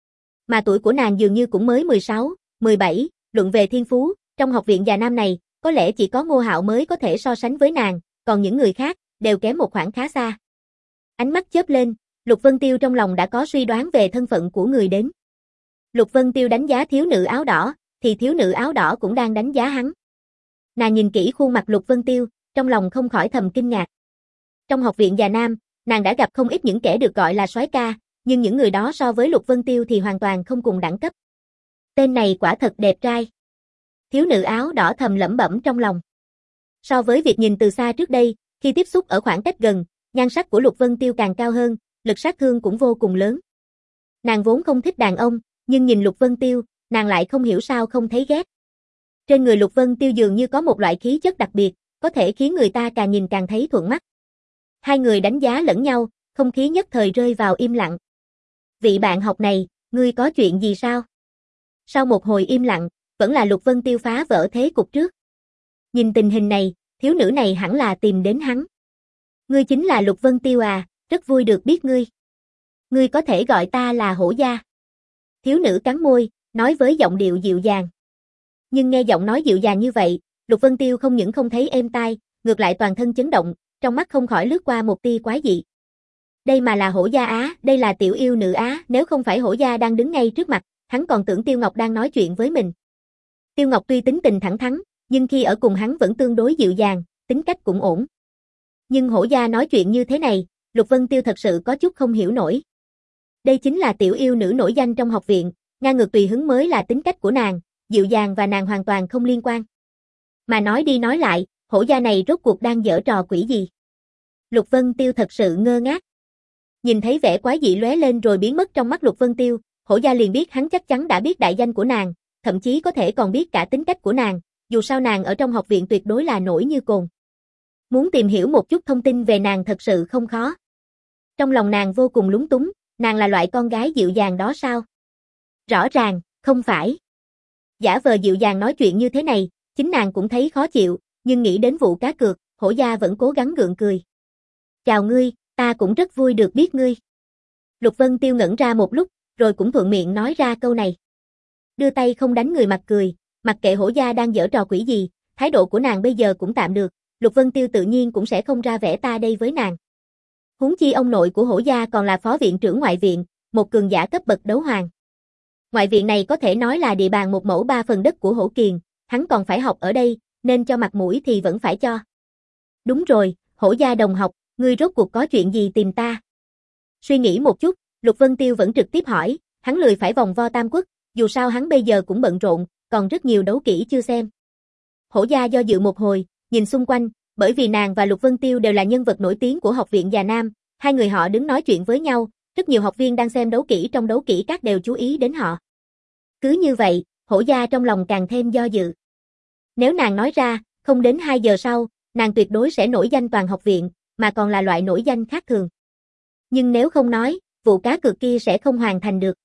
Mà tuổi của nàng dường như cũng mới mười sáu, mười bảy, luận về thiên phú, trong học viện Già Nam này, có lẽ chỉ có Ngô Hạo mới có thể so sánh với nàng, còn những người khác đều kém một khoảng khá xa. Ánh mắt chớp lên, Lục Vân Tiêu trong lòng đã có suy đoán về thân phận của người đến. Lục Vân Tiêu đánh giá thiếu nữ áo đỏ, thì thiếu nữ áo đỏ cũng đang đánh giá hắn. Nàng nhìn kỹ khuôn mặt Lục Vân Tiêu, trong lòng không khỏi thầm kinh ngạc. Trong học viện Già Nam, nàng đã gặp không ít những kẻ được gọi là soái ca, nhưng những người đó so với Lục Vân Tiêu thì hoàn toàn không cùng đẳng cấp. Tên này quả thật đẹp trai. Thiếu nữ áo đỏ thầm lẩm bẩm trong lòng. So với việc nhìn từ xa trước đây, khi tiếp xúc ở khoảng cách gần, nhan sắc của Lục Vân Tiêu càng cao hơn, lực sát thương cũng vô cùng lớn. Nàng vốn không thích đàn ông, nhưng nhìn Lục Vân Tiêu, nàng lại không hiểu sao không thấy ghét. Trên người Lục Vân Tiêu dường như có một loại khí chất đặc biệt, có thể khiến người ta càng nhìn càng thấy thuận mắt. Hai người đánh giá lẫn nhau, không khí nhất thời rơi vào im lặng. Vị bạn học này, ngươi có chuyện gì sao? Sau một hồi im lặng, vẫn là Lục Vân Tiêu phá vỡ thế cục trước. Nhìn tình hình này, thiếu nữ này hẳn là tìm đến hắn. Ngươi chính là Lục Vân Tiêu à, rất vui được biết ngươi. Ngươi có thể gọi ta là Hổ Gia. Thiếu nữ cắn môi, nói với giọng điệu dịu dàng. Nhưng nghe giọng nói dịu dàng như vậy, Lục Vân Tiêu không những không thấy êm tai, ngược lại toàn thân chấn động, trong mắt không khỏi lướt qua một tia quái dị. Đây mà là Hổ Gia á, đây là tiểu yêu nữ á, nếu không phải Hổ Gia đang đứng ngay trước mặt, hắn còn tưởng Tiêu Ngọc đang nói chuyện với mình. Tiêu Ngọc tuy tính tình thẳng thắn, nhưng khi ở cùng hắn vẫn tương đối dịu dàng, tính cách cũng ổn. Nhưng Hổ Gia nói chuyện như thế này, Lục Vân Tiêu thật sự có chút không hiểu nổi. Đây chính là tiểu yêu nữ nổi danh trong học viện, ngang ngược tùy hứng mới là tính cách của nàng, dịu dàng và nàng hoàn toàn không liên quan. Mà nói đi nói lại, Hổ Gia này rốt cuộc đang giở trò quỷ gì? Lục Vân Tiêu thật sự ngơ ngác. Nhìn thấy vẻ quái dị lóe lên rồi biến mất trong mắt Lục Vân Tiêu, Hổ Gia liền biết hắn chắc chắn đã biết đại danh của nàng, thậm chí có thể còn biết cả tính cách của nàng, dù sao nàng ở trong học viện tuyệt đối là nổi như cồn. Muốn tìm hiểu một chút thông tin về nàng thật sự không khó. Trong lòng nàng vô cùng lúng túng, nàng là loại con gái dịu dàng đó sao? Rõ ràng, không phải. Giả vờ dịu dàng nói chuyện như thế này, chính nàng cũng thấy khó chịu, nhưng nghĩ đến vụ cá cược, Hổ Gia vẫn cố gắng gượng cười. Chào ngươi, ta cũng rất vui được biết ngươi. Lục Vân Tiêu ngẩn ra một lúc, rồi cũng thuận miệng nói ra câu này. Đưa tay không đánh người mặt cười, mặc kệ Hổ Gia đang giở trò quỷ gì, thái độ của nàng bây giờ cũng tạm được, Lục Vân Tiêu tự nhiên cũng sẽ không ra vẻ ta đây với nàng. Huống chi ông nội của Hổ Gia còn là phó viện trưởng ngoại viện, một cường giả cấp bậc đấu hoàng. Ngoại viện này có thể nói là địa bàn một mẫu ba phần đất của Hổ Kiền, hắn còn phải học ở đây, nên cho mặt mũi thì vẫn phải cho. Đúng rồi, Hổ Gia đồng học, ngươi rốt cuộc có chuyện gì tìm ta? Suy nghĩ một chút, Lục Vân Tiêu vẫn trực tiếp hỏi, hắn lười phải vòng vo Tam Quốc, dù sao hắn bây giờ cũng bận rộn, còn rất nhiều đấu kỹ chưa xem. Hổ Gia do dự một hồi, nhìn xung quanh, bởi vì nàng và Lục Vân Tiêu đều là nhân vật nổi tiếng của học viện Già Nam, hai người họ đứng nói chuyện với nhau, rất nhiều học viên đang xem đấu kỹ trong đấu kỹ các đều chú ý đến họ. Cứ như vậy, Hổ Gia trong lòng càng thêm do dự. Nếu nàng nói ra, không đến hai giờ sau, nàng tuyệt đối sẽ nổi danh toàn học viện, mà còn là loại nổi danh khác thường. Nhưng nếu không nói, vụ cá cược kia sẽ không hoàn thành được.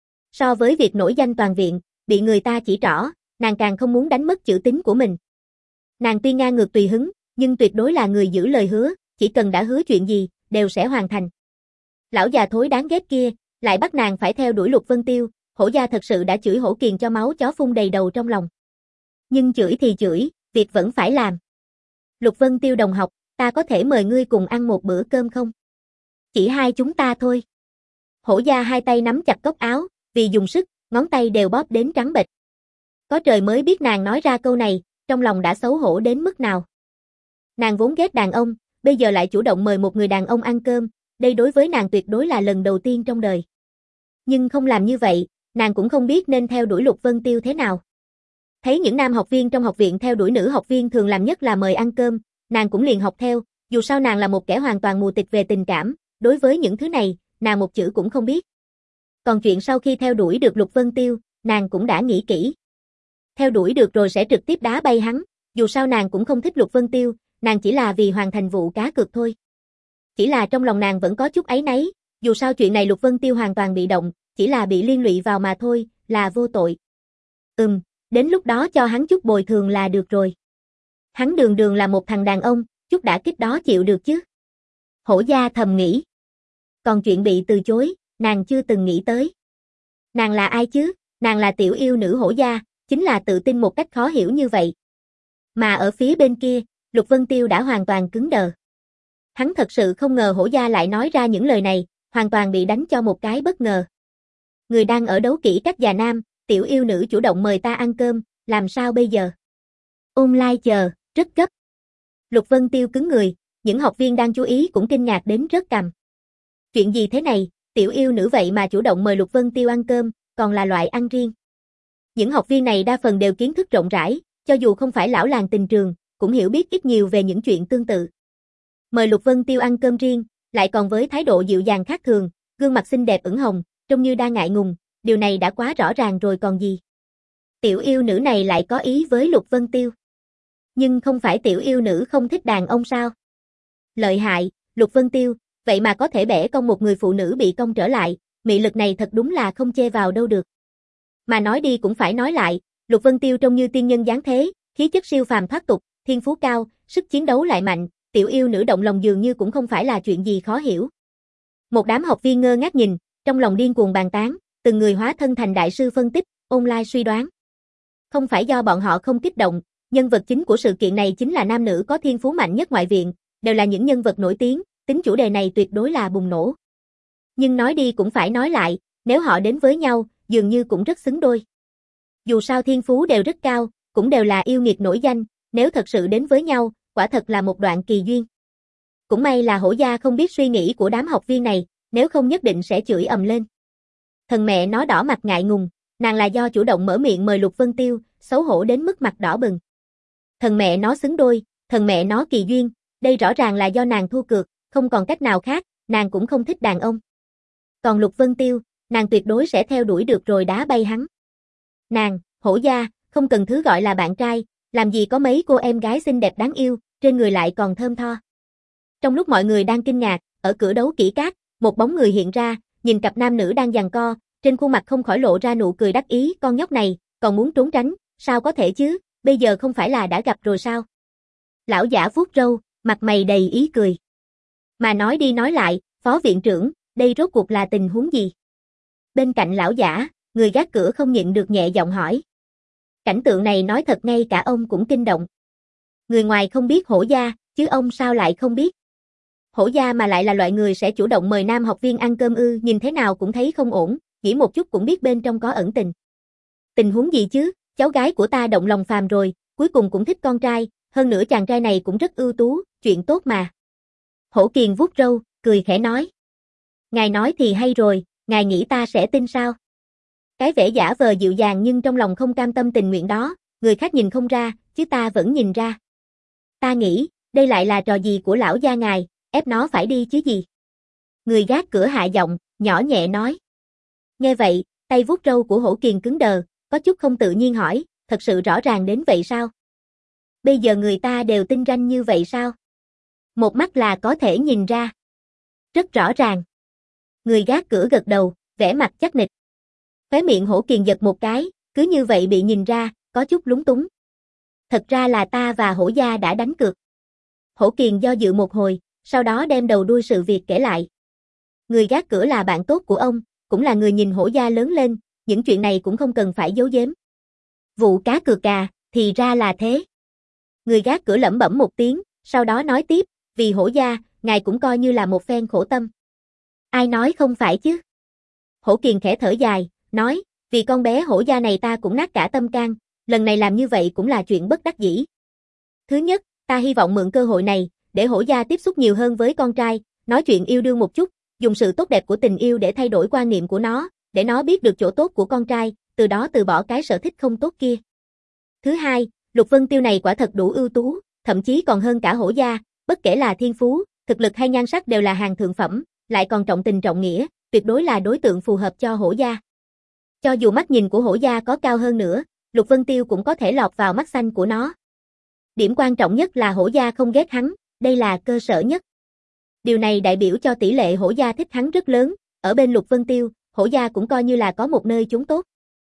So với việc nổi danh toàn viện, bị người ta chỉ trỏ, nàng càng không muốn đánh mất chữ tín của mình. Nàng tuy ngang ngược tùy hứng, nhưng tuyệt đối là người giữ lời hứa, chỉ cần đã hứa chuyện gì, đều sẽ hoàn thành. Lão già thối đáng ghét kia, lại bắt nàng phải theo đuổi Lục Vân Tiêu, Hổ Gia thật sự đã chửi Hổ Kiền cho máu chó phun đầy đầu trong lòng. Nhưng chửi thì chửi, việc vẫn phải làm. Lục Vân Tiêu đồng học, ta có thể mời ngươi cùng ăn một bữa cơm không? Chỉ hai chúng ta thôi. Hổ Gia hai tay nắm chặt cốc áo, vì dùng sức, ngón tay đều bóp đến trắng bệch. Có trời mới biết nàng nói ra câu này, trong lòng đã xấu hổ đến mức nào. Nàng vốn ghét đàn ông, bây giờ lại chủ động mời một người đàn ông ăn cơm, đây đối với nàng tuyệt đối là lần đầu tiên trong đời. Nhưng không làm như vậy, nàng cũng không biết nên theo đuổi Lục Vân Tiêu thế nào. Thấy những nam học viên trong học viện theo đuổi nữ học viên thường làm nhất là mời ăn cơm, nàng cũng liền học theo, dù sao nàng là một kẻ hoàn toàn mù tịt về tình cảm, đối với những thứ này, nàng một chữ cũng không biết. Còn chuyện sau khi theo đuổi được Lục Vân Tiêu, nàng cũng đã nghĩ kỹ. Theo đuổi được rồi sẽ trực tiếp đá bay hắn, dù sao nàng cũng không thích Lục Vân Tiêu, nàng chỉ là vì hoàn thành vụ cá cược thôi. Chỉ là trong lòng nàng vẫn có chút áy náy, dù sao chuyện này Lục Vân Tiêu hoàn toàn bị động, chỉ là bị liên lụy vào mà thôi, là vô tội. Ừm, đến lúc đó cho hắn chút bồi thường là được rồi. Hắn đường đường là một thằng đàn ông, chút đả kích đó chịu được chứ. Hổ Gia thầm nghĩ. Còn chuyện bị từ chối, nàng chưa từng nghĩ tới. Nàng là ai chứ? Nàng là tiểu yêu nữ Hổ Gia, chính là tự tin một cách khó hiểu như vậy. Mà ở phía bên kia, Lục Vân Tiêu đã hoàn toàn cứng đờ. Hắn thật sự không ngờ Hổ Gia lại nói ra những lời này, hoàn toàn bị đánh cho một cái bất ngờ. Người đang ở đấu kỹ các Già Nam, tiểu yêu nữ chủ động mời ta ăn cơm, làm sao bây giờ? Online chờ, rất gấp. Lục Vân Tiêu cứng người, những học viên đang chú ý cũng kinh ngạc đến rớt cằm. Chuyện gì thế này, tiểu yêu nữ vậy mà chủ động mời Lục Vân Tiêu ăn cơm, còn là loại ăn riêng. Những học viên này đa phần đều kiến thức rộng rãi, cho dù không phải lão làng tình trường, cũng hiểu biết ít nhiều về những chuyện tương tự. Mời Lục Vân Tiêu ăn cơm riêng, lại còn với thái độ dịu dàng khác thường, gương mặt xinh đẹp ửng hồng, trông như đang ngại ngùng, điều này đã quá rõ ràng rồi còn gì. Tiểu yêu nữ này lại có ý với Lục Vân Tiêu. Nhưng không phải tiểu yêu nữ không thích đàn ông sao? Lợi hại, Lục Vân Tiêu, vậy mà có thể bẻ cong một người phụ nữ bị cong trở lại, mị lực này thật đúng là không chê vào đâu được. Mà nói đi cũng phải nói lại, Lục Vân Tiêu trông như tiên nhân dáng thế, khí chất siêu phàm thoát tục, thiên phú cao, sức chiến đấu lại mạnh, tiểu yêu nữ động lòng dường như cũng không phải là chuyện gì khó hiểu. Một đám học viên ngơ ngác nhìn, trong lòng điên cuồng bàn tán, từng người hóa thân thành đại sư phân tích, online suy đoán. Không phải do bọn họ không kích động, nhân vật chính của sự kiện này chính là nam nữ có thiên phú mạnh nhất ngoại viện, đều là những nhân vật nổi tiếng, tính chủ đề này tuyệt đối là bùng nổ. Nhưng nói đi cũng phải nói lại, nếu họ đến với nhau, dường như cũng rất xứng đôi. Dù sao thiên phú đều rất cao, cũng đều là yêu nghiệt nổi danh, nếu thật sự đến với nhau, quả thật là một đoạn kỳ duyên. Cũng may là Hổ Gia không biết suy nghĩ của đám học viên này, nếu không nhất định sẽ chửi ầm lên. Thần mẹ nó đỏ mặt ngại ngùng, nàng là do chủ động mở miệng mời Lục Vân Tiêu, xấu hổ đến mức mặt đỏ bừng. Thần mẹ nó xứng đôi, thần mẹ nó kỳ duyên, đây rõ ràng là do nàng thua cược, không còn cách nào khác, nàng cũng không thích đàn ông. Còn Lục Vân Tiêu, nàng tuyệt đối sẽ theo đuổi được rồi đá bay hắn. Nàng, Hổ Gia, không cần thứ gọi là bạn trai, làm gì có mấy cô em gái xinh đẹp đáng yêu, trên người lại còn thơm tho. Trong lúc mọi người đang kinh ngạc, ở cửa đấu kỹ cát, một bóng người hiện ra, nhìn cặp nam nữ đang giằng co, trên khuôn mặt không khỏi lộ ra nụ cười đắc ý, con nhóc này, còn muốn trốn tránh, sao có thể chứ, bây giờ không phải là đã gặp rồi sao? Lão giả vuốt râu, mặt mày đầy ý cười. Mà nói đi nói lại, phó viện trưởng, đây rốt cuộc là tình huống gì? Bên cạnh lão giả, người gác cửa không nhịn được nhẹ giọng hỏi. Cảnh tượng này nói thật ngay cả ông cũng kinh động. Người ngoài không biết Hổ Gia, chứ ông sao lại không biết? Hổ Gia mà lại là loại người sẽ chủ động mời nam học viên ăn cơm ư, nhìn thế nào cũng thấy không ổn, nghĩ một chút cũng biết bên trong có ẩn tình. Tình huống gì chứ, cháu gái của ta động lòng phàm rồi, cuối cùng cũng thích con trai, hơn nữa chàng trai này cũng rất ưu tú, chuyện tốt mà. Hổ Kiền vuốt râu, cười khẽ nói. Ngài nói thì hay rồi, ngài nghĩ ta sẽ tin sao? Cái vẻ giả vờ dịu dàng nhưng trong lòng không cam tâm tình nguyện đó, người khác nhìn không ra, chứ ta vẫn nhìn ra. Ta nghĩ, đây lại là trò gì của lão gia ngài, ép nó phải đi chứ gì. Người gác cửa hạ giọng, nhỏ nhẹ nói. Nghe vậy, tay vuốt râu của Hổ Kiền cứng đờ, có chút không tự nhiên hỏi, thật sự rõ ràng đến vậy sao? Bây giờ người ta đều tin ranh như vậy sao? Một mắt là có thể nhìn ra. Rất rõ ràng. Người gác cửa gật đầu, vẻ mặt chắc nịch. Khóe miệng Hổ Kiền giật một cái, cứ như vậy bị nhìn ra, có chút lúng túng. Thật ra là ta và Hổ Gia đã đánh cược. Hổ Kiền do dự một hồi, sau đó đem đầu đuôi sự việc kể lại. Người gác cửa là bạn tốt của ông, cũng là người nhìn Hổ Gia lớn lên, những chuyện này cũng không cần phải giấu giếm. Vụ cá cược cà, thì ra là thế. Người gác cửa lẩm bẩm một tiếng, sau đó nói tiếp, vì Hổ Gia, ngài cũng coi như là một phen khổ tâm. Ai nói không phải chứ? Hổ Kiền khẽ thở dài, nói, vì con bé Hổ Gia này ta cũng nát cả tâm can, lần này làm như vậy cũng là chuyện bất đắc dĩ. Thứ nhất, ta hy vọng mượn cơ hội này, để Hổ Gia tiếp xúc nhiều hơn với con trai, nói chuyện yêu đương một chút, dùng sự tốt đẹp của tình yêu để thay đổi quan niệm của nó, để nó biết được chỗ tốt của con trai, từ đó từ bỏ cái sở thích không tốt kia. Thứ hai, Lục Vân Tiêu này quả thật đủ ưu tú, thậm chí còn hơn cả Hổ Gia, bất kể là thiên phú, thực lực hay nhan sắc đều là hàng thượng phẩm, lại còn trọng tình trọng nghĩa, tuyệt đối là đối tượng phù hợp cho Hổ Gia. Cho dù mắt nhìn của Hổ Gia có cao hơn nữa, Lục Vân Tiêu cũng có thể lọt vào mắt xanh của nó. Điểm quan trọng nhất là Hổ Gia không ghét hắn, đây là cơ sở nhất. Điều này đại biểu cho tỷ lệ Hổ Gia thích hắn rất lớn, ở bên Lục Vân Tiêu, Hổ Gia cũng coi như là có một nơi trốn tốt.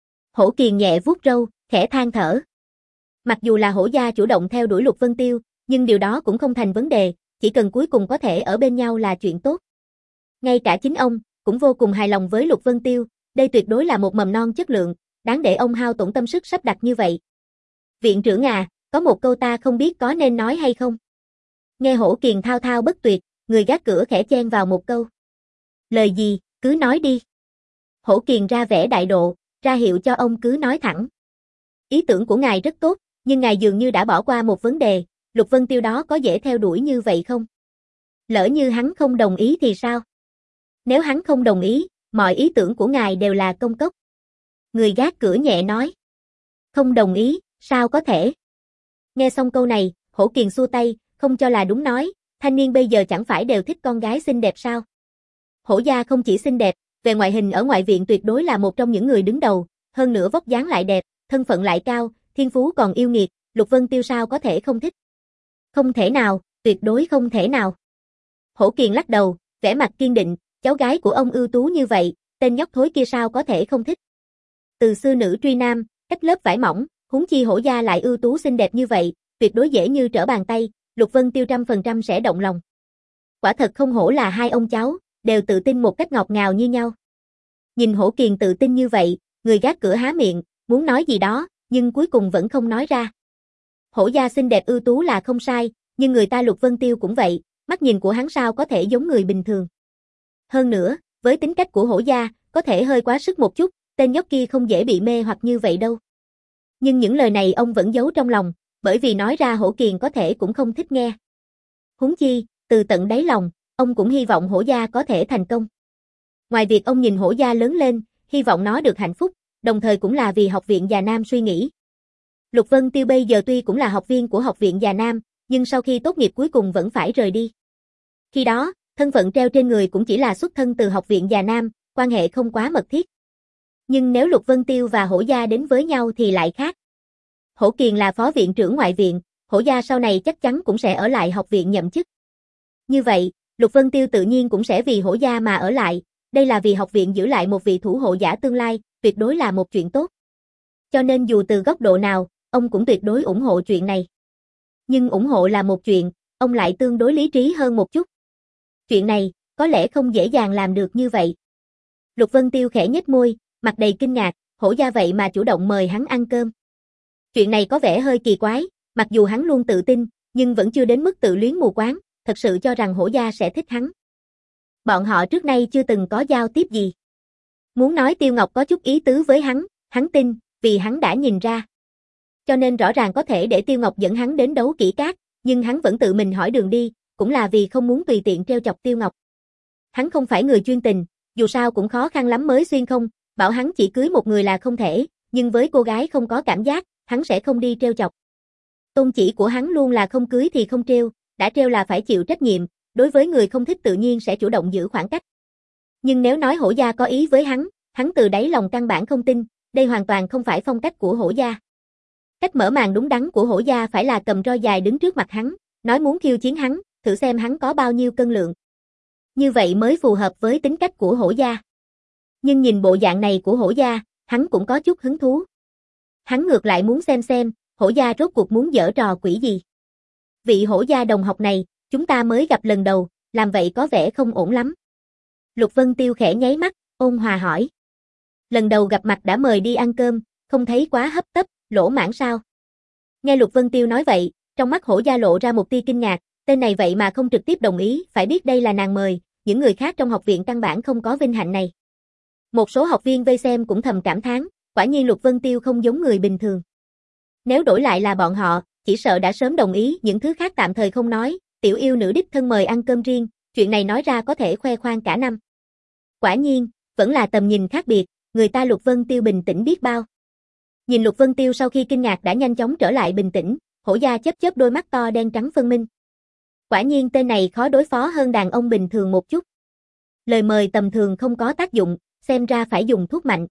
Hổ Kiền nhẹ vuốt râu, khẽ than thở. Mặc dù là Hổ Gia chủ động theo đuổi Lục Vân Tiêu, nhưng điều đó cũng không thành vấn đề, chỉ cần cuối cùng có thể ở bên nhau là chuyện tốt. Ngay cả chính ông, cũng vô cùng hài lòng với Lục Vân Tiêu, đây tuyệt đối là một mầm non chất lượng, đáng để ông hao tổn tâm sức sắp đặt như vậy. Viện trưởng à, có một câu ta không biết có nên nói hay không? Nghe Hổ Kiền thao thao bất tuyệt, người gác cửa khẽ chen vào một câu. Lời gì, cứ nói đi. Hổ Kiền ra vẻ đại độ, ra hiệu cho ông cứ nói thẳng. Ý tưởng của ngài rất tốt, nhưng ngài dường như đã bỏ qua một vấn đề, Lục Vân Tiêu đó có dễ theo đuổi như vậy không? Lỡ như hắn không đồng ý thì sao? Nếu hắn không đồng ý, mọi ý tưởng của ngài đều là công cốc. Người gác cửa nhẹ nói. Không đồng ý, sao có thể? Nghe xong câu này, Hổ Kiền xua tay, không cho là đúng nói, thanh niên bây giờ chẳng phải đều thích con gái xinh đẹp sao? Hổ gia không chỉ xinh đẹp, về ngoại hình ở ngoại viện tuyệt đối là một trong những người đứng đầu, hơn nữa vóc dáng lại đẹp, thân phận lại cao, thiên phú còn yêu nghiệt, Lục Vân Tiêu sao có thể không thích? Không thể nào, tuyệt đối không thể nào. Hổ Kiền lắc đầu, vẻ mặt kiên định, cháu gái của ông ưu tú như vậy, tên nhóc thối kia sao có thể không thích? Từ xưa nữ truy nam, cách lớp vải mỏng, huống chi Hổ gia lại ưu tú xinh đẹp như vậy, tuyệt đối dễ như trở bàn tay, Lục Vân Tiêu trăm phần trăm sẽ động lòng. Quả thật không hổ là hai ông cháu, đều tự tin một cách ngọt ngào như nhau. Nhìn Hổ Kiền tự tin như vậy, người gác cửa há miệng, muốn nói gì đó, nhưng cuối cùng vẫn không nói ra. Hổ gia xinh đẹp ưu tú là không sai, nhưng người ta Lục Vân Tiêu cũng vậy, mắt nhìn của hắn sao có thể giống người bình thường. Hơn nữa, với tính cách của Hổ gia, có thể hơi quá sức một chút, tên nhóc kia không dễ bị mê hoặc như vậy đâu. Nhưng những lời này ông vẫn giấu trong lòng, bởi vì nói ra Hổ Kiền có thể cũng không thích nghe. Huống chi, từ tận đáy lòng, ông cũng hy vọng Hổ gia có thể thành công. Ngoài việc ông nhìn Hổ gia lớn lên, hy vọng nó được hạnh phúc, đồng thời cũng là vì học viện Già Nam suy nghĩ. Lục Vân Tiêu bây giờ tuy cũng là học viên của học viện Già Nam, nhưng sau khi tốt nghiệp cuối cùng vẫn phải rời đi. Khi đó, thân phận treo trên người cũng chỉ là xuất thân từ học viện Già Nam, quan hệ không quá mật thiết. Nhưng nếu Lục Vân Tiêu và Hổ gia đến với nhau thì lại khác. Hổ Kiền là phó viện trưởng ngoại viện, Hổ gia sau này chắc chắn cũng sẽ ở lại học viện nhậm chức. Như vậy, Lục Vân Tiêu tự nhiên cũng sẽ vì Hổ gia mà ở lại, đây là vì học viện giữ lại một vị thủ hộ giả tương lai, tuyệt đối là một chuyện tốt. Cho nên dù từ góc độ nào, ông cũng tuyệt đối ủng hộ chuyện này. Nhưng ủng hộ là một chuyện, ông lại tương đối lý trí hơn một chút. Chuyện này, có lẽ không dễ dàng làm được như vậy. Lục Vân Tiêu khẽ nhếch môi, mặt đầy kinh ngạc, Hổ gia vậy mà chủ động mời hắn ăn cơm. Chuyện này có vẻ hơi kỳ quái, mặc dù hắn luôn tự tin, nhưng vẫn chưa đến mức tự luyến mù quáng, thật sự cho rằng Hổ gia sẽ thích hắn. Bọn họ trước nay chưa từng có giao tiếp gì. Muốn nói Tiêu Ngọc có chút ý tứ với hắn, hắn tin, vì hắn đã nhìn ra. Cho nên rõ ràng có thể để Tiêu Ngọc dẫn hắn đến đấu kỹ cát, nhưng hắn vẫn tự mình hỏi đường đi, cũng là vì không muốn tùy tiện treo chọc Tiêu Ngọc. Hắn không phải người chuyên tình, dù sao cũng khó khăn lắm mới xuyên không, bảo hắn chỉ cưới một người là không thể, nhưng với cô gái không có cảm giác, hắn sẽ không đi treo chọc. Tôn chỉ của hắn luôn là không cưới thì không treo, đã treo là phải chịu trách nhiệm, đối với người không thích tự nhiên sẽ chủ động giữ khoảng cách. Nhưng nếu nói Hổ gia có ý với hắn, hắn từ đáy lòng căn bản không tin, đây hoàn toàn không phải phong cách của Hổ gia. Cách mở màn đúng đắn của Hổ gia phải là cầm roi dài đứng trước mặt hắn, nói muốn khiêu chiến hắn, thử xem hắn có bao nhiêu cân lượng. Như vậy mới phù hợp với tính cách của Hổ gia. Nhưng nhìn bộ dạng này của Hổ gia, hắn cũng có chút hứng thú. Hắn ngược lại muốn xem xem, Hổ gia rốt cuộc muốn giở trò quỷ gì. Vị Hổ gia đồng học này, chúng ta mới gặp lần đầu, làm vậy có vẻ không ổn lắm. Lục Vân Tiêu khẽ nháy mắt, ôn hòa hỏi. Lần đầu gặp mặt đã mời đi ăn cơm, không thấy quá hấp tấp, lỗ mãng sao? Nghe Lục Vân Tiêu nói vậy, trong mắt Hổ gia lộ ra một tia kinh ngạc, tên này vậy mà không trực tiếp đồng ý, phải biết đây là nàng mời, những người khác trong học viện căn bản không có vinh hạnh này. Một số học viên vây xem cũng thầm cảm thán, quả nhiên Lục Vân Tiêu không giống người bình thường. Nếu đổi lại là bọn họ, chỉ sợ đã sớm đồng ý, những thứ khác tạm thời không nói, tiểu yêu nữ đích thân mời ăn cơm riêng, chuyện này nói ra có thể khoe khoang cả năm. Quả nhiên, vẫn là tầm nhìn khác biệt, người ta Lục Vân Tiêu bình tĩnh biết bao. Nhìn Lục Vân Tiêu sau khi kinh ngạc đã nhanh chóng trở lại bình tĩnh, Hổ gia chớp chớp đôi mắt to đen trắng phân minh. Quả nhiên tên này khó đối phó hơn đàn ông bình thường một chút. Lời mời tầm thường không có tác dụng, xem ra phải dùng thuốc mạnh.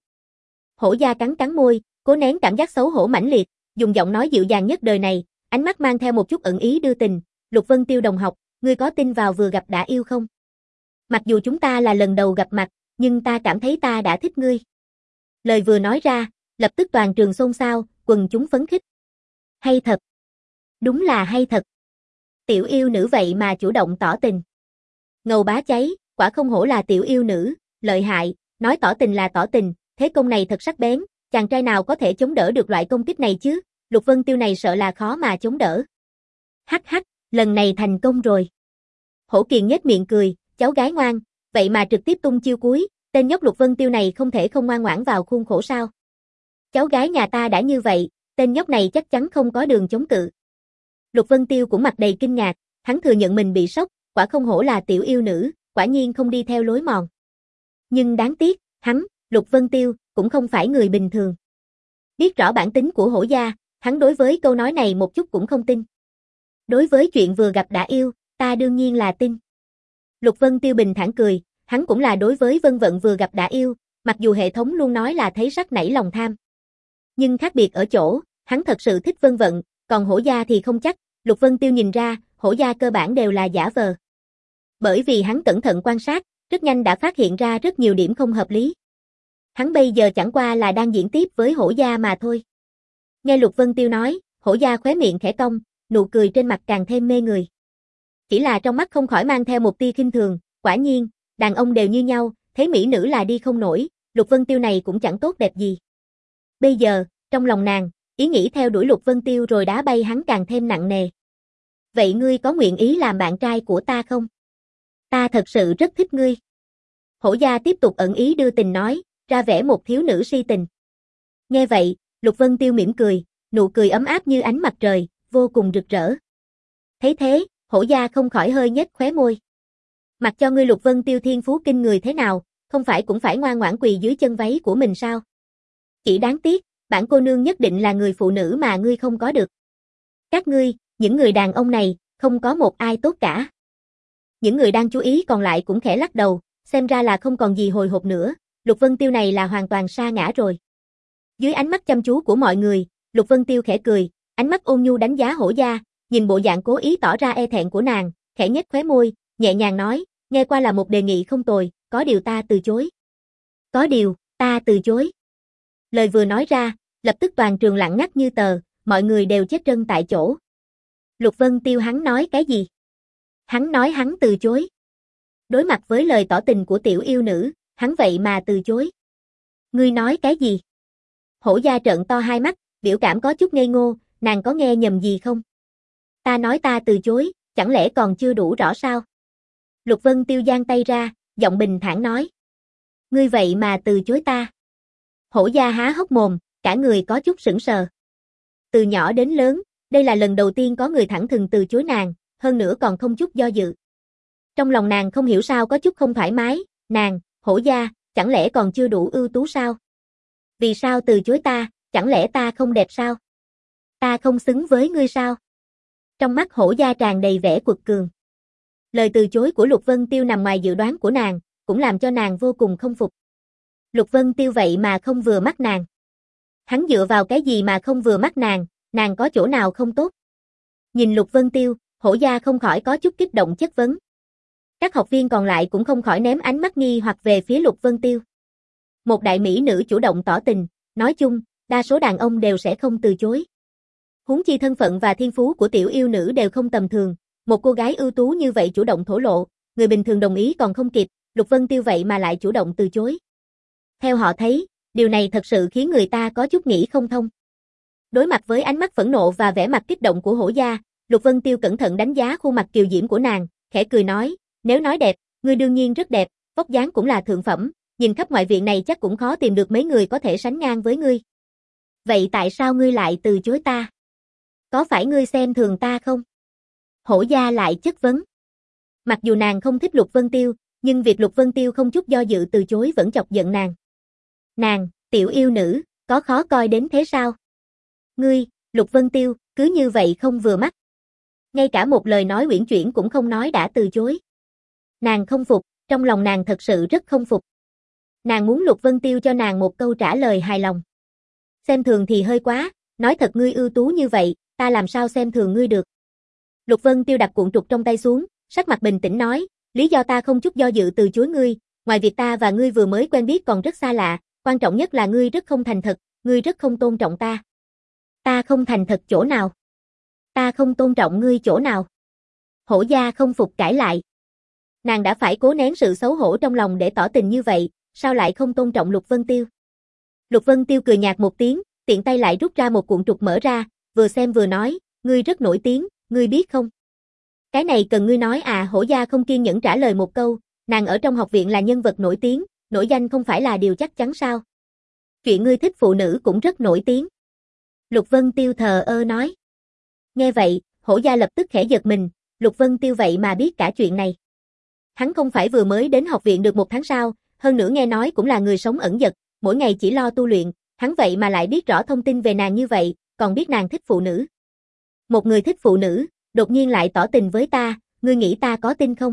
Hổ gia cắn cắn môi, cố nén cảm giác xấu hổ mãnh liệt, dùng giọng nói dịu dàng nhất đời này, ánh mắt mang theo một chút ẩn ý đưa tình. Lục Vân Tiêu đồng học, ngươi có tin vào vừa gặp đã yêu không? Mặc dù chúng ta là lần đầu gặp mặt, nhưng ta cảm thấy ta đã thích ngươi. Lời vừa nói ra, lập tức toàn trường xôn xao, quần chúng phấn khích. Hay thật. Đúng là hay thật. Tiểu yêu nữ vậy mà chủ động tỏ tình. Ngầu bá cháy, quả không hổ là tiểu yêu nữ, lợi hại, nói tỏ tình là tỏ tình, thế công này thật sắc bén, chàng trai nào có thể chống đỡ được loại công kích này chứ, Lục Vân Tiêu này sợ là khó mà chống đỡ. Hắc hắc, lần này thành công rồi. Hổ Kiền nhếch miệng cười, cháu gái ngoan, vậy mà trực tiếp tung chiêu cuối, tên nhóc Lục Vân Tiêu này không thể không ngoan ngoãn vào khuôn khổ sao. Cháu gái nhà ta đã như vậy, tên nhóc này chắc chắn không có đường chống cự. Lục Vân Tiêu cũng mặt đầy kinh ngạc, hắn thừa nhận mình bị sốc, quả không hổ là tiểu yêu nữ, quả nhiên không đi theo lối mòn. Nhưng đáng tiếc, hắn, Lục Vân Tiêu, cũng không phải người bình thường. Biết rõ bản tính của hổ gia, hắn đối với câu nói này một chút cũng không tin. Đối với chuyện vừa gặp đã yêu, ta đương nhiên là tin. Lục Vân Tiêu bình thản cười, hắn cũng là đối với Vân Vận vừa gặp đã yêu, mặc dù hệ thống luôn nói là thấy sắc nảy lòng tham. Nhưng khác biệt ở chỗ, hắn thật sự thích Vân Vận, còn hổ gia thì không chắc, Lục Vân Tiêu nhìn ra, hổ gia cơ bản đều là giả vờ. Bởi vì hắn cẩn thận quan sát, rất nhanh đã phát hiện ra rất nhiều điểm không hợp lý. Hắn bây giờ chẳng qua là đang diễn tiếp với hổ gia mà thôi. Nghe Lục Vân Tiêu nói, hổ gia khóe miệng khẽ cong, nụ cười trên mặt càng thêm mê người. Chỉ là trong mắt không khỏi mang theo một tia khinh thường, quả nhiên, đàn ông đều như nhau, thấy mỹ nữ là đi không nổi, Lục Vân Tiêu này cũng chẳng tốt đẹp gì. Bây giờ, trong lòng nàng, ý nghĩ theo đuổi Lục Vân Tiêu rồi đá bay hắn càng thêm nặng nề. Vậy ngươi có nguyện ý làm bạn trai của ta không? Ta thật sự rất thích ngươi. Hổ gia tiếp tục ẩn ý đưa tình nói, ra vẻ một thiếu nữ si tình. Nghe vậy, Lục Vân Tiêu mỉm cười, nụ cười ấm áp như ánh mặt trời, vô cùng rực rỡ. Thấy thế, hổ gia không khỏi hơi nhếch khóe môi. Mặc cho ngươi Lục Vân Tiêu thiên phú kinh người thế nào, không phải cũng phải ngoan ngoãn quỳ dưới chân váy của mình sao? Chỉ đáng tiếc, bản cô nương nhất định là người phụ nữ mà ngươi không có được. Các ngươi, những người đàn ông này, không có một ai tốt cả. Những người đang chú ý còn lại cũng khẽ lắc đầu, xem ra là không còn gì hồi hộp nữa, Lục Vân Tiêu này là hoàn toàn sa ngã rồi. Dưới ánh mắt chăm chú của mọi người, Lục Vân Tiêu khẽ cười, ánh mắt ôn nhu đánh giá hổ gia, nhìn bộ dạng cố ý tỏ ra e thẹn của nàng, khẽ nhếch khóe môi, nhẹ nhàng nói, nghe qua là một đề nghị không tồi, có điều ta từ chối. Có điều, ta từ chối. Lời vừa nói ra, lập tức toàn trường lặng ngắt như tờ, mọi người đều chết trân tại chỗ. Lục Vân Tiêu hắn nói cái gì? Hắn nói hắn từ chối. Đối mặt với lời tỏ tình của tiểu yêu nữ, hắn vậy mà từ chối. Ngươi nói cái gì? Hổ gia trợn to hai mắt, biểu cảm có chút ngây ngô, nàng có nghe nhầm gì không? Ta nói ta từ chối, chẳng lẽ còn chưa đủ rõ sao? Lục Vân Tiêu giang tay ra, giọng bình thản nói. Ngươi vậy mà từ chối ta. Hổ gia há hốc mồm, cả người có chút sững sờ. Từ nhỏ đến lớn, đây là lần đầu tiên có người thẳng thừng từ chối nàng, hơn nữa còn không chút do dự. Trong lòng nàng không hiểu sao có chút không thoải mái, nàng, hổ gia, chẳng lẽ còn chưa đủ ưu tú sao? Vì sao từ chối ta, chẳng lẽ ta không đẹp sao? Ta không xứng với ngươi sao? Trong mắt hổ gia tràn đầy vẻ quật cường. Lời từ chối của Lục Vân Tiêu nằm ngoài dự đoán của nàng, cũng làm cho nàng vô cùng không phục. Lục Vân Tiêu vậy mà không vừa mắt nàng. Hắn dựa vào cái gì mà không vừa mắt nàng, nàng có chỗ nào không tốt? Nhìn Lục Vân Tiêu, hổ gia không khỏi có chút kích động chất vấn. Các học viên còn lại cũng không khỏi ném ánh mắt nghi hoặc về phía Lục Vân Tiêu. Một đại mỹ nữ chủ động tỏ tình, nói chung, đa số đàn ông đều sẽ không từ chối. Huống chi thân phận và thiên phú của tiểu yêu nữ đều không tầm thường, một cô gái ưu tú như vậy chủ động thổ lộ, người bình thường đồng ý còn không kịp, Lục Vân Tiêu vậy mà lại chủ động từ chối. Theo họ thấy, điều này thật sự khiến người ta có chút nghĩ không thông. Đối mặt với ánh mắt phẫn nộ và vẻ mặt kích động của hổ gia, Lục Vân Tiêu cẩn thận đánh giá khuôn mặt kiều diễm của nàng, khẽ cười nói, nếu nói đẹp, ngươi đương nhiên rất đẹp, vóc dáng cũng là thượng phẩm, nhìn khắp ngoại viện này chắc cũng khó tìm được mấy người có thể sánh ngang với ngươi. Vậy tại sao ngươi lại từ chối ta? Có phải ngươi xem thường ta không? Hổ gia lại chất vấn. Mặc dù nàng không thích Lục Vân Tiêu, nhưng việc Lục Vân Tiêu không chút do dự từ chối vẫn chọc giận nàng. Nàng, tiểu yêu nữ, có khó coi đến thế sao? Ngươi, Lục Vân Tiêu, cứ như vậy không vừa mắt. Ngay cả một lời nói uyển chuyển cũng không nói đã từ chối. Nàng không phục, trong lòng nàng thật sự rất không phục. Nàng muốn Lục Vân Tiêu cho nàng một câu trả lời hài lòng. Xem thường thì hơi quá, nói thật ngươi ưu tú như vậy, ta làm sao xem thường ngươi được. Lục Vân Tiêu đặt cuộn trục trong tay xuống, sắc mặt bình tĩnh nói, lý do ta không chút do dự từ chối ngươi, ngoài việc ta và ngươi vừa mới quen biết còn rất xa lạ, quan trọng nhất là ngươi rất không thành thật, ngươi rất không tôn trọng ta. Ta không thành thật chỗ nào? Ta không tôn trọng ngươi chỗ nào? Hổ gia không phục cãi lại. Nàng đã phải cố nén sự xấu hổ trong lòng để tỏ tình như vậy, sao lại không tôn trọng Lục Vân Tiêu? Lục Vân Tiêu cười nhạt một tiếng, tiện tay lại rút ra một cuộn trục mở ra, vừa xem vừa nói, ngươi rất nổi tiếng, ngươi biết không? Cái này cần ngươi nói à? Hổ gia không kiên nhẫn trả lời một câu, nàng ở trong học viện là nhân vật nổi tiếng, nổi danh không phải là điều chắc chắn sao? Chuyện ngươi thích phụ nữ cũng rất nổi tiếng. Lục Vân Tiêu thờ ơ nói. Nghe vậy, Hổ Gia lập tức khẽ giật mình, Lục Vân Tiêu vậy mà biết cả chuyện này. Hắn không phải vừa mới đến học viện được một tháng sau, hơn nữa nghe nói cũng là người sống ẩn dật, mỗi ngày chỉ lo tu luyện, hắn vậy mà lại biết rõ thông tin về nàng như vậy, còn biết nàng thích phụ nữ. Một người thích phụ nữ, đột nhiên lại tỏ tình với ta, ngươi nghĩ ta có tin không?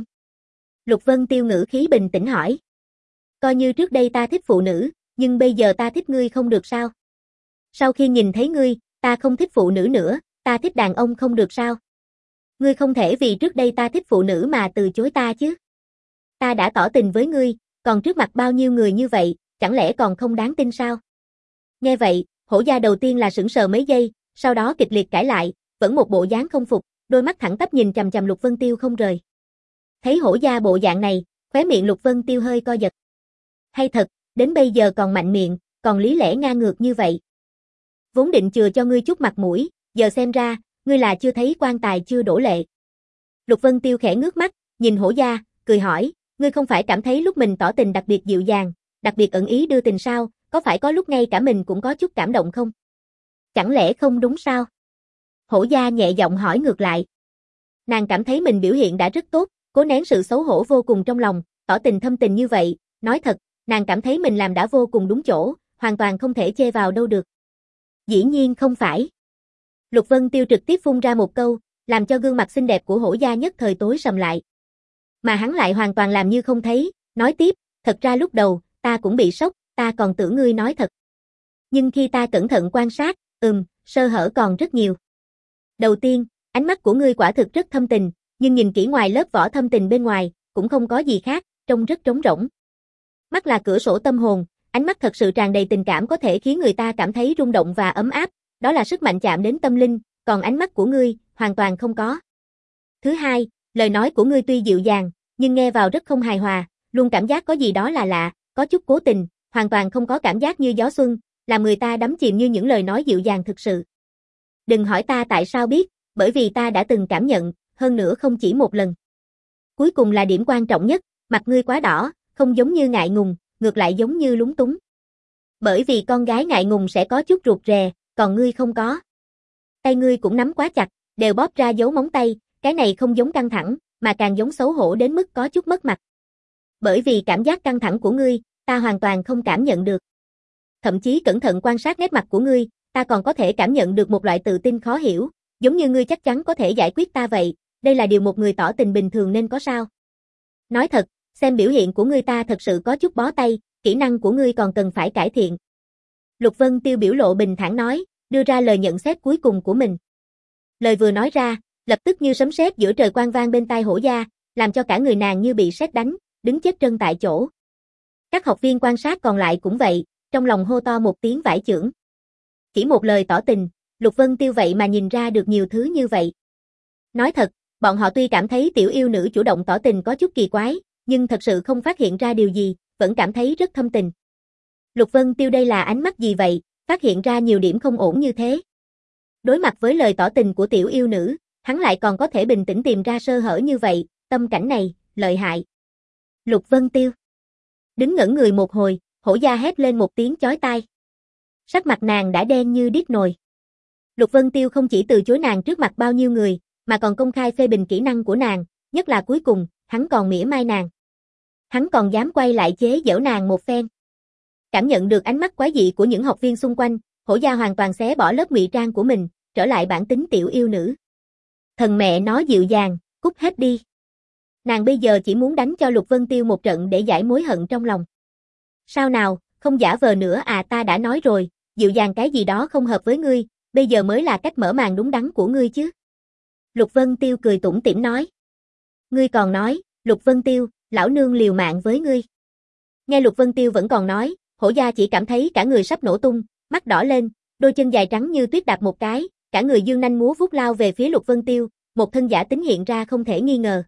Lục Vân Tiêu ngữ khí bình tĩnh hỏi. Coi như trước đây ta thích phụ nữ, nhưng bây giờ ta thích ngươi không được sao? Sau khi nhìn thấy ngươi, ta không thích phụ nữ nữa, ta thích đàn ông không được sao? Ngươi không thể vì trước đây ta thích phụ nữ mà từ chối ta chứ? Ta đã tỏ tình với ngươi, còn trước mặt bao nhiêu người như vậy, chẳng lẽ còn không đáng tin sao? Nghe vậy, Hổ Gia đầu tiên là sững sờ mấy giây, sau đó kịch liệt cãi lại, vẫn một bộ dáng không phục, đôi mắt thẳng tắp nhìn chằm chằm Lục Vân Tiêu không rời. Thấy Hổ Gia bộ dạng này, khóe miệng Lục Vân Tiêu hơi co giật. Hay thật, đến bây giờ còn mạnh miệng, còn lý lẽ ngang ngược như vậy. Vốn định chừa cho ngươi chút mặt mũi, giờ xem ra, ngươi là chưa thấy quan tài chưa đổ lệ. Lục Vân Tiêu khẽ ngước mắt, nhìn Hổ Gia, cười hỏi, ngươi không phải cảm thấy lúc mình tỏ tình đặc biệt dịu dàng, đặc biệt ẩn ý đưa tình sao, có phải có lúc ngay cả mình cũng có chút cảm động không? Chẳng lẽ không đúng sao? Hổ Gia nhẹ giọng hỏi ngược lại. Nàng cảm thấy mình biểu hiện đã rất tốt, cố nén sự xấu hổ vô cùng trong lòng, tỏ tình thâm tình như vậy, nói thật, nàng cảm thấy mình làm đã vô cùng đúng chỗ, hoàn toàn không thể chê vào đâu được. Dĩ nhiên không phải. Lục Vân Tiêu trực tiếp phun ra một câu, làm cho gương mặt xinh đẹp của Hổ Gia nhất thời tối sầm lại. Mà hắn lại hoàn toàn làm như không thấy, nói tiếp, thật ra lúc đầu, ta cũng bị sốc, ta còn tưởng ngươi nói thật. Nhưng khi ta cẩn thận quan sát, ừm, sơ hở còn rất nhiều. Đầu tiên, ánh mắt của ngươi quả thực rất thâm tình, nhưng nhìn kỹ ngoài lớp vỏ thâm tình bên ngoài, cũng không có gì khác, trông rất trống rỗng. Mắt là cửa sổ tâm hồn, ánh mắt thật sự tràn đầy tình cảm có thể khiến người ta cảm thấy rung động và ấm áp, đó là sức mạnh chạm đến tâm linh, còn ánh mắt của ngươi, hoàn toàn không có. Thứ hai, lời nói của ngươi tuy dịu dàng, nhưng nghe vào rất không hài hòa, luôn cảm giác có gì đó là lạ, có chút cố tình, hoàn toàn không có cảm giác như gió xuân, làm người ta đắm chìm như những lời nói dịu dàng thực sự. Đừng hỏi ta tại sao biết, bởi vì ta đã từng cảm nhận, hơn nữa không chỉ một lần. Cuối cùng là điểm quan trọng nhất, mặt ngươi quá đỏ, không giống như ngại ngùng, ngược lại giống như lúng túng. Bởi vì con gái ngại ngùng sẽ có chút rụt rè, còn ngươi không có. Tay ngươi cũng nắm quá chặt, đều bóp ra dấu móng tay, cái này không giống căng thẳng, mà càng giống xấu hổ đến mức có chút mất mặt. Bởi vì cảm giác căng thẳng của ngươi, ta hoàn toàn không cảm nhận được. Thậm chí cẩn thận quan sát nét mặt của ngươi, ta còn có thể cảm nhận được một loại tự tin khó hiểu, giống như ngươi chắc chắn có thể giải quyết ta vậy, đây là điều một người tỏ tình bình thường nên có sao. Nói thật, xem biểu hiện của ngươi ta thật sự có chút bó tay, kỹ năng của ngươi còn cần phải cải thiện. Lục Vân Tiêu biểu lộ bình thản nói, đưa ra lời nhận xét cuối cùng của mình. Lời vừa nói ra, lập tức như sấm sét giữa trời quang vang bên tai Hổ Gia, làm cho cả người nàng như bị sét đánh, đứng chết trân tại chỗ. Các học viên quan sát còn lại cũng vậy, trong lòng hô to một tiếng vải chưởng. Chỉ một lời tỏ tình, Lục Vân Tiêu vậy mà nhìn ra được nhiều thứ như vậy. Nói thật, bọn họ tuy cảm thấy tiểu yêu nữ chủ động tỏ tình có chút kỳ quái, nhưng thật sự không phát hiện ra điều gì, vẫn cảm thấy rất thâm tình. Lục Vân Tiêu đây là ánh mắt gì vậy, phát hiện ra nhiều điểm không ổn như thế. Đối mặt với lời tỏ tình của tiểu yêu nữ, hắn lại còn có thể bình tĩnh tìm ra sơ hở như vậy, tâm cảnh này, lợi hại. Lục Vân Tiêu. Đứng ngẩn người một hồi, Hổ Gia hét lên một tiếng chói tai. Sắc mặt nàng đã đen như điếc nồi. Lục Vân Tiêu không chỉ từ chối nàng trước mặt bao nhiêu người, mà còn công khai phê bình kỹ năng của nàng, nhất là cuối cùng, hắn còn mỉa mai nàng. Hắn còn dám quay lại chế giễu nàng một phen. Cảm nhận được ánh mắt quái dị của những học viên xung quanh, Hổ Gia hoàn toàn xé bỏ lớp ngụy trang của mình, trở lại bản tính tiểu yêu nữ. Thần mẹ nó dịu dàng, cút hết đi. Nàng bây giờ chỉ muốn đánh cho Lục Vân Tiêu một trận để giải mối hận trong lòng. Sao nào, không giả vờ nữa à, ta đã nói rồi, dịu dàng cái gì đó không hợp với ngươi, bây giờ mới là cách mở màn đúng đắn của ngươi chứ. Lục Vân Tiêu cười tủm tỉm nói. Ngươi còn nói, Lục Vân Tiêu, lão nương liều mạng với ngươi. Nghe Lục Vân Tiêu vẫn còn nói, Hổ Gia chỉ cảm thấy cả người sắp nổ tung, mắt đỏ lên, đôi chân dài trắng như tuyết đạp một cái, cả người dương nanh múa vuốt lao về phía Lục Vân Tiêu, một thân giả tính hiện ra không thể nghi ngờ.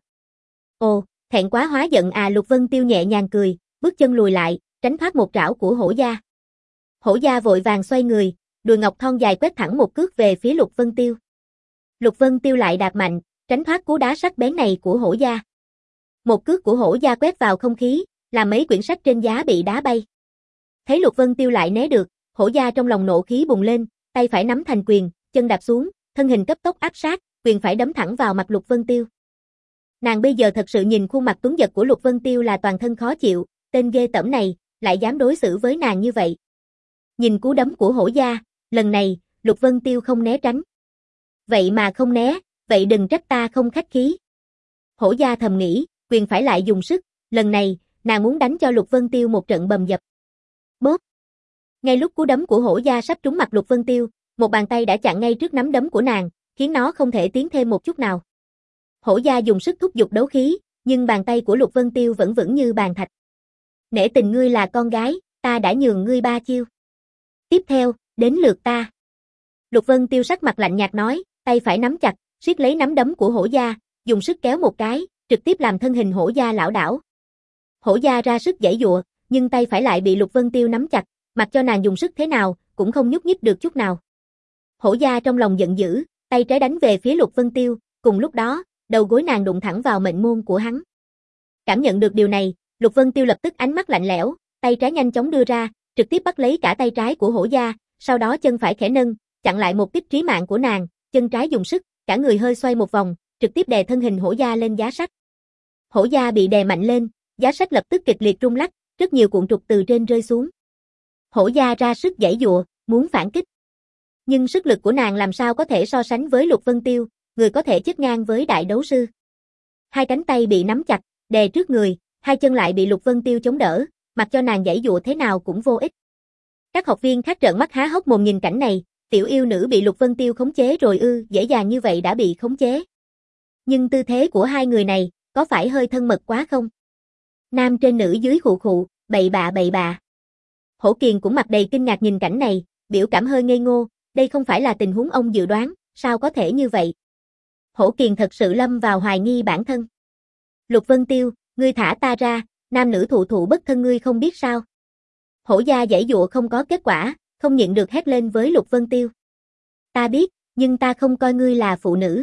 Ồ, thẹn quá hóa giận à, Lục Vân Tiêu nhẹ nhàng cười, bước chân lùi lại, tránh thoát một trảo của Hổ Gia. Hổ Gia vội vàng xoay người, đùi ngọc thon dài quét thẳng một cước về phía Lục Vân Tiêu. Lục Vân Tiêu lại đạp mạnh, tránh thoát cú đá sắc bén này của Hổ Gia. Một cước của Hổ Gia quét vào không khí, làm mấy quyển sách trên giá bị đá bay. Thấy Lục Vân Tiêu lại né được, Hổ Gia trong lòng nộ khí bùng lên, tay phải nắm thành quyền, chân đạp xuống, thân hình cấp tốc áp sát, quyền phải đấm thẳng vào mặt Lục Vân Tiêu. Nàng bây giờ thật sự nhìn khuôn mặt tuấn giật của Lục Vân Tiêu là toàn thân khó chịu, tên ghê tởm này, lại dám đối xử với nàng như vậy. Nhìn cú đấm của Hổ Gia, lần này, Lục Vân Tiêu không né tránh. Vậy mà không né, vậy đừng trách ta không khách khí. Hổ Gia thầm nghĩ, quyền phải lại dùng sức, lần này, nàng muốn đánh cho Lục Vân Tiêu một trận bầm dập. Bóp. Ngay lúc cú đấm của Hổ Gia sắp trúng mặt Lục Vân Tiêu, một bàn tay đã chặn ngay trước nắm đấm của nàng, khiến nó không thể tiến thêm một chút nào. Hổ Gia dùng sức thúc giục đấu khí, nhưng bàn tay của Lục Vân Tiêu vẫn vững như bàn thạch. Nể tình ngươi là con gái, ta đã nhường ngươi ba chiêu. Tiếp theo, đến lượt ta. Lục Vân Tiêu sắc mặt lạnh nhạt nói, tay phải nắm chặt, siết lấy nắm đấm của Hổ Gia, dùng sức kéo một cái, trực tiếp làm thân hình Hổ Gia lảo đảo. Hổ Gia ra sức giãy giụa, nhưng tay phải lại bị Lục Vân Tiêu nắm chặt, mặc cho nàng dùng sức thế nào, cũng không nhúc nhích được chút nào. Hổ Gia trong lòng giận dữ, tay trái đánh về phía Lục Vân Tiêu, cùng lúc đó, đầu gối nàng đụng thẳng vào mệnh môn của hắn. Cảm nhận được điều này, Lục Vân Tiêu lập tức ánh mắt lạnh lẽo, tay trái nhanh chóng đưa ra, trực tiếp bắt lấy cả tay trái của Hổ Gia, sau đó chân phải khẽ nâng, chặn lại một kích trí mạng của nàng, chân trái dùng sức, cả người hơi xoay một vòng, trực tiếp đè thân hình Hổ Gia lên giá sách. Hổ Gia bị đè mạnh lên, giá sách lập tức kịch liệt rung lắc, rất nhiều cuộn trục từ trên rơi xuống. Hổ Gia ra sức giãy giụa, muốn phản kích. Nhưng sức lực của nàng làm sao có thể so sánh với Lục Vân Tiêu, người có thể chết ngang với đại đấu sư. Hai cánh tay bị nắm chặt, đè trước người, hai chân lại bị Lục Vân Tiêu chống đỡ, mặc cho nàng giãy giụa thế nào cũng vô ích. Các học viên khác trợn mắt há hốc mồm nhìn cảnh này, tiểu yêu nữ bị Lục Vân Tiêu khống chế rồi ư, dễ dàng như vậy đã bị khống chế. Nhưng tư thế của hai người này, có phải hơi thân mật quá không? Nam trên nữ dưới khụ khụ, bậy bạ bậy bạ. Hổ Kiền cũng mặt đầy kinh ngạc nhìn cảnh này, biểu cảm hơi ngây ngô, đây không phải là tình huống ông dự đoán, sao có thể như vậy? Hổ Kiền thật sự lâm vào hoài nghi bản thân. Lục Vân Tiêu, ngươi thả ta ra, nam nữ thụ thụ bất thân ngươi không biết sao? Hổ Gia giãy giụa không có kết quả, không nhịn được hét lên với Lục Vân Tiêu. Ta biết, nhưng ta không coi ngươi là phụ nữ.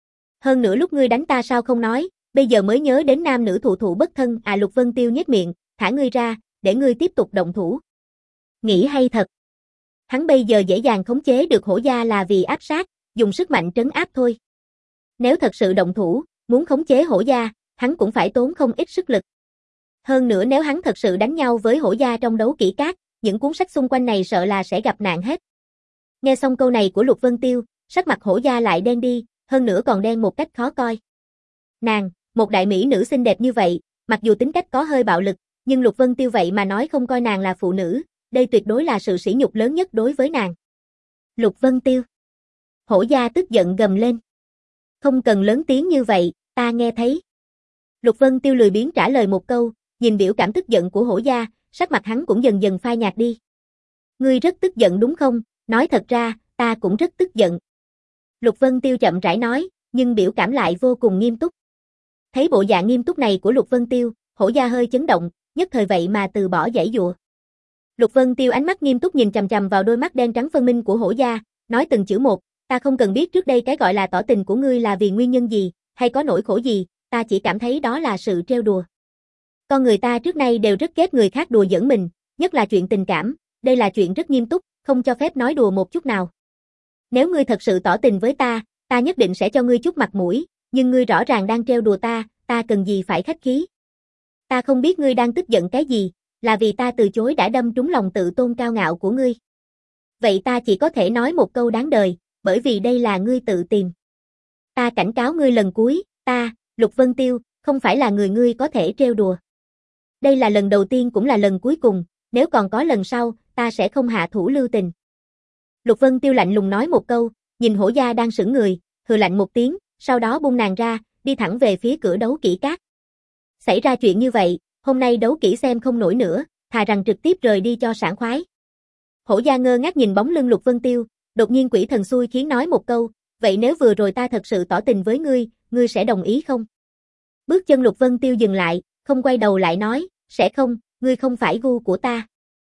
Hơn nữa lúc ngươi đánh ta sao không nói, bây giờ mới nhớ đến nam nữ thụ thụ bất thân à. Lục Vân Tiêu nhếch miệng, thả ngươi ra, để ngươi tiếp tục động thủ. Nghĩ hay thật. Hắn bây giờ dễ dàng khống chế được Hổ Gia là vì áp sát, dùng sức mạnh trấn áp thôi. Nếu thật sự động thủ, muốn khống chế Hổ Gia, hắn cũng phải tốn không ít sức lực. Hơn nữa nếu hắn thật sự đánh nhau với Hổ Gia trong đấu kỹ cát, những cuốn sách xung quanh này sợ là sẽ gặp nạn hết. Nghe xong câu này của Lục Vân Tiêu, sắc mặt Hổ Gia lại đen đi, hơn nữa còn đen một cách khó coi. Nàng, một đại mỹ nữ xinh đẹp như vậy, mặc dù tính cách có hơi bạo lực, nhưng Lục Vân Tiêu vậy mà nói không coi nàng là phụ nữ, đây tuyệt đối là sự sỉ nhục lớn nhất đối với nàng. Lục Vân Tiêu. Hổ Gia tức giận gầm lên. Không cần lớn tiếng như vậy, ta nghe thấy. Lục Vân Tiêu lười biếng trả lời một câu, nhìn biểu cảm tức giận của Hổ Gia, sắc mặt hắn cũng dần dần phai nhạt đi. Ngươi rất tức giận đúng không? Nói thật ra, ta cũng rất tức giận. Lục Vân Tiêu chậm rãi nói, nhưng biểu cảm lại vô cùng nghiêm túc. Thấy bộ dạng nghiêm túc này của Lục Vân Tiêu, Hổ Gia hơi chấn động, nhất thời vậy mà từ bỏ giãy giụa. Lục Vân Tiêu ánh mắt nghiêm túc nhìn chằm chằm vào đôi mắt đen trắng phân minh của Hổ Gia, nói từng chữ một, ta không cần biết trước đây cái gọi là tỏ tình của ngươi là vì nguyên nhân gì, hay có nỗi khổ gì, ta chỉ cảm thấy đó là sự trêu đùa. Con người ta trước nay đều rất ghét người khác đùa giỡn mình, nhất là chuyện tình cảm, đây là chuyện rất nghiêm túc, không cho phép nói đùa một chút nào. Nếu ngươi thật sự tỏ tình với ta, ta nhất định sẽ cho ngươi chút mặt mũi, nhưng ngươi rõ ràng đang trêu đùa ta, ta cần gì phải khách khí. Ta không biết ngươi đang tức giận cái gì, là vì ta từ chối đã đâm trúng lòng tự tôn cao ngạo của ngươi. Vậy ta chỉ có thể nói một câu đáng đời, bởi vì đây là ngươi tự tìm. Ta cảnh cáo ngươi lần cuối, ta, Lục Vân Tiêu, không phải là người ngươi có thể trêu đùa. Đây là lần đầu tiên cũng là lần cuối cùng, nếu còn có lần sau, ta sẽ không hạ thủ lưu tình. Lục Vân Tiêu lạnh lùng nói một câu, nhìn Hổ Gia đang sững người, hừ lạnh một tiếng, sau đó buông nàng ra, đi thẳng về phía cửa đấu kỹ cát. Xảy ra chuyện như vậy, hôm nay đấu kỹ xem không nổi nữa, thà rằng trực tiếp rời đi cho sảng khoái. Hổ Gia ngơ ngác nhìn bóng lưng Lục Vân Tiêu, đột nhiên quỷ thần xui khiến nói một câu, vậy nếu vừa rồi ta thật sự tỏ tình với ngươi, ngươi sẽ đồng ý không? Bước chân Lục Vân Tiêu dừng lại, không quay đầu lại nói, sẽ không, ngươi không phải gu của ta.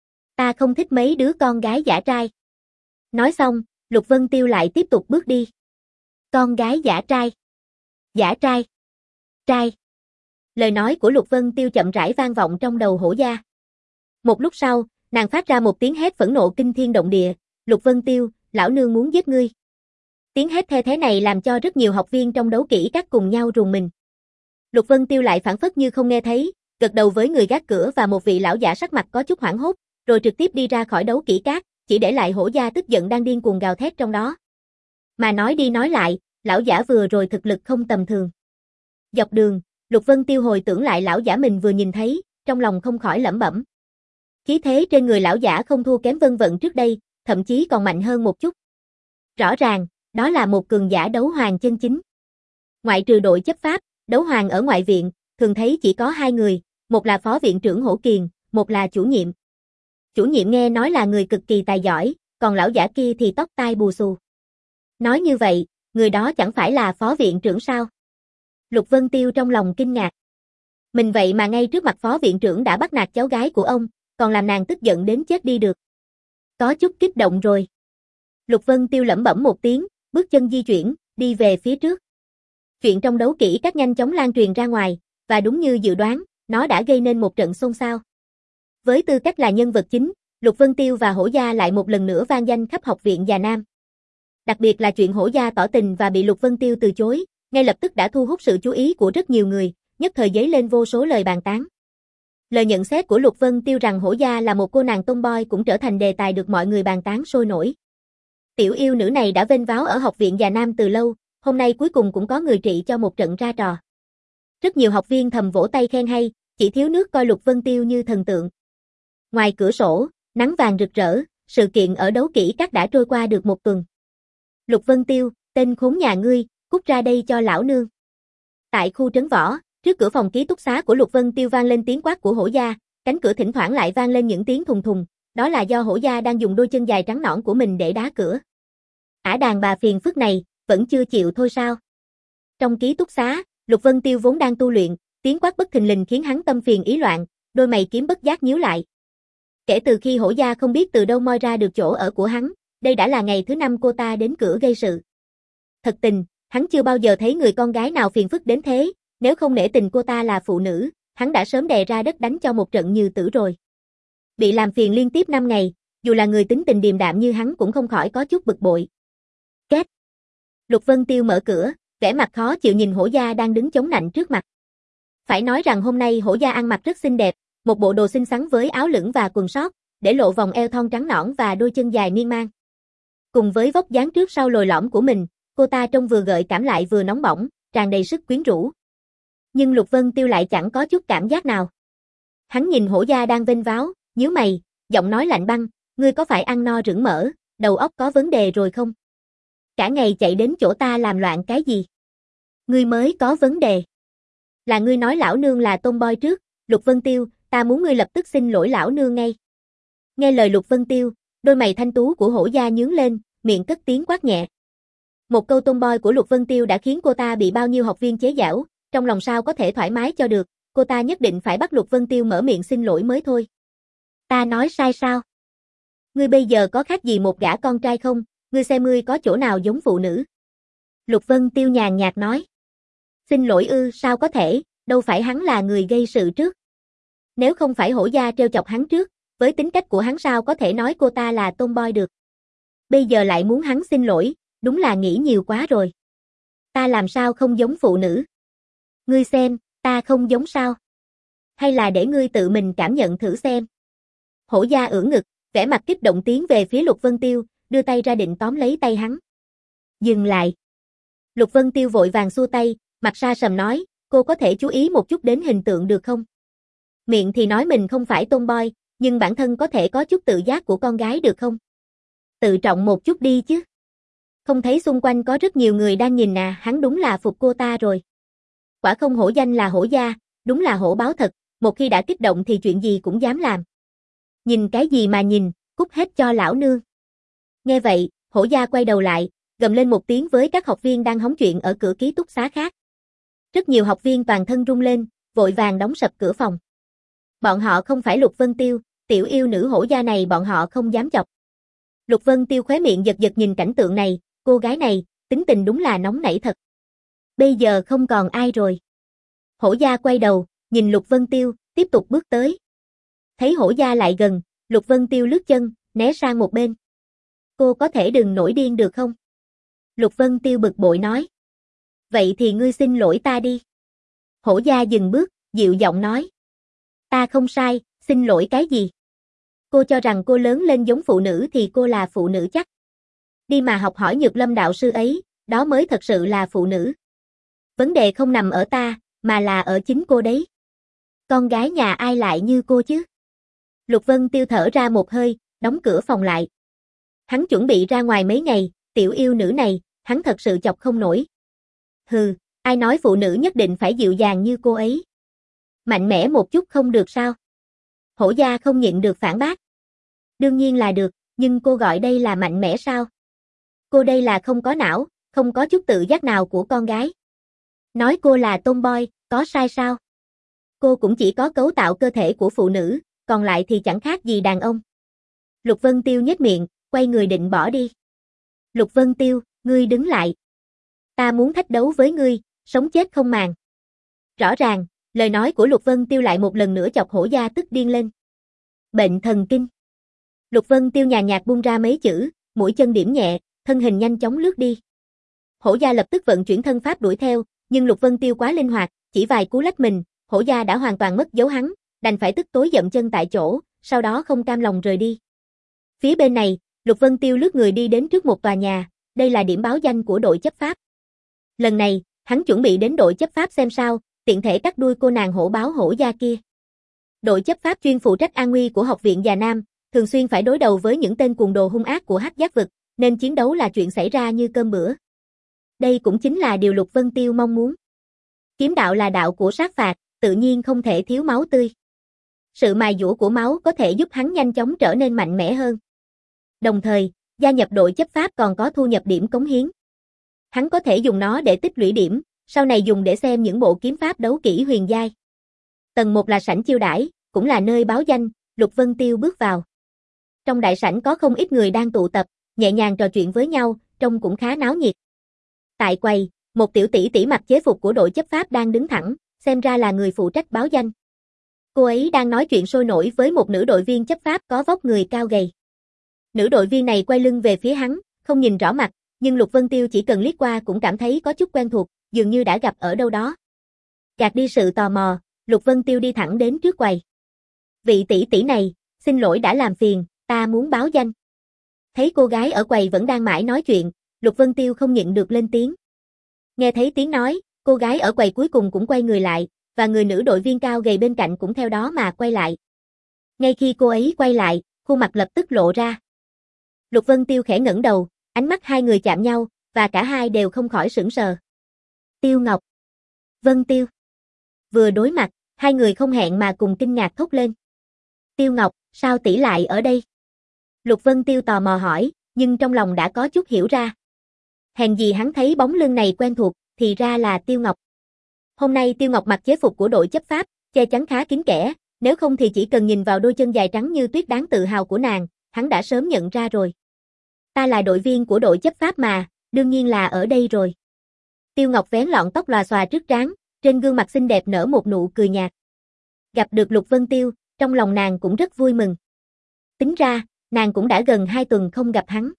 Ta không thích mấy đứa con gái dã trai. Nói xong, Lục Vân Tiêu lại tiếp tục bước đi. Con gái dã trai. Dã trai. Trai. Lời nói của Lục Vân Tiêu chậm rãi vang vọng trong đầu Hổ Gia. Một lúc sau, Nàng phát ra một tiếng hét phẫn nộ kinh thiên động địa, Lục Vân Tiêu, lão nương muốn giết ngươi. Tiếng hét the thế này làm cho rất nhiều học viên trong đấu kỹ các cùng nhau rùng mình. Lục Vân Tiêu lại phảng phất như không nghe thấy, gật đầu với người gác cửa và một vị lão giả sắc mặt có chút hoảng hốt, rồi trực tiếp đi ra khỏi đấu kỹ các, chỉ để lại Hổ Gia tức giận đang điên cuồng gào thét trong đó. Mà nói đi nói lại, lão giả vừa rồi thực lực không tầm thường. Dọc đường, Lục Vân Tiêu hồi tưởng lại lão giả mình vừa nhìn thấy, trong lòng không khỏi lẩm bẩm. Khí thế trên người lão giả không thua kém Vân Vận trước đây, thậm chí còn mạnh hơn một chút. Rõ ràng, đó là một cường giả đấu hoàng chân chính. Ngoại trừ đội chấp pháp, đấu hoàng ở ngoại viện, thường thấy chỉ có hai người, một là phó viện trưởng Hổ Kiền, một là chủ nhiệm. Chủ nhiệm nghe nói là người cực kỳ tài giỏi, còn lão giả kia thì tóc tai bù xù. Nói như vậy, người đó chẳng phải là phó viện trưởng sao? Lục Vân Tiêu trong lòng kinh ngạc. Mình vậy mà ngay trước mặt phó viện trưởng đã bắt nạt cháu gái của ông, còn làm nàng tức giận đến chết đi được. Có chút kích động rồi. Lục Vân Tiêu lẩm bẩm một tiếng, bước chân di chuyển, đi về phía trước. Chuyện trong đấu kỹ các nhanh chóng lan truyền ra ngoài, và đúng như dự đoán, nó đã gây nên một trận xôn xao. Với tư cách là nhân vật chính, Lục Vân Tiêu và Hổ Gia lại một lần nữa vang danh khắp học viện Già Nam. Đặc biệt là chuyện Hổ Gia tỏ tình và bị Lục Vân Tiêu từ chối, ngay lập tức đã thu hút sự chú ý của rất nhiều người, nhất thời dấy lên vô số lời bàn tán. Lời nhận xét của Lục Vân Tiêu rằng Hổ Gia là một cô nàng tomboy cũng trở thành đề tài được mọi người bàn tán sôi nổi. Tiểu yêu nữ này đã vênh váo ở học viện Già Nam từ lâu, hôm nay cuối cùng cũng có người trị cho một trận ra trò. Rất nhiều học viên thầm vỗ tay khen hay, chỉ thiếu nước coi Lục Vân Tiêu như thần tượng. Ngoài cửa sổ, nắng vàng rực rỡ, sự kiện ở đấu kỹ các đã trôi qua được một tuần. Lục Vân Tiêu, tên khốn nhà ngươi, cút ra đây cho lão nương. Tại khu trấn võ, trước cửa phòng ký túc xá của Lục Vân Tiêu vang lên tiếng quát của Hổ Gia, cánh cửa thỉnh thoảng lại vang lên những tiếng thùng thùng, đó là do Hổ Gia đang dùng đôi chân dài trắng nõn của mình để đá cửa. Ả đàn bà phiền phức này, vẫn chưa chịu thôi sao? Trong ký túc xá, Lục Vân Tiêu vốn đang tu luyện, tiếng quát bất thình lình khiến hắn tâm phiền ý loạn, đôi mày kiếm bất giác nhíu lại. Kể từ khi Hổ Gia không biết từ đâu moi ra được chỗ ở của hắn, đây đã là ngày thứ năm cô ta đến cửa gây sự. Thật tình, hắn chưa bao giờ thấy người con gái nào phiền phức đến thế, nếu không nể tình cô ta là phụ nữ, hắn đã sớm đè ra đất đánh cho một trận như tử rồi. Bị làm phiền liên tiếp năm ngày, dù là người tính tình điềm đạm như hắn cũng không khỏi có chút bực bội. Két. Lục Vân Tiêu mở cửa, vẻ mặt khó chịu nhìn Hổ Gia đang đứng chống nạnh trước mặt. Phải nói rằng hôm nay Hổ Gia ăn mặc rất xinh đẹp, một bộ đồ xinh xắn với áo lửng và quần sót, để lộ vòng eo thon trắng nõn và đôi chân dài miên man. Cùng với vóc dáng trước sau lồi lõm của mình, cô ta trông vừa gợi cảm lại vừa nóng bỏng, tràn đầy sức quyến rũ. Nhưng Lục Vân Tiêu lại chẳng có chút cảm giác nào. Hắn nhìn Hổ Gia đang vênh váo, nhíu mày, giọng nói lạnh băng, ngươi có phải ăn no rửng mỡ, đầu óc có vấn đề rồi không? Cả ngày chạy đến chỗ ta làm loạn cái gì? Ngươi mới có vấn đề. Là ngươi nói lão nương là tomboy trước, Lục Vân Tiêu, ta muốn ngươi lập tức xin lỗi lão nương ngay. Nghe lời Lục Vân Tiêu, đôi mày thanh tú của Hổ Gia nhướng lên, miệng cất tiếng quát nhẹ. Một câu tomboy của Lục Vân Tiêu đã khiến cô ta bị bao nhiêu học viên chế giễu, trong lòng sao có thể thoải mái cho được, cô ta nhất định phải bắt Lục Vân Tiêu mở miệng xin lỗi mới thôi. Ta nói sai sao? Ngươi bây giờ có khác gì một gã con trai không, ngươi xem ngươi có chỗ nào giống phụ nữ? Lục Vân Tiêu nhàn nhạt nói. Xin lỗi ư, sao có thể, đâu phải hắn là người gây sự trước. Nếu không phải Hổ Gia trêu chọc hắn trước, với tính cách của hắn sao có thể nói cô ta là tomboy được. Bây giờ lại muốn hắn xin lỗi, đúng là nghĩ nhiều quá rồi. Ta làm sao không giống phụ nữ? Ngươi xem, ta không giống sao? Hay là để ngươi tự mình cảm nhận thử xem? Hổ Gia ưỡn ngực, vẻ mặt kích động tiến về phía Lục Vân Tiêu, đưa tay ra định tóm lấy tay hắn. Dừng lại. Lục Vân Tiêu vội vàng xua tay, mặt sa sầm nói, cô có thể chú ý một chút đến hình tượng được không? Miệng thì nói mình không phải tomboy, nhưng bản thân có thể có chút tự giác của con gái được không? Tự trọng một chút đi chứ. Không thấy xung quanh có rất nhiều người đang nhìn à, hắn đúng là phục cô ta rồi. Quả không hổ danh là Hổ Gia, đúng là hổ báo thật, một khi đã kích động thì chuyện gì cũng dám làm. Nhìn cái gì mà nhìn, cút hết cho lão nương. Nghe vậy, Hổ Gia quay đầu lại, gầm lên một tiếng với các học viên đang hóng chuyện ở cửa ký túc xá khác. Rất nhiều học viên toàn thân rung lên, vội vàng đóng sập cửa phòng. Bọn họ không phải Lục Vân Tiêu, tiểu yêu nữ Hổ Gia này bọn họ không dám chọc. Lục Vân Tiêu khóe miệng giật giật nhìn cảnh tượng này, cô gái này, tính tình đúng là nóng nảy thật. Bây giờ không còn ai rồi. Hổ Gia quay đầu, nhìn Lục Vân Tiêu, tiếp tục bước tới. Thấy Hổ Gia lại gần, Lục Vân Tiêu lướt chân, né sang một bên. Cô có thể đừng nổi điên được không? Lục Vân Tiêu bực bội nói. Vậy thì ngươi xin lỗi ta đi. Hổ Gia dừng bước, dịu giọng nói. Ta không sai, xin lỗi cái gì? Cô cho rằng cô lớn lên giống phụ nữ thì cô là phụ nữ chắc. Đi mà học hỏi Nhược Lâm đạo sư ấy, đó mới thật sự là phụ nữ. Vấn đề không nằm ở ta, mà là ở chính cô đấy. Con gái nhà ai lại như cô chứ? Lục Vân Tiêu thở ra một hơi, đóng cửa phòng lại. Hắn chuẩn bị ra ngoài mấy ngày, tiểu yêu nữ này, hắn thật sự chọc không nổi. Hừ, ai nói phụ nữ nhất định phải dịu dàng như cô ấy? Mạnh mẽ một chút không được sao? Hổ Gia không nhịn được phản bác. Đương nhiên là được, nhưng cô gọi đây là mạnh mẽ sao? Cô đây là không có não, không có chút tự giác nào của con gái. Nói cô là tomboy, có sai sao? Cô cũng chỉ có cấu tạo cơ thể của phụ nữ, còn lại thì chẳng khác gì đàn ông. Lục Vân Tiêu nhếch miệng, quay người định bỏ đi. Lục Vân Tiêu, ngươi đứng lại. Ta muốn thách đấu với ngươi, sống chết không màng. Rõ ràng, lời nói của Lục Vân Tiêu lại một lần nữa chọc Hổ Gia tức điên lên. Bệnh thần kinh. Lục Vân Tiêu nhàn nhạt buông ra mấy chữ, mũi chân điểm nhẹ, thân hình nhanh chóng lướt đi. Hổ Gia lập tức vận chuyển thân pháp đuổi theo, nhưng Lục Vân Tiêu quá linh hoạt, chỉ vài cú lách mình, Hổ Gia đã hoàn toàn mất dấu hắn, đành phải tức tối dậm chân tại chỗ, sau đó không cam lòng rời đi. Phía bên này, Lục Vân Tiêu lướt người đi đến trước một tòa nhà, đây là điểm báo danh của đội chấp pháp. Lần này, hắn chuẩn bị đến đội chấp pháp xem sao, tiện thể cắt đuôi cô nàng hổ báo Hổ Gia kia. Đội chấp pháp chuyên phụ trách an nguy của học viện Già Nam, thường xuyên phải đối đầu với những tên cuồng đồ hung ác của Hắc Giác vực, nên chiến đấu là chuyện xảy ra như cơm bữa. Đây cũng chính là điều Lục Vân Tiêu mong muốn. Kiếm đạo là đạo của sát phạt, tự nhiên không thể thiếu máu tươi. Sự mài dũa của máu có thể giúp hắn nhanh chóng trở nên mạnh mẽ hơn. Đồng thời, gia nhập đội chấp pháp còn có thu nhập điểm cống hiến. Hắn có thể dùng nó để tích lũy điểm, sau này dùng để xem những bộ kiếm pháp đấu kỹ huyền giai. Tầng một là sảnh chiêu đãi, cũng là nơi báo danh, Lục Vân Tiêu bước vào. Trong đại sảnh có không ít người đang tụ tập, nhẹ nhàng trò chuyện với nhau, trông cũng khá náo nhiệt. Tại quầy, một tiểu tỷ tỷ mặc chế phục của đội chấp pháp đang đứng thẳng, xem ra là người phụ trách báo danh. Cô ấy đang nói chuyện sôi nổi với một nữ đội viên chấp pháp có vóc người cao gầy. Nữ đội viên này quay lưng về phía hắn, không nhìn rõ mặt, nhưng Lục Vân Tiêu chỉ cần liếc qua cũng cảm thấy có chút quen thuộc, dường như đã gặp ở đâu đó. Gạt đi sự tò mò, Lục Vân Tiêu đi thẳng đến trước quầy. Vị tỷ tỷ này, xin lỗi đã làm phiền, ta muốn báo danh. Thấy cô gái ở quầy vẫn đang mãi nói chuyện, Lục Vân Tiêu không nhịn được lên tiếng. Nghe thấy tiếng nói, cô gái ở quầy cuối cùng cũng quay người lại, và người nữ đội viên cao gầy bên cạnh cũng theo đó mà quay lại. Ngay khi cô ấy quay lại, khuôn mặt lập tức lộ ra. Lục Vân Tiêu khẽ ngẩng đầu, ánh mắt hai người chạm nhau, và cả hai đều không khỏi sững sờ. Tiêu Ngọc. Vân Tiêu. Vừa đối mặt, hai người không hẹn mà cùng kinh ngạc thốt lên. Tiêu Ngọc, sao tỷ lại ở đây? Lục Vân Tiêu tò mò hỏi, nhưng trong lòng đã có chút hiểu ra. Hèn gì hắn thấy bóng lưng này quen thuộc, thì ra là Tiêu Ngọc. Hôm nay Tiêu Ngọc mặc chế phục của đội chấp pháp, che chắn khá kín kẽ, nếu không thì chỉ cần nhìn vào đôi chân dài trắng như tuyết đáng tự hào của nàng, hắn đã sớm nhận ra rồi. Ta là đội viên của đội chấp pháp mà, đương nhiên là ở đây rồi. Tiêu Ngọc vén lọn tóc lòa xòa trước trán, trên gương mặt xinh đẹp nở một nụ cười nhạt. Gặp được Lục Vân Tiêu, trong lòng nàng cũng rất vui mừng. Tính ra, nàng cũng đã gần hai tuần không gặp hắn.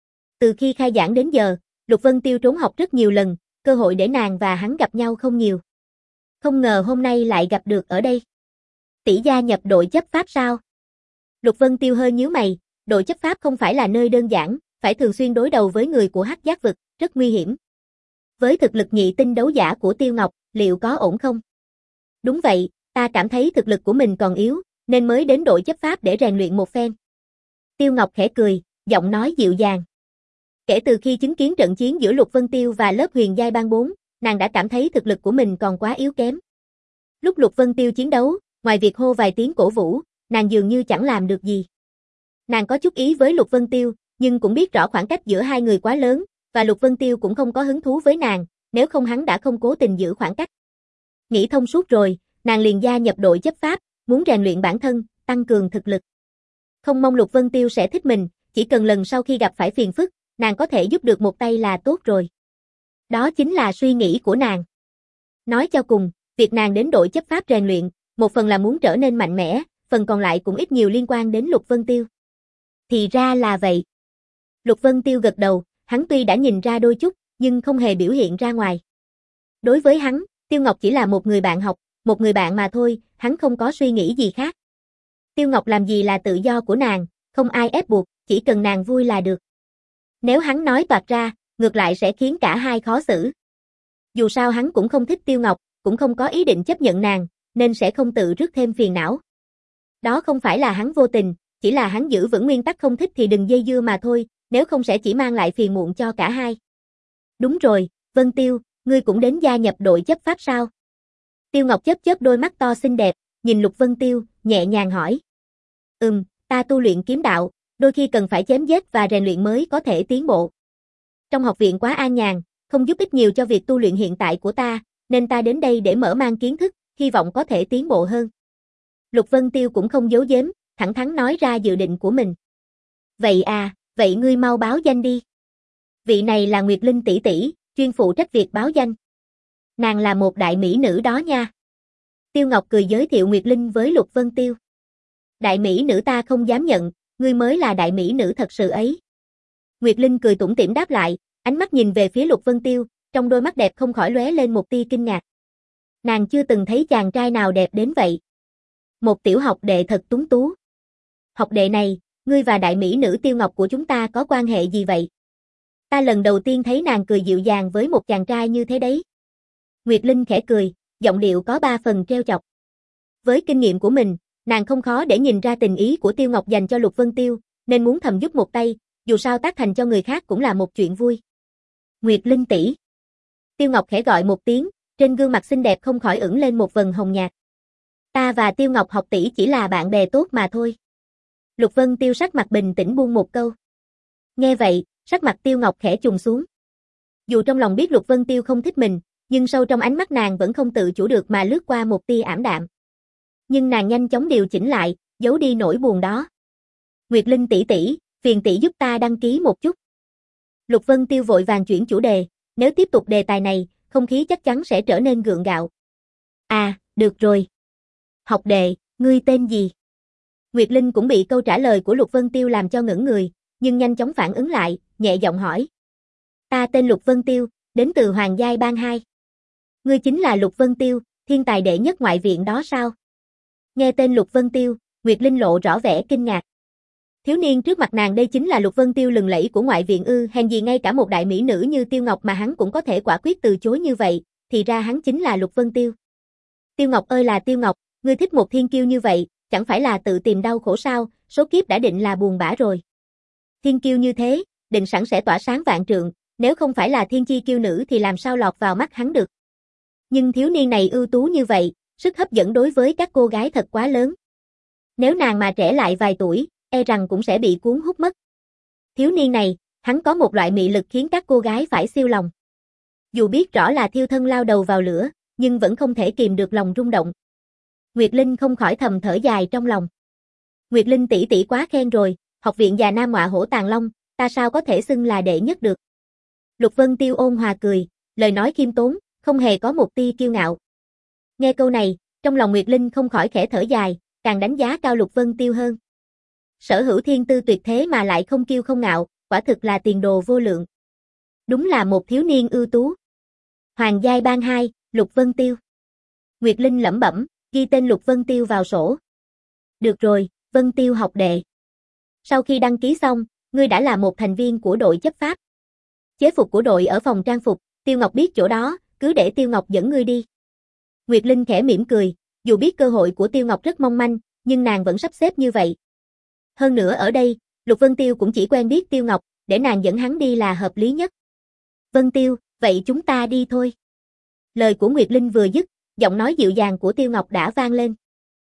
Từ khi khai giảng đến giờ, Lục Vân Tiêu trốn học rất nhiều lần, cơ hội để nàng và hắn gặp nhau không nhiều. Không ngờ hôm nay lại gặp được ở đây. Tỷ gia nhập đội chấp pháp sao? Lục Vân Tiêu hơi nhíu mày, đội chấp pháp không phải là nơi đơn giản, phải thường xuyên đối đầu với người của Hắc Giác vực, rất nguy hiểm. Với thực lực nhị tinh đấu giả của Tiêu Ngọc, liệu có ổn không? Đúng vậy, ta cảm thấy thực lực của mình còn yếu, nên mới đến đội chấp pháp để rèn luyện một phen. Tiêu Ngọc khẽ cười, giọng nói dịu dàng. Kể từ khi chứng kiến trận chiến giữa Lục Vân Tiêu và lớp huyền giai ban bốn, nàng đã cảm thấy thực lực của mình còn quá yếu kém. Lúc Lục Vân Tiêu chiến đấu, ngoài việc hô vài tiếng cổ vũ, nàng dường như chẳng làm được gì. Nàng có chút ý với Lục Vân Tiêu, nhưng cũng biết rõ khoảng cách giữa hai người quá lớn, và Lục Vân Tiêu cũng không có hứng thú với nàng, nếu không hắn đã không cố tình giữ khoảng cách. Nghĩ thông suốt rồi, nàng liền gia nhập đội chấp pháp, muốn rèn luyện bản thân, tăng cường thực lực. Không mong Lục Vân Tiêu sẽ thích mình, chỉ cần lần sau khi gặp phải phiền phức, nàng có thể giúp được một tay là tốt rồi. Đó chính là suy nghĩ của nàng. Nói cho cùng, việc nàng đến đội chấp pháp rèn luyện, một phần là muốn trở nên mạnh mẽ, phần còn lại cũng ít nhiều liên quan đến Lục Vân Tiêu. Thì ra là vậy. Lục Vân Tiêu gật đầu, hắn tuy đã nhìn ra đôi chút, nhưng không hề biểu hiện ra ngoài. Đối với hắn, Tiêu Ngọc chỉ là một người bạn học, một người bạn mà thôi, hắn không có suy nghĩ gì khác. Tiêu Ngọc làm gì là tự do của nàng, không ai ép buộc, chỉ cần nàng vui là được. Nếu hắn nói toạc ra, ngược lại sẽ khiến cả hai khó xử. Dù sao hắn cũng không thích Tiêu Ngọc, cũng không có ý định chấp nhận nàng, nên sẽ không tự rước thêm phiền não. Đó không phải là hắn vô tình, chỉ là hắn giữ vững nguyên tắc không thích thì đừng dây dưa mà thôi, nếu không sẽ chỉ mang lại phiền muộn cho cả hai. Đúng rồi, Vân Tiêu, ngươi cũng đến gia nhập đội chấp pháp sao? Tiêu Ngọc chớp chớp đôi mắt to xinh đẹp, nhìn Lục Vân Tiêu, nhẹ nhàng hỏi. Ừm, ta tu luyện kiếm đạo, đôi khi cần phải chém giết và rèn luyện mới có thể tiến bộ. Trong học viện quá an nhàn, không giúp ích nhiều cho việc tu luyện hiện tại của ta, nên ta đến đây để mở mang kiến thức, hy vọng có thể tiến bộ hơn. Lục Vân Tiêu cũng không giấu giếm, thẳng thắn nói ra dự định của mình. Vậy à, vậy ngươi mau báo danh đi. Vị này là Nguyệt Linh tỷ tỷ, chuyên phụ trách việc báo danh. Nàng là một đại mỹ nữ đó nha. Tiêu Ngọc cười giới thiệu Nguyệt Linh với Lục Vân Tiêu. Đại mỹ nữ ta không dám nhận, ngươi mới là đại mỹ nữ thật sự ấy. Nguyệt Linh cười tủm tỉm đáp lại, ánh mắt nhìn về phía Lục Vân Tiêu, trong đôi mắt đẹp không khỏi lóe lên một tia kinh ngạc. Nàng chưa từng thấy chàng trai nào đẹp đến vậy. Một tiểu học đệ thật tuấn tú. Học đệ này, ngươi và đại mỹ nữ Tiêu Ngọc của chúng ta có quan hệ gì vậy? Ta lần đầu tiên thấy nàng cười dịu dàng với một chàng trai như thế đấy. Nguyệt Linh khẽ cười, giọng điệu có ba phần trêu chọc. Với kinh nghiệm của mình, nàng không khó để nhìn ra tình ý của Tiêu Ngọc dành cho Lục Vân Tiêu, nên muốn thầm giúp một tay, dù sao tác thành cho người khác cũng là một chuyện vui. Nguyệt Linh tỷ. Tiêu Ngọc khẽ gọi một tiếng, trên gương mặt xinh đẹp không khỏi ửng lên một vầng hồng nhạt. Ta và Tiêu Ngọc học tỷ chỉ là bạn bè tốt mà thôi. Lục Vân Tiêu sắc mặt bình tĩnh buông một câu. Nghe vậy, sắc mặt Tiêu Ngọc khẽ trùng xuống. Dù trong lòng biết Lục Vân Tiêu không thích mình, nhưng sâu trong ánh mắt nàng vẫn không tự chủ được mà lướt qua một tia ảm đạm. Nhưng nàng nhanh chóng điều chỉnh lại, giấu đi nỗi buồn đó. Nguyệt Linh tỷ tỷ, phiền tỷ giúp ta đăng ký một chút. Lục Vân Tiêu vội vàng chuyển chủ đề, nếu tiếp tục đề tài này, không khí chắc chắn sẽ trở nên gượng gạo. À, được rồi. Học đệ, ngươi tên gì? Nguyệt Linh cũng bị câu trả lời của Lục Vân Tiêu làm cho ngẩn người, nhưng nhanh chóng phản ứng lại, nhẹ giọng hỏi. Ta tên Lục Vân Tiêu, đến từ Hoàng Giai Bang hai. Ngươi chính là Lục Vân Tiêu, thiên tài đệ nhất ngoại viện đó sao? Nghe tên Lục Vân Tiêu, Nguyệt Linh lộ rõ vẻ kinh ngạc. Thiếu niên trước mặt nàng đây chính là Lục Vân Tiêu lừng lẫy của ngoại viện ư, hèn gì ngay cả một đại mỹ nữ như Tiêu Ngọc mà hắn cũng có thể quả quyết từ chối như vậy, thì ra hắn chính là Lục Vân Tiêu. Tiêu Ngọc ơi là Tiêu Ngọc, ngươi thích một thiên kiêu như vậy, chẳng phải là tự tìm đau khổ sao, số kiếp đã định là buồn bã rồi. Thiên kiêu như thế, định sẵn sẽ tỏa sáng vạn trượng, nếu không phải là thiên chi kiêu nữ thì làm sao lọt vào mắt hắn được. Nhưng thiếu niên này ưu tú như vậy, sức hấp dẫn đối với các cô gái thật quá lớn. Nếu nàng mà trẻ lại vài tuổi, e rằng cũng sẽ bị cuốn hút mất. Thiếu niên này, hắn có một loại mị lực khiến các cô gái phải siêu lòng. Dù biết rõ là thiêu thân lao đầu vào lửa, nhưng vẫn không thể kìm được lòng rung động. Nguyệt Linh không khỏi thầm thở dài trong lòng. Nguyệt Linh tỷ tỷ quá khen rồi, học viện già nam ngọa hổ tàng long, ta sao có thể xưng là đệ nhất được. Lục Vân Tiêu ôn hòa cười, lời nói khiêm tốn, không hề có một tia kiêu ngạo. Nghe câu này, trong lòng Nguyệt Linh không khỏi khẽ thở dài, càng đánh giá cao Lục Vân Tiêu hơn. Sở hữu thiên tư tuyệt thế mà lại không kiêu không ngạo, quả thực là tiền đồ vô lượng. Đúng là một thiếu niên ưu tú. Hoàng Giai Bang hai, Lục Vân Tiêu. Nguyệt Linh lẩm bẩm, ghi tên Lục Vân Tiêu vào sổ. Được rồi, Vân Tiêu học đệ. Sau khi đăng ký xong, ngươi đã là một thành viên của đội chấp pháp. Chế phục của đội ở phòng trang phục, Tiêu Ngọc biết chỗ đó, cứ để Tiêu Ngọc dẫn ngươi đi. Nguyệt Linh khẽ mỉm cười, dù biết cơ hội của Tiêu Ngọc rất mong manh, nhưng nàng vẫn sắp xếp như vậy. Hơn nữa ở đây, Lục Vân Tiêu cũng chỉ quen biết Tiêu Ngọc, để nàng dẫn hắn đi là hợp lý nhất. Vân Tiêu, vậy chúng ta đi thôi. Lời của Nguyệt Linh vừa dứt, giọng nói dịu dàng của Tiêu Ngọc đã vang lên.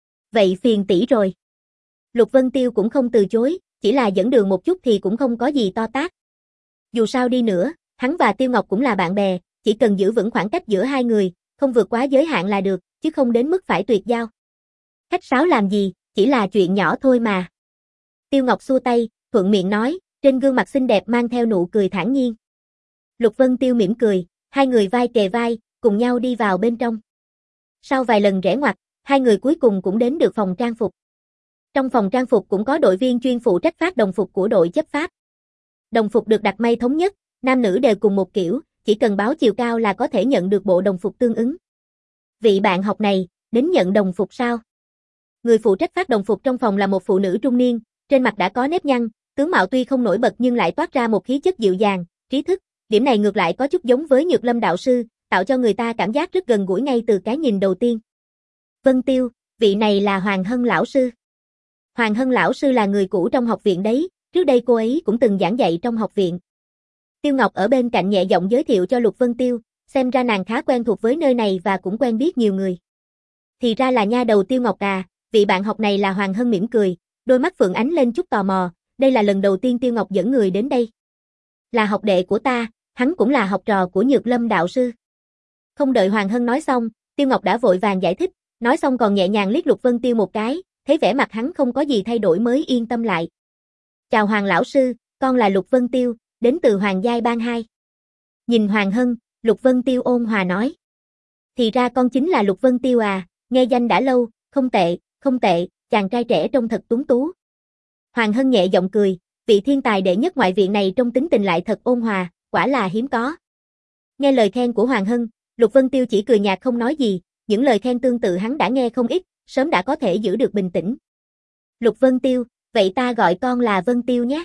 Vậy phiền tỷ rồi. Lục Vân Tiêu cũng không từ chối, chỉ là dẫn đường một chút thì cũng không có gì to tát. Dù sao đi nữa, hắn và Tiêu Ngọc cũng là bạn bè, chỉ cần giữ vững khoảng cách giữa hai người, không vượt quá giới hạn là được, chứ không đến mức phải tuyệt giao. Khách sáo làm gì, chỉ là chuyện nhỏ thôi mà. Tiêu Ngọc xua tay, thuận miệng nói, trên gương mặt xinh đẹp mang theo nụ cười thản nhiên. Lục Vân Tiêu mỉm cười, hai người vai kề vai, cùng nhau đi vào bên trong. Sau vài lần rẽ ngoặt, hai người cuối cùng cũng đến được phòng trang phục. Trong phòng trang phục cũng có đội viên chuyên phụ trách phát đồng phục của đội chấp pháp. Đồng phục được đặt may thống nhất, nam nữ đều cùng một kiểu, chỉ cần báo chiều cao là có thể nhận được bộ đồng phục tương ứng. Vị bạn học này, đến nhận đồng phục sao? Người phụ trách phát đồng phục trong phòng là một phụ nữ trung niên, trên mặt đã có nếp nhăn, tướng mạo tuy không nổi bật nhưng lại toát ra một khí chất dịu dàng, trí thức, điểm này ngược lại có chút giống với Nhược Lâm đạo sư, tạo cho người ta cảm giác rất gần gũi ngay từ cái nhìn đầu tiên. Vân Tiêu, vị này là Hoàng Hân lão sư. Hoàng Hân lão sư là người cũ trong học viện đấy, trước đây cô ấy cũng từng giảng dạy trong học viện. Tiêu Ngọc ở bên cạnh nhẹ giọng giới thiệu cho Lục Vân Tiêu, xem ra nàng khá quen thuộc với nơi này và cũng quen biết nhiều người. Thì ra là nha đầu Tiêu Ngọc à, vị bạn học này là Hoàng Hân mỉm cười, đôi mắt phượng ánh lên chút tò mò, đây là lần đầu tiên Tiêu Ngọc dẫn người đến đây. Là học đệ của ta, hắn cũng là học trò của Nhược Lâm đạo sư. Không đợi Hoàng Hân nói xong, Tiêu Ngọc đã vội vàng giải thích, nói xong còn nhẹ nhàng liếc Lục Vân Tiêu một cái, thấy vẻ mặt hắn không có gì thay đổi mới yên tâm lại. Chào Hoàng lão sư, con là Lục Vân Tiêu, đến từ Hoàng Giai Bang hai. Nhìn Hoàng Hân, Lục Vân Tiêu ôn hòa nói. Thì ra con chính là Lục Vân Tiêu à, nghe danh đã lâu, không tệ, không tệ, chàng trai trẻ trông thật tuấn tú. Hoàng Hân nhẹ giọng cười, vị thiên tài đệ nhất ngoại viện này trong tính tình lại thật ôn hòa, quả là hiếm có. Nghe lời khen của Hoàng Hân, Lục Vân Tiêu chỉ cười nhạt không nói gì, những lời khen tương tự hắn đã nghe không ít, sớm đã có thể giữ được bình tĩnh. Lục Vân Tiêu, vậy ta gọi con là Vân Tiêu nhé.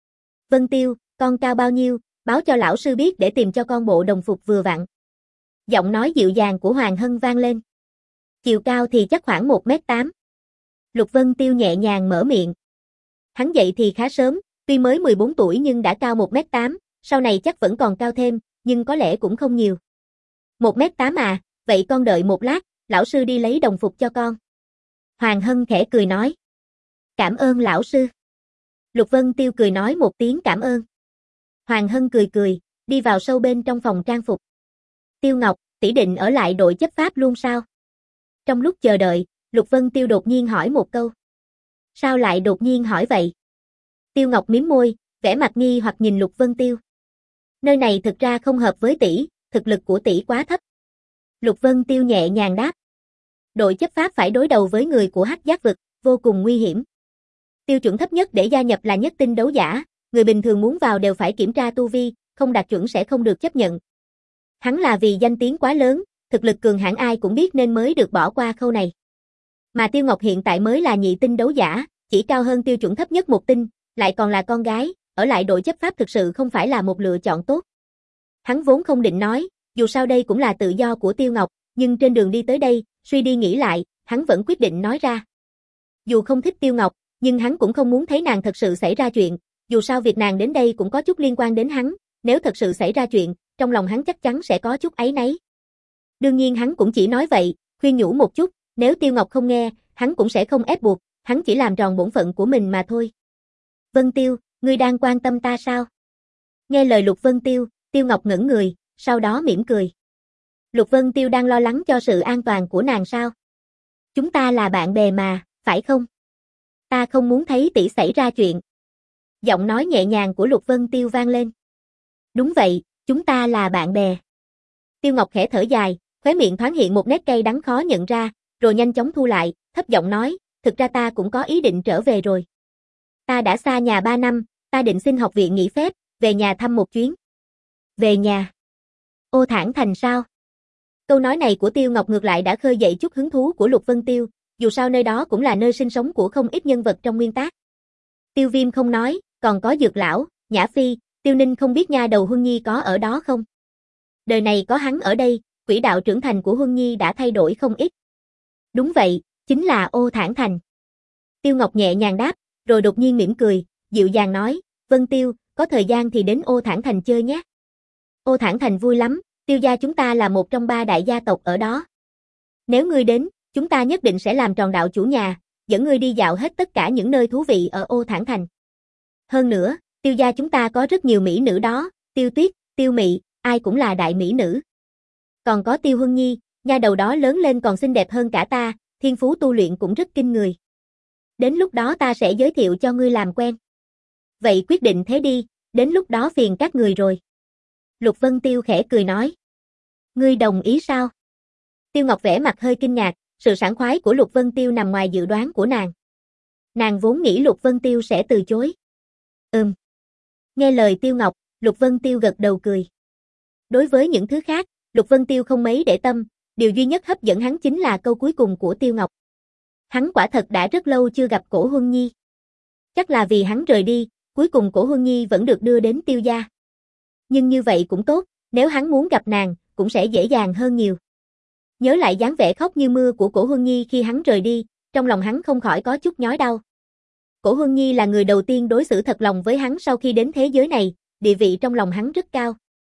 Vân Tiêu, con cao bao nhiêu, báo cho lão sư biết để tìm cho con bộ đồng phục vừa vặn. Giọng nói dịu dàng của Hoàng Hân vang lên. Chiều cao thì chắc khoảng một mét tám. Lục Vân Tiêu nhẹ nhàng mở miệng. Hắn dậy thì khá sớm, tuy mới mười bốn tuổi nhưng đã cao một mét tám, sau này chắc vẫn còn cao thêm, nhưng có lẽ cũng không nhiều. một mét tám à, vậy con đợi một lát, lão sư đi lấy đồng phục cho con. Hoàng Hân khẽ cười nói. Cảm ơn lão sư. Lục Vân Tiêu cười nói một tiếng cảm ơn. Hoàng Hân cười cười, đi vào sâu bên trong phòng trang phục. Tiêu Ngọc, tỷ định ở lại đội chấp pháp luôn sao? Trong lúc chờ đợi, Lục Vân Tiêu đột nhiên hỏi một câu. Sao lại đột nhiên hỏi vậy? Tiêu Ngọc mím môi, vẻ mặt nghi hoặc nhìn Lục Vân Tiêu. Nơi này thực ra không hợp với tỷ, thực lực của tỷ quá thấp. Lục Vân Tiêu nhẹ nhàng đáp. Đội chấp pháp phải đối đầu với người của Hắc Giác vực, vô cùng nguy hiểm. Tiêu chuẩn thấp nhất để gia nhập là nhất tinh đấu giả, người bình thường muốn vào đều phải kiểm tra tu vi, không đạt chuẩn sẽ không được chấp nhận. Hắn là vì danh tiếng quá lớn, thực lực cường hãn ai cũng biết nên mới được bỏ qua khâu này. Mà Tiêu Ngọc hiện tại mới là nhị tinh đấu giả, chỉ cao hơn tiêu chuẩn thấp nhất một tinh, lại còn là con gái, ở lại đội chấp pháp thực sự không phải là một lựa chọn tốt. Hắn vốn không định nói, dù sao đây cũng là tự do của Tiêu Ngọc, nhưng trên đường đi tới đây, suy đi nghĩ lại, hắn vẫn quyết định nói ra. Dù không thích Tiêu Ngọc, nhưng hắn cũng không muốn thấy nàng thật sự xảy ra chuyện, dù sao việc nàng đến đây cũng có chút liên quan đến hắn, nếu thật sự xảy ra chuyện, trong lòng hắn chắc chắn sẽ có chút áy náy. Đương nhiên hắn cũng chỉ nói vậy, khuyên nhủ một chút, nếu Tiêu Ngọc không nghe, hắn cũng sẽ không ép buộc, hắn chỉ làm tròn bổn phận của mình mà thôi. Vân Tiêu, ngươi đang quan tâm ta sao? Nghe lời Lục Vân Tiêu, Tiêu Ngọc ngẩng người, sau đó mỉm cười. Lục Vân Tiêu đang lo lắng cho sự an toàn của nàng sao? Chúng ta là bạn bè mà, phải không? Ta không muốn thấy tỷ xảy ra chuyện. Giọng nói nhẹ nhàng của Lục Vân Tiêu vang lên. Đúng vậy, chúng ta là bạn bè. Tiêu Ngọc khẽ thở dài, khóe miệng thoáng hiện một nét cay đắng khó nhận ra, rồi nhanh chóng thu lại, thấp giọng nói, thực ra ta cũng có ý định trở về rồi. Ta đã xa nhà ba năm, ta định xin học viện nghỉ phép, về nhà thăm một chuyến. Về nhà? Ô Thản Thành sao? Câu nói này của Tiêu Ngọc ngược lại đã khơi dậy chút hứng thú của Lục Vân Tiêu, dù sao nơi đó cũng là nơi sinh sống của không ít nhân vật trong nguyên tác. Tiêu Viêm không nói, còn có Dược Lão, Nhã Phi, Tiêu Ninh không biết nha đầu Huân Nhi có ở đó không? Đời này có hắn ở đây, quỹ đạo trưởng thành của Huân Nhi đã thay đổi không ít. Đúng vậy, chính là Ô Thản Thành. Tiêu Ngọc nhẹ nhàng đáp, rồi đột nhiên mỉm cười, dịu dàng nói, Vân Tiêu, có thời gian thì đến Ô Thản Thành chơi nhé. Ô Thản Thành vui lắm, Tiêu gia chúng ta là một trong ba đại gia tộc ở đó. Nếu ngươi đến, chúng ta nhất định sẽ làm tròn đạo chủ nhà, dẫn ngươi đi dạo hết tất cả những nơi thú vị ở Ô Thản Thành. Hơn nữa, Tiêu gia chúng ta có rất nhiều mỹ nữ đó, Tiêu Tuyết, Tiêu Mị, ai cũng là đại mỹ nữ. Còn có Tiêu Huân Nhi, nha đầu đó lớn lên còn xinh đẹp hơn cả ta, thiên phú tu luyện cũng rất kinh người. Đến lúc đó ta sẽ giới thiệu cho ngươi làm quen. Vậy quyết định thế đi, đến lúc đó phiền các người rồi. Lục Vân Tiêu khẽ cười nói. Ngươi đồng ý sao? Tiêu Ngọc vẻ mặt hơi kinh ngạc, sự sảng khoái của Lục Vân Tiêu nằm ngoài dự đoán của nàng. Nàng vốn nghĩ Lục Vân Tiêu sẽ từ chối. Ừm. Nghe lời Tiêu Ngọc, Lục Vân Tiêu gật đầu cười. Đối với những thứ khác, Lục Vân Tiêu không mấy để tâm, điều duy nhất hấp dẫn hắn chính là câu cuối cùng của Tiêu Ngọc. Hắn quả thật đã rất lâu chưa gặp Cổ Huân Nhi. Chắc là vì hắn rời đi, cuối cùng Cổ Huân Nhi vẫn được đưa đến Tiêu gia. Nhưng như vậy cũng tốt, nếu hắn muốn gặp nàng, cũng sẽ dễ dàng hơn nhiều. Nhớ lại dáng vẻ khóc như mưa của Cổ Huân Nhi khi hắn rời đi, trong lòng hắn không khỏi có chút nhói đau. Cổ Huân Nhi là người đầu tiên đối xử thật lòng với hắn sau khi đến thế giới này, địa vị trong lòng hắn rất cao.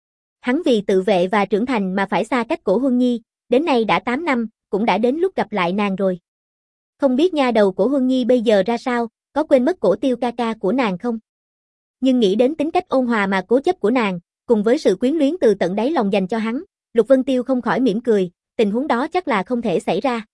Hắn vì tự vệ và trưởng thành mà phải xa cách Cổ Huân Nhi, đến nay đã tám năm, cũng đã đến lúc gặp lại nàng rồi. Không biết nha đầu Cổ Huân Nhi bây giờ ra sao, có quên mất Cổ Tiêu ca ca của nàng không? Nhưng nghĩ đến tính cách ôn hòa mà cố chấp của nàng, cùng với sự quyến luyến từ tận đáy lòng dành cho hắn, Lục Vân Tiêu không khỏi mỉm cười, tình huống đó chắc là không thể xảy ra.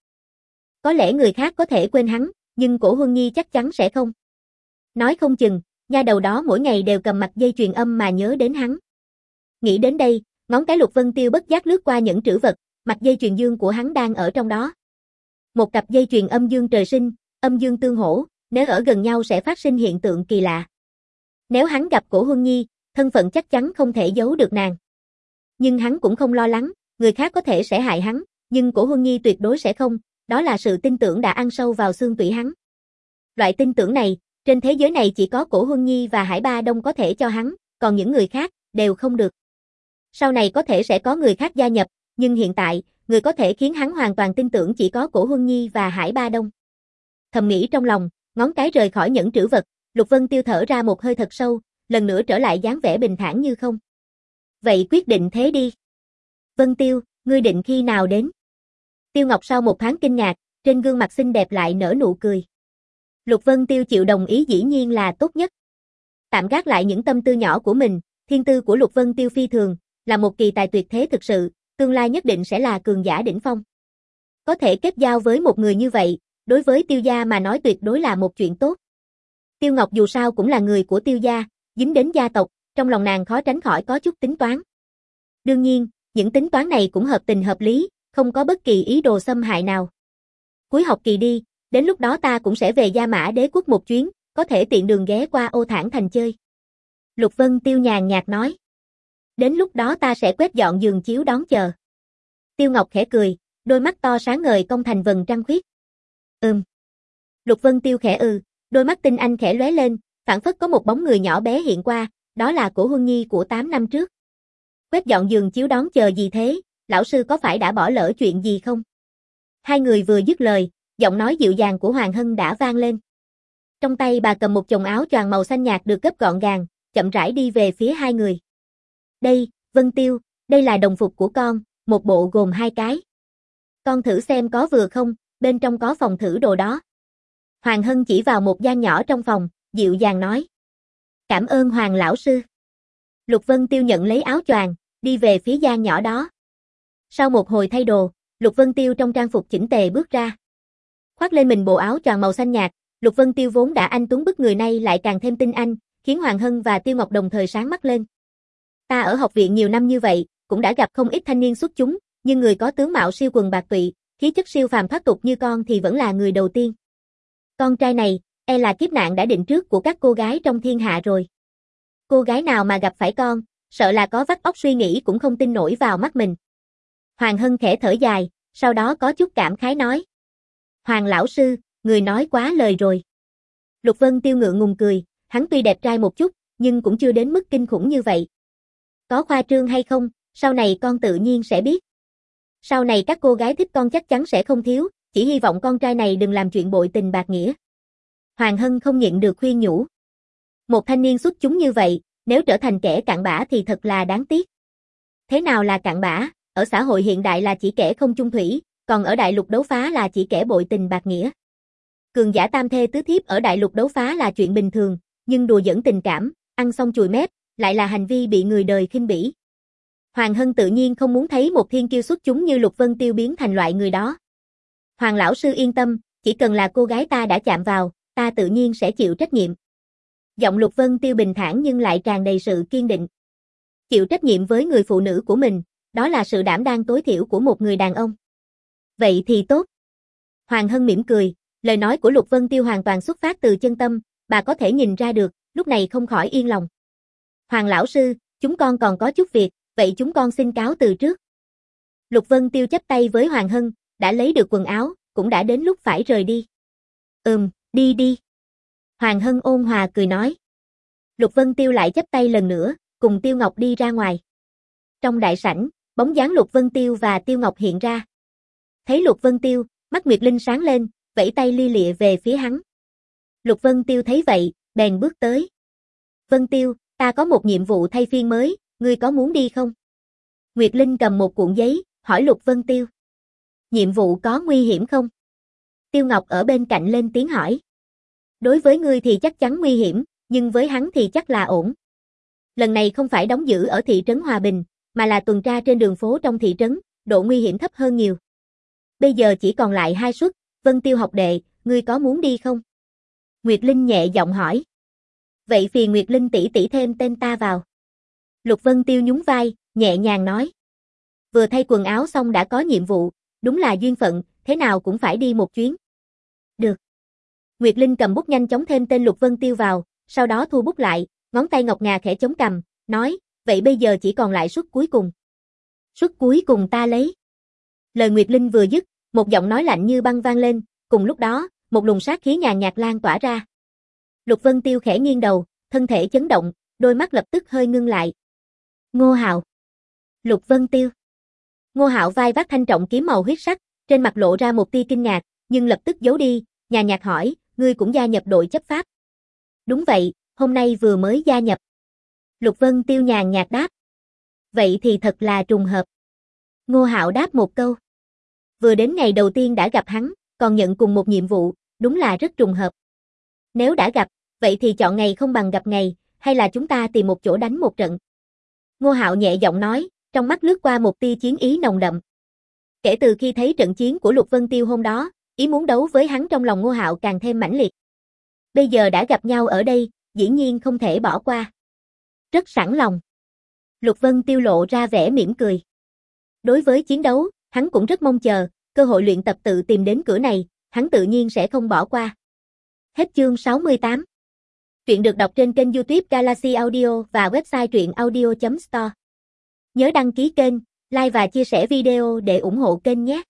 Có lẽ người khác có thể quên hắn, nhưng Cổ Huân Nhi chắc chắn sẽ không. Nói không chừng, nha đầu đó mỗi ngày đều cầm mặt dây chuyền âm mà nhớ đến hắn. Nghĩ đến đây, ngón cái Lục Vân Tiêu bất giác lướt qua những trữ vật, mặt dây chuyền dương của hắn đang ở trong đó. Một cặp dây chuyền âm dương trời sinh, âm dương tương hỗ, nếu ở gần nhau sẽ phát sinh hiện tượng kỳ lạ. Nếu hắn gặp Cổ Huân Nhi, thân phận chắc chắn không thể giấu được nàng. Nhưng hắn cũng không lo lắng, người khác có thể sẽ hại hắn, nhưng Cổ Huân Nhi tuyệt đối sẽ không, đó là sự tin tưởng đã ăn sâu vào xương tủy hắn. Loại tin tưởng này, trên thế giới này chỉ có Cổ Huân Nhi và Hải Ba Đông có thể cho hắn, còn những người khác, đều không được. Sau này có thể sẽ có người khác gia nhập, nhưng hiện tại, người có thể khiến hắn hoàn toàn tin tưởng chỉ có Cổ Huân Nhi và Hải Ba Đông. Thầm nghĩ trong lòng, ngón cái rời khỏi nhẫn trữ vật, Lục Vân Tiêu thở ra một hơi thật sâu, lần nữa trở lại dáng vẻ bình thản như không. Vậy quyết định thế đi. Vân Tiêu, ngươi định khi nào đến? Tiêu Ngọc sau một tháng kinh ngạc, trên gương mặt xinh đẹp lại nở nụ cười. Lục Vân Tiêu chịu đồng ý dĩ nhiên là tốt nhất. Tạm gác lại những tâm tư nhỏ của mình, thiên tư của Lục Vân Tiêu phi thường, là một kỳ tài tuyệt thế thực sự, tương lai nhất định sẽ là cường giả đỉnh phong. Có thể kết giao với một người như vậy, đối với Tiêu gia mà nói tuyệt đối là một chuyện tốt. Tiêu Ngọc dù sao cũng là người của Tiêu gia, dính đến gia tộc, trong lòng nàng khó tránh khỏi có chút tính toán. Đương nhiên, những tính toán này cũng hợp tình hợp lý, không có bất kỳ ý đồ xâm hại nào. Cuối học kỳ đi, đến lúc đó ta cũng sẽ về Gia Mã Đế quốc một chuyến, có thể tiện đường ghé qua Ô Thản thành chơi. Lục Vân Tiêu nhàn nhạt nói. Đến lúc đó ta sẽ quét dọn giường chiếu đón chờ. Tiêu Ngọc khẽ cười, đôi mắt to sáng ngời cong thành vầng trăng khuyết. Ừm. Lục Vân Tiêu khẽ ừ, đôi mắt tinh anh khẽ lóe lên, phảng phất có một bóng người nhỏ bé hiện qua, đó là Cổ Huân Nhi của tám năm trước. Quét dọn giường chiếu đón chờ gì thế, lão sư có phải đã bỏ lỡ chuyện gì không? Hai người vừa dứt lời, giọng nói dịu dàng của Hoàng Hân đã vang lên. Trong tay bà cầm một chồng áo choàng màu xanh nhạt được gấp gọn gàng, chậm rãi đi về phía hai người. Đây, Vân Tiêu, đây là đồng phục của con, một bộ gồm hai cái. Con thử xem có vừa không, bên trong có phòng thử đồ đó. Hoàng Hân chỉ vào một gian nhỏ trong phòng, dịu dàng nói. Cảm ơn Hoàng lão sư. Lục Vân Tiêu nhận lấy áo choàng, đi về phía gian nhỏ đó. Sau một hồi thay đồ, Lục Vân Tiêu trong trang phục chỉnh tề bước ra. Khoác lên mình bộ áo choàng màu xanh nhạt, Lục Vân Tiêu vốn đã anh tuấn bức người nay lại càng thêm tinh anh, khiến Hoàng Hân và Tiêu Ngọc đồng thời sáng mắt lên. Ta ở học viện nhiều năm như vậy, cũng đã gặp không ít thanh niên xuất chúng, nhưng người có tướng mạo siêu quần bạc tụy, khí chất siêu phàm thoát tục như con thì vẫn là người đầu tiên. Con trai này, e là kiếp nạn đã định trước của các cô gái trong thiên hạ rồi. Cô gái nào mà gặp phải con, sợ là có vắt óc suy nghĩ cũng không tin nổi vào mắt mình. Hoàng Hân khẽ thở dài, sau đó có chút cảm khái nói. Hoàng lão sư, người nói quá lời rồi. Lục Vân Tiêu ngượng ngùng cười, hắn tuy đẹp trai một chút, nhưng cũng chưa đến mức kinh khủng như vậy. Có khoa trương hay không, sau này con tự nhiên sẽ biết. Sau này các cô gái thích con chắc chắn sẽ không thiếu, chỉ hy vọng con trai này đừng làm chuyện bội tình bạc nghĩa. Hoàng Hân không nhịn được khuyên nhủ. Một thanh niên xuất chúng như vậy, nếu trở thành kẻ cặn bã thì thật là đáng tiếc. Thế nào là cặn bã? Ở xã hội hiện đại là chỉ kẻ không chung thủy, còn ở đại lục đấu phá là chỉ kẻ bội tình bạc nghĩa. Cường giả tam thê tứ thiếp ở đại lục đấu phá là chuyện bình thường, nhưng đùa giỡn tình cảm, ăn xong chùi mép, lại là hành vi bị người đời khinh bỉ. Hoàng Hân tự nhiên không muốn thấy một thiên kiêu xuất chúng như Lục Vân Tiêu biến thành loại người đó. Hoàng lão sư yên tâm, chỉ cần là cô gái ta đã chạm vào, ta tự nhiên sẽ chịu trách nhiệm. Giọng Lục Vân Tiêu bình thản nhưng lại tràn đầy sự kiên định. Chịu trách nhiệm với người phụ nữ của mình, đó là sự đảm đang tối thiểu của một người đàn ông. Vậy thì tốt. Hoàng Hân mỉm cười, Lời nói của Lục Vân Tiêu hoàn toàn xuất phát từ chân tâm, bà có thể nhìn ra được, lúc này không khỏi yên lòng. Hoàng lão sư, chúng con còn có chút việc, vậy chúng con xin cáo từ trước. Lục Vân Tiêu chắp tay với Hoàng Hân, đã lấy được quần áo, cũng đã đến lúc phải rời đi. Ừm, đi đi. Hoàng Hân ôn hòa cười nói. Lục Vân Tiêu lại chắp tay lần nữa, cùng Tiêu Ngọc đi ra ngoài. Trong đại sảnh, bóng dáng Lục Vân Tiêu và Tiêu Ngọc hiện ra. Thấy Lục Vân Tiêu, mắt Nguyệt Linh sáng lên, vẫy tay lia lịa về phía hắn. Lục Vân Tiêu thấy vậy, bèn bước tới. Vân Tiêu, ta có một nhiệm vụ thay phiên mới, ngươi có muốn đi không? Nguyệt Linh cầm một cuộn giấy, hỏi Lục Vân Tiêu. Nhiệm vụ có nguy hiểm không? Tiêu Ngọc ở bên cạnh lên tiếng hỏi. Đối với ngươi thì chắc chắn nguy hiểm, nhưng với hắn thì chắc là ổn. Lần này không phải đóng giữ ở thị trấn Hòa Bình, mà là tuần tra trên đường phố trong thị trấn, độ nguy hiểm thấp hơn nhiều. Bây giờ chỉ còn lại hai suất, Vân Tiêu học đệ, ngươi có muốn đi không? Nguyệt Linh nhẹ giọng hỏi. Vậy phiền Nguyệt Linh tỷ tỷ thêm tên ta vào. Lục Vân Tiêu nhún vai, nhẹ nhàng nói. Vừa thay quần áo xong đã có nhiệm vụ, đúng là duyên phận, thế nào cũng phải đi một chuyến. Được. Nguyệt Linh cầm bút nhanh chóng thêm tên Lục Vân Tiêu vào, sau đó thu bút lại, ngón tay ngọc ngà khẽ chống cằm, nói, vậy bây giờ chỉ còn lại suất cuối cùng. Suất cuối cùng ta lấy. Lời Nguyệt Linh vừa dứt, một giọng nói lạnh như băng vang lên, cùng lúc đó, một luồng sát khí nhàn nhạt lan tỏa ra. Lục Vân Tiêu khẽ nghiêng đầu, thân thể chấn động, đôi mắt lập tức hơi ngưng lại. Ngô Hạo. Lục Vân Tiêu. Ngô Hạo vai vác thanh trọng kiếm màu huyết sắc, trên mặt lộ ra một tia kinh ngạc, nhưng lập tức giấu đi, nhàn nhạt hỏi, ngươi cũng gia nhập đội chấp pháp. Đúng vậy, hôm nay vừa mới gia nhập. Lục Vân Tiêu nhàn nhạt đáp. Vậy thì thật là trùng hợp. Ngô Hạo đáp một câu. Vừa đến ngày đầu tiên đã gặp hắn, còn nhận cùng một nhiệm vụ, đúng là rất trùng hợp. Nếu đã gặp, vậy thì chọn ngày không bằng gặp ngày, hay là chúng ta tìm một chỗ đánh một trận. Ngô Hạo nhẹ giọng nói, trong mắt lướt qua một tia chiến ý nồng đậm. Kể từ khi thấy trận chiến của Lục Vân Tiêu hôm đó, ý muốn đấu với hắn trong lòng Ngô Hạo càng thêm mãnh liệt. Bây giờ đã gặp nhau ở đây, dĩ nhiên không thể bỏ qua. Rất sẵn lòng. Lục Vân Tiêu lộ ra vẻ mỉm cười. Đối với chiến đấu, hắn cũng rất mong chờ, cơ hội luyện tập tự tìm đến cửa này, hắn tự nhiên sẽ không bỏ qua. Hết chương sáu mươi tám. Truyện được đọc trên kênh YouTube Galaxy Audio và website truyện audio chấm store. Nhớ đăng ký kênh, like và chia sẻ video để ủng hộ kênh nhé.